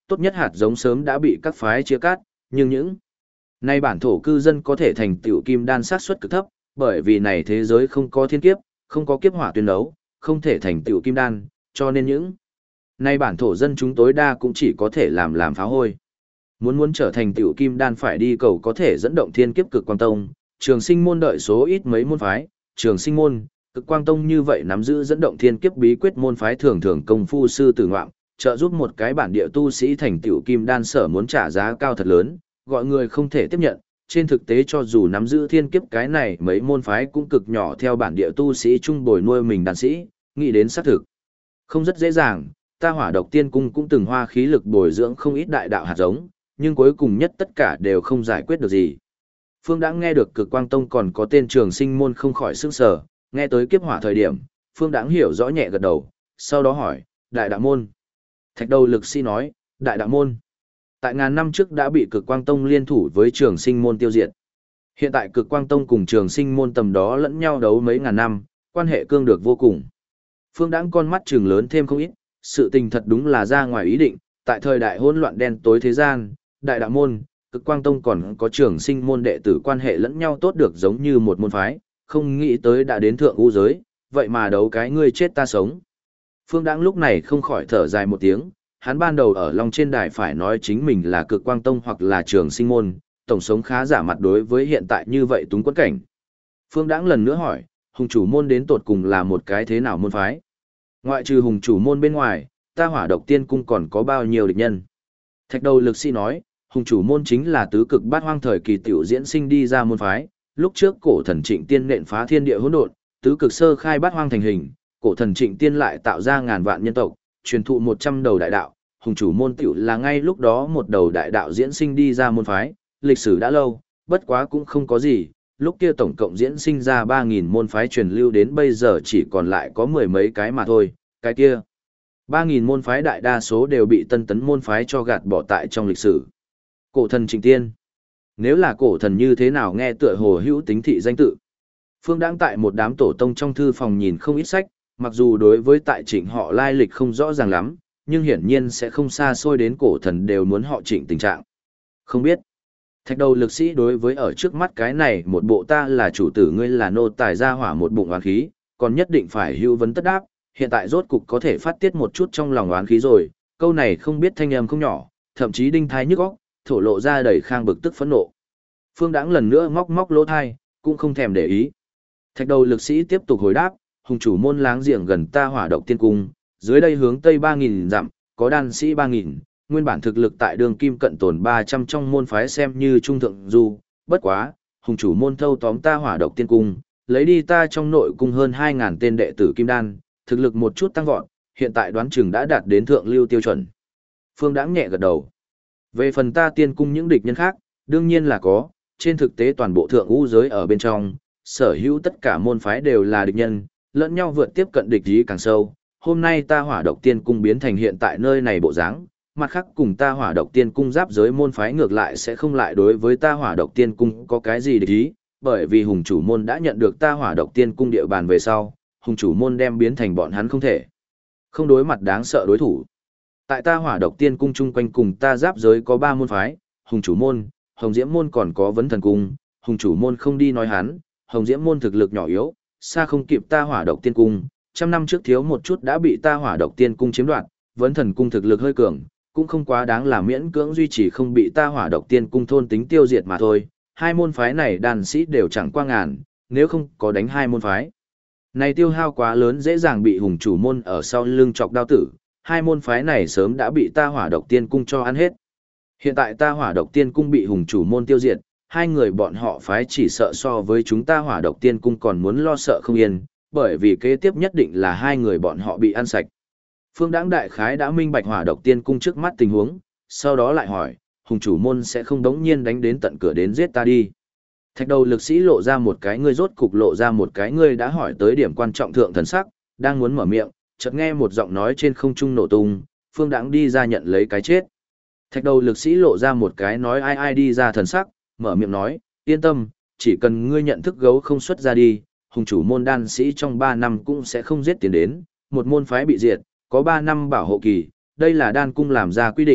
tốt nhất hạt giống sớm đã bị các phái chia cắt, nhưng những nay bản thổ cư dân có thể thành tựu kim đan xác suất cực thấp, bởi vì này thế giới không có thiên kiếp, không có kiếp hỏa tuyên đấu, không thể thành tựu kim đan, cho nên những nay bản thổ dân chúng tối đa cũng chỉ có thể làm pháo hôi. Muốn trở thành tựu kim đan phải đi cầu có thể dẫn động thiên kiếp cực quang tông, trường sinh môn đợi số ít mấy môn phái, trường sinh môn, cực quang tông như vậy nắm giữ dẫn động thiên kiếp bí quyết môn phái thường thường công phu sư tử ngoạm, trợ giúp một cái bản địa tu sĩ thành tựu kim đan sở muốn trả giá cao thật lớn, gọi người không thể tiếp nhận. Trên thực tế cho dù nắm giữ thiên kiếp cái này mấy môn phái cũng cực nhỏ theo bản địa tu sĩ chung bồi nuôi mình đan sĩ, nghĩ đến xác thực. Không rất dễ dàng, ta Hỏa Độc Tiên Cung cũng từng hoa khí lực bồi dưỡng không ít đại đạo hạt giống, nhưng cuối cùng nhất tất cả đều không giải quyết được gì. Phương đã nghe được Cực Quang Tông còn có tên trường sinh môn không khỏi sững sờ, nghe tới kiếp hỏa thời điểm, Phương đã hiểu rõ nhẹ gật đầu, sau đó hỏi, đại đạo môn. Thạch đầu lực sĩ nói, đại đạo môn. Tại ngàn năm trước đã bị Cực Quang Tông liên thủ với trường sinh môn tiêu diệt. Hiện tại Cực Quang Tông cùng trường sinh môn tầm đó lẫn nhau đấu mấy ngàn năm, quan hệ cương được vô cùng. Phương Đãng con mắt trừng lớn thêm không ít, sự tình thật đúng là ra ngoài ý định, tại thời đại hỗn loạn đen tối thế gian, đại đạo môn, Cực Quang Tông còn có trường sinh môn đệ tử quan hệ lẫn nhau tốt được giống như một môn phái, không nghĩ tới đã đến thượng u giới, vậy mà đấu cái ngươi chết ta sống. Phương Đãng lúc này không khỏi thở dài một tiếng, hắn ban đầu ở Long trên đài phải nói chính mình là Cực Quang Tông hoặc là trường sinh môn, tổng sống khá giả mặt đối với hiện tại như vậy túng quẫn cảnh. Phương Đãng lần nữa hỏi, hùng chủ môn đến tột cùng là một cái thế nào môn phái? Ngoại trừ hùng chủ môn bên ngoài, ta Hỏa Độc Tiên Cung còn có bao nhiêu địch nhân? Thạch đầu lực sĩ nói, hùng chủ môn chính là tứ cực bát hoang thời kỳ tiểu diễn sinh đi ra môn phái, lúc trước cổ thần Trịnh Tiên nện phá thiên địa hỗn độn, tứ cực sơ khai bát hoang thành hình, cổ thần Trịnh Tiên lại tạo ra ngàn vạn nhân tộc, truyền thụ 100 đầu đại đạo, hùng chủ môn tiểu là ngay lúc đó một đầu đại đạo diễn sinh đi ra môn phái, lịch sử đã lâu, bất quá cũng không có gì, lúc kia tổng cộng diễn sinh ra 3.000 môn phái truyền lưu đến bây giờ chỉ còn lại có mười mấy cái mà thôi, cái kia. 3.000 môn phái đại đa số đều bị tân tấn môn phái cho gạt bỏ tại trong lịch sử. Cổ thần Trịnh Tiên. Nếu là cổ thần như thế nào nghe tựa hồ hữu tính thị danh tự. Phương Đãng tại một đám tổ tông trong thư phòng nhìn không ít sách, mặc dù đối với tại Trịnh họ lai lịch không rõ ràng lắm, nhưng hiển nhiên sẽ không xa xôi đến cổ thần đều muốn họ Trịnh tình trạng. Không biết. Thạch đầu lực sĩ đối với ở trước mắt cái này một bộ ta là chủ tử ngươi là nô tài ra hỏa một bụng oán khí, còn nhất định phải hữu vấn tất đáp, hiện tại rốt cục có thể phát tiết một chút trong lòng oán khí rồi, câu này không biết thanh âm không nhỏ, thậm chí đinh thai nhức óc, thổ lộ ra đầy khang bực tức phẫn nộ. Phương Đãng lần nữa móc lỗ thai, cũng không thèm để ý. Thạch đầu lực sĩ tiếp tục hồi đáp, hùng chủ môn láng giềng gần ta Hỏa Độc Tiên Cung, dưới đây hướng tây 3.000 dặm, có đan sĩ 3.000, nguyên bản thực lực tại đường kim cận tồn 300 trong môn phái xem như trung thượng du, bất quá, hùng chủ môn thâu tóm ta Hỏa Độc Tiên Cung, lấy đi ta trong nội cung hơn 2.000 tên đệ tử kim đan, thực lực một chút tăng vọt, hiện tại đoán chừng đã đạt đến thượng lưu tiêu chuẩn. Phương Đãng nhẹ gật đầu. Về phần ta tiên cung những địch nhân khác, đương nhiên là có, trên thực tế toàn bộ thượng u giới ở bên trong, sở hữu tất cả môn phái đều là địch nhân, lẫn nhau vượt tiếp cận địch ý càng sâu. Hôm nay ta Hỏa Độc Tiên Cung biến thành hiện tại nơi này bộ dáng, mặt khác cùng ta Hỏa Độc Tiên Cung giáp giới môn phái ngược lại sẽ không lại đối với ta Hỏa Độc Tiên Cung có cái gì địch ý, bởi vì hùng chủ môn đã nhận được ta Hỏa Độc Tiên Cung địa bàn về sau, hùng chủ môn đem biến thành bọn hắn không thể không đối mặt đáng sợ đối thủ. Tại ta Hỏa Độc Tiên Cung chung quanh cùng ta giáp giới có 3 môn phái, hùng chủ môn, hồng diễm môn còn có vấn thần cung, hùng chủ môn không đi nói hắn, hồng diễm môn thực lực nhỏ yếu, xa không kịp ta Hỏa Độc Tiên Cung, trăm năm trước thiếu một chút đã bị ta Hỏa Độc Tiên Cung chiếm đoạt, vấn thần cung thực lực hơi cường, cũng không quá đáng là miễn cưỡng duy trì không bị ta Hỏa Độc Tiên Cung thôn tính tiêu diệt mà thôi. Hai môn phái này đàn sĩ đều chẳng qua ngàn, nếu không có đánh hai môn phái này tiêu hao quá lớn dễ dàng bị hùng chủ môn ở sau lưng chọc đao tử, hai môn phái này sớm đã bị ta Hỏa Độc Tiên Cung cho ăn hết. Hiện tại ta Hỏa Độc Tiên Cung bị hùng chủ môn tiêu diệt, hai người bọn họ phái chỉ sợ so với chúng ta Hỏa Độc Tiên Cung còn muốn lo sợ không yên, bởi vì kế tiếp nhất định là hai người bọn họ bị ăn sạch. Phương Đãng đại khái đã minh bạch Hỏa Độc Tiên Cung trước mắt tình huống, sau đó lại hỏi, hùng chủ môn sẽ không đống nhiên đánh đến tận cửa đến giết ta đi. Thạch đầu lực sĩ lộ ra một cái ngươi rốt cục lộ ra một cái ngươi đã hỏi tới điểm quan trọng thượng thần sắc, đang muốn mở miệng, chợt nghe một giọng nói trên không trung nổ tung, Phương Đãng đi ra nhận lấy cái chết. Thạch đầu lực sĩ lộ ra một cái nói ai đi ra thần sắc, mở miệng nói, yên tâm, chỉ cần ngươi nhận thức gấu không xuất ra đi, hùng chủ môn đan sĩ trong 3 năm cũng sẽ không giết tiền đến, một môn phái bị diệt, có 3 năm bảo hộ kỳ, đây là đan cung làm ra quy định,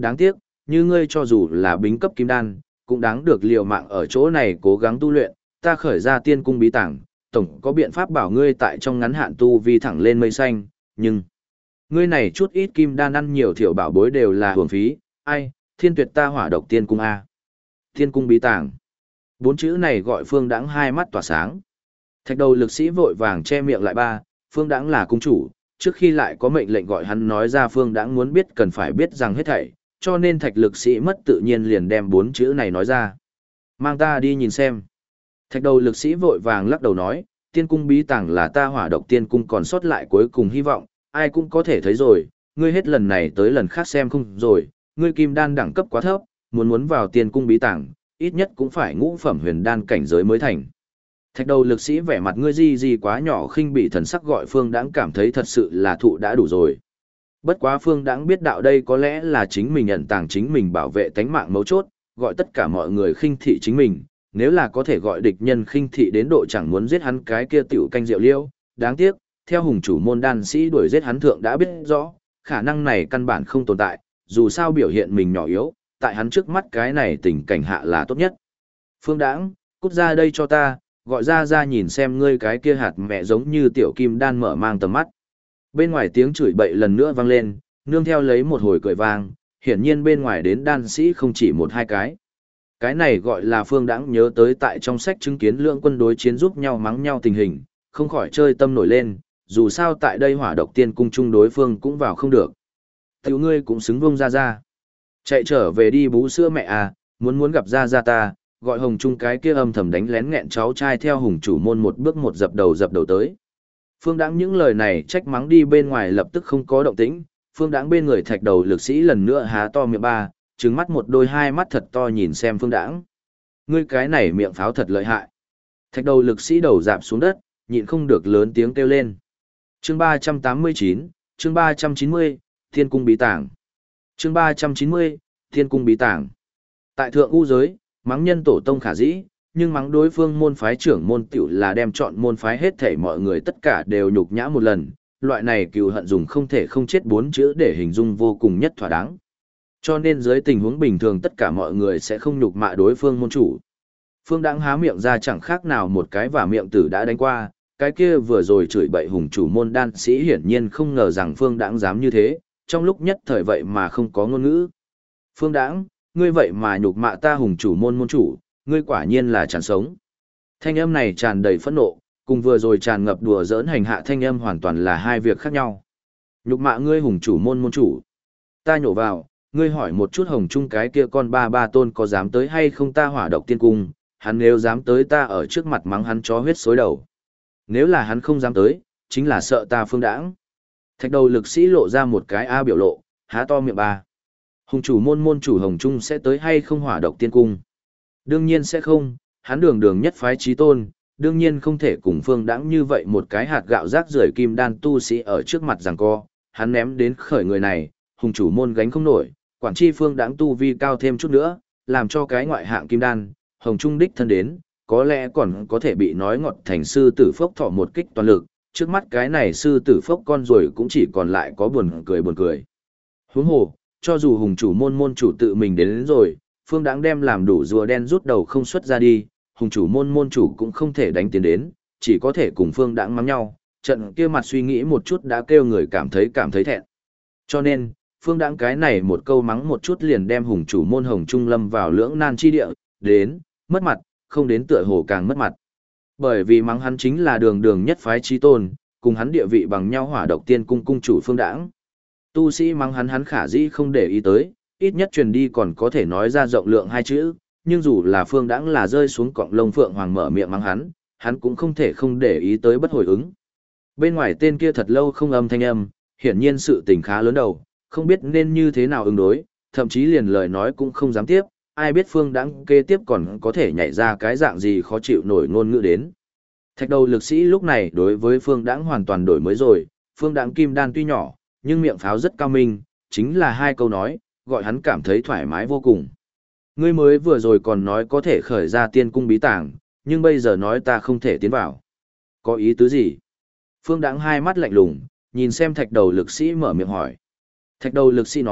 đáng tiếc, như ngươi cho dù là bính cấp kim đan, cũng đáng được liều mạng ở chỗ này cố gắng tu luyện, ta khởi ra tiên cung bí tàng, tổng có biện pháp bảo ngươi tại trong ngắn hạn tu vi thẳng lên mây xanh, nhưng ngươi này chút ít kim đan ăn nhiều thiểu bảo bối đều là hưởng phí, ai, thiên tuyệt ta hỏa độc tiên cung A. Tiên cung bí tàng. 4 chữ này gọi Phương Đãng hai mắt tỏa sáng. Thạch đầu lực sĩ vội vàng che miệng lại ba, Phương Đãng là cung chủ, trước khi lại có mệnh lệnh gọi hắn nói ra Phương Đãng muốn biết cần phải biết rằng hết thảy, cho nên thạch lực sĩ mất tự nhiên liền đem 4 chữ này nói ra. Mang ta đi nhìn xem. Thạch đầu lực sĩ vội vàng lắc đầu nói, tiên cung bí tàng là ta hỏa độc tiên cung còn sót lại cuối cùng hy vọng, ai cũng có thể thấy rồi, ngươi hết lần này tới lần khác xem không rồi, ngươi kim đan đẳng cấp quá thấp, muốn vào tiên cung bí tàng, ít nhất cũng phải ngũ phẩm huyền đan cảnh giới mới thành. Thạch đầu lực sĩ vẻ mặt ngươi gì quá nhỏ khinh bị thần sắc gọi Phương Đãng cảm thấy thật sự là thụ đã đủ rồi. Bất quá Phương Đãng biết đạo đây có lẽ là chính mình ẩn tàng chính mình bảo vệ tánh mạng mấu chốt, gọi tất cả mọi người khinh thị chính mình, nếu là có thể gọi địch nhân khinh thị đến độ chẳng muốn giết hắn cái kia tiểu canh rượu liêu, đáng tiếc, theo hùng chủ môn đan sĩ đuổi giết hắn thượng đã biết rõ, khả năng này căn bản không tồn tại, dù sao biểu hiện mình nhỏ yếu, tại hắn trước mắt cái này tình cảnh hạ là tốt nhất. Phương Đãng, cút ra đây cho ta, gọi ra nhìn xem ngươi cái kia hạt mẹ giống như tiểu kim đan mở mang tầm mắt. Bên ngoài tiếng chửi bậy lần nữa vang lên, nương theo lấy một hồi cười vang, hiển nhiên bên ngoài đến đan sĩ không chỉ một hai cái. Cái này gọi là Phương Đãng nhớ tới tại trong sách chứng kiến lượng quân đối chiến giúp nhau mắng nhau tình hình, không khỏi chơi tâm nổi lên, dù sao tại đây hỏa độc tiên cung chung đối phương cũng vào không được. Tiểu ngươi cũng xứng vông ra. Chạy trở về đi bú sữa mẹ à, muốn gặp ra ta, gọi Hồng Trung cái kia âm thầm đánh lén nghẹn cháu trai theo hùng chủ môn một bước một dập đầu tới. Phương Đãng những lời này trách mắng đi bên ngoài lập tức không có động tĩnh, Phương Đãng bên người thạch đầu lực sĩ lần nữa há to miệng ba, trừng mắt một đôi hai mắt thật to nhìn xem Phương Đãng. Ngươi cái này miệng pháo thật lợi hại. Thạch đầu lực sĩ đầu rạp xuống đất, nhịn không được lớn tiếng kêu lên. Chương 389, chương 390, Thiên cung bí tàng. Chương 390, Thiên cung bí tàng. Tại thượng u giới, mắng nhân tổ tông khả dĩ, nhưng mắng đối phương môn phái trưởng môn tiểu là đem chọn môn phái hết thảy mọi người tất cả đều nhục nhã một lần, loại này cừu hận dùng không thể không chết 4 chữ để hình dung vô cùng nhất thỏa đáng. Cho nên dưới tình huống bình thường tất cả mọi người sẽ không nhục mạ đối phương môn chủ. Phương Đãng há miệng ra chẳng khác nào một cái và miệng tử đã đánh qua, cái kia vừa rồi chửi bậy hùng chủ môn đan sĩ hiển nhiên không ngờ rằng Phương Đãng dám như thế, trong lúc nhất thời vậy mà không có ngôn ngữ. Phương Đãng, ngươi vậy mà nhục mạ ta hùng chủ môn môn chủ, ngươi quả nhiên là chán sống. Thanh âm này tràn đầy phẫn nộ, cùng vừa rồi tràn ngập đùa giỡn hành hạ thanh âm hoàn toàn là hai việc khác nhau. Nhục mạ ngươi hùng chủ môn chủ. Ta nhổ vào, ngươi hỏi một chút Hồng Trung cái kia con ba tôn có dám tới hay không ta hỏa độc tiên cung, hắn nếu dám tới ta ở trước mặt mắng hắn chó huyết xối đầu. Nếu là hắn không dám tới, chính là sợ ta Phương Đãng. Thạch đầu lực sĩ lộ ra một cái A biểu lộ, há to miệng ba. Hùng chủ môn chủ Hồng Trung sẽ tới hay không hỏa độc tiên cung? Đương nhiên sẽ không, hắn đường nhất phái chí tôn, đương nhiên không thể cùng Phương Đãng như vậy một cái hạt gạo rác rưởi kim đan tu sĩ ở trước mặt giằng co, hắn ném đến khởi người này, hùng chủ môn gánh không nổi, quản chi Phương Đãng tu vi cao thêm chút nữa, làm cho cái ngoại hạng kim đan, Hồng Trung đích thân đến, có lẽ còn có thể bị nói ngọt thành sư tử phốc thọ một kích toàn lực, trước mắt cái này sư tử phốc con rồi cũng chỉ còn lại có buồn cười. Huống hồ, cho dù hùng chủ môn chủ tự mình đến rồi, Phương Đãng đem làm đủ rùa đen rút đầu không xuất ra đi, hùng chủ môn chủ cũng không thể đánh tiến đến, chỉ có thể cùng Phương Đãng mắng nhau, trận kia mặt suy nghĩ một chút đã kêu người cảm thấy thẹn. Cho nên, Phương Đãng cái này một câu mắng một chút liền đem hùng chủ môn Hồng Trung lâm vào lưỡng nan chi địa, đến, mất mặt, không đến tựa hồ càng mất mặt. Bởi vì mắng hắn chính là đường nhất phái chí tôn, cùng hắn địa vị bằng nhau hỏa độc tiên cung chủ Phương Đãng. Tu sĩ mắng hắn khả dĩ không để ý tới, ít nhất truyền đi còn có thể nói ra rộng lượng hai chữ, nhưng dù là Phương Đãng là rơi xuống cọng lông phượng hoàng mở miệng mắng hắn cũng không thể không để ý tới bất hồi ứng. Bên ngoài tên kia thật lâu không âm thanh âm, hiển nhiên sự tình khá lớn đầu, không biết nên như thế nào ứng đối, thậm chí liền lời nói cũng không dám tiếp, ai biết Phương Đãng kế tiếp còn có thể nhảy ra cái dạng gì khó chịu nổi ngôn ngữ đến. Thạch đầu lực sĩ lúc này đối với Phương Đãng hoàn toàn đổi mới rồi, Phương Đãng kim đan tuy nhỏ, nhưng miệng pháo rất cao minh, chính là hai câu nói, gọi hắn cảm thấy thoải mái vô cùng. Ngươi mới vừa rồi còn nói có thể khởi ra tiên cung bí tàng, nhưng bây giờ nói ta không thể tiến vào. Có ý tứ gì? Phương Đãng hai mắt lạnh lùng, nhìn xem thạch đầu lực sĩ mở miệng hỏi. Thạch đầu lực sĩ nói,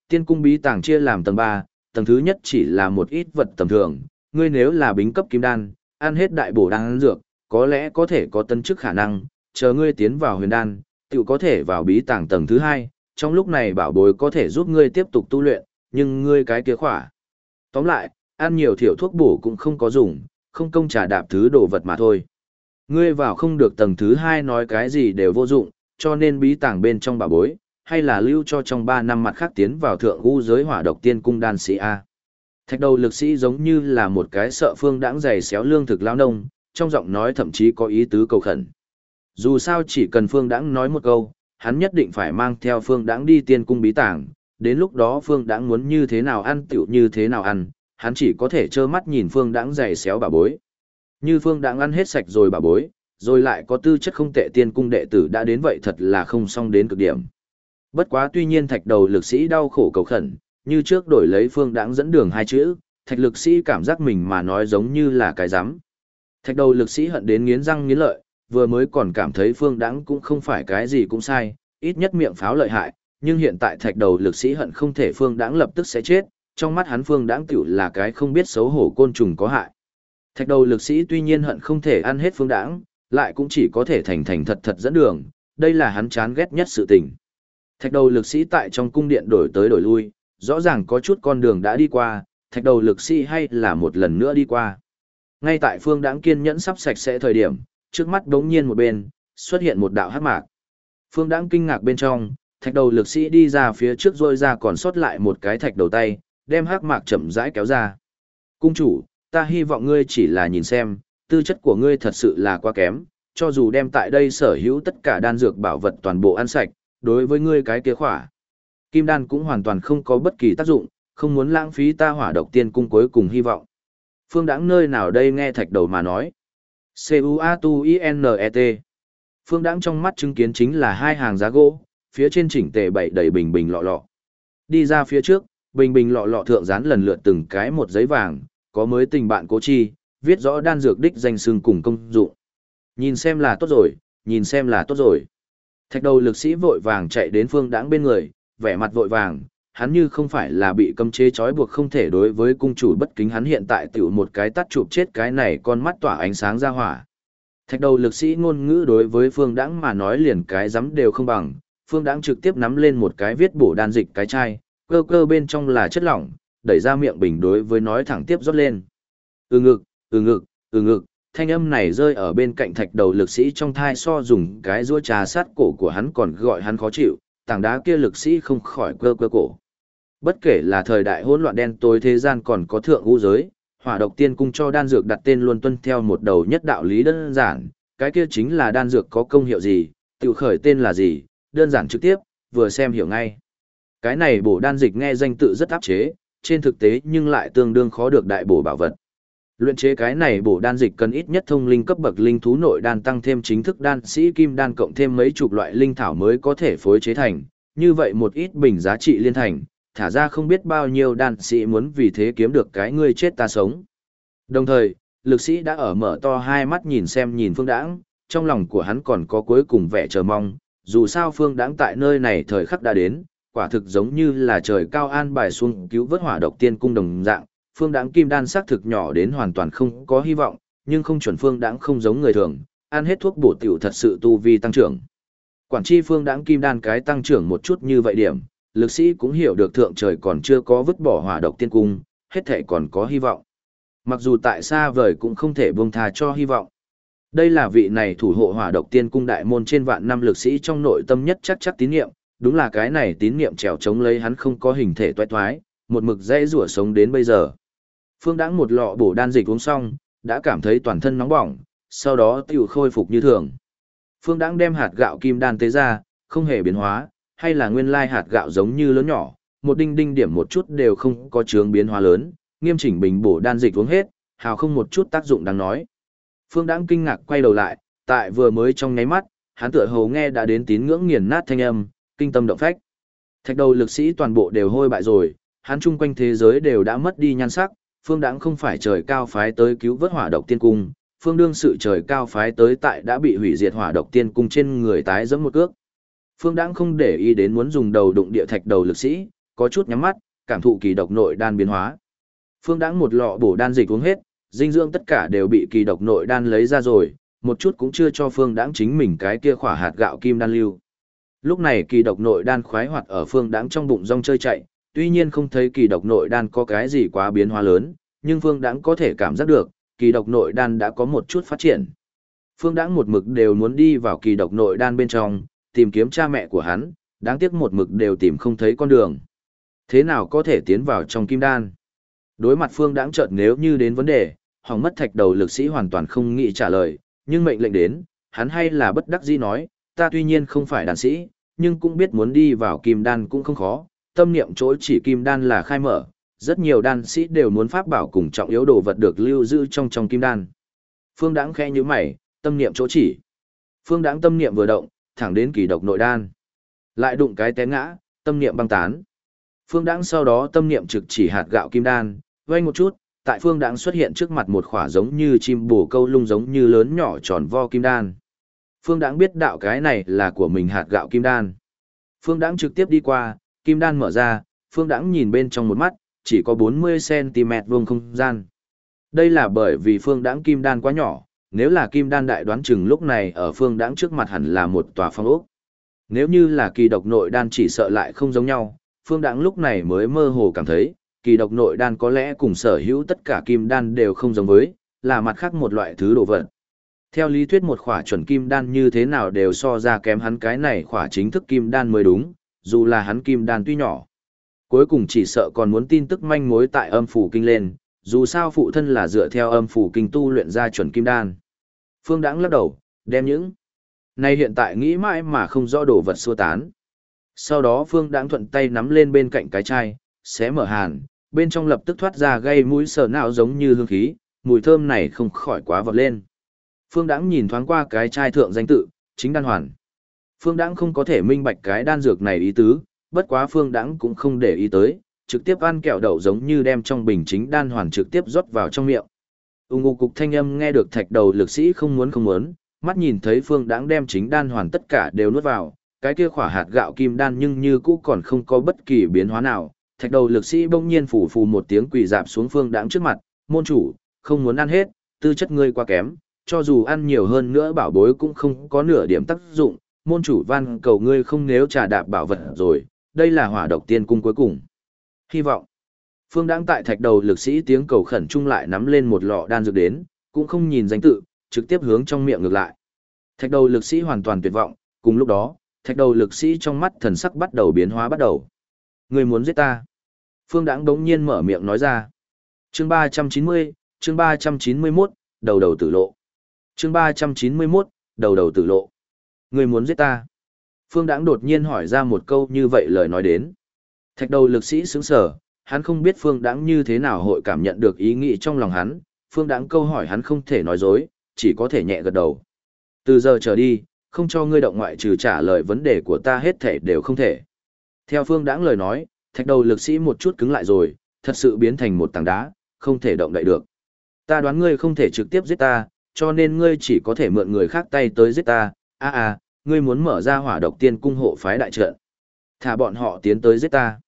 Tiên cung bí tàng chia làm tầng 3, tầng thứ nhất chỉ là một ít vật tầm thường, ngươi nếu là bính cấp kim đan, ăn hết đại bổ đan dược, có lẽ có thể có tân chức khả năng, chờ ngươi tiến vào huyền đan, tự có thể vào bí tàng tầng thứ 2, trong lúc này bảo bối có thể giúp ngươi tiếp tục tu luyện, nhưng ngươi cái kia khỏa. Tóm lại, ăn nhiều thiểu thuốc bổ cũng không có dùng, không công trả đạp thứ đồ vật mà thôi. Ngươi vào không được tầng thứ 2 nói cái gì đều vô dụng, cho nên bí tàng bên trong bảo bối, hay là lưu cho trong 3 năm mặt khác tiến vào thượng u giới hỏa độc tiên cung đan sĩ A. Thạch đầu lực sĩ giống như là một cái sợ Phương Đãng giày xéo lương thực lao nông, trong giọng nói thậm chí có ý tứ cầu khẩn. Dù sao chỉ cần Phương Đãng nói một câu, hắn nhất định phải mang theo Phương Đãng đi tiên cung bí tàng, đến lúc đó Phương Đãng muốn như thế nào ăn tiểu như thế nào ăn, hắn chỉ có thể trơ mắt nhìn Phương Đãng giày xéo bà bối. Như Phương Đãng ăn hết sạch rồi bà bối, rồi lại có tư chất không tệ tiên cung đệ tử đã đến vậy thật là không xong đến cực điểm. Bất quá tuy nhiên thạch đầu lực sĩ đau khổ cầu khẩn, như trước đổi lấy Phương Đãng dẫn đường 2 chữ, thạch lực sĩ cảm giác mình mà nói giống như là cái rắm. Thạch đầu lực sĩ hận đến nghiến răng nghiến lợi, vừa mới còn cảm thấy Phương Đãng cũng không phải cái gì cũng sai, ít nhất miệng pháo lợi hại, nhưng hiện tại thạch đầu lực sĩ hận không thể Phương Đãng lập tức sẽ chết, trong mắt hắn Phương Đãng tiểu là cái không biết xấu hổ côn trùng có hại. Thạch đầu lực sĩ tuy nhiên hận không thể ăn hết Phương Đãng, lại cũng chỉ có thể thành thành thật thật dẫn đường, đây là hắn chán ghét nhất sự tình. Thạch đầu lực sĩ tại trong cung điện đổi tới đổi lui, rõ ràng có chút con đường đã đi qua, thạch đầu lực sĩ hay là một lần nữa đi qua. Ngay tại Phương Đãng kiên nhẫn sắp sạch sẽ thời điểm, trước mắt đống nhiên một bên, xuất hiện một đạo hắc mạc. Phương Đãng kinh ngạc bên trong, thạch đầu lực sĩ đi ra phía trước rôi ra còn sót lại một cái thạch đầu tay, đem hắc mạc chậm rãi kéo ra. Cung chủ, ta hy vọng ngươi chỉ là nhìn xem, tư chất của ngươi thật sự là quá kém, cho dù đem tại đây sở hữu tất cả đan dược bảo vật toàn bộ ăn sạch, đối với ngươi cái kia khỏa kim đan cũng hoàn toàn không có bất kỳ tác dụng, không muốn lãng phí ta hỏa độc tiên cung cuối cùng hy vọng. Phương Đãng nơi nào đây nghe thạch đầu mà nói. C-U-A-T-U-I-N-E-T. Phương Đãng trong mắt chứng kiến chính là 2 hàng giá gỗ, phía trên chỉnh tề bày đầy bình bình lọ lọ. Đi ra phía trước, bình bình lọ lọ thượng dán lần lượt từng cái một giấy vàng, có mới tình bạn cố chi, viết rõ đan dược đích danh xưng cùng công dụng. Nhìn xem là tốt rồi, nhìn xem là tốt rồi. Thạch đầu lực sĩ vội vàng chạy đến Phương Đãng bên người, vẻ mặt vội vàng, hắn như không phải là bị cấm chế trói buộc không thể đối với cung chủ bất kính, hắn hiện tại tiểu một cái tắt chụp chết cái này con mắt tỏa ánh sáng ra hỏa. Thạch đầu lực sĩ ngôn ngữ đối với Phương Đãng mà nói liền cái dám đều không bằng, Phương Đãng trực tiếp nắm lên một cái viết bổ đan dịch cái chai, cơ cơ bên trong là chất lỏng, đẩy ra miệng bình đối với nói thẳng tiếp rót lên. Ngực, ngực, thanh âm này rơi ở bên cạnh thạch đầu lực sĩ trong thai so dùng cái rũa trà sát cổ của hắn còn gọi hắn khó chịu, tảng đá kia lực sĩ không khỏi cơ cơ cổ. Bất kể là thời đại hỗn loạn đen tối thế gian còn có thượng u giới, hỏa độc tiên cung cho đan dược đặt tên luôn tuân theo một đầu nhất đạo lý đơn giản, cái kia chính là đan dược có công hiệu gì, tự khởi tên là gì, đơn giản trực tiếp, vừa xem hiểu ngay. Cái này bổ đan dịch nghe danh tự rất áp chế, trên thực tế nhưng lại tương đương khó được đại bổ bảo vật. Luyện chế cái này bổ đan dịch cần ít nhất thông linh cấp bậc linh thú nội đan tăng thêm chính thức đan sĩ kim đan cộng thêm mấy chục loại linh thảo mới có thể phối chế thành, như vậy một ít bình giá trị liên thành, thả ra không biết bao nhiêu đan sĩ muốn vì thế kiếm được cái ngươi chết ta sống. Đồng thời, lực sĩ đã ở mở to 2 mắt nhìn xem nhìn Phương Đãng, trong lòng của hắn còn có cuối cùng vẻ chờ mong, dù sao Phương Đãng tại nơi này thời khắc đã đến, quả thực giống như là trời cao an bài xuống cứu vớt hỏa độc tiên cung đồng dạng. Phương Đãng kim đan xác thực nhỏ đến hoàn toàn không có hy vọng, nhưng không chuẩn Phương Đãng không giống người thường, ăn hết thuốc bổ tiểu thật sự tu vi tăng trưởng. Quản chi Phương Đãng kim đan cái tăng trưởng một chút như vậy điểm, lực sĩ cũng hiểu được thượng trời còn chưa có vứt bỏ hỏa độc tiên cung, hết thể còn có hy vọng. Mặc dù tại xa vời cũng không thể buông tha cho hy vọng. Đây là vị này thủ hộ hỏa độc tiên cung đại môn trên vạn năm lực sĩ trong nội tâm nhất chắc tín niệm, đúng là cái này tín niệm trèo chống lấy hắn không có hình thể toái toái, một mực dễ rủa sống đến bây giờ. Phương Đãng một lọ bổ đan dịch uống xong, đã cảm thấy toàn thân nóng bỏng, sau đó tiểu khôi phục như thường. Phương Đãng đem hạt gạo kim đan tế ra, không hề biến hóa, hay là nguyên lai hạt gạo giống như lớn nhỏ, một đinh đinh điểm một chút đều không có chướng biến hóa lớn, nghiêm chỉnh bình bổ đan dịch uống hết, hào không một chút tác dụng đáng nói. Phương Đãng kinh ngạc quay đầu lại, tại vừa mới trong nháy mắt, hắn tựa hồ nghe đã đến tín ngưỡng nghiền nát thanh âm, kinh tâm động phách. Thạch đầu lực sĩ toàn bộ đều hôi bại rồi, hắn chung quanh thế giới đều đã mất đi nhan sắc, Phương Đãng không phải trời cao phái tới cứu vớt hỏa độc tiên cung, phương đương sự trời cao phái tới tại đã bị hủy diệt hỏa độc tiên cung trên người tái giẫm một cước. Phương Đãng không để ý đến muốn dùng đầu đụng địa thạch đầu lực sĩ, có chút nhắm mắt, cảm thụ kỳ độc nội đan biến hóa. Phương Đãng một lọ bổ đan dịch uống hết, dinh dưỡng tất cả đều bị kỳ độc nội đan lấy ra rồi, một chút cũng chưa cho Phương Đãng chính mình cái kia khỏa hạt gạo kim đan lưu. Lúc này kỳ độc nội đan khoái hoạt ở Phương Đãng trong bụng rong chơi chạy, tuy nhiên không thấy kỳ độc nội đan có cái gì quá biến hóa lớn, nhưng Phương Đãng có thể cảm giác được, kỳ độc nội đan đã có một chút phát triển. Phương Đãng một mực đều muốn đi vào kỳ độc nội đan bên trong, tìm kiếm cha mẹ của hắn, đáng tiếc một mực đều tìm không thấy con đường. Thế nào có thể tiến vào trong kim đan? Đối mặt Phương Đãng chợt nếu như đến vấn đề, hỏng mất thạch đầu lực sĩ hoàn toàn không nghĩ trả lời, nhưng mệnh lệnh đến, hắn hay là bất đắc dĩ nói, ta tuy nhiên không phải đan sĩ, nhưng cũng biết muốn đi vào kim đan cũng không khó, tâm niệm chỗ chỉ kim đan là khai mở, rất nhiều đan sĩ đều muốn pháp bảo cùng trọng yếu đồ vật được lưu giữ trong kim đan. Phương Đãng khẽ nhíu mày, tâm niệm chỗ chỉ. Phương Đãng tâm niệm vừa động, thẳng đến kỳ độc nội đan. Lại đụng cái té ngã, tâm niệm băng tán. Phương Đãng sau đó tâm niệm trực chỉ hạt gạo kim đan, vây một chút, tại Phương Đãng xuất hiện trước mặt một khỏa giống như chim bồ câu lung giống như lớn nhỏ tròn vo kim đan. Phương Đãng biết đạo cái này là của mình hạt gạo kim đan. Phương Đãng trực tiếp đi qua, kim đan mở ra, Phương Đãng nhìn bên trong một mắt, chỉ có 40 cm vuông không gian. Đây là bởi vì Phương Đãng kim đan quá nhỏ, nếu là kim đan đại đoán chừng lúc này ở Phương Đãng trước mặt hẳn là một tòa phong ốc. Nếu như là kỳ độc nội đan chỉ sợ lại không giống nhau, Phương Đãng lúc này mới mơ hồ cảm thấy, kỳ độc nội đan có lẽ cùng sở hữu tất cả kim đan đều không giống với, là mặt khác một loại thứ đồ vật. Theo lý thuyết một khỏa chuẩn kim đan như thế nào đều so ra kém hắn cái này khỏa chính thức kim đan mới đúng, dù là hắn kim đan tuy nhỏ. Cuối cùng chỉ sợ còn muốn tin tức manh mối tại âm phủ kinh lên, dù sao phụ thân là dựa theo âm phủ kinh tu luyện ra chuẩn kim đan. Phương Đãng lắc đầu, đem những này hiện tại nghĩ mãi mà không rõ đồ vật xua tán. Sau đó Phương Đãng thuận tay nắm lên bên cạnh cái chai, xé mở hàn, bên trong lập tức thoát ra gây mũi sờ não giống như hương khí, mùi thơm này không khỏi quá vọt lên. Phương Đãng nhìn thoáng qua cái chai thượng danh tự, chính đan hoàn. Phương Đãng không có thể minh bạch cái đan dược này ý tứ, bất quá Phương Đãng cũng không để ý tới, trực tiếp ăn kẹo đậu giống như đem trong bình chính đan hoàn trực tiếp rót vào trong miệng. Ung cục thanh âm nghe được thạch đầu lực sĩ không muốn, mắt nhìn thấy Phương Đãng đem chính đan hoàn tất cả đều nuốt vào, cái kia khỏa hạt gạo kim đan nhưng như cũ còn không có bất kỳ biến hóa nào. Thạch đầu lực sĩ bỗng nhiên phủ phù một tiếng quỳ dạp xuống Phương Đãng trước mặt, môn chủ, không muốn ăn hết, tư chất ngươi quá kém, cho dù ăn nhiều hơn nữa bảo bối cũng không có nửa điểm tác dụng, môn chủ van cầu ngươi không nếu trà đạp bảo vật rồi, đây là hỏa độc tiên cung cuối cùng. Hy vọng. Phương Đãng tại thạch đầu lực sĩ tiếng cầu khẩn trung lại nắm lên một lọ đan dược đến, cũng không nhìn danh tự, trực tiếp hướng trong miệng ngược lại. Thạch đầu lực sĩ hoàn toàn tuyệt vọng, cùng lúc đó, thạch đầu lực sĩ trong mắt thần sắc bắt đầu biến hóa bắt đầu. Ngươi muốn giết ta? Phương Đãng đống nhiên mở miệng nói ra. Chương 390, chương 391, đầu đầu tử lộ. Chương 391, đầu đầu tử lộ. Ngươi muốn giết ta? Phương Đãng đột nhiên hỏi ra một câu như vậy lời nói đến. Thạch đầu lực sĩ sững sờ, hắn không biết Phương Đãng như thế nào hội cảm nhận được ý nghĩ trong lòng hắn, Phương Đãng câu hỏi hắn không thể nói dối, chỉ có thể nhẹ gật đầu. Từ giờ trở đi, không cho ngươi động ngoại trừ trả lời vấn đề của ta hết thể đều không thể. Theo Phương Đãng lời nói, thạch đầu lực sĩ một chút cứng lại rồi, thật sự biến thành một tảng đá, không thể động đậy được. Ta đoán ngươi không thể trực tiếp giết ta, cho nên ngươi chỉ có thể mượn người khác tay tới giết ta. Ngươi muốn mở ra hỏa độc tiên cung hộ phái đại trận. Thả bọn họ tiến tới giết ta.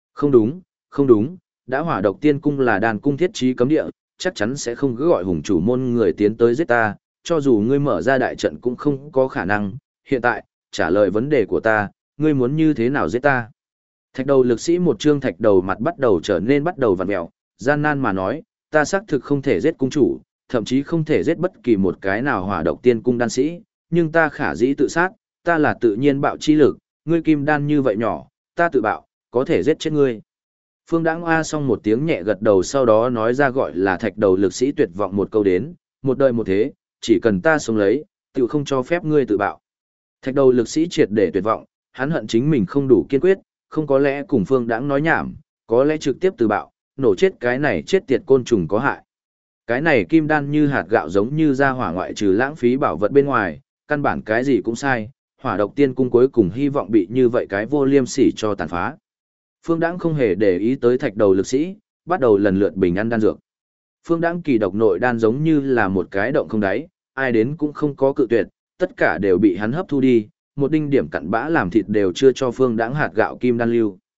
Không đúng, đã hỏa độc tiên cung là đàn cung thiết trí cấm địa, chắc chắn sẽ không cứ gọi hùng chủ môn người tiến tới giết ta, cho dù ngươi mở ra đại trận cũng không có khả năng. Hiện tại, trả lời vấn đề của ta, ngươi muốn như thế nào giết ta? Thạch đầu lực sĩ một trương thạch đầu mặt bắt đầu trở nên bắt đầu vặn mẹo, gian nan mà nói, ta xác thực không thể giết cung chủ, thậm chí không thể giết bất kỳ một cái nào hỏa độc tiên cung đan sĩ, nhưng ta khả dĩ tự sát, ta là tự nhiên bạo chi lực, ngươi kim đan như vậy nhỏ, ta tự bạo, có thể giết chết ngươi. Phương Đãng a xong một tiếng nhẹ gật đầu, sau đó nói ra gọi là thạch đầu lực sĩ tuyệt vọng một câu đến, một đời một thế, chỉ cần ta sống lấy, tự không cho phép ngươi tự bạo. Thạch đầu lực sĩ triệt để tuyệt vọng, hắn hận chính mình không đủ kiên quyết, không có lẽ cùng Phương Đãng nói nhảm, có lẽ trực tiếp tự bạo, nổ chết cái này chết tiệt côn trùng có hại. Cái này kim đan như hạt gạo giống như ra hỏa ngoại trừ lãng phí bảo vật bên ngoài, căn bản cái gì cũng sai, hỏa độc tiên cung cuối cùng hy vọng bị như vậy cái vô liêm sỉ cho tàn phá. Phương Đãng không hề để ý tới thạch đầu lực sĩ, bắt đầu lần lượt bình ăn đan dược. Phương Đãng kỳ độc nội đan giống như là một cái động không đáy, ai đến cũng không có cự tuyệt, tất cả đều bị hắn hấp thu đi, một đinh điểm cặn bã làm thịt đều chưa cho Phương Đãng hạt gạo kim đan lưu.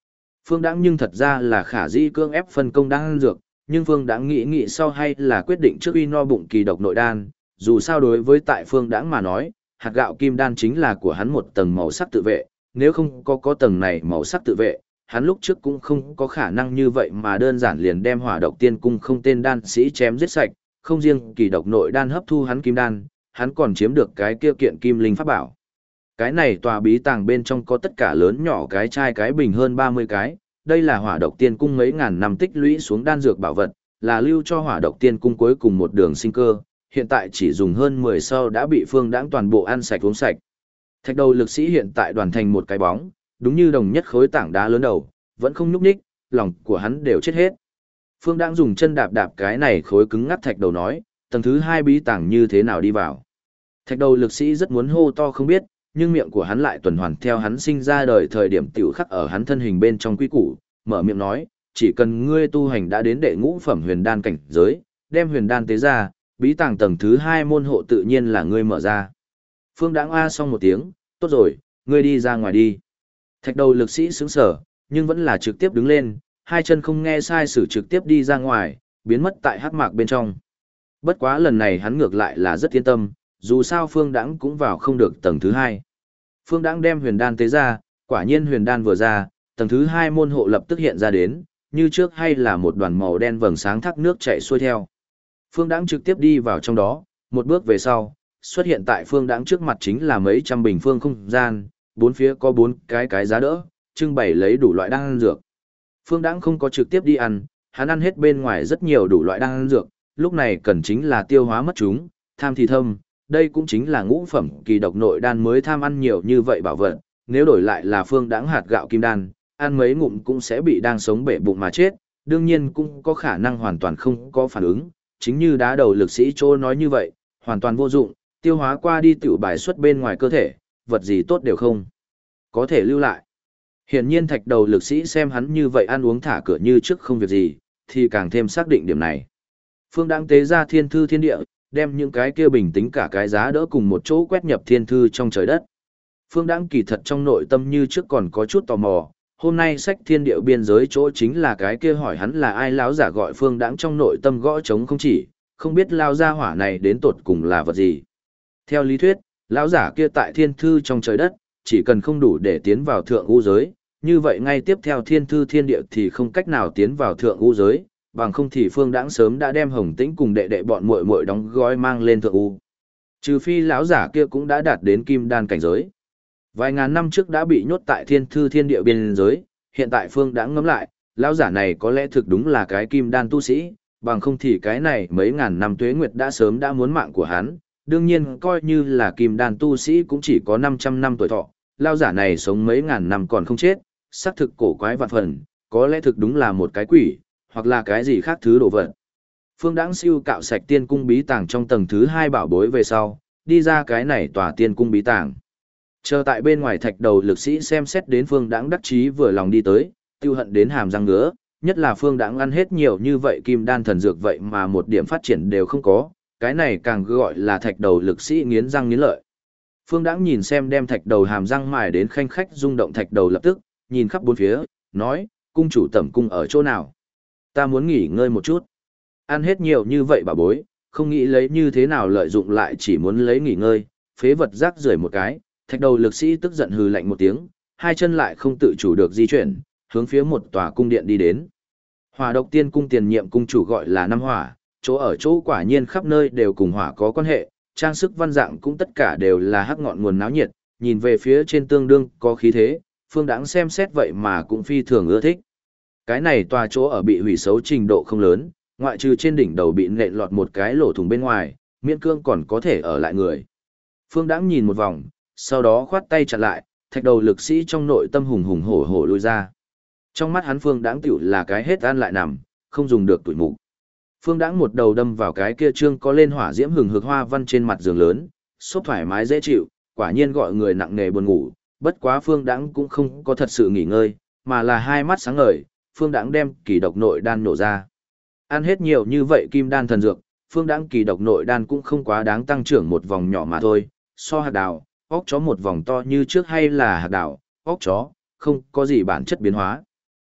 Phương Đãng nhưng thật ra là khả dĩ cưỡng ép phân công đan dược, nhưng Phương Đãng nghĩ sau hay là quyết định trước uy no bụng kỳ độc nội đan, dù sao đối với tại Phương Đãng mà nói, hạt gạo kim đan chính là của hắn một tầng màu sắc tự vệ, nếu không có tầng này màu sắc tự vệ, hắn lúc trước cũng không có khả năng như vậy mà đơn giản liền đem Hỏa Độc Tiên Cung không tên đan sĩ chém giết sạch, không riêng kỳ độc nội đan hấp thu hắn kim đan, hắn còn chiếm được cái kia kiện kim linh pháp bảo. Cái này tòa bí tàng bên trong có tất cả lớn nhỏ cái chai cái bình hơn 30 cái, đây là Hỏa Độc Tiên Cung mấy ngàn năm tích lũy xuống đan dược bảo vật, là lưu cho Hỏa Độc Tiên Cung cuối cùng một đường sinh cơ, hiện tại chỉ dùng hơn 10 sau đã bị Phương Đãng toàn bộ ăn sạch uống sạch. Thạch đầu lực sĩ hiện tại đoàn thành một cái bóng, đúng như đồng nhất khối tảng đá lớn đầu, vẫn không nhúc nhích, lòng của hắn đều chết hết. Phương Đãng dùng chân đạp đạp cái này khối cứng ngắc thạch đầu nói, tầng thứ 2 bí tàng như thế nào đi vào. Thạch đầu lực sĩ rất muốn hô to không biết, nhưng miệng của hắn lại tuần hoàn theo hắn sinh ra đời thời điểm tiểu khắc ở hắn thân hình bên trong quy củ, mở miệng nói, chỉ cần ngươi tu hành đã đến đệ ngũ phẩm huyền đan cảnh giới, đem huyền đan tế ra, bí tàng tầng thứ 2 môn hộ tự nhiên là ngươi mở ra. Phương Đãng a xong một tiếng, tốt rồi, ngươi đi ra ngoài đi. Thạch đầu lực sĩ sững sờ, nhưng vẫn là trực tiếp đứng lên, hai chân không nghe sai sử trực tiếp đi ra ngoài, biến mất tại hắc mạc bên trong. Bất quá lần này hắn ngược lại là rất yên tâm, dù sao Phương Đãng cũng vào không được tầng thứ 2. Phương Đãng đem huyền đan tế ra, quả nhiên huyền đan vừa ra, tầng thứ 2 môn hộ lập tức hiện ra đến, như trước hay là một đoàn màu đen vầng sáng thác nước chảy xuôi theo. Phương Đãng trực tiếp đi vào trong đó, một bước về sau, xuất hiện tại Phương Đãng trước mặt chính là mấy trăm bình phương không gian, bốn phía có 4 cái giá đỡ, trưng bày lấy đủ loại đan dược. Phương Đãng không có trực tiếp đi ăn, hắn ăn hết bên ngoài rất nhiều đủ loại đan dược, lúc này cần chính là tiêu hóa mất chúng, tham thì thâm, đây cũng chính là ngũ phẩm kỳ độc nội đan mới tham ăn nhiều như vậy bảo vật, nếu đổi lại là Phương Đãng hạt gạo kim đan, ăn mấy ngụm cũng sẽ bị đang sống bể bụng mà chết, đương nhiên cũng có khả năng hoàn toàn không có phản ứng, chính như đá đầu lực sĩ Trô nói như vậy, hoàn toàn vô dụng, tiêu hóa qua đi tiểu bài xuất bên ngoài cơ thể, vật gì tốt đều không có thể lưu lại. Hiển nhiên thạch đầu lực sĩ xem hắn như vậy ăn uống thả cửa như trước không việc gì, thì càng thêm xác định điểm này. Phương Đãng tế ra thiên thư thiên địa, đem những cái kia bình tính cả cái giá đỡ cùng một chỗ quét nhập thiên thư trong trời đất. Phương Đãng kỳ thật trong nội tâm như trước còn có chút tò mò, hôm nay sách thiên địa biên giới chỗ chính là cái kia hỏi hắn là ai, lão giả gọi Phương Đãng trong nội tâm gõ trống không chỉ, không biết lao gia hỏa này đến tột cùng là vật gì. Theo lý thuyết, lão giả kia tại thiên thư trong trời đất, chỉ cần không đủ để tiến vào thượng u giới, như vậy ngay tiếp theo thiên thư thiên địa thì không cách nào tiến vào thượng u giới, bằng không thì Phương Đãng sớm đã đem Hồng Tĩnh cùng đệ đệ bọn muội muội đóng gói mang lên thượng u. Trừ phi lão giả kia cũng đã đạt đến kim đan cảnh giới. Vài ngàn năm trước đã bị nhốt tại thiên thư thiên địa biên giới, hiện tại Phương Đãng ngẫm lại, lão giả này có lẽ thực đúng là cái kim đan tu sĩ, bằng không thì cái này mấy ngàn năm tuế nguyệt đã sớm đã muốn mạng của hắn. Đương nhiên coi như là kim đan tu sĩ cũng chỉ có 500 năm tuổi thọ, lão giả này sống mấy ngàn năm còn không chết, xác thực cổ quái vạn phần, có lẽ thực đúng là một cái quỷ, hoặc là cái gì khác thứ đồ vật. Phương Đãng siêu cạo sạch tiên cung bí tàng trong tầng thứ 2 bảo bối về sau, đi ra cái này tòa tiên cung bí tàng. Chờ tại bên ngoài thạch đầu lực sĩ xem xét đến Phương Đãng đắc chí vừa lòng đi tới, tiêu hận đến hàm răng ngứa, nhất là Phương Đãng ăn hết nhiều như vậy kim đan thần dược vậy mà một điểm phát triển đều không có, cái này càng gọi là thạch đầu lực sĩ nghiến răng nghiến lợi. Phương Đãng nhìn xem đem thạch đầu hàm răng mài đến khanh khách rung động thạch đầu lập tức, nhìn khắp bốn phía, nói, cung chủ tẩm cung ở chỗ nào? Ta muốn nghỉ ngơi một chút. Ăn hết nhiều như vậy bà bối, không nghĩ lấy như thế nào lợi dụng lại chỉ muốn lấy nghỉ ngơi, phế vật rác rưởi một cái, thạch đầu lực sĩ tức giận hừ lạnh một tiếng, hai chân lại không tự chủ được di chuyển, hướng phía một tòa cung điện đi đến. Hỏa Độc Tiên Cung tiền nhiệm cung chủ gọi là Năm Hỏa, chỗ ở chỗ quả nhiên khắp nơi đều cùng hỏa có quan hệ, trang sức văn dạng cũng tất cả đều là hắc ngọn nguồn náo nhiệt, nhìn về phía trên tương đương có khí thế, Phương Đãng xem xét vậy mà cũng phi thường ưa thích. Cái này tòa chỗ ở bị hủy xấu trình độ không lớn, ngoại trừ trên đỉnh đầu bị nện lọt một cái lỗ thủng bên ngoài, miễn cương còn có thể ở lại người. Phương Đãng nhìn một vòng, sau đó khoát tay chặn lại, thạch đầu lực sĩ trong nội tâm hùng hùng hổ hổ lui ra. Trong mắt hắn Phương Đãng tiểu là cái hết ăn lại nằm, không dùng được tuổi mục. Phương Đãng một đầu đâm vào cái kia trương có lên hỏa diễm hừng hực hoa văn trên mặt giường lớn, xốp thoải mái dễ chịu, quả nhiên gọi người nặng nề buồn ngủ, bất quá Phương Đãng cũng không có thật sự nghỉ ngơi, mà là hai mắt sáng ngời, Phương Đãng đem kỳ độc nội đan nổ ra. Ăn hết nhiều như vậy kim đan thần dược, Phương Đãng kỳ độc nội đan cũng không quá đáng tăng trưởng một vòng nhỏ mà thôi, so hạt đào, óc chó một vòng to như trước hay là hạt đào, óc chó, không có gì bản chất biến hóa.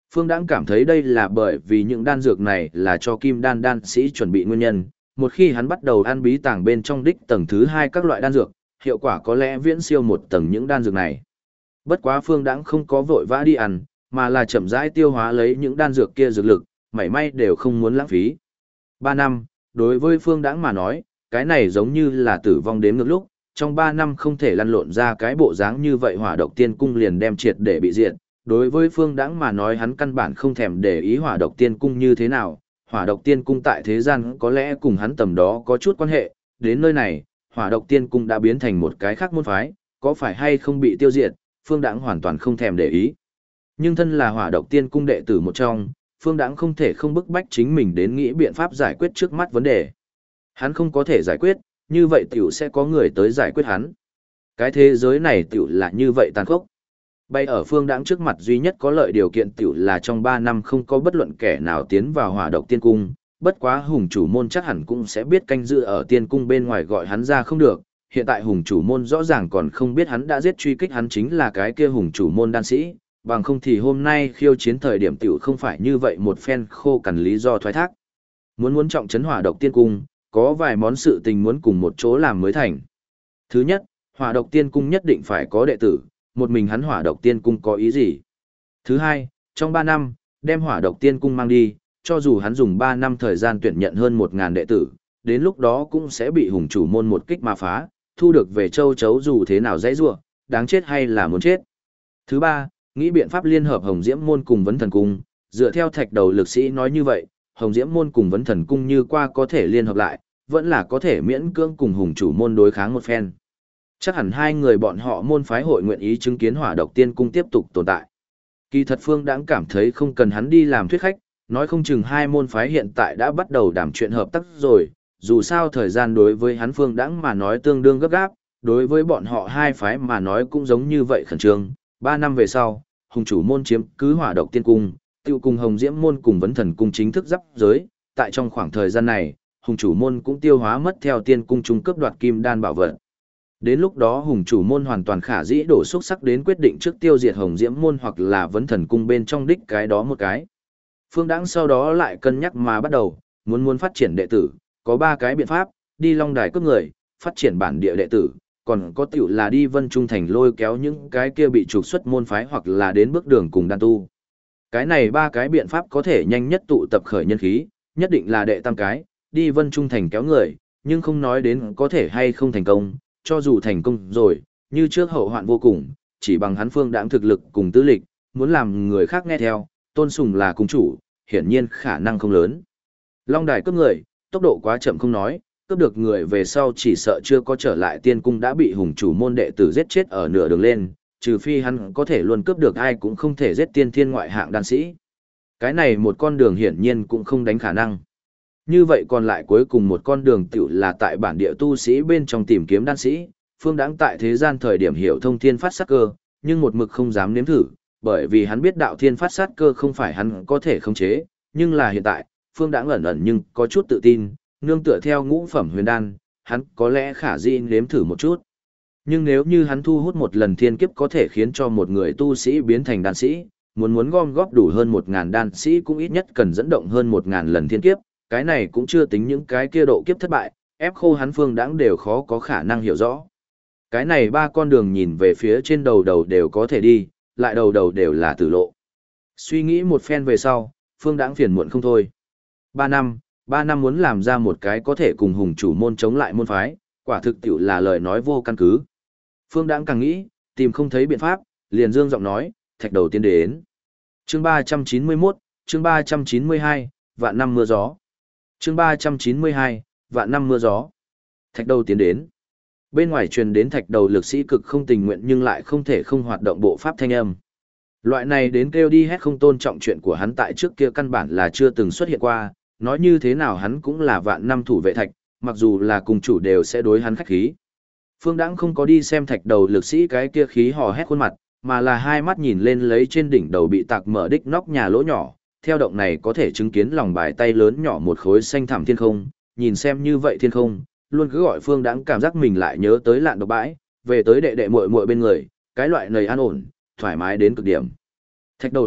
Phương Đãng cảm thấy đây là bởi vì những đan dược này là cho kim đan đan sĩ chuẩn bị nguyên nhân, một khi hắn bắt đầu ăn bí tàng bên trong đích tầng thứ 2 các loại đan dược, hiệu quả có lẽ viễn siêu một tầng những đan dược này. Bất quá Phương Đãng không có vội vã đi ăn, mà là chậm rãi tiêu hóa lấy những đan dược kia dược lực, mảy may đều không muốn lãng phí. 3 năm, đối với Phương Đãng mà nói, cái này giống như là tử vong đến ngược lúc, trong 3 năm không thể lăn lộn ra cái bộ dáng như vậy Hỏa Độc Tiên Cung liền đem triệt để bị diệt. Đối với Phương Đãng mà nói hắn căn bản không thèm để ý Hỏa Độc Tiên Cung như thế nào, Hỏa Độc Tiên Cung tại thế gian có lẽ cùng hắn tầm đó có chút quan hệ, đến nơi này, Hỏa Độc Tiên Cung đã biến thành một cái khác môn phái, có phải hay không bị tiêu diệt, Phương Đãng hoàn toàn không thèm để ý. Nhưng thân là Hỏa Độc Tiên Cung đệ tử một trong, Phương Đãng không thể không bức bách chính mình đến nghĩ biện pháp giải quyết trước mắt vấn đề. Hắn không có thể giải quyết, như vậy tiểu sẽ có người tới giải quyết hắn. Cái thế giới này tiểu là như vậy tàn khốc. Bay ở Phương Đãng trước mặt duy nhất có lợi điều kiện tiểu là trong 3 năm không có bất luận kẻ nào tiến vào Hỏa Độc Tiên Cung, bất quá Hùng chủ môn chắc hẳn cũng sẽ biết canh giữ ở Tiên Cung bên ngoài gọi hắn ra không được. Hiện tại Hùng chủ môn rõ ràng còn không biết hắn đã giết truy kích hắn chính là cái kia Hùng chủ môn đan sĩ, bằng không thì hôm nay khiêu chiến thời điểm tiểu không phải như vậy một phen khô cằn lý do thoái thác. Muốn trọng trấn Hỏa Độc Tiên Cung, có vài món sự tình muốn cùng một chỗ làm mới thành. Thứ nhất, Hỏa Độc Tiên Cung nhất định phải có đệ tử, một mình hắn Hỏa Độc Tiên Cung có ý gì? Thứ hai, trong 3 năm, đem Hỏa Độc Tiên Cung mang đi, cho dù hắn dùng 3 năm thời gian tuyển nhận hơn 1000 đệ tử, đến lúc đó cũng sẽ bị Hùng chủ môn một kích mà phá, thu được về châu chấu dù thế nào dãy rủa, đáng chết hay là muốn chết. Thứ ba, nghĩ biện pháp liên hợp Hồng Diễm môn cùng Vấn Thần cung, dựa theo Thạch Đầu lực sĩ nói như vậy, Hồng Diễm môn cùng Vấn Thần cung như qua có thể liên hợp lại, vẫn là có thể miễn cưỡng cùng Hùng chủ môn đối kháng một phen. Chắc hẳn hai người bọn họ môn phái hội nguyện ý chứng kiến Hỏa Độc Tiên Cung tiếp tục tồn tại. Kỳ thật Phương Đãng cảm thấy không cần hắn đi làm thuyết khách, nói không chừng hai môn phái hiện tại đã bắt đầu đàm chuyện hợp tác rồi, dù sao thời gian đối với hắn Phương Đãng mà nói tương đương gấp gáp, đối với bọn họ hai phái mà nói cũng giống như vậy khẩn trương. 3 năm về sau, Hùng chủ môn chiếm cứ Hỏa Độc Tiên Cung, tiêu cùng Hồng Diễm môn cùng Vấn Thần cung chính thức giáp giới, tại trong khoảng thời gian này, Hùng chủ môn cũng tiêu hóa mất theo Tiên cung trung cấp đoạt kim đan bảo vật. Đến lúc đó Hùng chủ môn hoàn toàn khả dĩ đổ xúc sắc đến quyết định trước tiêu diệt Hồng Diễm môn hoặc là Vấn Thần cung bên trong đích cái đó một cái. Phương Đãng sau đó lại cân nhắc mà bắt đầu, muốn phát triển đệ tử, có 3 cái biện pháp, đi Long Đài cướp người, phát triển bản địa đệ tử, còn có tiểu là đi Vân Trung Thành lôi kéo những cái kia bị trục xuất môn phái hoặc là đến bước đường cùng đan tu. Cái này 3 cái biện pháp có thể nhanh nhất tụ tập khởi nhân khí, nhất định là đệ tam cái, đi Vân Trung Thành kéo người, nhưng không nói đến có thể hay không thành công, cho dù thành công rồi, như trước hậu hoạn vô cùng, chỉ bằng hắn Phương Đãng thực lực cùng tư lịch, muốn làm người khác nghe theo, tôn sùng là cung chủ, hiển nhiên khả năng không lớn. Long Đài cướp người, tốc độ quá chậm không nói, cướp được người về sau chỉ sợ chưa có trở lại Tiên cung đã bị Hùng chủ môn đệ tử giết chết ở nửa đường lên, trừ phi hắn có thể luôn cướp được ai cũng không thể giết tiên thiên ngoại hạng đan sĩ. Cái này một con đường hiển nhiên cũng không đánh khả năng. Như vậy còn lại cuối cùng một con đường tiểu là tại bản địa tu sĩ bên trong tìm kiếm đan sĩ, Phương Đãng tại thế gian thời điểm hiểu thông thiên phát sát cơ, nhưng một mực không dám nếm thử, bởi vì hắn biết đạo thiên phát sát cơ không phải hắn có thể khống chế, nhưng là hiện tại, Phương Đãng ẩn nhưng có chút tự tin, nương tựa theo ngũ phẩm huyền đan, hắn có lẽ khả dĩ nếm thử một chút. Nhưng nếu như hắn thu hút một lần thiên kiếp có thể khiến cho một người tu sĩ biến thành đan sĩ, muốn gom góp đủ hơn 1000 đan sĩ cũng ít nhất cần dẫn động hơn 1000 lần thiên kiếp, cái này cũng chưa tính những cái kia độ kiếp thất bại, ép khô hắn Phương Đãng đều khó có khả năng hiểu rõ. Cái này 3 con đường nhìn về phía trên đầu đều có thể đi, lại đầu đều là tử lộ. Suy nghĩ một phen về sau, Phương Đãng phiền muộn không thôi. 3 năm muốn làm ra một cái có thể cùng Hùng chủ môn chống lại môn phái, quả thực tiểu là lời nói vô căn cứ. Phương Đãng càng nghĩ, tìm không thấy biện pháp, liền dương giọng nói, Thạch Đầu tiến đến. Chương 391, chương 392, vạn năm mưa gió. Chương 392, vạn năm mưa gió. Thạch Đầu tiến đến. Bên ngoài truyền đến Thạch Đầu lực sĩ cực không tình nguyện nhưng lại không thể không hoạt động bộ pháp thanh âm. Loại này đến kêu đi hét không tôn trọng chuyện của hắn tại trước kia căn bản là chưa từng xuất hiện qua, nói như thế nào hắn cũng là vạn năm thủ vệ Thạch, mặc dù là cùng chủ đều sẽ đối hắn khách khí. Phương Đãng không có đi xem Thạch Đầu lực sĩ cái kia khí hò hét khuôn mặt, mà là hai mắt nhìn lên lấy trên đỉnh đầu bị tạc mở đích nóc nhà lỗ nhỏ, theo động này có thể chứng kiến lòng bài tay lớn nhỏ một khối xanh thẳm thiên không, nhìn xem như vậy thiên không, luôn cứ gọi Phương Đãng cảm giác mình lại nhớ tới lạn độc bãi, về tới đệ đệ muội muội bên người, cái loại nầy an ổn, thoải mái đến cực điểm. Thạch Đầu à,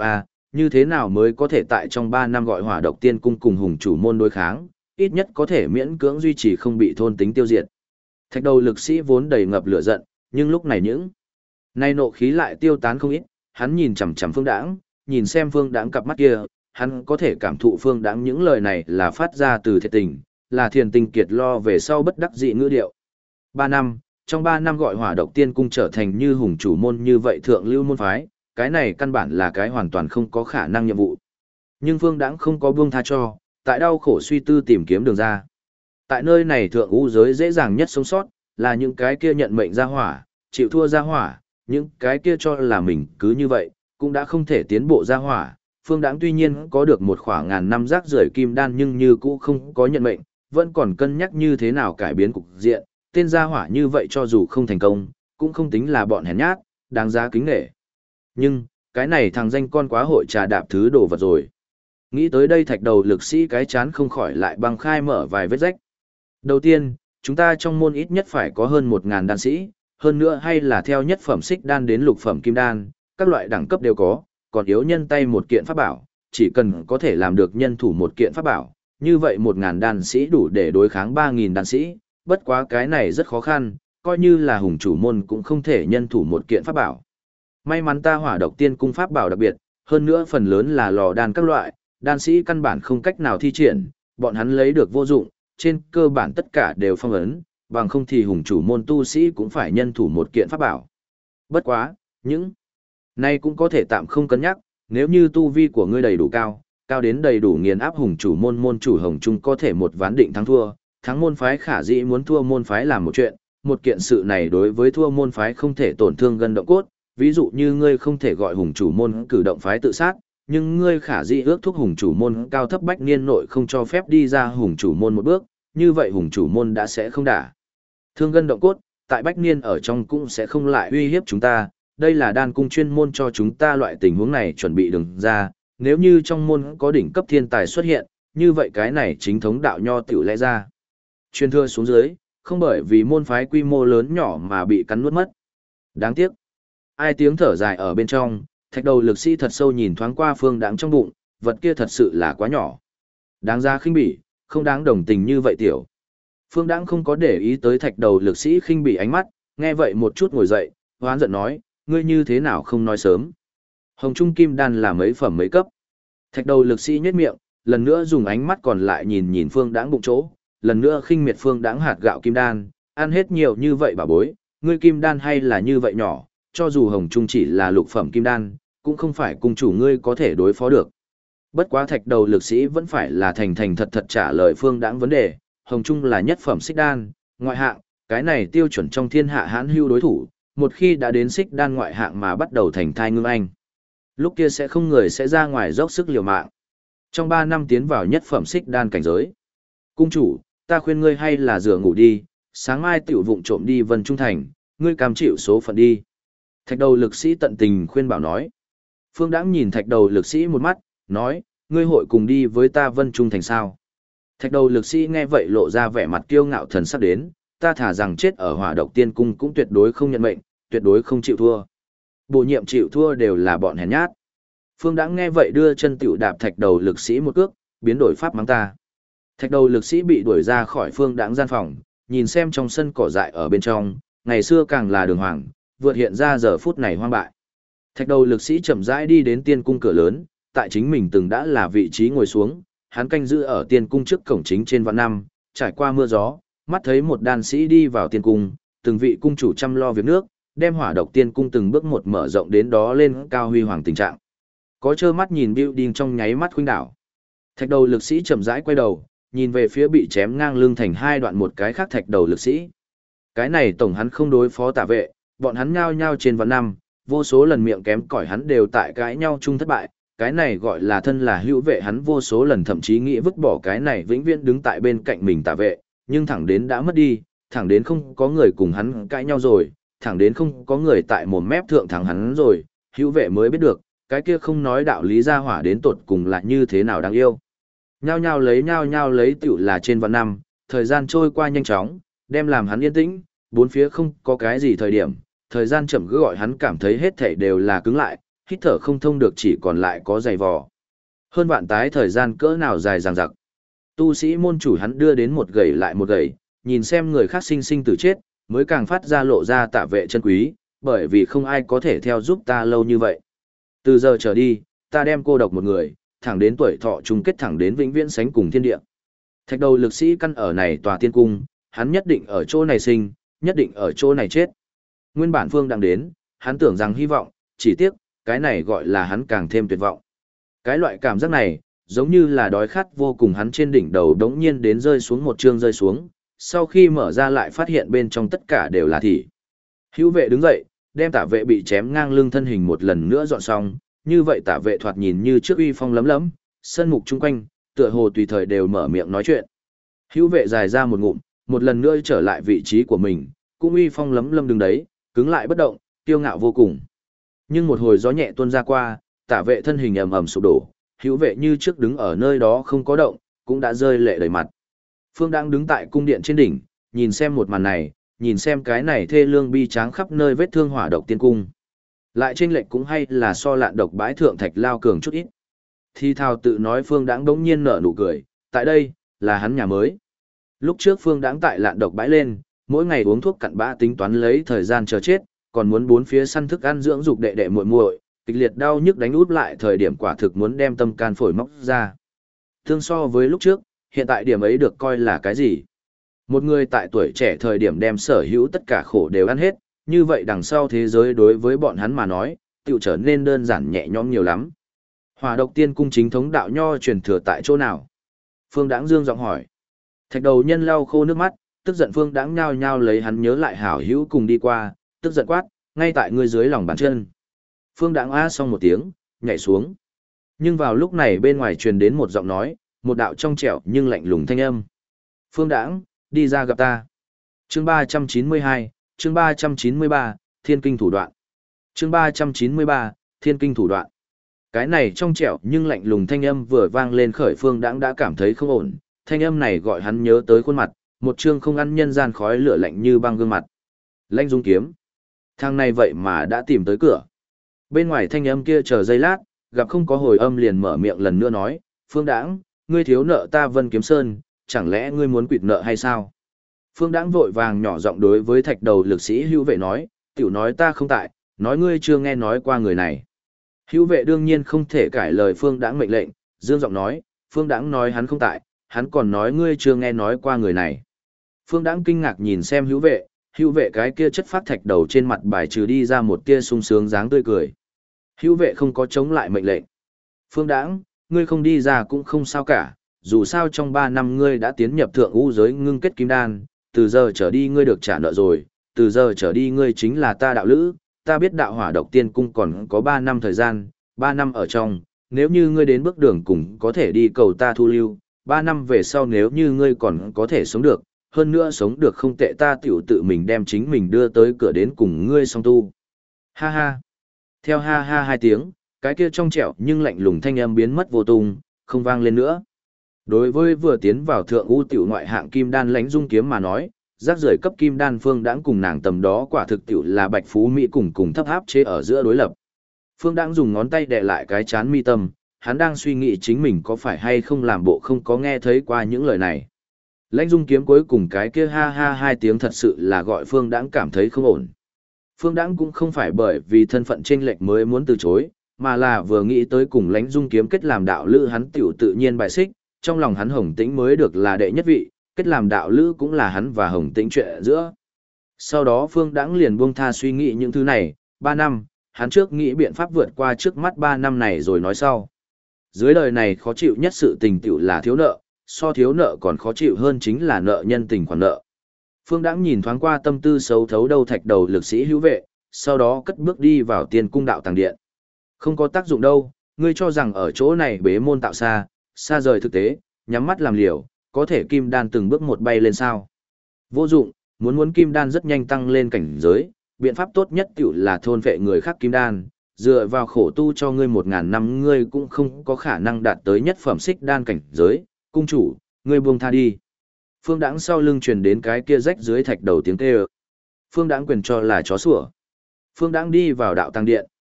như thế nào mới có thể tại trong 3 năm gọi Hỏa Độc Tiên Cung cùng Hùng Chủ môn đối kháng, ít nhất có thể miễn cưỡng duy trì không bị thôn tính tiêu diệt. Thạch đầu lực sĩ vốn đầy ngập lửa giận, nhưng lúc này nay nộ khí lại tiêu tán không ít, hắn nhìn chằm chằm Phương Đãng, nhìn xem Phương Đãng cặp mắt kia, hắn có thể cảm thụ Phương Đãng những lời này là phát ra từ thiệt tình, là thiền tình kiệt lo về sau bất đắc dĩ ngữ điệu. 3 năm, trong 3 năm gọi Hỏa Độc Tiên Cung trở thành như Hùng Chủ môn như vậy thượng lưu môn phái, cái này căn bản là cái hoàn toàn không có khả năng nhiệm vụ. Nhưng Phương Đãng không có buông tha cho, tại đau khổ suy tư tìm kiếm đường ra. Tại nơi này thượng u giới dễ dàng nhất sống sót, là những cái kia nhận mệnh ra hỏa, chịu thua ra hỏa, những cái kia cho là mình cứ như vậy, cũng đã không thể tiến bộ ra hỏa. Phương Đãng tuy nhiên có được một khoảng ngàn năm rác rưởi kim đan nhưng như cũ không có nhận mệnh, vẫn còn cân nhắc như thế nào cải biến cục diện, tên gia hỏa như vậy cho dù không thành công, cũng không tính là bọn hèn nhát, đáng giá kính nể. Nhưng, cái này thằng danh con quá hội trà đạp thứ đồ vật rồi. Nghĩ tới đây thạch đầu lực sĩ cái chán không khỏi lại băng khai mở vài vết rách. Đầu tiên, chúng ta trong môn ít nhất phải có hơn 1.000 đan sĩ, hơn nữa hay là theo nhất phẩm xích đan đến lục phẩm kim đan, các loại đẳng cấp đều có, còn yếu nhân tay một kiện pháp bảo, chỉ cần có thể làm được nhân thủ một kiện pháp bảo, như vậy 1.000 đan sĩ đủ để đối kháng 3.000 đan sĩ, bất quá cái này rất khó khăn, coi như là Hùng Chủ môn cũng không thể nhân thủ một kiện pháp bảo. May mắn ta Hỏa Độc Tiên Cung pháp bảo đặc biệt, hơn nữa phần lớn là lò đan các loại, đan sĩ căn bản không cách nào thi triển, bọn hắn lấy được vô dụng, trên cơ bản tất cả đều phong ấn, bằng không thì Hùng Chủ môn tu sĩ cũng phải nhân thủ một kiện pháp bảo. Bất quá, những này cũng có thể tạm không cân nhắc, nếu như tu vi của ngươi đầy đủ cao, cao đến đầy đủ nghiền áp Hùng Chủ môn môn chủ Hồng Trung có thể một ván định thắng thua, thắng môn phái khả dĩ muốn thua môn phái làm một chuyện, một kiện sự này đối với thua môn phái không thể tổn thương gân động cốt, ví dụ như ngươi không thể gọi Hùng Chủ môn cử động phái tự sát, nhưng ngươi khả dĩ ước thúc Hùng Chủ môn cao thấp bách niên nội không cho phép đi ra Hùng Chủ môn một bước, như vậy Hùng Chủ môn đã sẽ không đả thương gân động cốt, tại bách niên ở trong cũng sẽ không lại uy hiếp chúng ta, đây là đan cung chuyên môn cho chúng ta loại tình huống này chuẩn bị đường ra, nếu như trong môn có đỉnh cấp thiên tài xuất hiện, như vậy cái này chính thống đạo nho tiểu lẽ ra. Truyền thừa xuống dưới, không bởi vì môn phái quy mô lớn nhỏ mà bị cắn nuốt mất. Đáng tiếc. Ai tiếng thở dài ở bên trong, thạch đầu lực sĩ thật sâu nhìn thoáng qua Phương Đãng trong bụng, vật kia thật sự là quá nhỏ. Đáng ra khinh bỉ, không đáng đồng tình như vậy tiểu. Phương Đãng không có để ý tới thạch đầu lực sĩ khinh bỉ ánh mắt, nghe vậy một chút ngồi dậy, hoán giận nói, ngươi như thế nào không nói sớm. Hồng Trung Kim Đan là mấy phẩm mấy cấp. Thạch đầu lực sĩ nhếch miệng, lần nữa dùng ánh mắt còn lại nhìn nhìn Phương Đãng bụng chỗ, lần nữa khinh miệt Phương Đãng hạt gạo kim đan, ăn hết nhiều như vậy bà bối, ngươi kim đan hay là như vậy nhỏ, cho dù Hồng Trung chỉ là lục phẩm kim đan, cũng không phải cung chủ ngươi có thể đối phó được. Bất quá thạch đầu lực sĩ vẫn phải là thành thành thật thật trả lời Phương Đãng vấn đề, Hồng Trung là nhất phẩm xích đan, ngoại hạng, cái này tiêu chuẩn trong thiên hạ hãn hưu đối thủ, một khi đã đến xích đan ngoại hạng mà bắt đầu thành thai ngưng anh. Lúc kia sẽ không người sẽ ra ngoài dốc sức liều mạng. Trong 3 năm tiến vào nhất phẩm xích đan cảnh giới. Cung chủ, ta khuyên ngươi hay là rửa ngủ đi, sáng mai tiểu vụng trộm đi Vân Trung Thành, ngươi cam chịu số phận đi. Thạch đầu lực sĩ tận tình khuyên bảo nói. Phương Đãng nhìn thạch đầu lực sĩ một mắt, nói, ngươi hội cùng đi với ta Vân Trung Thành sao? Thạch đầu lực sĩ nghe vậy lộ ra vẻ mặt kiêu ngạo thần sắp đến, ta thả rằng chết ở Hỏa Độc Tiên Cung cũng tuyệt đối không nhận mệnh, tuyệt đối không chịu thua. Bổ nhiệm chịu thua đều là bọn hèn nhát. Phương Đãng nghe vậy đưa chân tiểu đạp thạch đầu lực sĩ một cước, biến đổi pháp mắng ta. Thạch đầu lực sĩ bị đuổi ra khỏi Phương Đãng gian phòng, nhìn xem trong sân cỏ dại ở bên trong, ngày xưa càng là đường hoàng, vượt hiện ra giờ phút này hoang bại. Thạch đầu lực sĩ chậm rãi đi đến tiên cung cửa lớn, tại chính mình từng đã là vị trí ngồi xuống, hắn canh giữ ở tiên cung trước cổng chính trên vạn năm, trải qua mưa gió, mắt thấy một đan sĩ đi vào tiên cung, từng vị cung chủ chăm lo việc nước, đem Hỏa Độc Tiên Cung từng bước một mở rộng đến đó lên cao huy hoàng tình trạng. Có trơ mắt nhìn building trong nháy mắt khuynh đảo. Thạch đầu lực sĩ chậm rãi quay đầu, nhìn về phía bị chém ngang lưng thành hai đoạn một cái khác thạch đầu lực sĩ. Cái này tổng hắn không đối phó tả vệ, bọn hắn nhao nhao trên vạn năm, vô số lần miệng kém cỏi hắn đều tại cãi nhau chung thất bại, cái này gọi là thân là hữu vệ hắn vô số lần thậm chí nghĩ vứt bỏ cái này vĩnh viễn đứng tại bên cạnh mình tả vệ, nhưng thẳng đến đã mất đi, thẳng đến không có người cùng hắn cãi nhau rồi, thẳng đến không có người tại mồm mép thượng thẳng hắn rồi, hữu vệ mới biết được, cái kia không nói đạo lý ra hỏa đến tột cùng là như thế nào đáng yêu. Nhao nhao lấy tiểu là trên vạn năm, thời gian trôi qua nhanh chóng, đem làm hắn yên tĩnh, bốn phía không có cái gì thời điểm, thời gian chậm cứ gọi hắn cảm thấy hết thảy đều là cứng lại, hít thở không thông được chỉ còn lại có giày vò. Hơn vạn tái thời gian cỡ nào dài dằng dặc. Tu sĩ môn chủ hắn đưa đến một gầy lại một gầy, nhìn xem người khác sinh sinh tử chết, mới càng phát ra lộ ra tạ vệ chân quý, bởi vì không ai có thể theo giúp ta lâu như vậy. Từ giờ trở đi, ta đem cô độc một người, thẳng đến tuổi thọ chung kết, thẳng đến vĩnh viễn sánh cùng thiên địa. Thạch đầu lực sĩ căn ở này tòa tiên cung, hắn nhất định ở chỗ này sinh, nhất định ở chỗ này chết. Nguyên bản Phương đang đến, hắn tưởng rằng hy vọng, chỉ tiếc, cái này gọi là hắn càng thêm tuyệt vọng. Cái loại cảm giác này, giống như là đói khát vô cùng, hắn trên đỉnh đầu đống nhiên đến rơi xuống một chương rơi xuống, sau khi mở ra lại phát hiện bên trong tất cả đều là thịt. Hữu vệ đứng dậy, đem Tả vệ bị chém ngang lưng thân hình một lần nữa dọn xong, như vậy Tả vệ thoạt nhìn như trước uy phong lấm lấm, sân mục chung quanh, tựa hồ tùy thời đều mở miệng nói chuyện. Hữu vệ dài ra một ngụm, một lần nữa trở lại vị trí của mình, cũng uy phong lấm lấm đứng đấy, cứng lại bất động, kiêu ngạo vô cùng. Nhưng một hồi gió nhẹ tuôn ra qua, Tả vệ thân hình ầm ầm sụp đổ, Hữu vệ như trước đứng ở nơi đó không có động, cũng đã rơi lệ đầy mặt. Phương đang đứng tại cung điện trên đỉnh, nhìn xem một màn này, nhìn xem cái này thê lương bi tráng khắp nơi vết thương hỏa độc tiên cung. Lại chênh lệch cũng hay là so lạn độc bãi thượng thạch lao cường chút ít. Thi thào tự nói Phương Đãng đống nhiên nở nụ cười, tại đây, là hắn nhà mới. Lúc trước Phương Đãng tại lạn độc bãi lên, mỗi ngày uống thuốc cặn bã tính toán lấy thời gian chờ chết, còn muốn bốn phía săn thức ăn dưỡng dục đệ đệ muội muội, kịch liệt đau nhức đánh út lại thời điểm quả thực muốn đem tâm can phổi móc ra. Tương so với lúc trước, hiện tại điểm ấy được coi là cái gì? Một người tại tuổi trẻ thời điểm đem sở hữu tất cả khổ đều ăn hết, như vậy đằng sau thế giới đối với bọn hắn mà nói, tựu trở nên đơn giản nhẹ nhõm nhiều lắm. Hỏa độc tiên cung chính thống đạo nho truyền thừa tại chỗ nào? Phương Đãng dương giọng hỏi. Thạch đầu nhân lau khô nước mắt, tức giận Phương Đãng nhao nhao lấy hắn nhớ lại hảo hữu cùng đi qua, tức giận quát, ngay tại ngươi dưới lòng bàn chân. Phương Đãng a xong một tiếng, nhảy xuống. Nhưng vào lúc này bên ngoài truyền đến một giọng nói, một đạo trong trẻo nhưng lạnh lùng thanh âm. Phương Đãng, đi ra gặp ta. Chương 392, chương 393, Thiên Kinh thủ đoạn. Chương 393, Thiên Kinh thủ đoạn. Cái này trong trẻo nhưng lạnh lùng thanh âm vừa vang lên khởi Phương Đãng đã cảm thấy không ổn, thanh âm này gọi hắn nhớ tới khuôn mặt, một trương không ăn nhân gian khói lửa lạnh như băng gương mặt. Lãnh Dung Kiếm. Thằng này vậy mà đã tìm tới cửa. Bên ngoài thanh âm kia chờ giây lát, gặp không có hồi âm liền mở miệng lần nữa nói, Phương Đãng, ngươi thiếu nợ ta Vân Kiếm Sơn, chẳng lẽ ngươi muốn quỵt nợ hay sao? Phương Đãng vội vàng nhỏ giọng đối với thạch đầu lực sĩ Hữu vệ nói, tiểu nói ta không tại, nói ngươi chưa nghe nói qua người này. Hữu vệ đương nhiên không thể cãi lời Phương Đãng mệnh lệnh, dương giọng nói, Phương Đãng nói hắn không tại, hắn còn nói ngươi chưa nghe nói qua người này. Phương Đãng kinh ngạc nhìn xem Hữu vệ cái kia chất phát thạch đầu trên mặt bài trừ đi ra một tia sung sướng dáng tươi cười. Hữu vệ không có chống lại mệnh lệnh. Phương Đãng, ngươi không đi ra cũng không sao cả, dù sao trong 3 năm ngươi đã tiến nhập thượng u giới ngưng kết kim đan, từ giờ trở đi ngươi được trả nợ rồi, từ giờ trở đi ngươi chính là ta đạo lữ, ta biết đạo hỏa độc tiên cung còn có 3 năm thời gian, 3 năm ở trong, nếu như ngươi đến bước đường cùng có thể đi cầu ta thu lưu, 3 năm về sau nếu như ngươi còn có thể sống được, hơn nữa sống được không tệ ta tiểu tự mình đem chính mình đưa tới cửa đến cùng ngươi song tu. Ha ha. Theo ha ha 2 tiếng, cái kia trong trẻo nhưng lạnh lùng thanh âm biến mất vô tung, không vang lên nữa. Đối với vừa tiến vào thượng u tiểu ngoại hạng kim đan Lãnh Dung Kiếm mà nói, rác rưởi cấp kim đan Phương Đãng cùng nàng tầm đó quả thực tiểu là bạch phú mỹ cùng thấp áp chế ở giữa đối lập. Phương Đãng dùng ngón tay đè lại cái chán mi tâm, hắn đang suy nghĩ chính mình có phải hay không làm bộ không có nghe thấy qua những lời này. Lãnh Dung Kiếm cuối cùng cái kia ha ha 2 tiếng thật sự là gọi Phương Đãng cảm thấy không ổn. Phương Đãng cũng không phải bởi vì thân phận chênh lệch mới muốn từ chối, mà là vừa nghĩ tới cùng Lãnh Dung Kiếm kết làm đạo lữ hắn tiểu tự nhiên bài xích, trong lòng hắn Hồng Tĩnh mới được là đệ nhất vị, kết làm đạo lữ cũng là hắn và Hồng Tĩnh chuyện giữa. Sau đó Phương Đãng liền buông tha suy nghĩ những thứ này, 3 năm, hắn trước nghĩ biện pháp vượt qua trước mắt 3 năm này rồi nói sau. Dưới đời này khó chịu nhất sự tình tiểu là thiếu nợ, so thiếu nợ còn khó chịu hơn chính là nợ nhân tình khoản nợ. Phương Đãng nhìn thoáng qua tâm tư xấu thấu đầu thạch đầu lực sĩ Hữu vệ, sau đó cất bước đi vào Tiên cung đạo tàng điện. Không có tác dụng đâu, ngươi cho rằng ở chỗ này bế môn tạo xa rời thực tế, nhắm mắt làm liều, có thể kim đan từng bước một bay lên sao. Vô dụng, muốn kim đan rất nhanh tăng lên cảnh giới, biện pháp tốt nhất tiểu là thôn vệ người khác kim đan, dựa vào khổ tu cho ngươi 1000 năm ngươi cũng không có khả năng đạt tới nhất phẩm xích đan cảnh giới, cung chủ, ngươi buông tha đi. Phương Đãng sau lưng truyền đến cái kia rách dưới thạch đầu tiếng kêu. Phương Đãng quyền cho là chó sủa. Phương Đãng đi vào đạo tàng điện,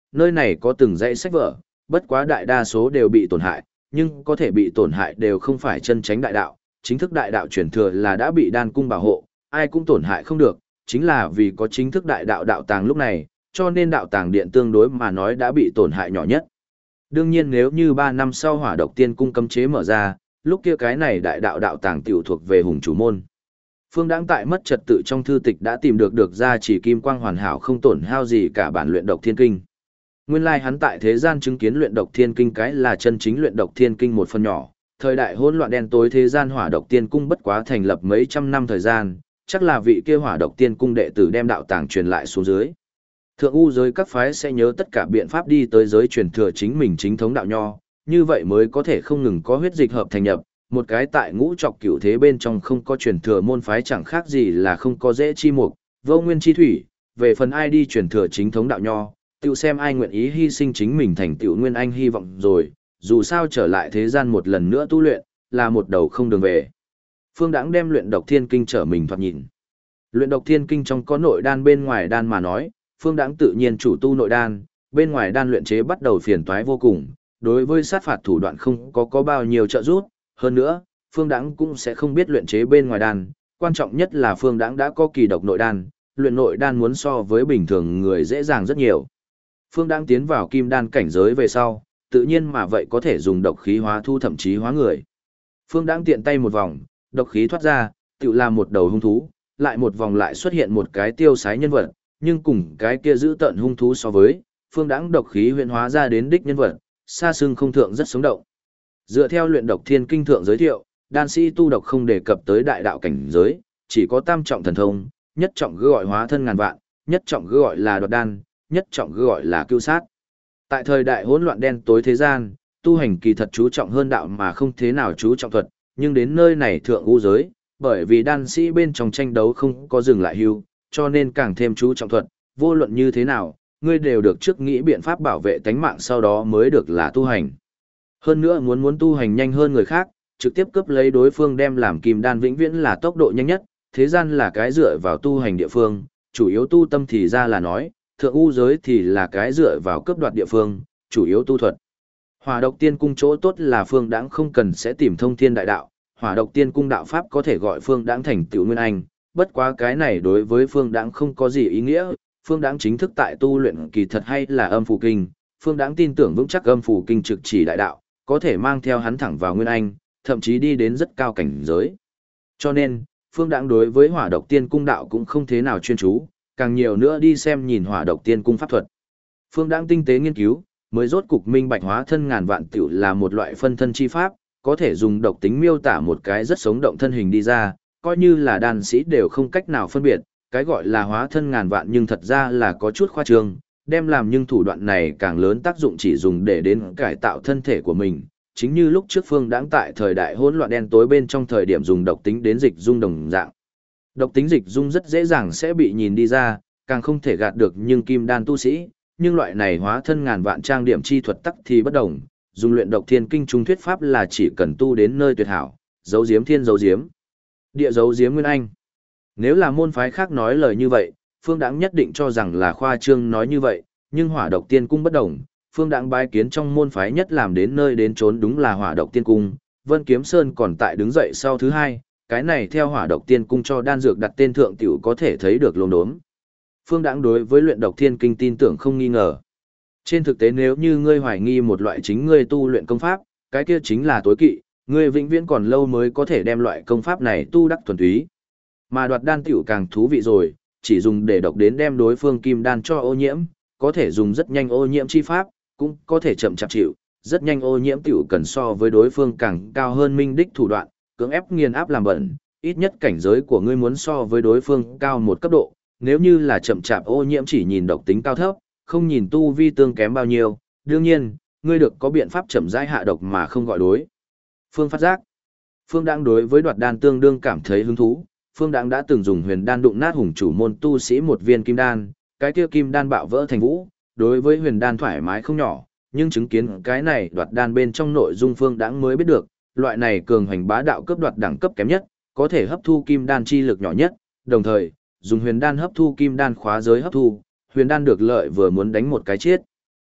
nơi này có từng dãy sách vở, bất quá đại đa số đều bị tổn hại, nhưng có thể bị tổn hại đều không phải chân chánh đại đạo, chính thức đại đạo truyền thừa là đã bị đan cung bảo hộ, ai cũng tổn hại không được, chính là vì có chính thức đại đạo đạo tàng lúc này, cho nên đạo tàng điện tương đối mà nói đã bị tổn hại nhỏ nhất. Đương nhiên nếu như 3 năm sau Hỏa Độc Tiên cung cấm chế mở ra, lúc kia cái này đại đạo đạo tàng tiểu thuộc về hùng chủ môn. Phương Đãng tại mất trật tự trong thư tịch đã tìm được ra chỉ kim quang hoàn hảo không tổn hao gì cả bản luyện độc thiên kinh. Nguyên lai hắn tại thế gian chứng kiến luyện độc thiên kinh cái là chân chính luyện độc thiên kinh một phần nhỏ, thời đại hỗn loạn đen tối thế gian Hỏa Độc Tiên cung bất quá thành lập mấy trăm năm thời gian, chắc là vị kia Hỏa Độc Tiên cung đệ tử đem đạo tàng truyền lại xuống dưới. Thượng U giới các phái sẽ nhớ tất cả biện pháp đi tới giới truyền thừa chính mình chính thống đạo nho, như vậy mới có thể không ngừng có huyết dịch hợp thành nhập, một cái tại ngũ trọc cửu thế bên trong không có truyền thừa môn phái chẳng khác gì là không có dễ chi mục, vô nguyên chi thủy, về phần ai đi truyền thừa chính thống đạo nho, tự xem ai nguyện ý hy sinh chính mình thành tựu nguyên anh hy vọng rồi, dù sao trở lại thế gian một lần nữa tu luyện, là một đầu không đường về. Phương Đãng đem luyện độc thiên kinh trở mình thoạt nhìn. Luyện độc thiên kinh trong có nội đan bên ngoài đan mà nói, Phương Đãng tự nhiên chủ tu nội đan, bên ngoài đan luyện chế bắt đầu phiền toái vô cùng, đối với sát phạt thủ đoạn không có bao nhiêu trợ giúp, hơn nữa, Phương Đãng cũng sẽ không biết luyện chế bên ngoài đan, quan trọng nhất là Phương Đãng đã có kỳ độc nội đan, luyện nội đan muốn so với bình thường người dễ dàng rất nhiều. Phương Đãng tiến vào kim đan cảnh giới về sau, tự nhiên mà vậy có thể dùng độc khí hóa thu thậm chí hóa người. Phương Đãng tiện tay một vòng, độc khí thoát ra, tự làm một đầu hung thú, lại một vòng lại xuất hiện một cái tiêu sái nhân vật, nhưng cùng cái kia giữ tận hung thú so với, Phương Đãng độc khí huyễn hóa ra đến đích nhân vật, xa xưng không thượng rất sống động. Dựa theo luyện độc thiên kinh thượng giới thiệu, đan sĩ tu độc không đề cập tới đại đạo cảnh giới, chỉ có tam trọng thần thông, nhất trọng cứ gọi hóa thân ngàn vạn, nhất trọng cứ gọi là đoạt đan, nhất trọng cứ gọi là cưu sát. Tại thời đại hỗn loạn đen tối thế gian, tu hành kỳ thật chú trọng hơn đạo mà không thế nào chú trọng thuật, nhưng đến nơi này thượng u giới, bởi vì đan sĩ bên trong tranh đấu không có dừng lại hưu, cho nên càng thêm chú trọng thuật, vô luận như thế nào, ngươi đều được trước nghĩ biện pháp bảo vệ tánh mạng sau đó mới được là tu hành. Hơn nữa muốn tu hành nhanh hơn người khác, trực tiếp cướp lấy đối phương đem làm kim đan vĩnh viễn là tốc độ nhanh nhất, thế gian là cái dựa vào tu hành địa phương, chủ yếu tu tâm thì ra là nói, thượng u giới thì là cái dựa vào cướp đoạt địa phương, chủ yếu tu thuật. Hỏa Độc Tiên cung chỗ tốt là Phương Đãng không cần sẽ tìm thông thiên đại đạo, Hỏa Độc Tiên cung đạo pháp có thể gọi Phương Đãng thành tựu nguyên anh, bất quá cái này đối với Phương Đãng không có gì ý nghĩa, Phương Đãng chính thức tại tu luyện kỳ thật hay là âm phù kinh, Phương Đãng tin tưởng vững chắc âm phù kinh trực chỉ đại đạo, có thể mang theo hắn thẳng vào nguyên anh, thậm chí đi đến rất cao cảnh giới. Cho nên, Phương Đãng đối với Hỏa Độc Tiên cung đạo cũng không thế nào chuyên chú, càng nhiều nữa đi xem nhìn Hỏa Độc Tiên cung pháp thuật. Phương Đãng tinh tế nghiên cứu, mới rốt cục minh bạch hóa thân ngàn vạn tiểu là một loại phân thân chi pháp, có thể dùng độc tính miêu tả một cái rất sống động thân hình đi ra, coi như là đan sĩ đều không cách nào phân biệt, cái gọi là hóa thân ngàn vạn nhưng thật ra là có chút khoa trương, đem làm nhưng thủ đoạn này càng lớn tác dụng chỉ dùng để đến cải tạo thân thể của mình, chính như lúc trước Phương Đãng tại thời đại hỗn loạn đen tối bên trong thời điểm dùng độc tính đến dịch dung đồng dạng. Độc tính dịch dung rất dễ dàng sẽ bị nhìn đi ra, càng không thể gạt được nhưng kim đan tu sĩ, nhưng loại này hóa thân ngàn vạn trang điểm chi thuật tắc thì bất đồng, dùng luyện độc thiên kinh trung thuyết pháp là chỉ cần tu đến nơi tuyệt hảo, giấu giếm thiên giấu giếm, địa giấu giếm nguyên anh. Nếu là môn phái khác nói lời như vậy, Phương Đãng nhất định cho rằng là khoa trương nói như vậy, nhưng Hỏa Độc Tiên cung bất đồng, Phương Đãng bái kiến trong môn phái nhất làm đến nơi đến trốn đúng là Hỏa Độc Tiên cung, Vân Kiếm Sơn còn tại đứng dậy sau thứ hai, cái này theo Hỏa Độc Tiên cung cho đan dược đặt tên thượng tiểu có thể thấy được lồn đốm. Phương Đãng đối với luyện độc thiên kinh tin tưởng không nghi ngờ. Trên thực tế nếu như ngươi hoài nghi một loại chính ngươi tu luyện công pháp, cái kia chính là tối kỵ, ngươi vĩnh viễn còn lâu mới có thể đem loại công pháp này tu đắc thuần túy. Mà đoạt đan tiểu càng thú vị rồi, chỉ dùng để độc đến đem đối phương kim đan cho ô nhiễm, có thể dùng rất nhanh ô nhiễm chi pháp, cũng có thể chậm chạp chịu, rất nhanh ô nhiễm tiểu cần so với đối phương càng cao hơn minh đích thủ đoạn, cưỡng ép nghiền áp làm bẩn, ít nhất cảnh giới của ngươi muốn so với đối phương cao một cấp độ, nếu như là chậm chạp ô nhiễm chỉ nhìn độc tính cao thấp, không nhìn tu vi tương kém bao nhiêu, đương nhiên, ngươi được có biện pháp chậm rãi hạ độc mà không gọi đối. Phương phát giác. Phương Đãng đối với đoạt đan tương đương cảm thấy hứng thú, Phương Đãng đã từng dùng huyền đan đụng nát hùng chủ môn tu sĩ một viên kim đan, cái kia kim đan bạo vỡ thành vũ, đối với huyền đan thoải mái không nhỏ, nhưng chứng kiến cái này đoạt đan bên trong nội dung Phương Đãng mới biết được, loại này cường hành bá đạo cướp đoạt đẳng cấp kém nhất, có thể hấp thu kim đan chi lực nhỏ nhất, đồng thời, dùng huyền đan hấp thu kim đan khóa giới hấp thu, huyền đan được lợi vừa muốn đánh một cái chết.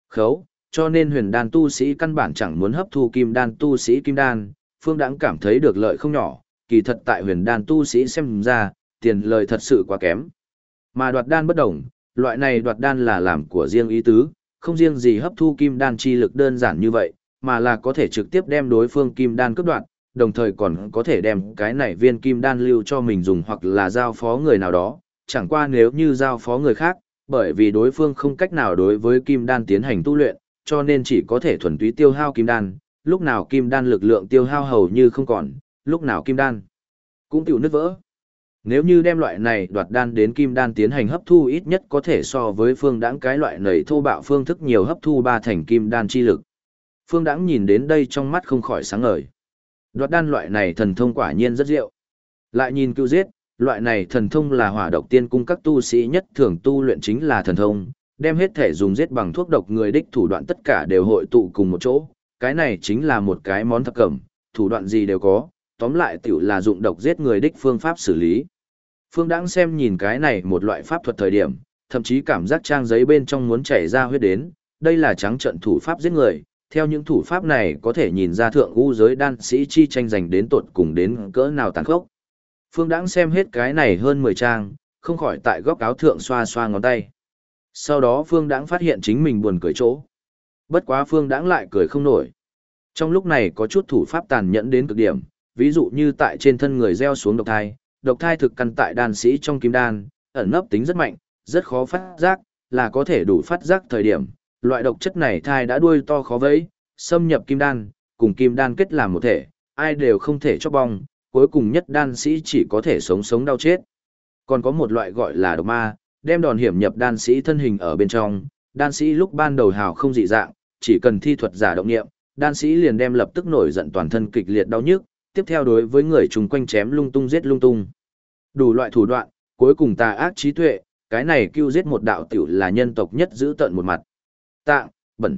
khấu, cho nên huyền đan tu sĩ căn bản chẳng muốn hấp thu kim đan tu sĩ kim đan, Phương Đãng cảm thấy được lợi không nhỏ, kỳ thật tại huyền đan tu sĩ xem ra, tiền lời thật sự quá kém. Mà đoạt đan bất đồng, loại này đoạt đan là làm của riêng ý tứ, không riêng gì hấp thu kim đan chi lực đơn giản như vậy, mà là có thể trực tiếp đem đối phương kim đan cướp đoạt, đồng thời còn có thể đem cái này viên kim đan lưu cho mình dùng hoặc là giao phó người nào đó, chẳng qua nếu như giao phó người khác, bởi vì đối phương không cách nào đối với kim đan tiến hành tu luyện, cho nên chỉ có thể thuần túy tiêu hao kim đan, lúc nào kim đan lực lượng tiêu hao hầu như không còn, lúc nào kim đan cũng tiểu nứt vỡ. Nếu như đem loại này đoạt đan đến kim đan tiến hành hấp thu ít nhất có thể so với Phương Đãng cái loại nầy thô bạo phương thức nhiều hấp thu 3 thành kim đan chi lực. Phương Đãng nhìn đến đây trong mắt không khỏi sáng ngời. Đoạt đan loại này thần thông quả nhiên rất diệu. Lại nhìn Cưu Giết, loại này thần thông là Hỏa Độc Tiên Cung các tu sĩ nhất thường tu luyện chính là thần thông, đem hết thể dùng giết bằng thuốc độc người đích thủ đoạn tất cả đều hội tụ cùng một chỗ, cái này chính là một cái món thập cẩm, thủ đoạn gì đều có, tóm lại tiểu là dụng độc giết người đích phương pháp xử lý. Phương Đãng xem nhìn cái này một loại pháp thuật thời điểm, thậm chí cảm giác trang giấy bên trong muốn chảy ra huyết đến, đây là trắng trận thủ pháp giết người, theo những thủ pháp này có thể nhìn ra thượng u giới đan sĩ chi tranh giành đến tột cùng đến cỡ nào tàn khốc. Phương Đãng xem hết cái này hơn 10 trang, không khỏi tại góc áo thượng xoa xoa ngón tay. Sau đó Phương Đãng phát hiện chính mình buồn cười chỗ. Bất quá Phương Đãng lại cười không nổi. Trong lúc này có chút thủ pháp tàn nhẫn đến cực điểm, ví dụ như tại trên thân người gieo xuống độc thai thực căn tại đan sĩ trong kim đan, ẩn nấp tính rất mạnh, rất khó phát giác, là có thể đủ phát giác thời điểm, loại độc chất này thai đã đuôi to khó vẫy, xâm nhập kim đan, cùng kim đan kết làm một thể, ai đều không thể chóc bong, cuối cùng nhất đan sĩ chỉ có thể sống sống đau chết. Còn có một loại gọi là độc ma, đem đòn hiểm nhập đan sĩ thân hình ở bên trong, đan sĩ lúc ban đầu hào không dị dạng, chỉ cần thi thuật giả động niệm, đan sĩ liền đem lập tức nổi giận toàn thân kịch liệt đau nhức, tiếp theo đối với người chung quanh chém lung tung giết lung tung. Đủ loại thủ đoạn, cuối cùng tà ác trí tuệ, cái này Cưu Giết một đạo tiểu là nhân tộc nhất giữ tận một mặt. Tạng,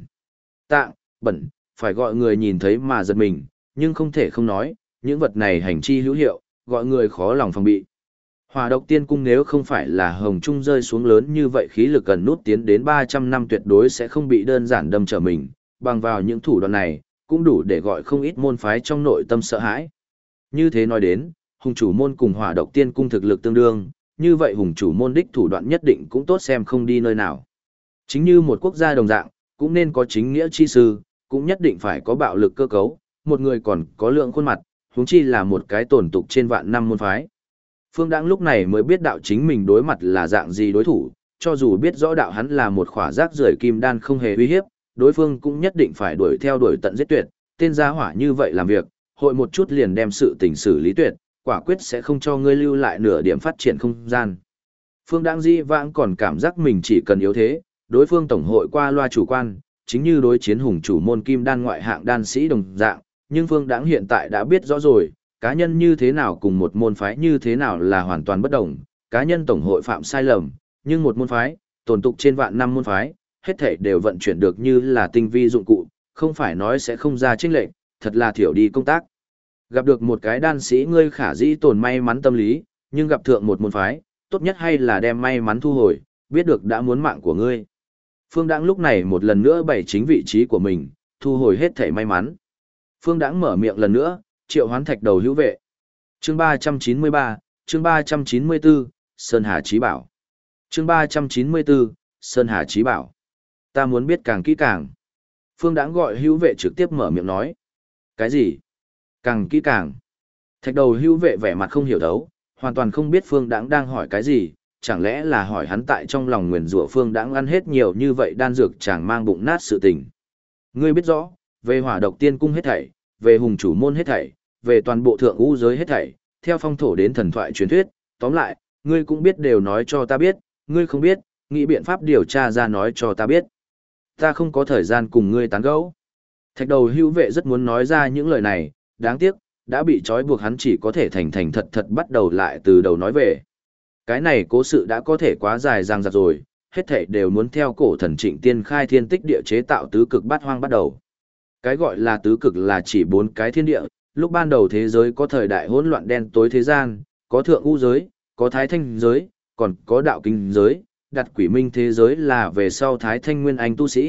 bẩn, phải gọi người nhìn thấy mà giật mình, nhưng không thể không nói, những vật này hành chi hữu hiệu, gọi người khó lòng phòng bị. Hỏa Độc Tiên Cung nếu không phải là hồng trung rơi xuống lớn như vậy khí lực gần nút tiến đến 300 năm tuyệt đối sẽ không bị đơn giản đâm trở mình, bằng vào những thủ đoạn này, cũng đủ để gọi không ít môn phái trong nội tâm sợ hãi. Như thế nói đến, hùng chủ môn cùng Hỏa Độc Tiên Cung thực lực tương đương, như vậy hùng chủ môn đích thủ đoạn nhất định cũng tốt xem không đi nơi nào. Chính như một quốc gia đồng dạng, cũng nên có chính nghĩa chi sư, cũng nhất định phải có bạo lực cơ cấu, một người còn có lượng khuôn mặt, huống chi là một cái tổn tục trên vạn năm môn phái. Phương Đãng lúc này mới biết đạo chính mình đối mặt là dạng gì đối thủ, cho dù biết rõ đạo hắn là một khỏa rác rưởi kim đan không hề uy hiếp, đối phương cũng nhất định phải đuổi theo đuổi tận giết tuyệt, tên gia hỏa như vậy làm việc, hội một chút liền đem sự tình xử lý tuyệt, quả quyết sẽ không cho ngươi lưu lại nửa điểm phát triển không gian. Phương Đãng dĩ vãng còn cảm giác mình chỉ cần yếu thế, đối phương tổng hội qua loa chủ quan, chính như đối chiến hùng chủ môn kim đan ngoại hạng đan sĩ đồng dạng, nhưng Phương Đãng hiện tại đã biết rõ rồi, cá nhân như thế nào cùng một môn phái như thế nào là hoàn toàn bất đồng, cá nhân tổng hội phạm sai lầm, nhưng một môn phái, tồn tục trên vạn năm môn phái, hết thảy đều vận chuyển được như là tinh vi dụng cụ, không phải nói sẽ không ra chênh lệch, thật là thiểu đi công tác. Gặp được một cái đan sĩ ngươi khả dĩ tồn may mắn tâm lý, nhưng gặp thượng một môn phái, tốt nhất hay là đem may mắn thu hồi, biết được đã muốn mạng của ngươi. Phương Đãng lúc này một lần nữa bày chính vị trí của mình, thu hồi hết thảy may mắn. Phương Đãng mở miệng lần nữa, triệu hoán thạch đầu hữu vệ. Chương 393, chương 394, Sơn Hà Chí Bảo. Chương 394, Sơn Hà Chí Bảo. Ta muốn biết càng kỹ càng. Phương Đãng gọi hữu vệ trực tiếp mở miệng nói. Cái gì? Càng kỹ càng. Thạch đầu hữu vệ vẻ mặt không hiểu thấu, hoàn toàn không biết Phương Đãng đang hỏi cái gì, chẳng lẽ là hỏi hắn tại trong lòng nguyền rủa Phương Đãng ăn hết nhiều như vậy đan dược chẳng mang bụng nát sự tình. Ngươi biết rõ, về Hỏa Độc Tiên Cung hết thảy, về hùng chủ môn hết thảy, về toàn bộ thượng u giới hết thảy, theo phong thổ đến thần thoại truyền thuyết, tóm lại, ngươi cũng biết đều nói cho ta biết, ngươi không biết, nghĩ biện pháp điều tra ra nói cho ta biết. Ta không có thời gian cùng ngươi tán gẫu. Thạch đầu hữu vệ rất muốn nói ra những lời này, đáng tiếc, đã bị trói buộc hắn chỉ có thể thành thành thật thật bắt đầu lại từ đầu nói về. Cái này cố sự đã có thể quá dài dằng dặc rồi, hết thảy đều muốn theo cổ thần Trịnh Tiên khai thiên tích địa chế tạo tứ cực bát hoang bắt đầu. Cái gọi là tứ cực là chỉ 4 cái thiên địa, lúc ban đầu thế giới có thời đại hỗn loạn đen tối thế gian, có thượng u giới, có thái thanh giới, còn có đạo kinh giới, đặt quỷ minh thế giới là về sau thái thanh nguyên anh tu sĩ,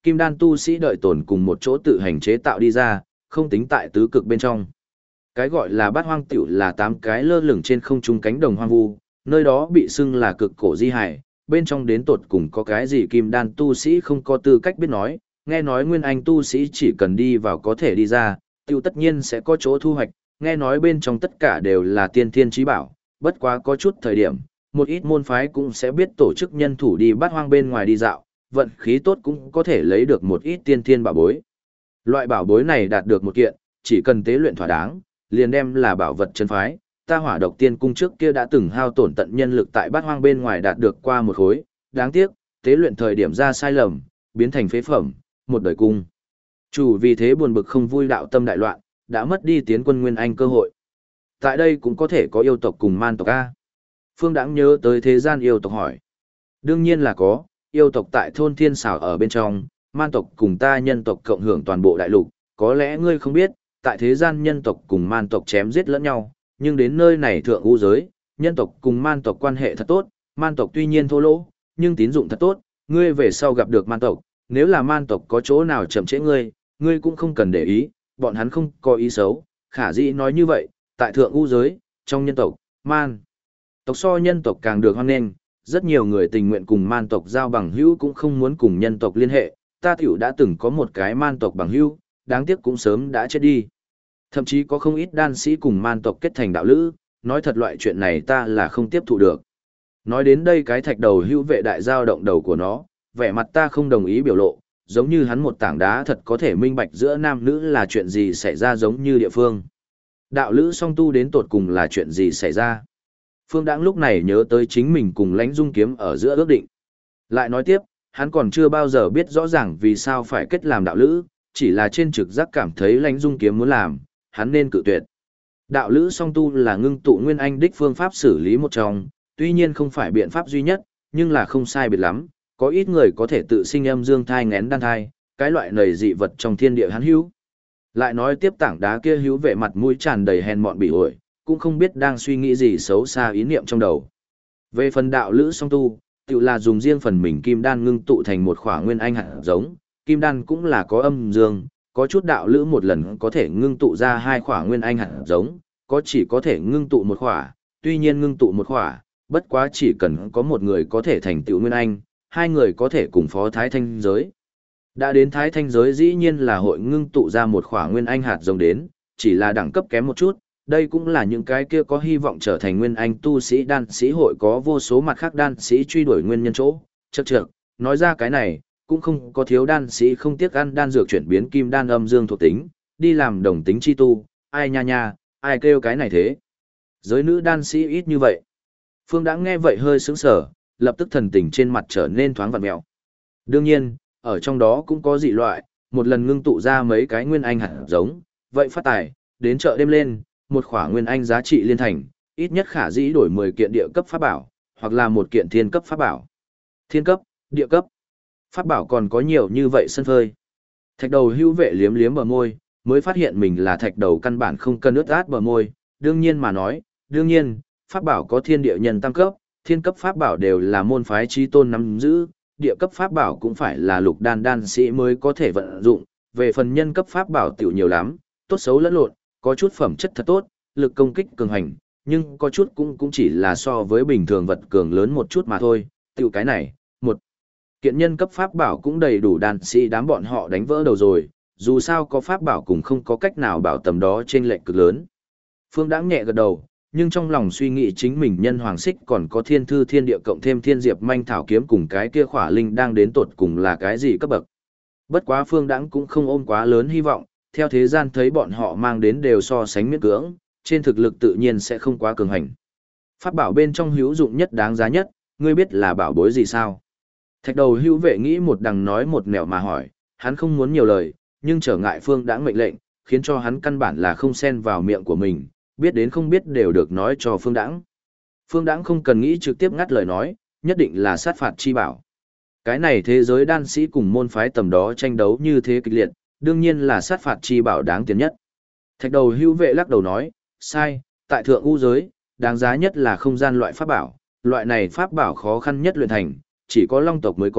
kim đan tu sĩ đợi tồn cùng một chỗ tự hành chế tạo đi ra, không tính tại tứ cực bên trong. Cái gọi là bát hoang tiểu là 8 cái lơ lửng trên không trung cánh đồng hoang vu, nơi đó bị xưng là cực cổ di hải, bên trong đến tột cùng có cái gì kim đan tu sĩ không có tư cách biết nói, nghe nói nguyên anh tu sĩ chỉ cần đi vào có thể đi ra, tiểu tất nhiên sẽ có chỗ thu hoạch, nghe nói bên trong tất cả đều là tiên thiên trí bảo, bất quá có chút thời điểm, một ít môn phái cũng sẽ biết tổ chức nhân thủ đi bát hoang bên ngoài đi dạo, vận khí tốt cũng có thể lấy được một ít tiên thiên bảo bối. Loại bảo bối này đạt được một kiện, chỉ cần tế luyện thỏa đáng, liền đem là bảo vật chân phái. Ta Hỏa Độc Tiên Cung trước kia đã từng hao tổn tận nhân lực tại bát hoang bên ngoài đạt được qua một khối, đáng tiếc, tế luyện thời điểm ra sai lầm, biến thành phế phẩm, một đời cung. Chủ vì thế buồn bực không vui, đạo tâm đại loạn, đã mất đi tiến quân Nguyên Anh cơ hội. Tại đây cũng có thể có yêu tộc cùng man tộc A. Phương Đãng nhớ tới thế gian yêu tộc hỏi. Đương nhiên là có, yêu tộc tại thôn Thiên Xảo ở bên trong, man tộc cùng ta nhân tộc cộng hưởng toàn bộ đại lục, có lẽ ngươi không biết, tại thế gian nhân tộc cùng man tộc chém giết lẫn nhau, nhưng đến nơi này thượng u giới, nhân tộc cùng man tộc quan hệ thật tốt, man tộc tuy nhiên thô lỗ, nhưng tín dụng thật tốt, ngươi về sau gặp được man tộc, nếu là man tộc có chỗ nào chậm trễ ngươi cũng không cần để ý, bọn hắn không có ý xấu, khả dĩ nói như vậy, tại thượng u giới, trong nhân tộc, man tộc so nhân tộc càng được hoan nghênh, rất nhiều người tình nguyện cùng man tộc giao bằng hữu cũng không muốn cùng nhân tộc liên hệ, ta tiểu đã từng có một cái man tộc bằng hữu, đáng tiếc cũng sớm đã chết đi. Thậm chí có không ít đan sĩ cùng man tộc kết thành đạo lữ, nói thật loại chuyện này ta là không tiếp thụ được. Nói đến đây cái thạch đầu hữu vệ đại giao động đầu của nó, vẻ mặt ta không đồng ý biểu lộ, giống như hắn một tảng đá thật có thể minh bạch giữa nam nữ là chuyện gì xảy ra giống như địa phương. Đạo lữ song tu đến tột cùng là chuyện gì xảy ra. Phương Đãng lúc này nhớ tới chính mình cùng Lãnh Dung Kiếm ở giữa ước định. Lại nói tiếp, hắn còn chưa bao giờ biết rõ ràng vì sao phải kết làm đạo lữ, chỉ là trên trực giác cảm thấy Lãnh Dung Kiếm muốn làm, hắn nên cự tuyệt. Đạo lữ song tu là ngưng tụ nguyên anh đích phương pháp xử lý một trong, tuy nhiên không phải biện pháp duy nhất, nhưng là không sai biệt lắm, có ít người có thể tự sinh âm dương thai nghén đan thai, cái loại nầy dị vật trong thiên địa hắn hữu. Lại nói tiếp tảng đá kia hữu vệ mặt mũi tràn đầy hèn mọn bị ổi, cũng không biết đang suy nghĩ gì xấu xa ý niệm trong đầu. Về phần đạo lữ song tu, tự là dùng riêng phần mình kim đan ngưng tụ thành một khỏa nguyên anh hạt giống, kim đan cũng là có âm dương, có chút đạo lữ một lần có thể ngưng tụ ra 2 khỏa nguyên anh hạt giống, có chỉ có thể ngưng tụ một khỏa, tuy nhiên ngưng tụ một khỏa, bất quá chỉ cần có một người có thể thành tựu nguyên anh, 2 người có thể cùng phó thái thanh giới. Đã đến thái thanh giới dĩ nhiên là hội ngưng tụ ra một khỏa nguyên anh hạt giống đến, chỉ là đẳng cấp kém một chút, đây cũng là những cái kia có hy vọng trở thành nguyên anh tu sĩ đan sĩ hội có vô số mặt khác đan sĩ truy đuổi nguyên nhân chỗ, chậc chậc, nói ra cái này, cũng không có thiếu đan sĩ không tiếc ăn đan dược chuyển biến kim đan âm dương thuộc tính, đi làm đồng tính chi tu, ai nha nha, ai kêu cái này thế. Giới nữ đan sĩ ít như vậy. Phương Đãng nghe vậy hơi sững sờ, lập tức thần tình trên mặt trở nên thoáng vặn mèo. Đương nhiên, ở trong đó cũng có dị loại, một lần ngưng tụ ra mấy cái nguyên anh hạt giống, vậy phát tài, đến chợ đêm lên, một khỏa nguyên anh giá trị liên thành, ít nhất khả dĩ đổi 10 kiện địa cấp pháp bảo, hoặc là một kiện thiên cấp pháp bảo. Thiên cấp, địa cấp, pháp bảo còn có nhiều như vậy sân phơi. Thạch đầu hữu vệ liếm liếm bờ môi, mới phát hiện mình là thạch đầu căn bản không cần ướt át bờ môi, đương nhiên mà nói, đương nhiên, pháp bảo có thiên địa nhân tam cấp, thiên cấp pháp bảo đều là môn phái chi tôn nắm giữ, địa cấp pháp bảo cũng phải là lục đan đan sĩ mới có thể vận dụng, về phần nhân cấp pháp bảo tiểu nhiều lắm, tốt xấu lẫn lộn, có chút phẩm chất thật tốt, lực công kích cường hành, nhưng có chút cũng chỉ là so với bình thường vật cường lớn một chút mà thôi, tiểu cái này, một kiện nhân cấp pháp bảo cũng đầy đủ đan sĩ đám bọn họ đánh vỡ đầu rồi, dù sao có pháp bảo cũng không có cách nào bảo tầm đó trên lệnh cực lớn. Phương Đãng nhẹ gật đầu, nhưng trong lòng suy nghĩ chính mình nhân hoàng xích còn có thiên thư thiên địa cộng thêm thiên diệp manh thảo kiếm cùng cái kia khỏa linh đang đến tột cùng là cái gì cấp bậc. Bất quá Phương Đãng cũng không ôm quá lớn hy vọng, theo thế gian thấy bọn họ mang đến đều so sánh miễn cưỡng, trên thực lực tự nhiên sẽ không quá cường hành. Pháp bảo bên trong hữu dụng nhất đáng giá nhất, ngươi biết là bảo bối gì sao? Thạch đầu hữu vệ nghĩ một đằng nói một nẻo mà hỏi, hắn không muốn nhiều lời, nhưng trở ngại Phương Đãng mệnh lệnh, khiến cho hắn căn bản là không xen vào miệng của mình, biết đến không biết đều được nói cho Phương Đãng. Phương Đãng không cần nghĩ trực tiếp ngắt lời nói, nhất định là sát phạt chi bảo. Cái này thế giới đan sĩ cùng môn phái tầm đó tranh đấu như thế kịch liệt, đương nhiên là sát phạt chi bảo đáng tiền nhất. Thạch đầu hữu vệ lắc đầu nói, sai, tại thượng u giới, đáng giá nhất là không gian loại pháp bảo, loại này pháp bảo khó khăn nhất luyện thành, chỉ có long tộc mới có,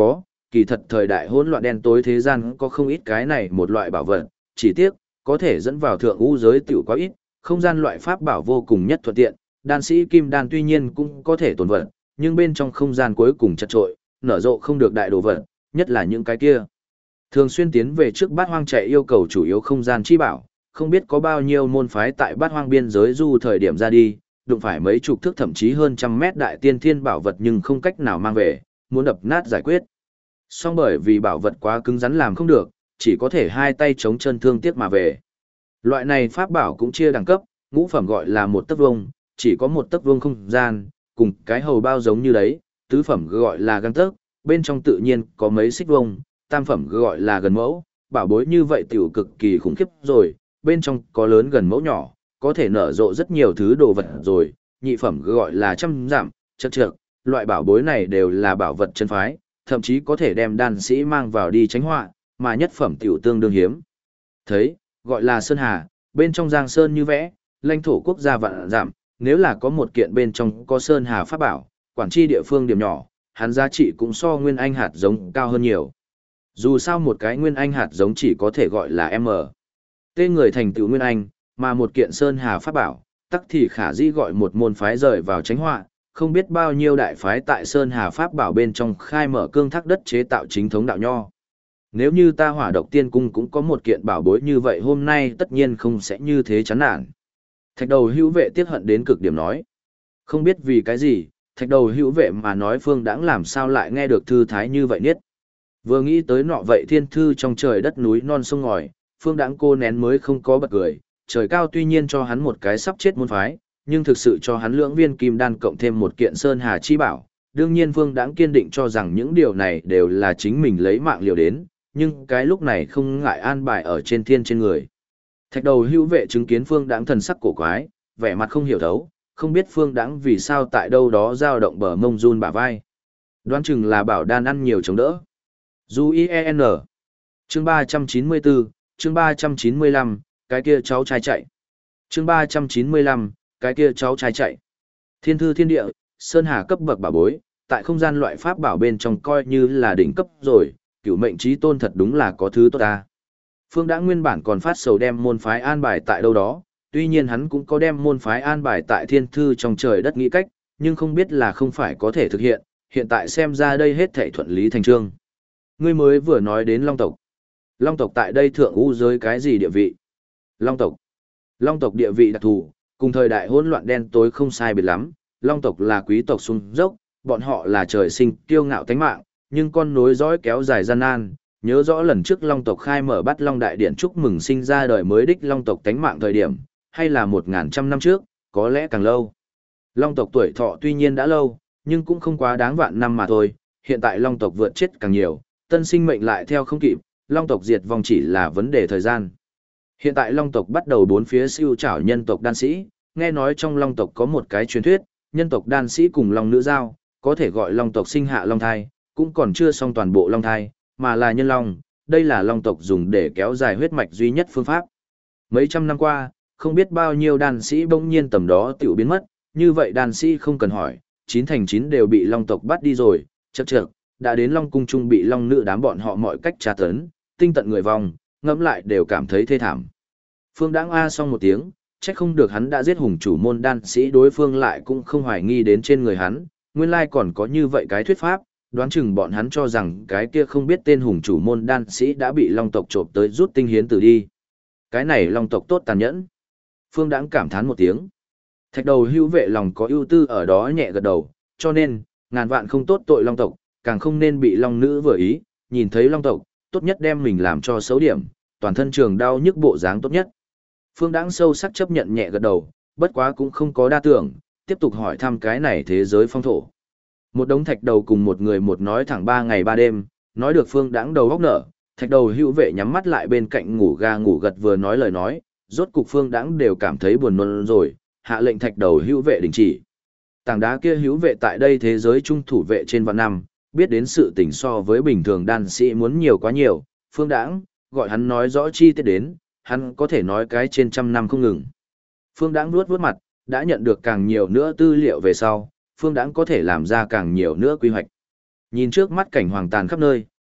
kỳ thật thời đại hỗn loạn đen tối thế gian có không ít cái này một loại bảo vật, chỉ tiếc, có thể dẫn vào thượng u giới tiểu quá ít, không gian loại pháp bảo vô cùng nhất thuận tiện, đan sĩ kim đan tuy nhiên cũng có thể tồn vật, nhưng bên trong không gian cuối cùng chật trội, nở rộ không được đại đồ vật, nhất là những cái kia. Thường xuyên tiến về trước bát hoang chạy yêu cầu chủ yếu không gian chi bảo, không biết có bao nhiêu môn phái tại bát hoang biên giới du thời điểm ra đi, đụng phải mấy chục thước thậm chí hơn trăm mét đại tiên thiên bảo vật nhưng không cách nào mang về, muốn đập nát giải quyết. Song bởi vì bảo vật quá cứng rắn làm không được, chỉ có thể hai tay chống chân thương tiếc mà về. Loại này pháp bảo cũng chia đẳng cấp, ngũ phẩm gọi là một tấc vuông, chỉ có một tấc vuông không gian, cùng cái hầu bao giống như đấy, tứ phẩm gọi là gang tấc, bên trong tự nhiên có mấy xích vuông, tam phẩm gọi là gần mẫu, bảo bối như vậy tiểu cực kỳ khủng khiếp rồi, bên trong có lớn gần mẫu nhỏ, có thể nở rộ rất nhiều thứ đồ vật rồi, nhị phẩm gọi là trăm dặm, chật trược, loại bảo bối này đều là bảo vật chân phái, thậm chí có thể đem đan sĩ mang vào đi tránh họa, mà nhất phẩm tiểu tương đương hiếm. Thấy, gọi là sơn hà, bên trong giang sơn như vẽ, lãnh thổ quốc gia vạn dặm, nếu là có một kiện bên trong có sơn hà pháp bảo, quản tri địa phương điểm nhỏ, hắn giá trị cũng so nguyên anh hạt giống cao hơn nhiều. Dù sao một cái nguyên anh hạt giống chỉ có thể gọi là M. Tên người thành tựu nguyên anh, mà một kiện sơn hà pháp bảo, tắc thì khả dĩ gọi một môn phái rời vào tránh họa, không biết bao nhiêu đại phái tại sơn hà pháp bảo bên trong khai mở cương thác đất chế tạo chính thống đạo nho. Nếu như ta Hỏa Độc Tiên Cung cũng có một kiện bảo bối như vậy hôm nay tất nhiên không sẽ như thế chán nản. Thạch đầu hữu vệ tiếc hận đến cực điểm nói. Không biết vì cái gì, thạch đầu hữu vệ mà nói Phương Đãng làm sao lại nghe được thư thái như vậy niết. Vừa nghĩ tới nọ vậy thiên thư trong trời đất núi non sông ngòi, Phương Đãng cô nén mới không có bật cười, trời cao tuy nhiên cho hắn một cái sắp chết môn phái, nhưng thực sự cho hắn lưỡng viên kim đan cộng thêm một kiện sơn hà chi bảo. Đương nhiên Phương Đãng kiên định cho rằng những điều này đều là chính mình lấy mạng liều đến, nhưng cái lúc này không ngại an bài ở trên thiên trên người. Thạch đầu hữu vệ chứng kiến Phương Đãng thần sắc cổ quái, vẻ mặt không hiểu thấu, không biết Phương Đãng vì sao tại đâu đó dao động bờ mông run bả vai. Đoán chừng là bảo đan ăn nhiều chống đỡ. Du IEN. Chương 394, chương 395, cái kia cháu trai chạy. Chương 395, cái kia cháu trai chạy. Thiên thư thiên địa, sơn hà cấp bậc bảo bối, tại không gian loại pháp bảo bên trong coi như là đỉnh cấp rồi, cửu mệnh chí tôn thật đúng là có thứ tốt ta. Phương Đãng nguyên bản còn phát sầu đem môn phái an bài tại đâu đó, tuy nhiên hắn cũng có đem môn phái an bài tại thiên thư trong trời đất nghĩ cách, nhưng không biết là không phải có thể thực hiện tại xem ra đây hết thảy thuận lý thành trương. Ngươi mới vừa nói đến Long tộc. Long tộc tại đây thượng u giới cái gì địa vị? Long tộc. Long tộc địa vị đặc thù, cùng thời đại hỗn loạn đen tối không sai biệt lắm, Long tộc là quý tộc sung dốc, bọn họ là trời sinh kiêu ngạo tánh mạng, nhưng con nối dõi kéo dài gian nan. Nhớ rõ lần trước Long tộc khai mở Bát Long đại điện chúc mừng sinh ra đời mới đích Long tộc tánh mạng thời điểm, hay là 1.100 năm trước, có lẽ càng lâu. Long tộc tuổi thọ tuy nhiên đã lâu, nhưng cũng không quá đáng vạn năm mà thôi, hiện tại Long tộc vượt chết càng nhiều, tân sinh mệnh lại theo không kịp, Long tộc diệt vong chỉ là vấn đề thời gian. Hiện tại Long tộc bắt đầu bốn phía siêu trảo nhân tộc đan sĩ, nghe nói trong Long tộc có một cái truyền thuyết, nhân tộc đan sĩ cùng Long nữ giao, có thể gọi Long tộc sinh hạ Long thai, cũng còn chưa xong toàn bộ Long thai, mà là nhân Long, đây là Long tộc dùng để kéo dài huyết mạch duy nhất phương pháp. Mấy trăm năm qua, không biết bao nhiêu đan sĩ bỗng nhiên tầm đó tiểu biến mất, như vậy đan sĩ không cần hỏi, 9 thành 9 đều bị Long tộc bắt đi rồi, chậc chậc, đã đến Long cung trung bị Long nữ đám bọn họ mọi cách tra tấn, tinh tận người vong, ngẫm lại đều cảm thấy thê thảm. Phương Đãng a xong một tiếng, trách không được hắn đã giết hùng chủ môn đan sĩ đối phương lại cũng không hoài nghi đến trên người hắn, nguyên lai còn có như vậy cái thuyết pháp, đoán chừng bọn hắn cho rằng cái kia không biết tên hùng chủ môn đan sĩ đã bị Long tộc trộm tới rút tinh hiến tử đi. Cái này Long tộc tốt tàn nhẫn. Phương Đãng cảm thán một tiếng. Thạch đầu hữu vệ lòng có ưu tư ở đó nhẹ gật đầu, cho nên, ngàn vạn không tốt tội Long tộc, càng không nên bị Long nữ vừa ý, nhìn thấy Long tộc, tốt nhất đem mình làm cho xấu điểm, toàn thân trường đau nhức bộ dáng tốt nhất. Phương Đãng sâu sắc chấp nhận nhẹ gật đầu, bất quá cũng không có đa tưởng, tiếp tục hỏi thăm cái này thế giới phong thổ. Một đống thạch đầu cùng một người một nói thẳng 3 ngày 3 đêm, nói được Phương Đãng đầu góc nở, thạch đầu hữu vệ nhắm mắt lại bên cạnh ngủ ga ngủ gật vừa nói lời nói, rốt cục Phương Đãng đều cảm thấy buồn nôn rồi, hạ lệnh thạch đầu hữu vệ đình chỉ. Tảng đá kia hữu vệ tại đây thế giới trung thủ vệ trên vạn năm, biết đến sự tình so với bình thường đan sĩ muốn nhiều quá nhiều, Phương Đãng, gọi hắn nói rõ chi tiết đến, hắn có thể nói cái trên trăm năm không ngừng. Phương Đãng vuốt vuốt mặt, đã nhận được càng nhiều nữa tư liệu về sau, Phương Đãng có thể làm ra càng nhiều nữa quy hoạch. Nhìn trước mắt cảnh hoàng tàn khắp nơi,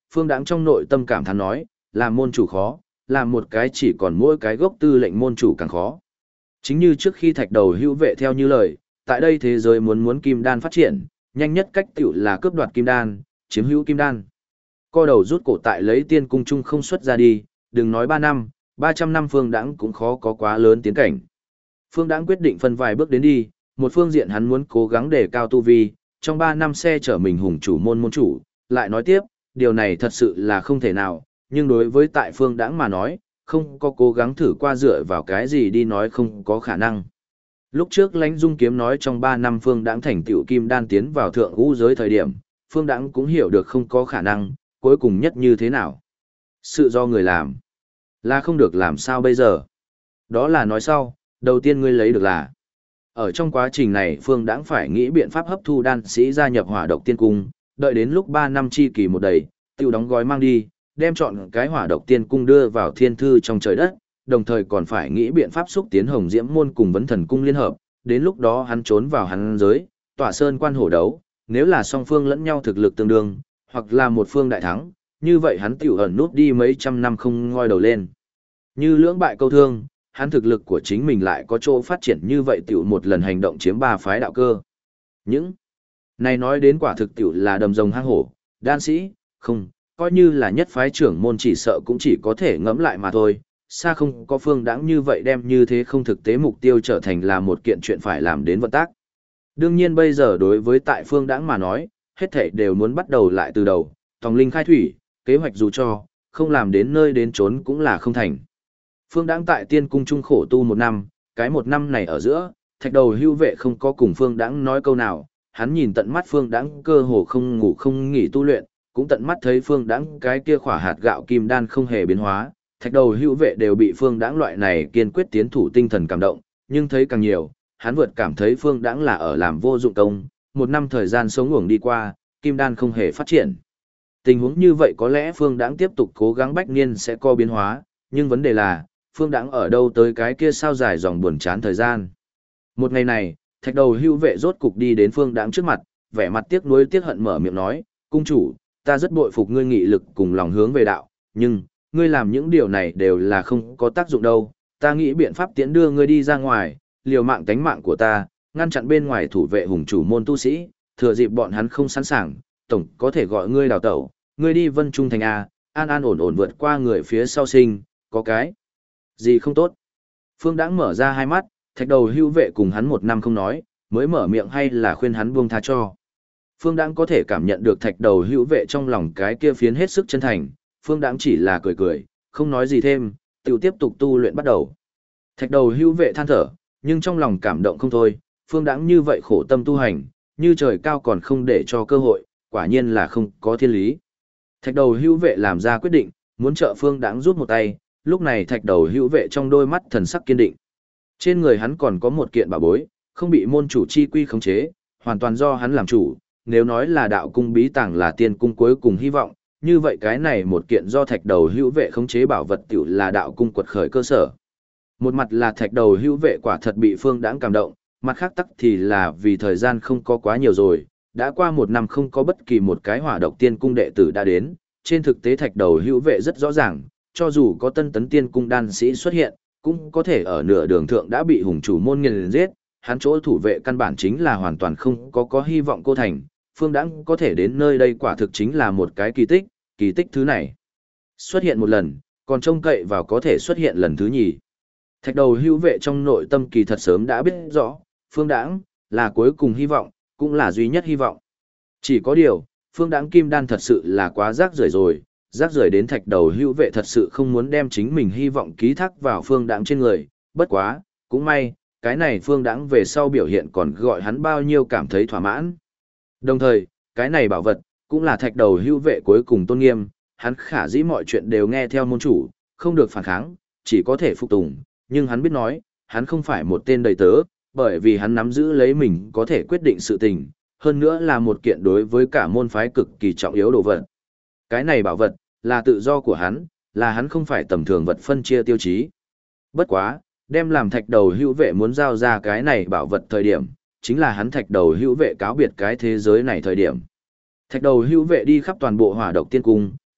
Phương Đãng trong nội tâm cảm thán nói, làm môn chủ khó, làm một cái chỉ còn mỗi cái gốc tư lệnh môn chủ càng khó. Chính như trước khi thạch đầu hữu vệ theo như lời, tại đây thế giới muốn kim đan phát triển, nhanh nhất cách tiểu là cướp đoạt kim đan, chiếm hữu kim đan. Co đầu rút cổ tại lấy tiên cung chung không xuất ra đi, đừng nói 3 năm, 300 năm Phương Đãng cũng khó có quá lớn tiến cảnh. Phương Đãng quyết định phân vài bước đến đi, một phương diện hắn muốn cố gắng đề cao tu vi, trong 3 năm xe chở mình hùng chủ môn chủ, lại nói tiếp, điều này thật sự là không thể nào, nhưng đối với tại Phương Đãng mà nói, không có cố gắng thử qua dựa vào cái gì đi nói không có khả năng. Lúc trước Lãnh Dung Kiếm nói trong 3 năm Phương Đãng thành tựu kim đan tiến vào thượng ngũ giới thời điểm, Phương Đãng cũng hiểu được không có khả năng, cuối cùng nhất như thế nào. Sự do người làm, là không được làm sao bây giờ. Đó là nói sau, đầu tiên ngươi lấy được là. Ở trong quá trình này Phương Đãng phải nghĩ biện pháp hấp thu đan sĩ gia nhập Hỏa Độc Tiên Cung, đợi đến lúc 3 năm chi kỳ một đầy, tiêu đóng gói mang đi, đem chọn cái Hỏa Độc Tiên Cung đưa vào thiên thư trong trời đất, đồng thời còn phải nghĩ biện pháp xúc tiến Hồng Diễm môn cùng Vấn Thần cung liên hợp, đến lúc đó hắn trốn vào hắn giới, tỏa sơn quan hổ đấu, nếu là song phương lẫn nhau thực lực tương đương, hoặc là một phương đại thắng, như vậy hắn tiểu ẩn nút đi mấy trăm năm không ngoi đầu lên. Như lưỡng bại câu thương, hắn thực lực của chính mình lại có chỗ phát triển như vậy tiểu một lần hành động chiếm 3 phái đạo cơ. Những này nói đến quả thực tiểu là đầm rồng hang hổ, đan sĩ, không, coi như là nhất phái trưởng môn chỉ sợ cũng chỉ có thể ngẫm lại mà thôi, xa không có Phương Đãng như vậy đem như thế không thực tế mục tiêu trở thành là một kiện chuyện phải làm đến vận tác. Đương nhiên bây giờ đối với tại Phương Đãng mà nói, hết thảy đều muốn bắt đầu lại từ đầu, tòng linh khai thủy, kế hoạch dù cho, không làm đến nơi đến chốn cũng là không thành. Phương Đãng tại tiên cung trung khổ tu 1 năm, cái 1 năm này ở giữa, thạch đầu hưu vệ không có cùng Phương Đãng nói câu nào, hắn nhìn tận mắt Phương Đãng cơ hồ không ngủ không nghỉ tu luyện, cũng tận mắt thấy Phương Đãng cái kia khỏa hạt gạo kim đan không hề biến hóa, thạch đầu hưu vệ đều bị Phương Đãng loại này kiên quyết tiến thủ tinh thần cảm động, nhưng thấy càng nhiều, hắn vượt cảm thấy Phương Đãng là ở làm vô dụng công, 1 năm thời gian sống uổng đi qua, kim đan không hề phát triển. Tình huống như vậy có lẽ Phương Đãng tiếp tục cố gắng bách niên sẽ có biến hóa, nhưng vấn đề là, Phương Đãng ở đâu tới cái kia sao dài dòng buồn chán thời gian. Một ngày này, thạch đầu hưu vệ rốt cục đi đến Phương Đãng trước mặt, vẻ mặt tiếc nuối tiếc hận mở miệng nói, cung chủ, ta rất bội phục ngươi nghị lực cùng lòng hướng về đạo, nhưng, ngươi làm những điều này đều là không có tác dụng đâu, ta nghĩ biện pháp tiễn đưa ngươi đi ra ngoài, liều mạng tánh mạng của ta, ngăn chặn bên ngoài thủ vệ hùng chủ môn tu sĩ, thừa dịp bọn hắn không sẵn sàng, tổng có thể gọi ngươi đào tẩu, ngươi đi Vân Trung thành A, an an ổn ổn vượt qua người phía sau sinh, có cái gì không tốt. Phương Đãng mở ra hai mắt, thạch đầu hưu vệ cùng hắn 1 năm không nói, mới mở miệng hay là khuyên hắn buông tha cho. Phương Đãng có thể cảm nhận được thạch đầu hữu vệ trong lòng cái kia phiến hết sức chân thành, Phương Đãng chỉ là cười cười, không nói gì thêm, tự tiếp tục tu luyện bắt đầu. Thạch đầu hữu vệ than thở, nhưng trong lòng cảm động không thôi, Phương Đãng như vậy khổ tâm tu hành, như trời cao còn không để cho cơ hội, quả nhiên là không có thiên lý. Thạch đầu hữu vệ làm ra quyết định, muốn trợ Phương Đãng rút một tay, lúc này thạch đầu hữu vệ trong đôi mắt thần sắc kiên định. Trên người hắn còn có một kiện bảo bối, không bị môn chủ chi quy khống chế, hoàn toàn do hắn làm chủ, nếu nói là đạo cung bí tàng là tiên cung cuối cùng hy vọng, như vậy cái này một kiện do thạch đầu hữu vệ khống chế bảo vật tiểu là đạo cung quật khởi cơ sở. Một mặt là thạch đầu hữu vệ quả thật bị Phương Đãng cảm động, mặt khác tắc thì là vì thời gian không có quá nhiều rồi, đã qua 1 năm không có bất kỳ một cái Hỏa Độc Tiên cung đệ tử đã đến, trên thực tế thạch đầu hữu vệ rất rõ ràng, cho dù có Tân Tấn Tiên cung đan sĩ xuất hiện, cũng có thể ở nửa đường thượng đã bị hùng chủ môn nghiền giết, hắn chỗ thủ vệ căn bản chính là hoàn toàn không có hy vọng cô thành, Phương Đãng có thể đến nơi đây quả thực chính là một cái kỳ tích thứ này. Xuất hiện một lần, còn trông cậy vào có thể xuất hiện lần thứ nhì. Thạch đầu hữu vệ trong nội tâm kỳ thật sớm đã biết rõ, Phương Đãng là cuối cùng hy vọng, cũng là duy nhất hy vọng. Chỉ có điều, Phương Đãng kim đan thật sự là quá rác rưởi rồi, rác rưởi đến thạch đầu hữu vệ thật sự không muốn đem chính mình hy vọng ký thác vào Phương Đãng trên người, bất quá, cũng may, cái này Phương Đãng về sau biểu hiện còn gọi hắn bao nhiêu cảm thấy thỏa mãn. Đồng thời, cái này bảo vật, cũng là thạch đầu hữu vệ cuối cùng tôn nghiêm, hắn khả dĩ mọi chuyện đều nghe theo môn chủ, không được phản kháng, chỉ có thể phục tùng, nhưng hắn biết nói, hắn không phải một tên đầy tớ, bởi vì hắn nắm giữ lấy mình có thể quyết định sự tình, hơn nữa là một kiện đối với cả môn phái cực kỳ trọng yếu đồ vật. Cái này bảo vật, là tự do của hắn, là hắn không phải tầm thường vật phân chia tiêu chí. Bất quá, đem làm thạch đầu hữu vệ muốn giao ra cái này bảo vật thời điểm, chính là hắn thạch đầu hữu vệ cáo biệt cái thế giới này thời điểm. Thạch đầu hữu vệ đi khắp toàn bộ Hỏa Độc Tiên cung,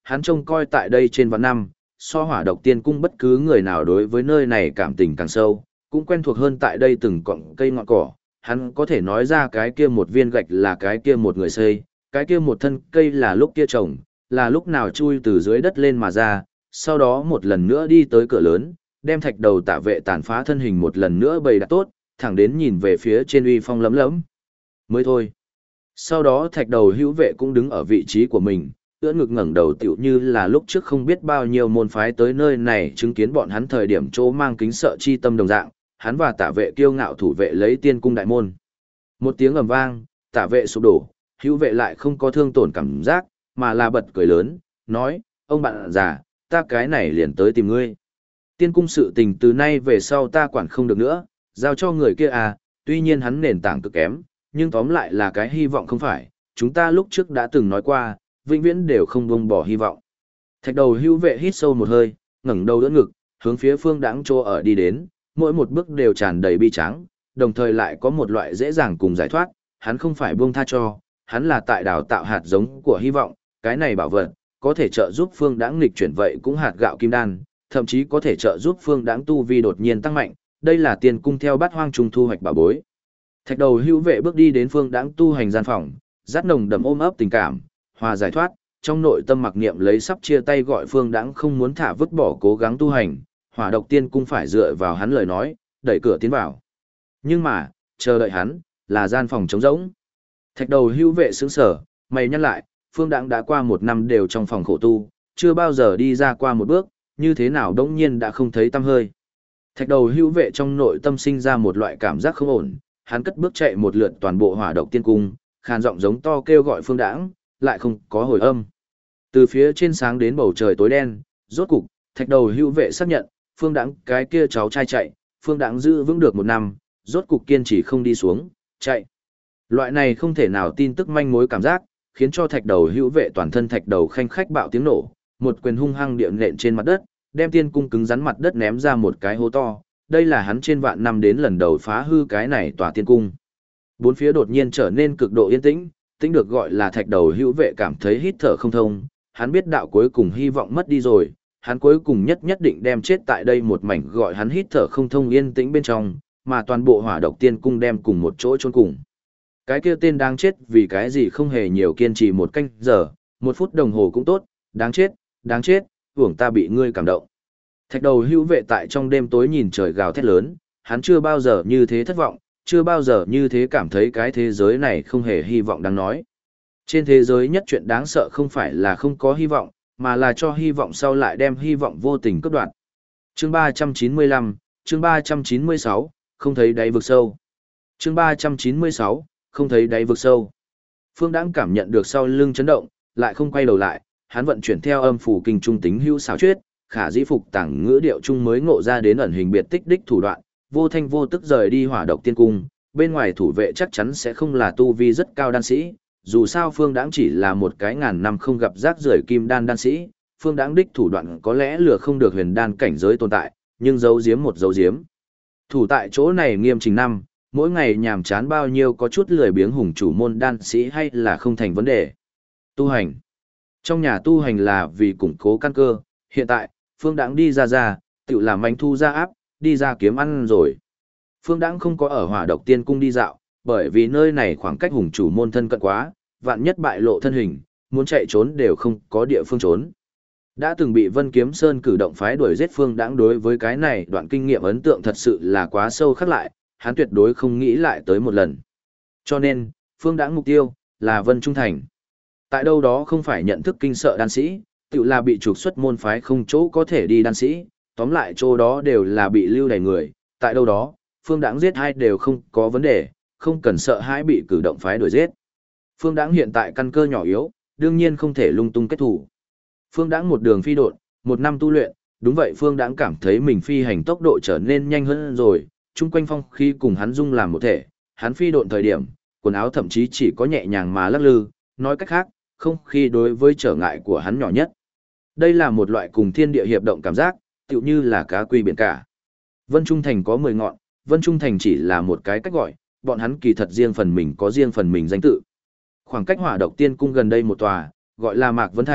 hắn trông coi tại đây trên vạn năm, so Hỏa Độc Tiên Cung bất cứ người nào đối với nơi này cảm tình càng sâu, cũng quen thuộc hơn tại đây từng cọng cây ngọn cỏ, hắn có thể nói ra cái kia một viên gạch là cái kia một người xây, cái kia một thân cây là lúc kia trồng, là lúc nào chui từ dưới đất lên mà ra, sau đó một lần nữa đi tới cửa lớn, đem Thạch Đầu Tạ Vệ tàn phá thân hình một lần nữa bày đặt tốt, thẳng đến nhìn về phía trên uy phong lấm lấm. Mới thôi. Sau đó Thạch Đầu Hữu Vệ cũng đứng ở vị trí của mình, ưỡn ngực ngẩng đầu tựu như là lúc trước không biết bao nhiêu môn phái tới nơi này chứng kiến bọn hắn thời điểm chỗ mang kính sợ chi tâm đồng dạng, hắn và Tạ Vệ kiêu ngạo thủ vệ lấy Tiên Cung đại môn. Một tiếng ầm vang, Tạ Vệ sụp đổ, Hữu Vệ lại không có thương tổn cảm giác, mà là bật cười lớn, nói, ông bạn già, ta cái này liền tới tìm ngươi. Tiên Cung sự tình từ nay về sau ta quản không được nữa, giao cho người kia à, tuy nhiên hắn nền tảng cực kém, nhưng tóm lại là cái hy vọng không phải, chúng ta lúc trước đã từng nói qua, vĩnh viễn đều không buông bỏ hy vọng. Thạch Đầu Hữu Vệ hít sâu một hơi, ngẩng đầu đỡ ngực, hướng phía Phương Đãng chỗ ở đi đến, mỗi một bước đều tràn đầy bi tráng, đồng thời lại có một loại dễ dàng cùng giải thoát, hắn không phải buông tha cho, hắn là tại đào tạo hạt giống của hy vọng, cái này bảo vật có thể trợ giúp Phương Đãng nghịch chuyển vậy cũng hạt gạo kim đan, thậm chí có thể trợ giúp Phương Đãng tu vi đột nhiên tăng mạnh, đây là Tiên Cung theo Bát Hoang Trung thu hoạch bảo bối. Thạch Đầu Hữu Vệ bước đi đến Phương Đãng tu hành gian phòng, dắt nồng đậm ôm ấp tình cảm, hòa giải thoát, trong nội tâm mặc niệm lấy sắp chia tay gọi Phương Đãng không muốn thả vứt bỏ cố gắng tu hành, Hỏa Độc Tiên Cung phải dựa vào hắn lời nói, đẩy cửa tiến vào. Nhưng mà, chờ đợi hắn, là gian phòng trống rỗng. Thạch Đầu Hữu Vệ sững sờ, mày nhăn lại, Phương Đãng đã qua một năm đều trong phòng khổ tu, chưa bao giờ đi ra qua một bước, như thế nào đống nhiên đã không thấy tăm hơi. Thạch Đầu Hữu Vệ trong nội tâm sinh ra một loại cảm giác không ổn, hắn cất bước chạy một lượt toàn bộ Hỏa Độc Tiên Cung, khàn giọng giống to kêu gọi Phương Đãng, lại không có hồi âm. Từ phía trên sáng đến bầu trời tối đen, rốt cục, Thạch Đầu Hữu Vệ xác nhận, Phương Đãng cái kia cháu trai chạy, Phương Đãng giữ vững được một năm, rốt cục kiên trì không đi xuống, chạy. Loại này không thể nào tin tức manh mối cảm giác, khiến cho Thạch Đầu Hữu Vệ toàn thân Thạch Đầu khanh khách bạo tiếng nổ, một quyền hung hăng địa nện trên mặt đất, đem Tiên Cung cứng rắn mặt đất ném ra một cái hố to, đây là hắn trên vạn năm đến lần đầu phá hư cái này tòa Tiên Cung. Bốn phía đột nhiên trở nên cực độ yên tĩnh, tĩnh được gọi là Thạch Đầu Hữu Vệ cảm thấy hít thở không thông, hắn biết đạo cuối cùng hy vọng mất đi rồi, hắn cuối cùng nhất định đem chết tại đây một mảnh gọi hắn hít thở không thông yên tĩnh bên trong, mà toàn bộ Hỏa Độc Tiên Cung đem cùng một chỗ chôn cùng. Cái kia tên đáng chết vì cái gì không hề nhiều kiên trì một canh giờ, 1 phút đồng hồ cũng tốt, đáng chết, hưởng ta bị ngươi cảm động. Thạch Đầu Hữu Vệ tại trong đêm tối nhìn trời gào thét lớn, hắn chưa bao giờ như thế thất vọng, chưa bao giờ như thế cảm thấy cái thế giới này không hề hy vọng đáng nói. Trên thế giới nhất chuyện đáng sợ không phải là không có hy vọng, mà là cho hy vọng sau lại đem hy vọng vô tình cướp đoạt. Chương 395, chương 396, không thấy đáy vực sâu. Chương 396, không thấy đáy vực sâu. Phương Đãng cảm nhận được sau lưng chấn động, lại không quay đầu lại, hắn vận chuyển theo âm phủ kinh trung tính hữu xảo chuyết, khả dĩ phục tảng ngữ điệu trung mới ngộ ra đến ẩn hình biệt tích đích thủ đoạn, vô thanh vô tức rời đi Hỏa Độc Tiên Cung, bên ngoài thủ vệ chắc chắn sẽ không là tu vi rất cao đan sĩ, dù sao Phương Đãng chỉ là một cái ngàn năm không gặp rác rưởi kim đan đan sĩ, Phương Đãng đích thủ đoạn có lẽ lừa không được huyền đan cảnh giới tồn tại, nhưng giấu giếm một giấu giếm. Thủ tại chỗ này nghiêm trình năm, mỗi ngày nhàm chán bao nhiêu có chút lười biếng hùng chủ môn đan sĩ hay là không thành vấn đề. Tu hành. Trong nhà tu hành là vì củng cố căn cơ, hiện tại, Phương Đãng đi ra, tự làm anh thu ra áp, đi ra kiếm ăn rồi. Phương Đãng không có ở Hỏa Độc Tiên Cung đi dạo, bởi vì nơi này khoảng cách hùng chủ môn thân cận quá, vạn nhất bại lộ thân hình, muốn chạy trốn đều không có địa phương trốn. Đã từng bị Vân Kiếm Sơn cử động phái đuổi giết Phương Đãng đối với cái này đoạn kinh nghiệm ấn tượng thật sự là quá sâu khắc lại, hắn tuyệt đối không nghĩ lại tới một lần. Cho nên, Phương Đãng mục tiêu là Vân Trung Thành. Tại đâu đó không phải nhận thức kinh sợ đan sĩ, tự là bị trục xuất môn phái không chỗ có thể đi đan sĩ, tóm lại chỗ đó đều là bị lưu đày người, tại đâu đó, Phương Đãng giết hai đều không có vấn đề, không cần sợ hãi bị cử động phái đuổi giết. Phương Đãng hiện tại căn cơ nhỏ yếu, đương nhiên không thể lung tung kết thủ. Phương Đãng một đường phi độn, 1 năm tu luyện, đúng vậy Phương Đãng cảm thấy mình phi hành tốc độ trở nên nhanh hơn rồi, chung quanh phong khí cùng hắn dung làm một thể, hắn phi độn thời điểm, quần áo thậm chí chỉ có nhẹ nhàng mà lắc lư, nói cách khác, không khí đối với trở ngại của hắn nhỏ nhất. Đây là một loại cùng thiên địa hiệp động cảm giác, tựu như là cá quy biển cả. Vân Trung Thành có 10 ngọn, Vân Trung Thành chỉ là một cái cách gọi, bọn hắn kỳ thật riêng phần mình có riêng phần mình danh tự. Khoảng cách Hỏa Độc Tiên Cung gần đây một tòa, gọi là Mạc Vân Thành,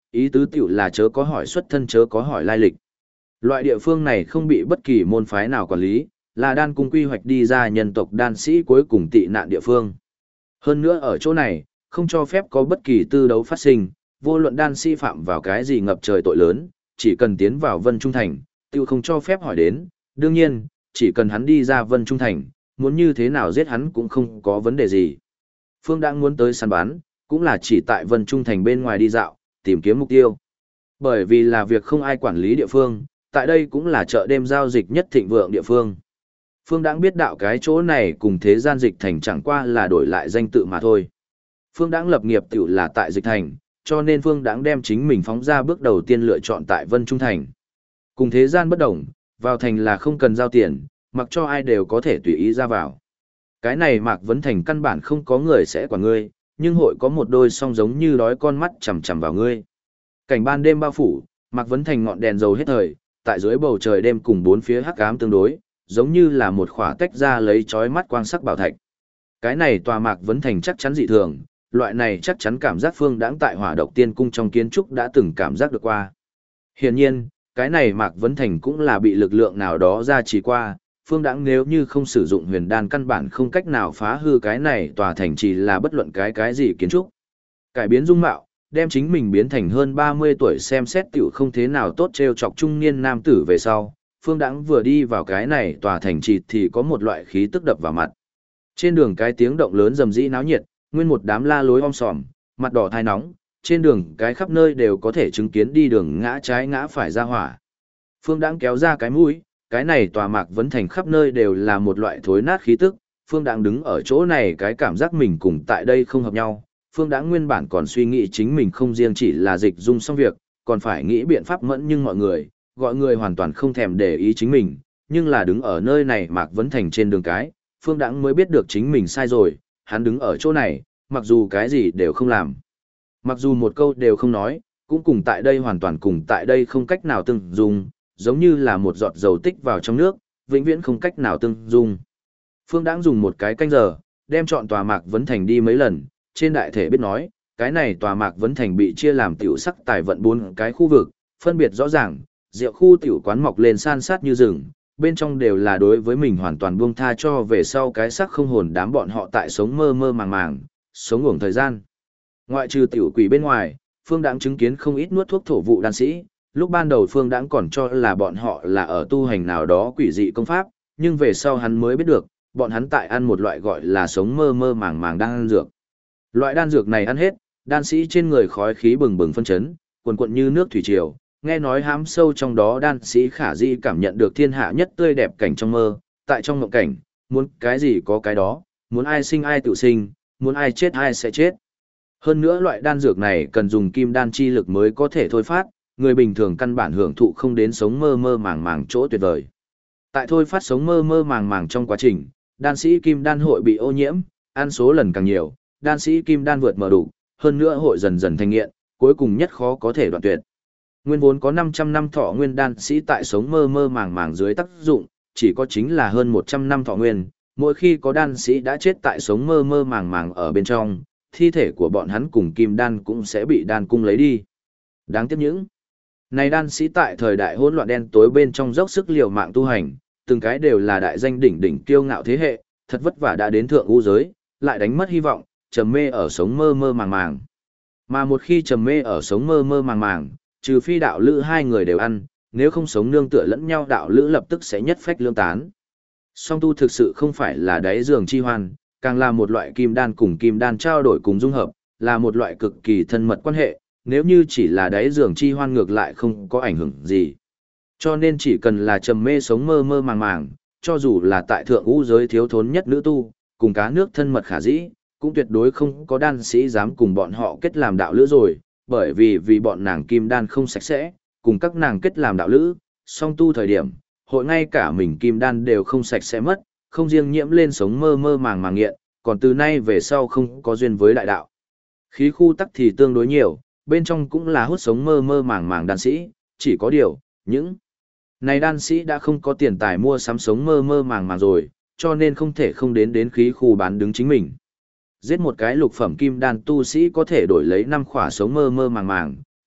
ý tứ tiểu là chớ có hỏi xuất thân chớ có hỏi lai lịch. Loại địa phương này không bị bất kỳ môn phái nào quản lý, là đan cung quy hoạch đi ra nhân tộc đan sĩ cuối cùng tị nạn địa phương. Hơn nữa ở chỗ này, không cho phép có bất kỳ tư đấu phát sinh, vô luận đan sĩ phạm vào cái gì ngập trời tội lớn, chỉ cần tiến vào Vân Trung Thành, tiêu không cho phép hỏi đến, đương nhiên, chỉ cần hắn đi ra Vân Trung Thành, muốn như thế nào giết hắn cũng không có vấn đề gì. Phương đang muốn tới săn bắn, cũng là chỉ tại Vân Trung Thành bên ngoài đi dạo, tìm kiếm mục tiêu. Bởi vì là việc không ai quản lý địa phương, tại đây cũng là chợ đêm giao dịch nhất thịnh vượng địa phương. Phương Đãng biết đạo cái chỗ này cùng thế gian dịch thành chẳng qua là đổi lại danh tự mà thôi. Phương Đãng lập nghiệp tiểu là tại dịch thành, cho nên Phương Đãng đem chính mình phóng ra bước đầu tiên lựa chọn tại Vân Trung Thành. Cùng thế gian bất đồng, vào thành là không cần giao tiền, mặc cho ai đều có thể tùy ý ra vào. Cái này Mạc Vấn Thành căn bản không có người sẽ quản ngươi, nhưng hội có một đôi song giống như đói con mắt chằm chằm vào ngươi. Cảnh ban đêm bao phủ, Mạc Vấn Thành ngọn đèn dầu hết thời, tại dưới bầu trời đêm cùng bốn phía hắc ám tương đối, giống như là một khỏa tách ra lấy chói mắt quang sắc bảo thạch. Cái này tòa Mạc Vấn Thành chắc chắn dị thường, loại này chắc chắn cảm giác Phương Đãng tại Hỏa Độc Tiên Cung trong kiến trúc đã từng cảm giác được qua. Hiển nhiên, cái này Mạc Vấn Thành cũng là bị lực lượng nào đó gia trì qua, Phương Đãng nếu như không sử dụng huyền đan căn bản không cách nào phá hư cái này tòa thành chỉ là bất luận cái gì kiến trúc. Cải biến dung mạo, đem chính mình biến thành hơn 30 tuổi xem xét tiểu không thế nào tốt trêu chọc trung niên nam tử về sau, Phương Đãng vừa đi vào cái này tòa thành trì thì có một loại khí tức đập vào mặt. Trên đường cái tiếng động lớn rầm rĩ náo nhiệt, nguyên một đám la lối om sòm, mặt đỏ thai nóng, trên đường cái khắp nơi đều có thể chứng kiến đi đường ngã trái ngã phải ra hỏa. Phương Đãng kéo ra cái mũi, cái này tòa Mạc Vấn Thành khắp nơi đều là một loại thối nát khí tức, Phương Đãng đứng ở chỗ này cái cảm giác mình cùng tại đây không hợp nhau. Phương Đãng nguyên bản còn suy nghĩ chính mình không riêng chỉ là dịch dung xong việc, còn phải nghĩ biện pháp mẫn nhưng mọi người, gọi người hoàn toàn không thèm để ý chính mình, nhưng là đứng ở nơi này Mạc Vấn Thành trên đường cái, Phương Đãng mới biết được chính mình sai rồi, hắn đứng ở chỗ này, mặc dù cái gì đều không làm, mặc dù một câu đều không nói, cũng cùng tại đây hoàn toàn cùng tại đây không cách nào tương dung, giống như là một giọt dầu tích vào trong nước, vĩnh viễn không cách nào tương dung. Phương Đãng dùng một cái canh giờ, đem chọn tòa Mạc Vấn Thành đi mấy lần, trên đại thể biết nói, cái này tòa Mạc Vấn Thành bị chia làm tiểu sắc tài vận 4 cái khu vực, phân biệt rõ ràng, rượu khu tiểu quán mọc lên san sát như rừng, bên trong đều là đối với mình hoàn toàn buông tha cho về sau cái sắc không hồn đám bọn họ tại sống mơ mơ màng màng, sống uổng thời gian. Ngoại trừ tiểu quỷ bên ngoài, Phương Đãng chứng kiến không ít nuốt thuốc thổ vụ đan sĩ, lúc ban đầu Phương Đãng còn cho là bọn họ là ở tu hành nào đó quỷ dị công pháp, nhưng về sau hắn mới biết được, bọn hắn tại ăn một loại gọi là sống mơ mơ màng màng đan dược. Loại đan dược này ăn hết, đan sĩ trên người khói khí bừng bừng phân chấn, cuồn cuộn như nước thủy triều, nghe nói hám sâu trong đó đan sĩ khả di cảm nhận được thiên hạ nhất tươi đẹp cảnh trong mơ, tại trong mộng cảnh, muốn cái gì có cái đó, muốn ai sinh ai tự sinh, muốn ai chết ai sẽ chết. Hơn nữa loại đan dược này cần dùng kim đan chi lực mới có thể thôi phát, người bình thường căn bản hưởng thụ không đến sống mơ mơ màng màng chỗ tuyệt vời. Tại thôi phát sống mơ mơ màng màng trong quá trình, đan sĩ kim đan hội bị ô nhiễm, ăn số lần càng nhiều, đan sĩ kim đan vượt mở đủ, hơn nữa hội dần dần thành nghiện, cuối cùng nhất khó có thể đoạn tuyệt. Nguyên vốn có 500 năm thọ nguyên đan sĩ tại sống mơ mơ màng màng dưới tác dụng, chỉ có chính là hơn 100 năm thọ nguyên, mỗi khi có đan sĩ đã chết tại sống mơ mơ màng màng ở bên trong, thi thể của bọn hắn cùng kim đan cũng sẽ bị đan cung lấy đi. Đáng tiếc những này đan sĩ tại thời đại hỗn loạn đen tối bên trong dốc sức liều mạng tu hành, từng cái đều là đại danh đỉnh đỉnh kiêu ngạo thế hệ, thật vất vả đã đến thượng u giới, lại đánh mất hy vọng, trầm mê ở sống mơ mơ màng màng. Mà một khi trầm mê ở sống mơ mơ màng màng, trừ phi đạo lữ hai người đều ăn, nếu không sống nương tựa lẫn nhau đạo lữ lập tức sẽ nhất phách lương tán. Song tu thực sự không phải là đáy giường chi hoan, càng là một loại kim đan cùng kim đan trao đổi cùng dung hợp, là một loại cực kỳ thân mật quan hệ, nếu như chỉ là đáy giường chi hoan ngược lại không có ảnh hưởng gì. Cho nên chỉ cần là trầm mê sống mơ mơ màng màng, cho dù là tại thượng ngũ giới thiếu thốn nhất nữ tu, cùng cá nước thân mật khả dĩ, cũng tuyệt đối không có đan sĩ dám cùng bọn họ kết làm đạo lữ rồi, bởi vì bọn nàng kim đan không sạch sẽ, cùng các nàng kết làm đạo lữ, song tu thời điểm, hội ngay cả mình kim đan đều không sạch sẽ mất, không riêng nhiễm lên sống mơ mơ màng màng nghiện, còn từ nay về sau không có duyên với đại đạo. Khí khu tắc thì tương đối nhiều, bên trong cũng là hút sống mơ mơ màng màng đan sĩ, chỉ có điều, những này đan sĩ đã không có tiền tài mua sắm sống mơ mơ màng màng rồi, cho nên không thể không đến khí khu bán đứng chính mình. Giết một cái lục phẩm kim đan tu sĩ có thể đổi lấy 5 khỏa sống mơ mơ màng màng,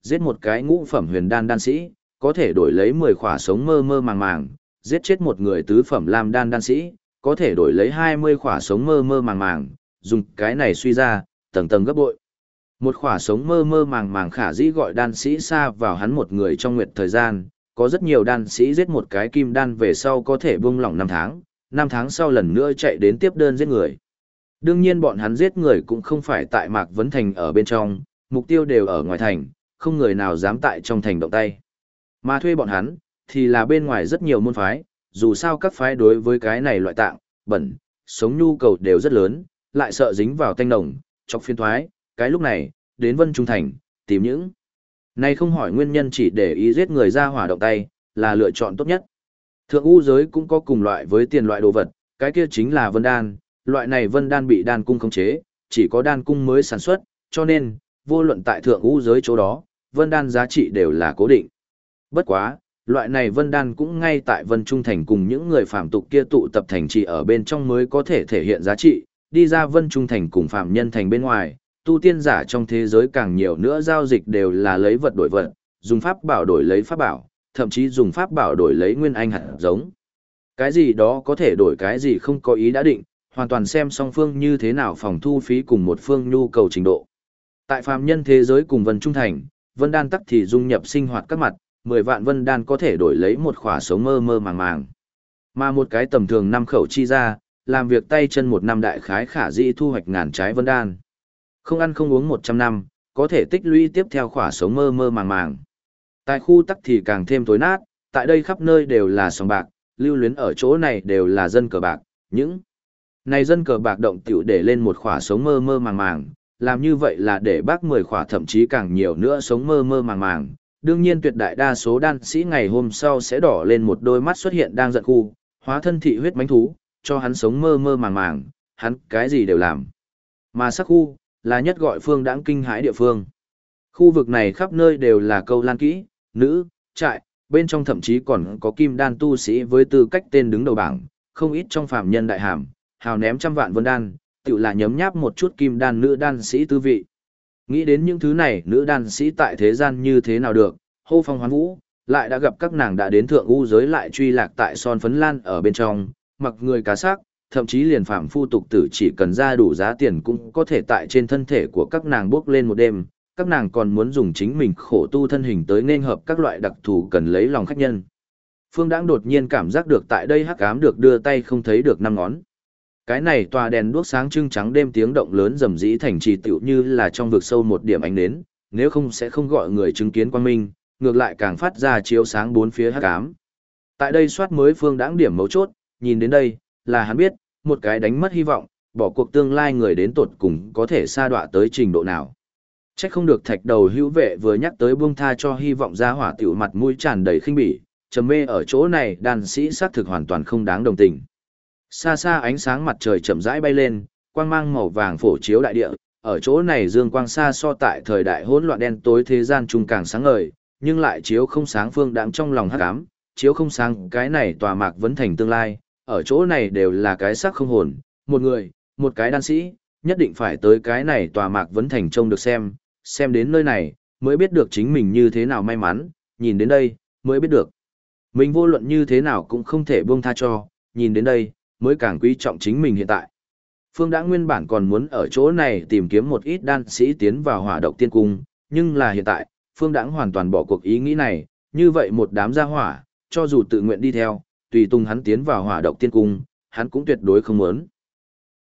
giết một cái ngũ phẩm huyền đan đan sĩ, có thể đổi lấy 10 khỏa sống mơ mơ màng màng, giết chết một người tứ phẩm lam đan đan sĩ, có thể đổi lấy 20 khỏa sống mơ mơ màng màng, dùng cái này suy ra, tầng tầng gấp bội. Một khỏa sống mơ mơ màng màng khả dĩ gọi đan sĩ xa vào hắn một người trong nguyệt thời gian, có rất nhiều đan sĩ giết một cái kim đan về sau có thể buông lỏng 5 tháng sau lần nữa chạy đến tiếp đơn giết người. Đương nhiên bọn hắn giết người cũng không phải tại Mạc Vấn Thành ở bên trong, mục tiêu đều ở ngoài thành, không người nào dám tại trong thành động tay. Mà thuê bọn hắn, thì là bên ngoài rất nhiều môn phái, dù sao các phái đối với cái này loại tạng, bẩn, sống nhu cầu đều rất lớn, lại sợ dính vào tanh nồng, chọc phiên thoái, cái lúc này, đến Vân Trung Thành, tìm những. Này không hỏi nguyên nhân chỉ để ý giết người ra hỏa động tay, là lựa chọn tốt nhất. Thượng u giới cũng có cùng loại với tiền loại đồ vật, cái kia chính là vân đan, loại này vân đan bị đan cung khống chế, chỉ có đan cung mới sản xuất, cho nên, vô luận tại thượng u giới chỗ đó, vân đan giá trị đều là cố định. Bất quá, loại này vân đan cũng ngay tại Vân Trung Thành cùng những người phàm tục kia tụ tập thành trì ở bên trong mới có thể thể hiện giá trị, đi ra Vân Trung Thành cùng phàm nhân thành bên ngoài, tu tiên giả trong thế giới càng nhiều nữa giao dịch đều là lấy vật đổi vật, dùng pháp bảo đổi lấy pháp bảo, thậm chí dùng pháp bảo đổi lấy nguyên anh hạt giống. Cái gì đó có thể đổi cái gì không có ý đã định, hoàn toàn xem song phương như thế nào phòng thu phí cùng một phương nhu cầu trình độ. Tại phàm nhân thế giới cùng Vân Trung Thành, vân đan tắc thì dung nhập sinh hoạt các mặt, 10 vạn vân đan có thể đổi lấy một khỏa sống mơ mơ màng màng. Mà một cái tầm thường 5 khẩu chi ra, làm việc tay chân một năm đại khái khả dĩ thu hoạch ngàn trái vân đan. Không ăn không uống 100 năm, có thể tích lũy tiếp theo khỏa sống mơ mơ màng màng. Tại khu tắc thì càng thêm tối nát, tại đây khắp nơi đều là sòng bạc, lưu luyến ở chỗ này đều là dân cờ bạc, những này dân cờ bạc động tiểu để lên một khỏa sống mơ mơ màng màng, làm như vậy là để bác 10 khỏa thậm chí càng nhiều nữa sống mơ mơ màng màng. Đương nhiên tuyệt đại đa số đan sĩ ngày hôm sau sẽ đỏ lên một đôi mắt xuất hiện đang giận khu, hóa thân thị huyết mánh thú, cho hắn sống mơ mơ màng màng, hắn cái gì đều làm. Mà sắc khu, là nhất gọi phương đãng kinh hãi địa phương. Khu vực này khắp nơi đều là câu lan kỹ, nữ, trại, bên trong thậm chí còn có kim đan tu sĩ với tư cách tên đứng đầu bảng, không ít trong phạm nhân đại hàm, hào ném trăm vạn vân đan, tự là nhấm nháp một chút kim đan nữ đan sĩ tư vị. Nghĩ đến những thứ này nữ đan sĩ tại thế gian như thế nào được, hô phong hoán vũ, lại đã gặp các nàng đã đến thượng u giới lại truy lạc tại son phấn lan ở bên trong, mặc người cá sắc, thậm chí liền phạm phu tục tử chỉ cần ra đủ giá tiền cũng có thể tại trên thân thể của các nàng bước lên một đêm, các nàng còn muốn dùng chính mình khổ tu thân hình tới nên hợp các loại đặc thù cần lấy lòng khách nhân. Phương Đãng đột nhiên cảm giác được tại đây hắc ám được đưa tay không thấy được năm ngón. Cái này tòa đèn đuốc sáng trưng trắng đêm tiếng động lớn rầm rĩ thành trì tựu như là trong vực sâu một điểm ánh nến, nếu không sẽ không gọi người chứng kiến quang minh, ngược lại càng phát ra chiếu sáng bốn phía hắc ám. Tại đây soát mới Phương Đãng điểm mấu chốt, nhìn đến đây, là hắn biết, một cái đánh mất hy vọng, bỏ cuộc tương lai người đến tột cùng có thể sa đọa tới trình độ nào. Chắc không được thạch đầu hữu vệ vừa nhắc tới buông tha cho hy vọng ra hỏa tiểu mặt mũi tràn đầy khinh bỉ, trầm mê ở chỗ này đàn sĩ xác thực hoàn toàn không đáng đồng tình. Xa xa ánh sáng mặt trời chậm rãi bay lên, quang mang màu vàng phổ chiếu đại địa, ở chỗ này dương quang xa so tại thời đại hỗn loạn đen tối thế gian trung càng sáng ngời, nhưng lại chiếu không sáng Phương Đãng trong lòng hắc ám, chiếu không sáng cái này tòa Mạc Vấn Thành tương lai, ở chỗ này đều là cái xác không hồn, một người, một cái đan sĩ, nhất định phải tới cái này tòa Mạc Vấn Thành trông được xem đến nơi này, mới biết được chính mình như thế nào may mắn, nhìn đến đây, mới biết được. Mình vô luận như thế nào cũng không thể buông tha cho, nhìn đến đây, mới càng quý trọng chính mình hiện tại. Phương Đãng nguyên bản còn muốn ở chỗ này tìm kiếm một ít đan sĩ tiến vào hỏa độc tiên cung, nhưng là hiện tại, Phương Đãng hoàn toàn bỏ cuộc ý nghĩ này, như vậy một đám gia hỏa, cho dù tự nguyện đi theo, tùy tung hắn tiến vào hỏa độc tiên cung, hắn cũng tuyệt đối không muốn.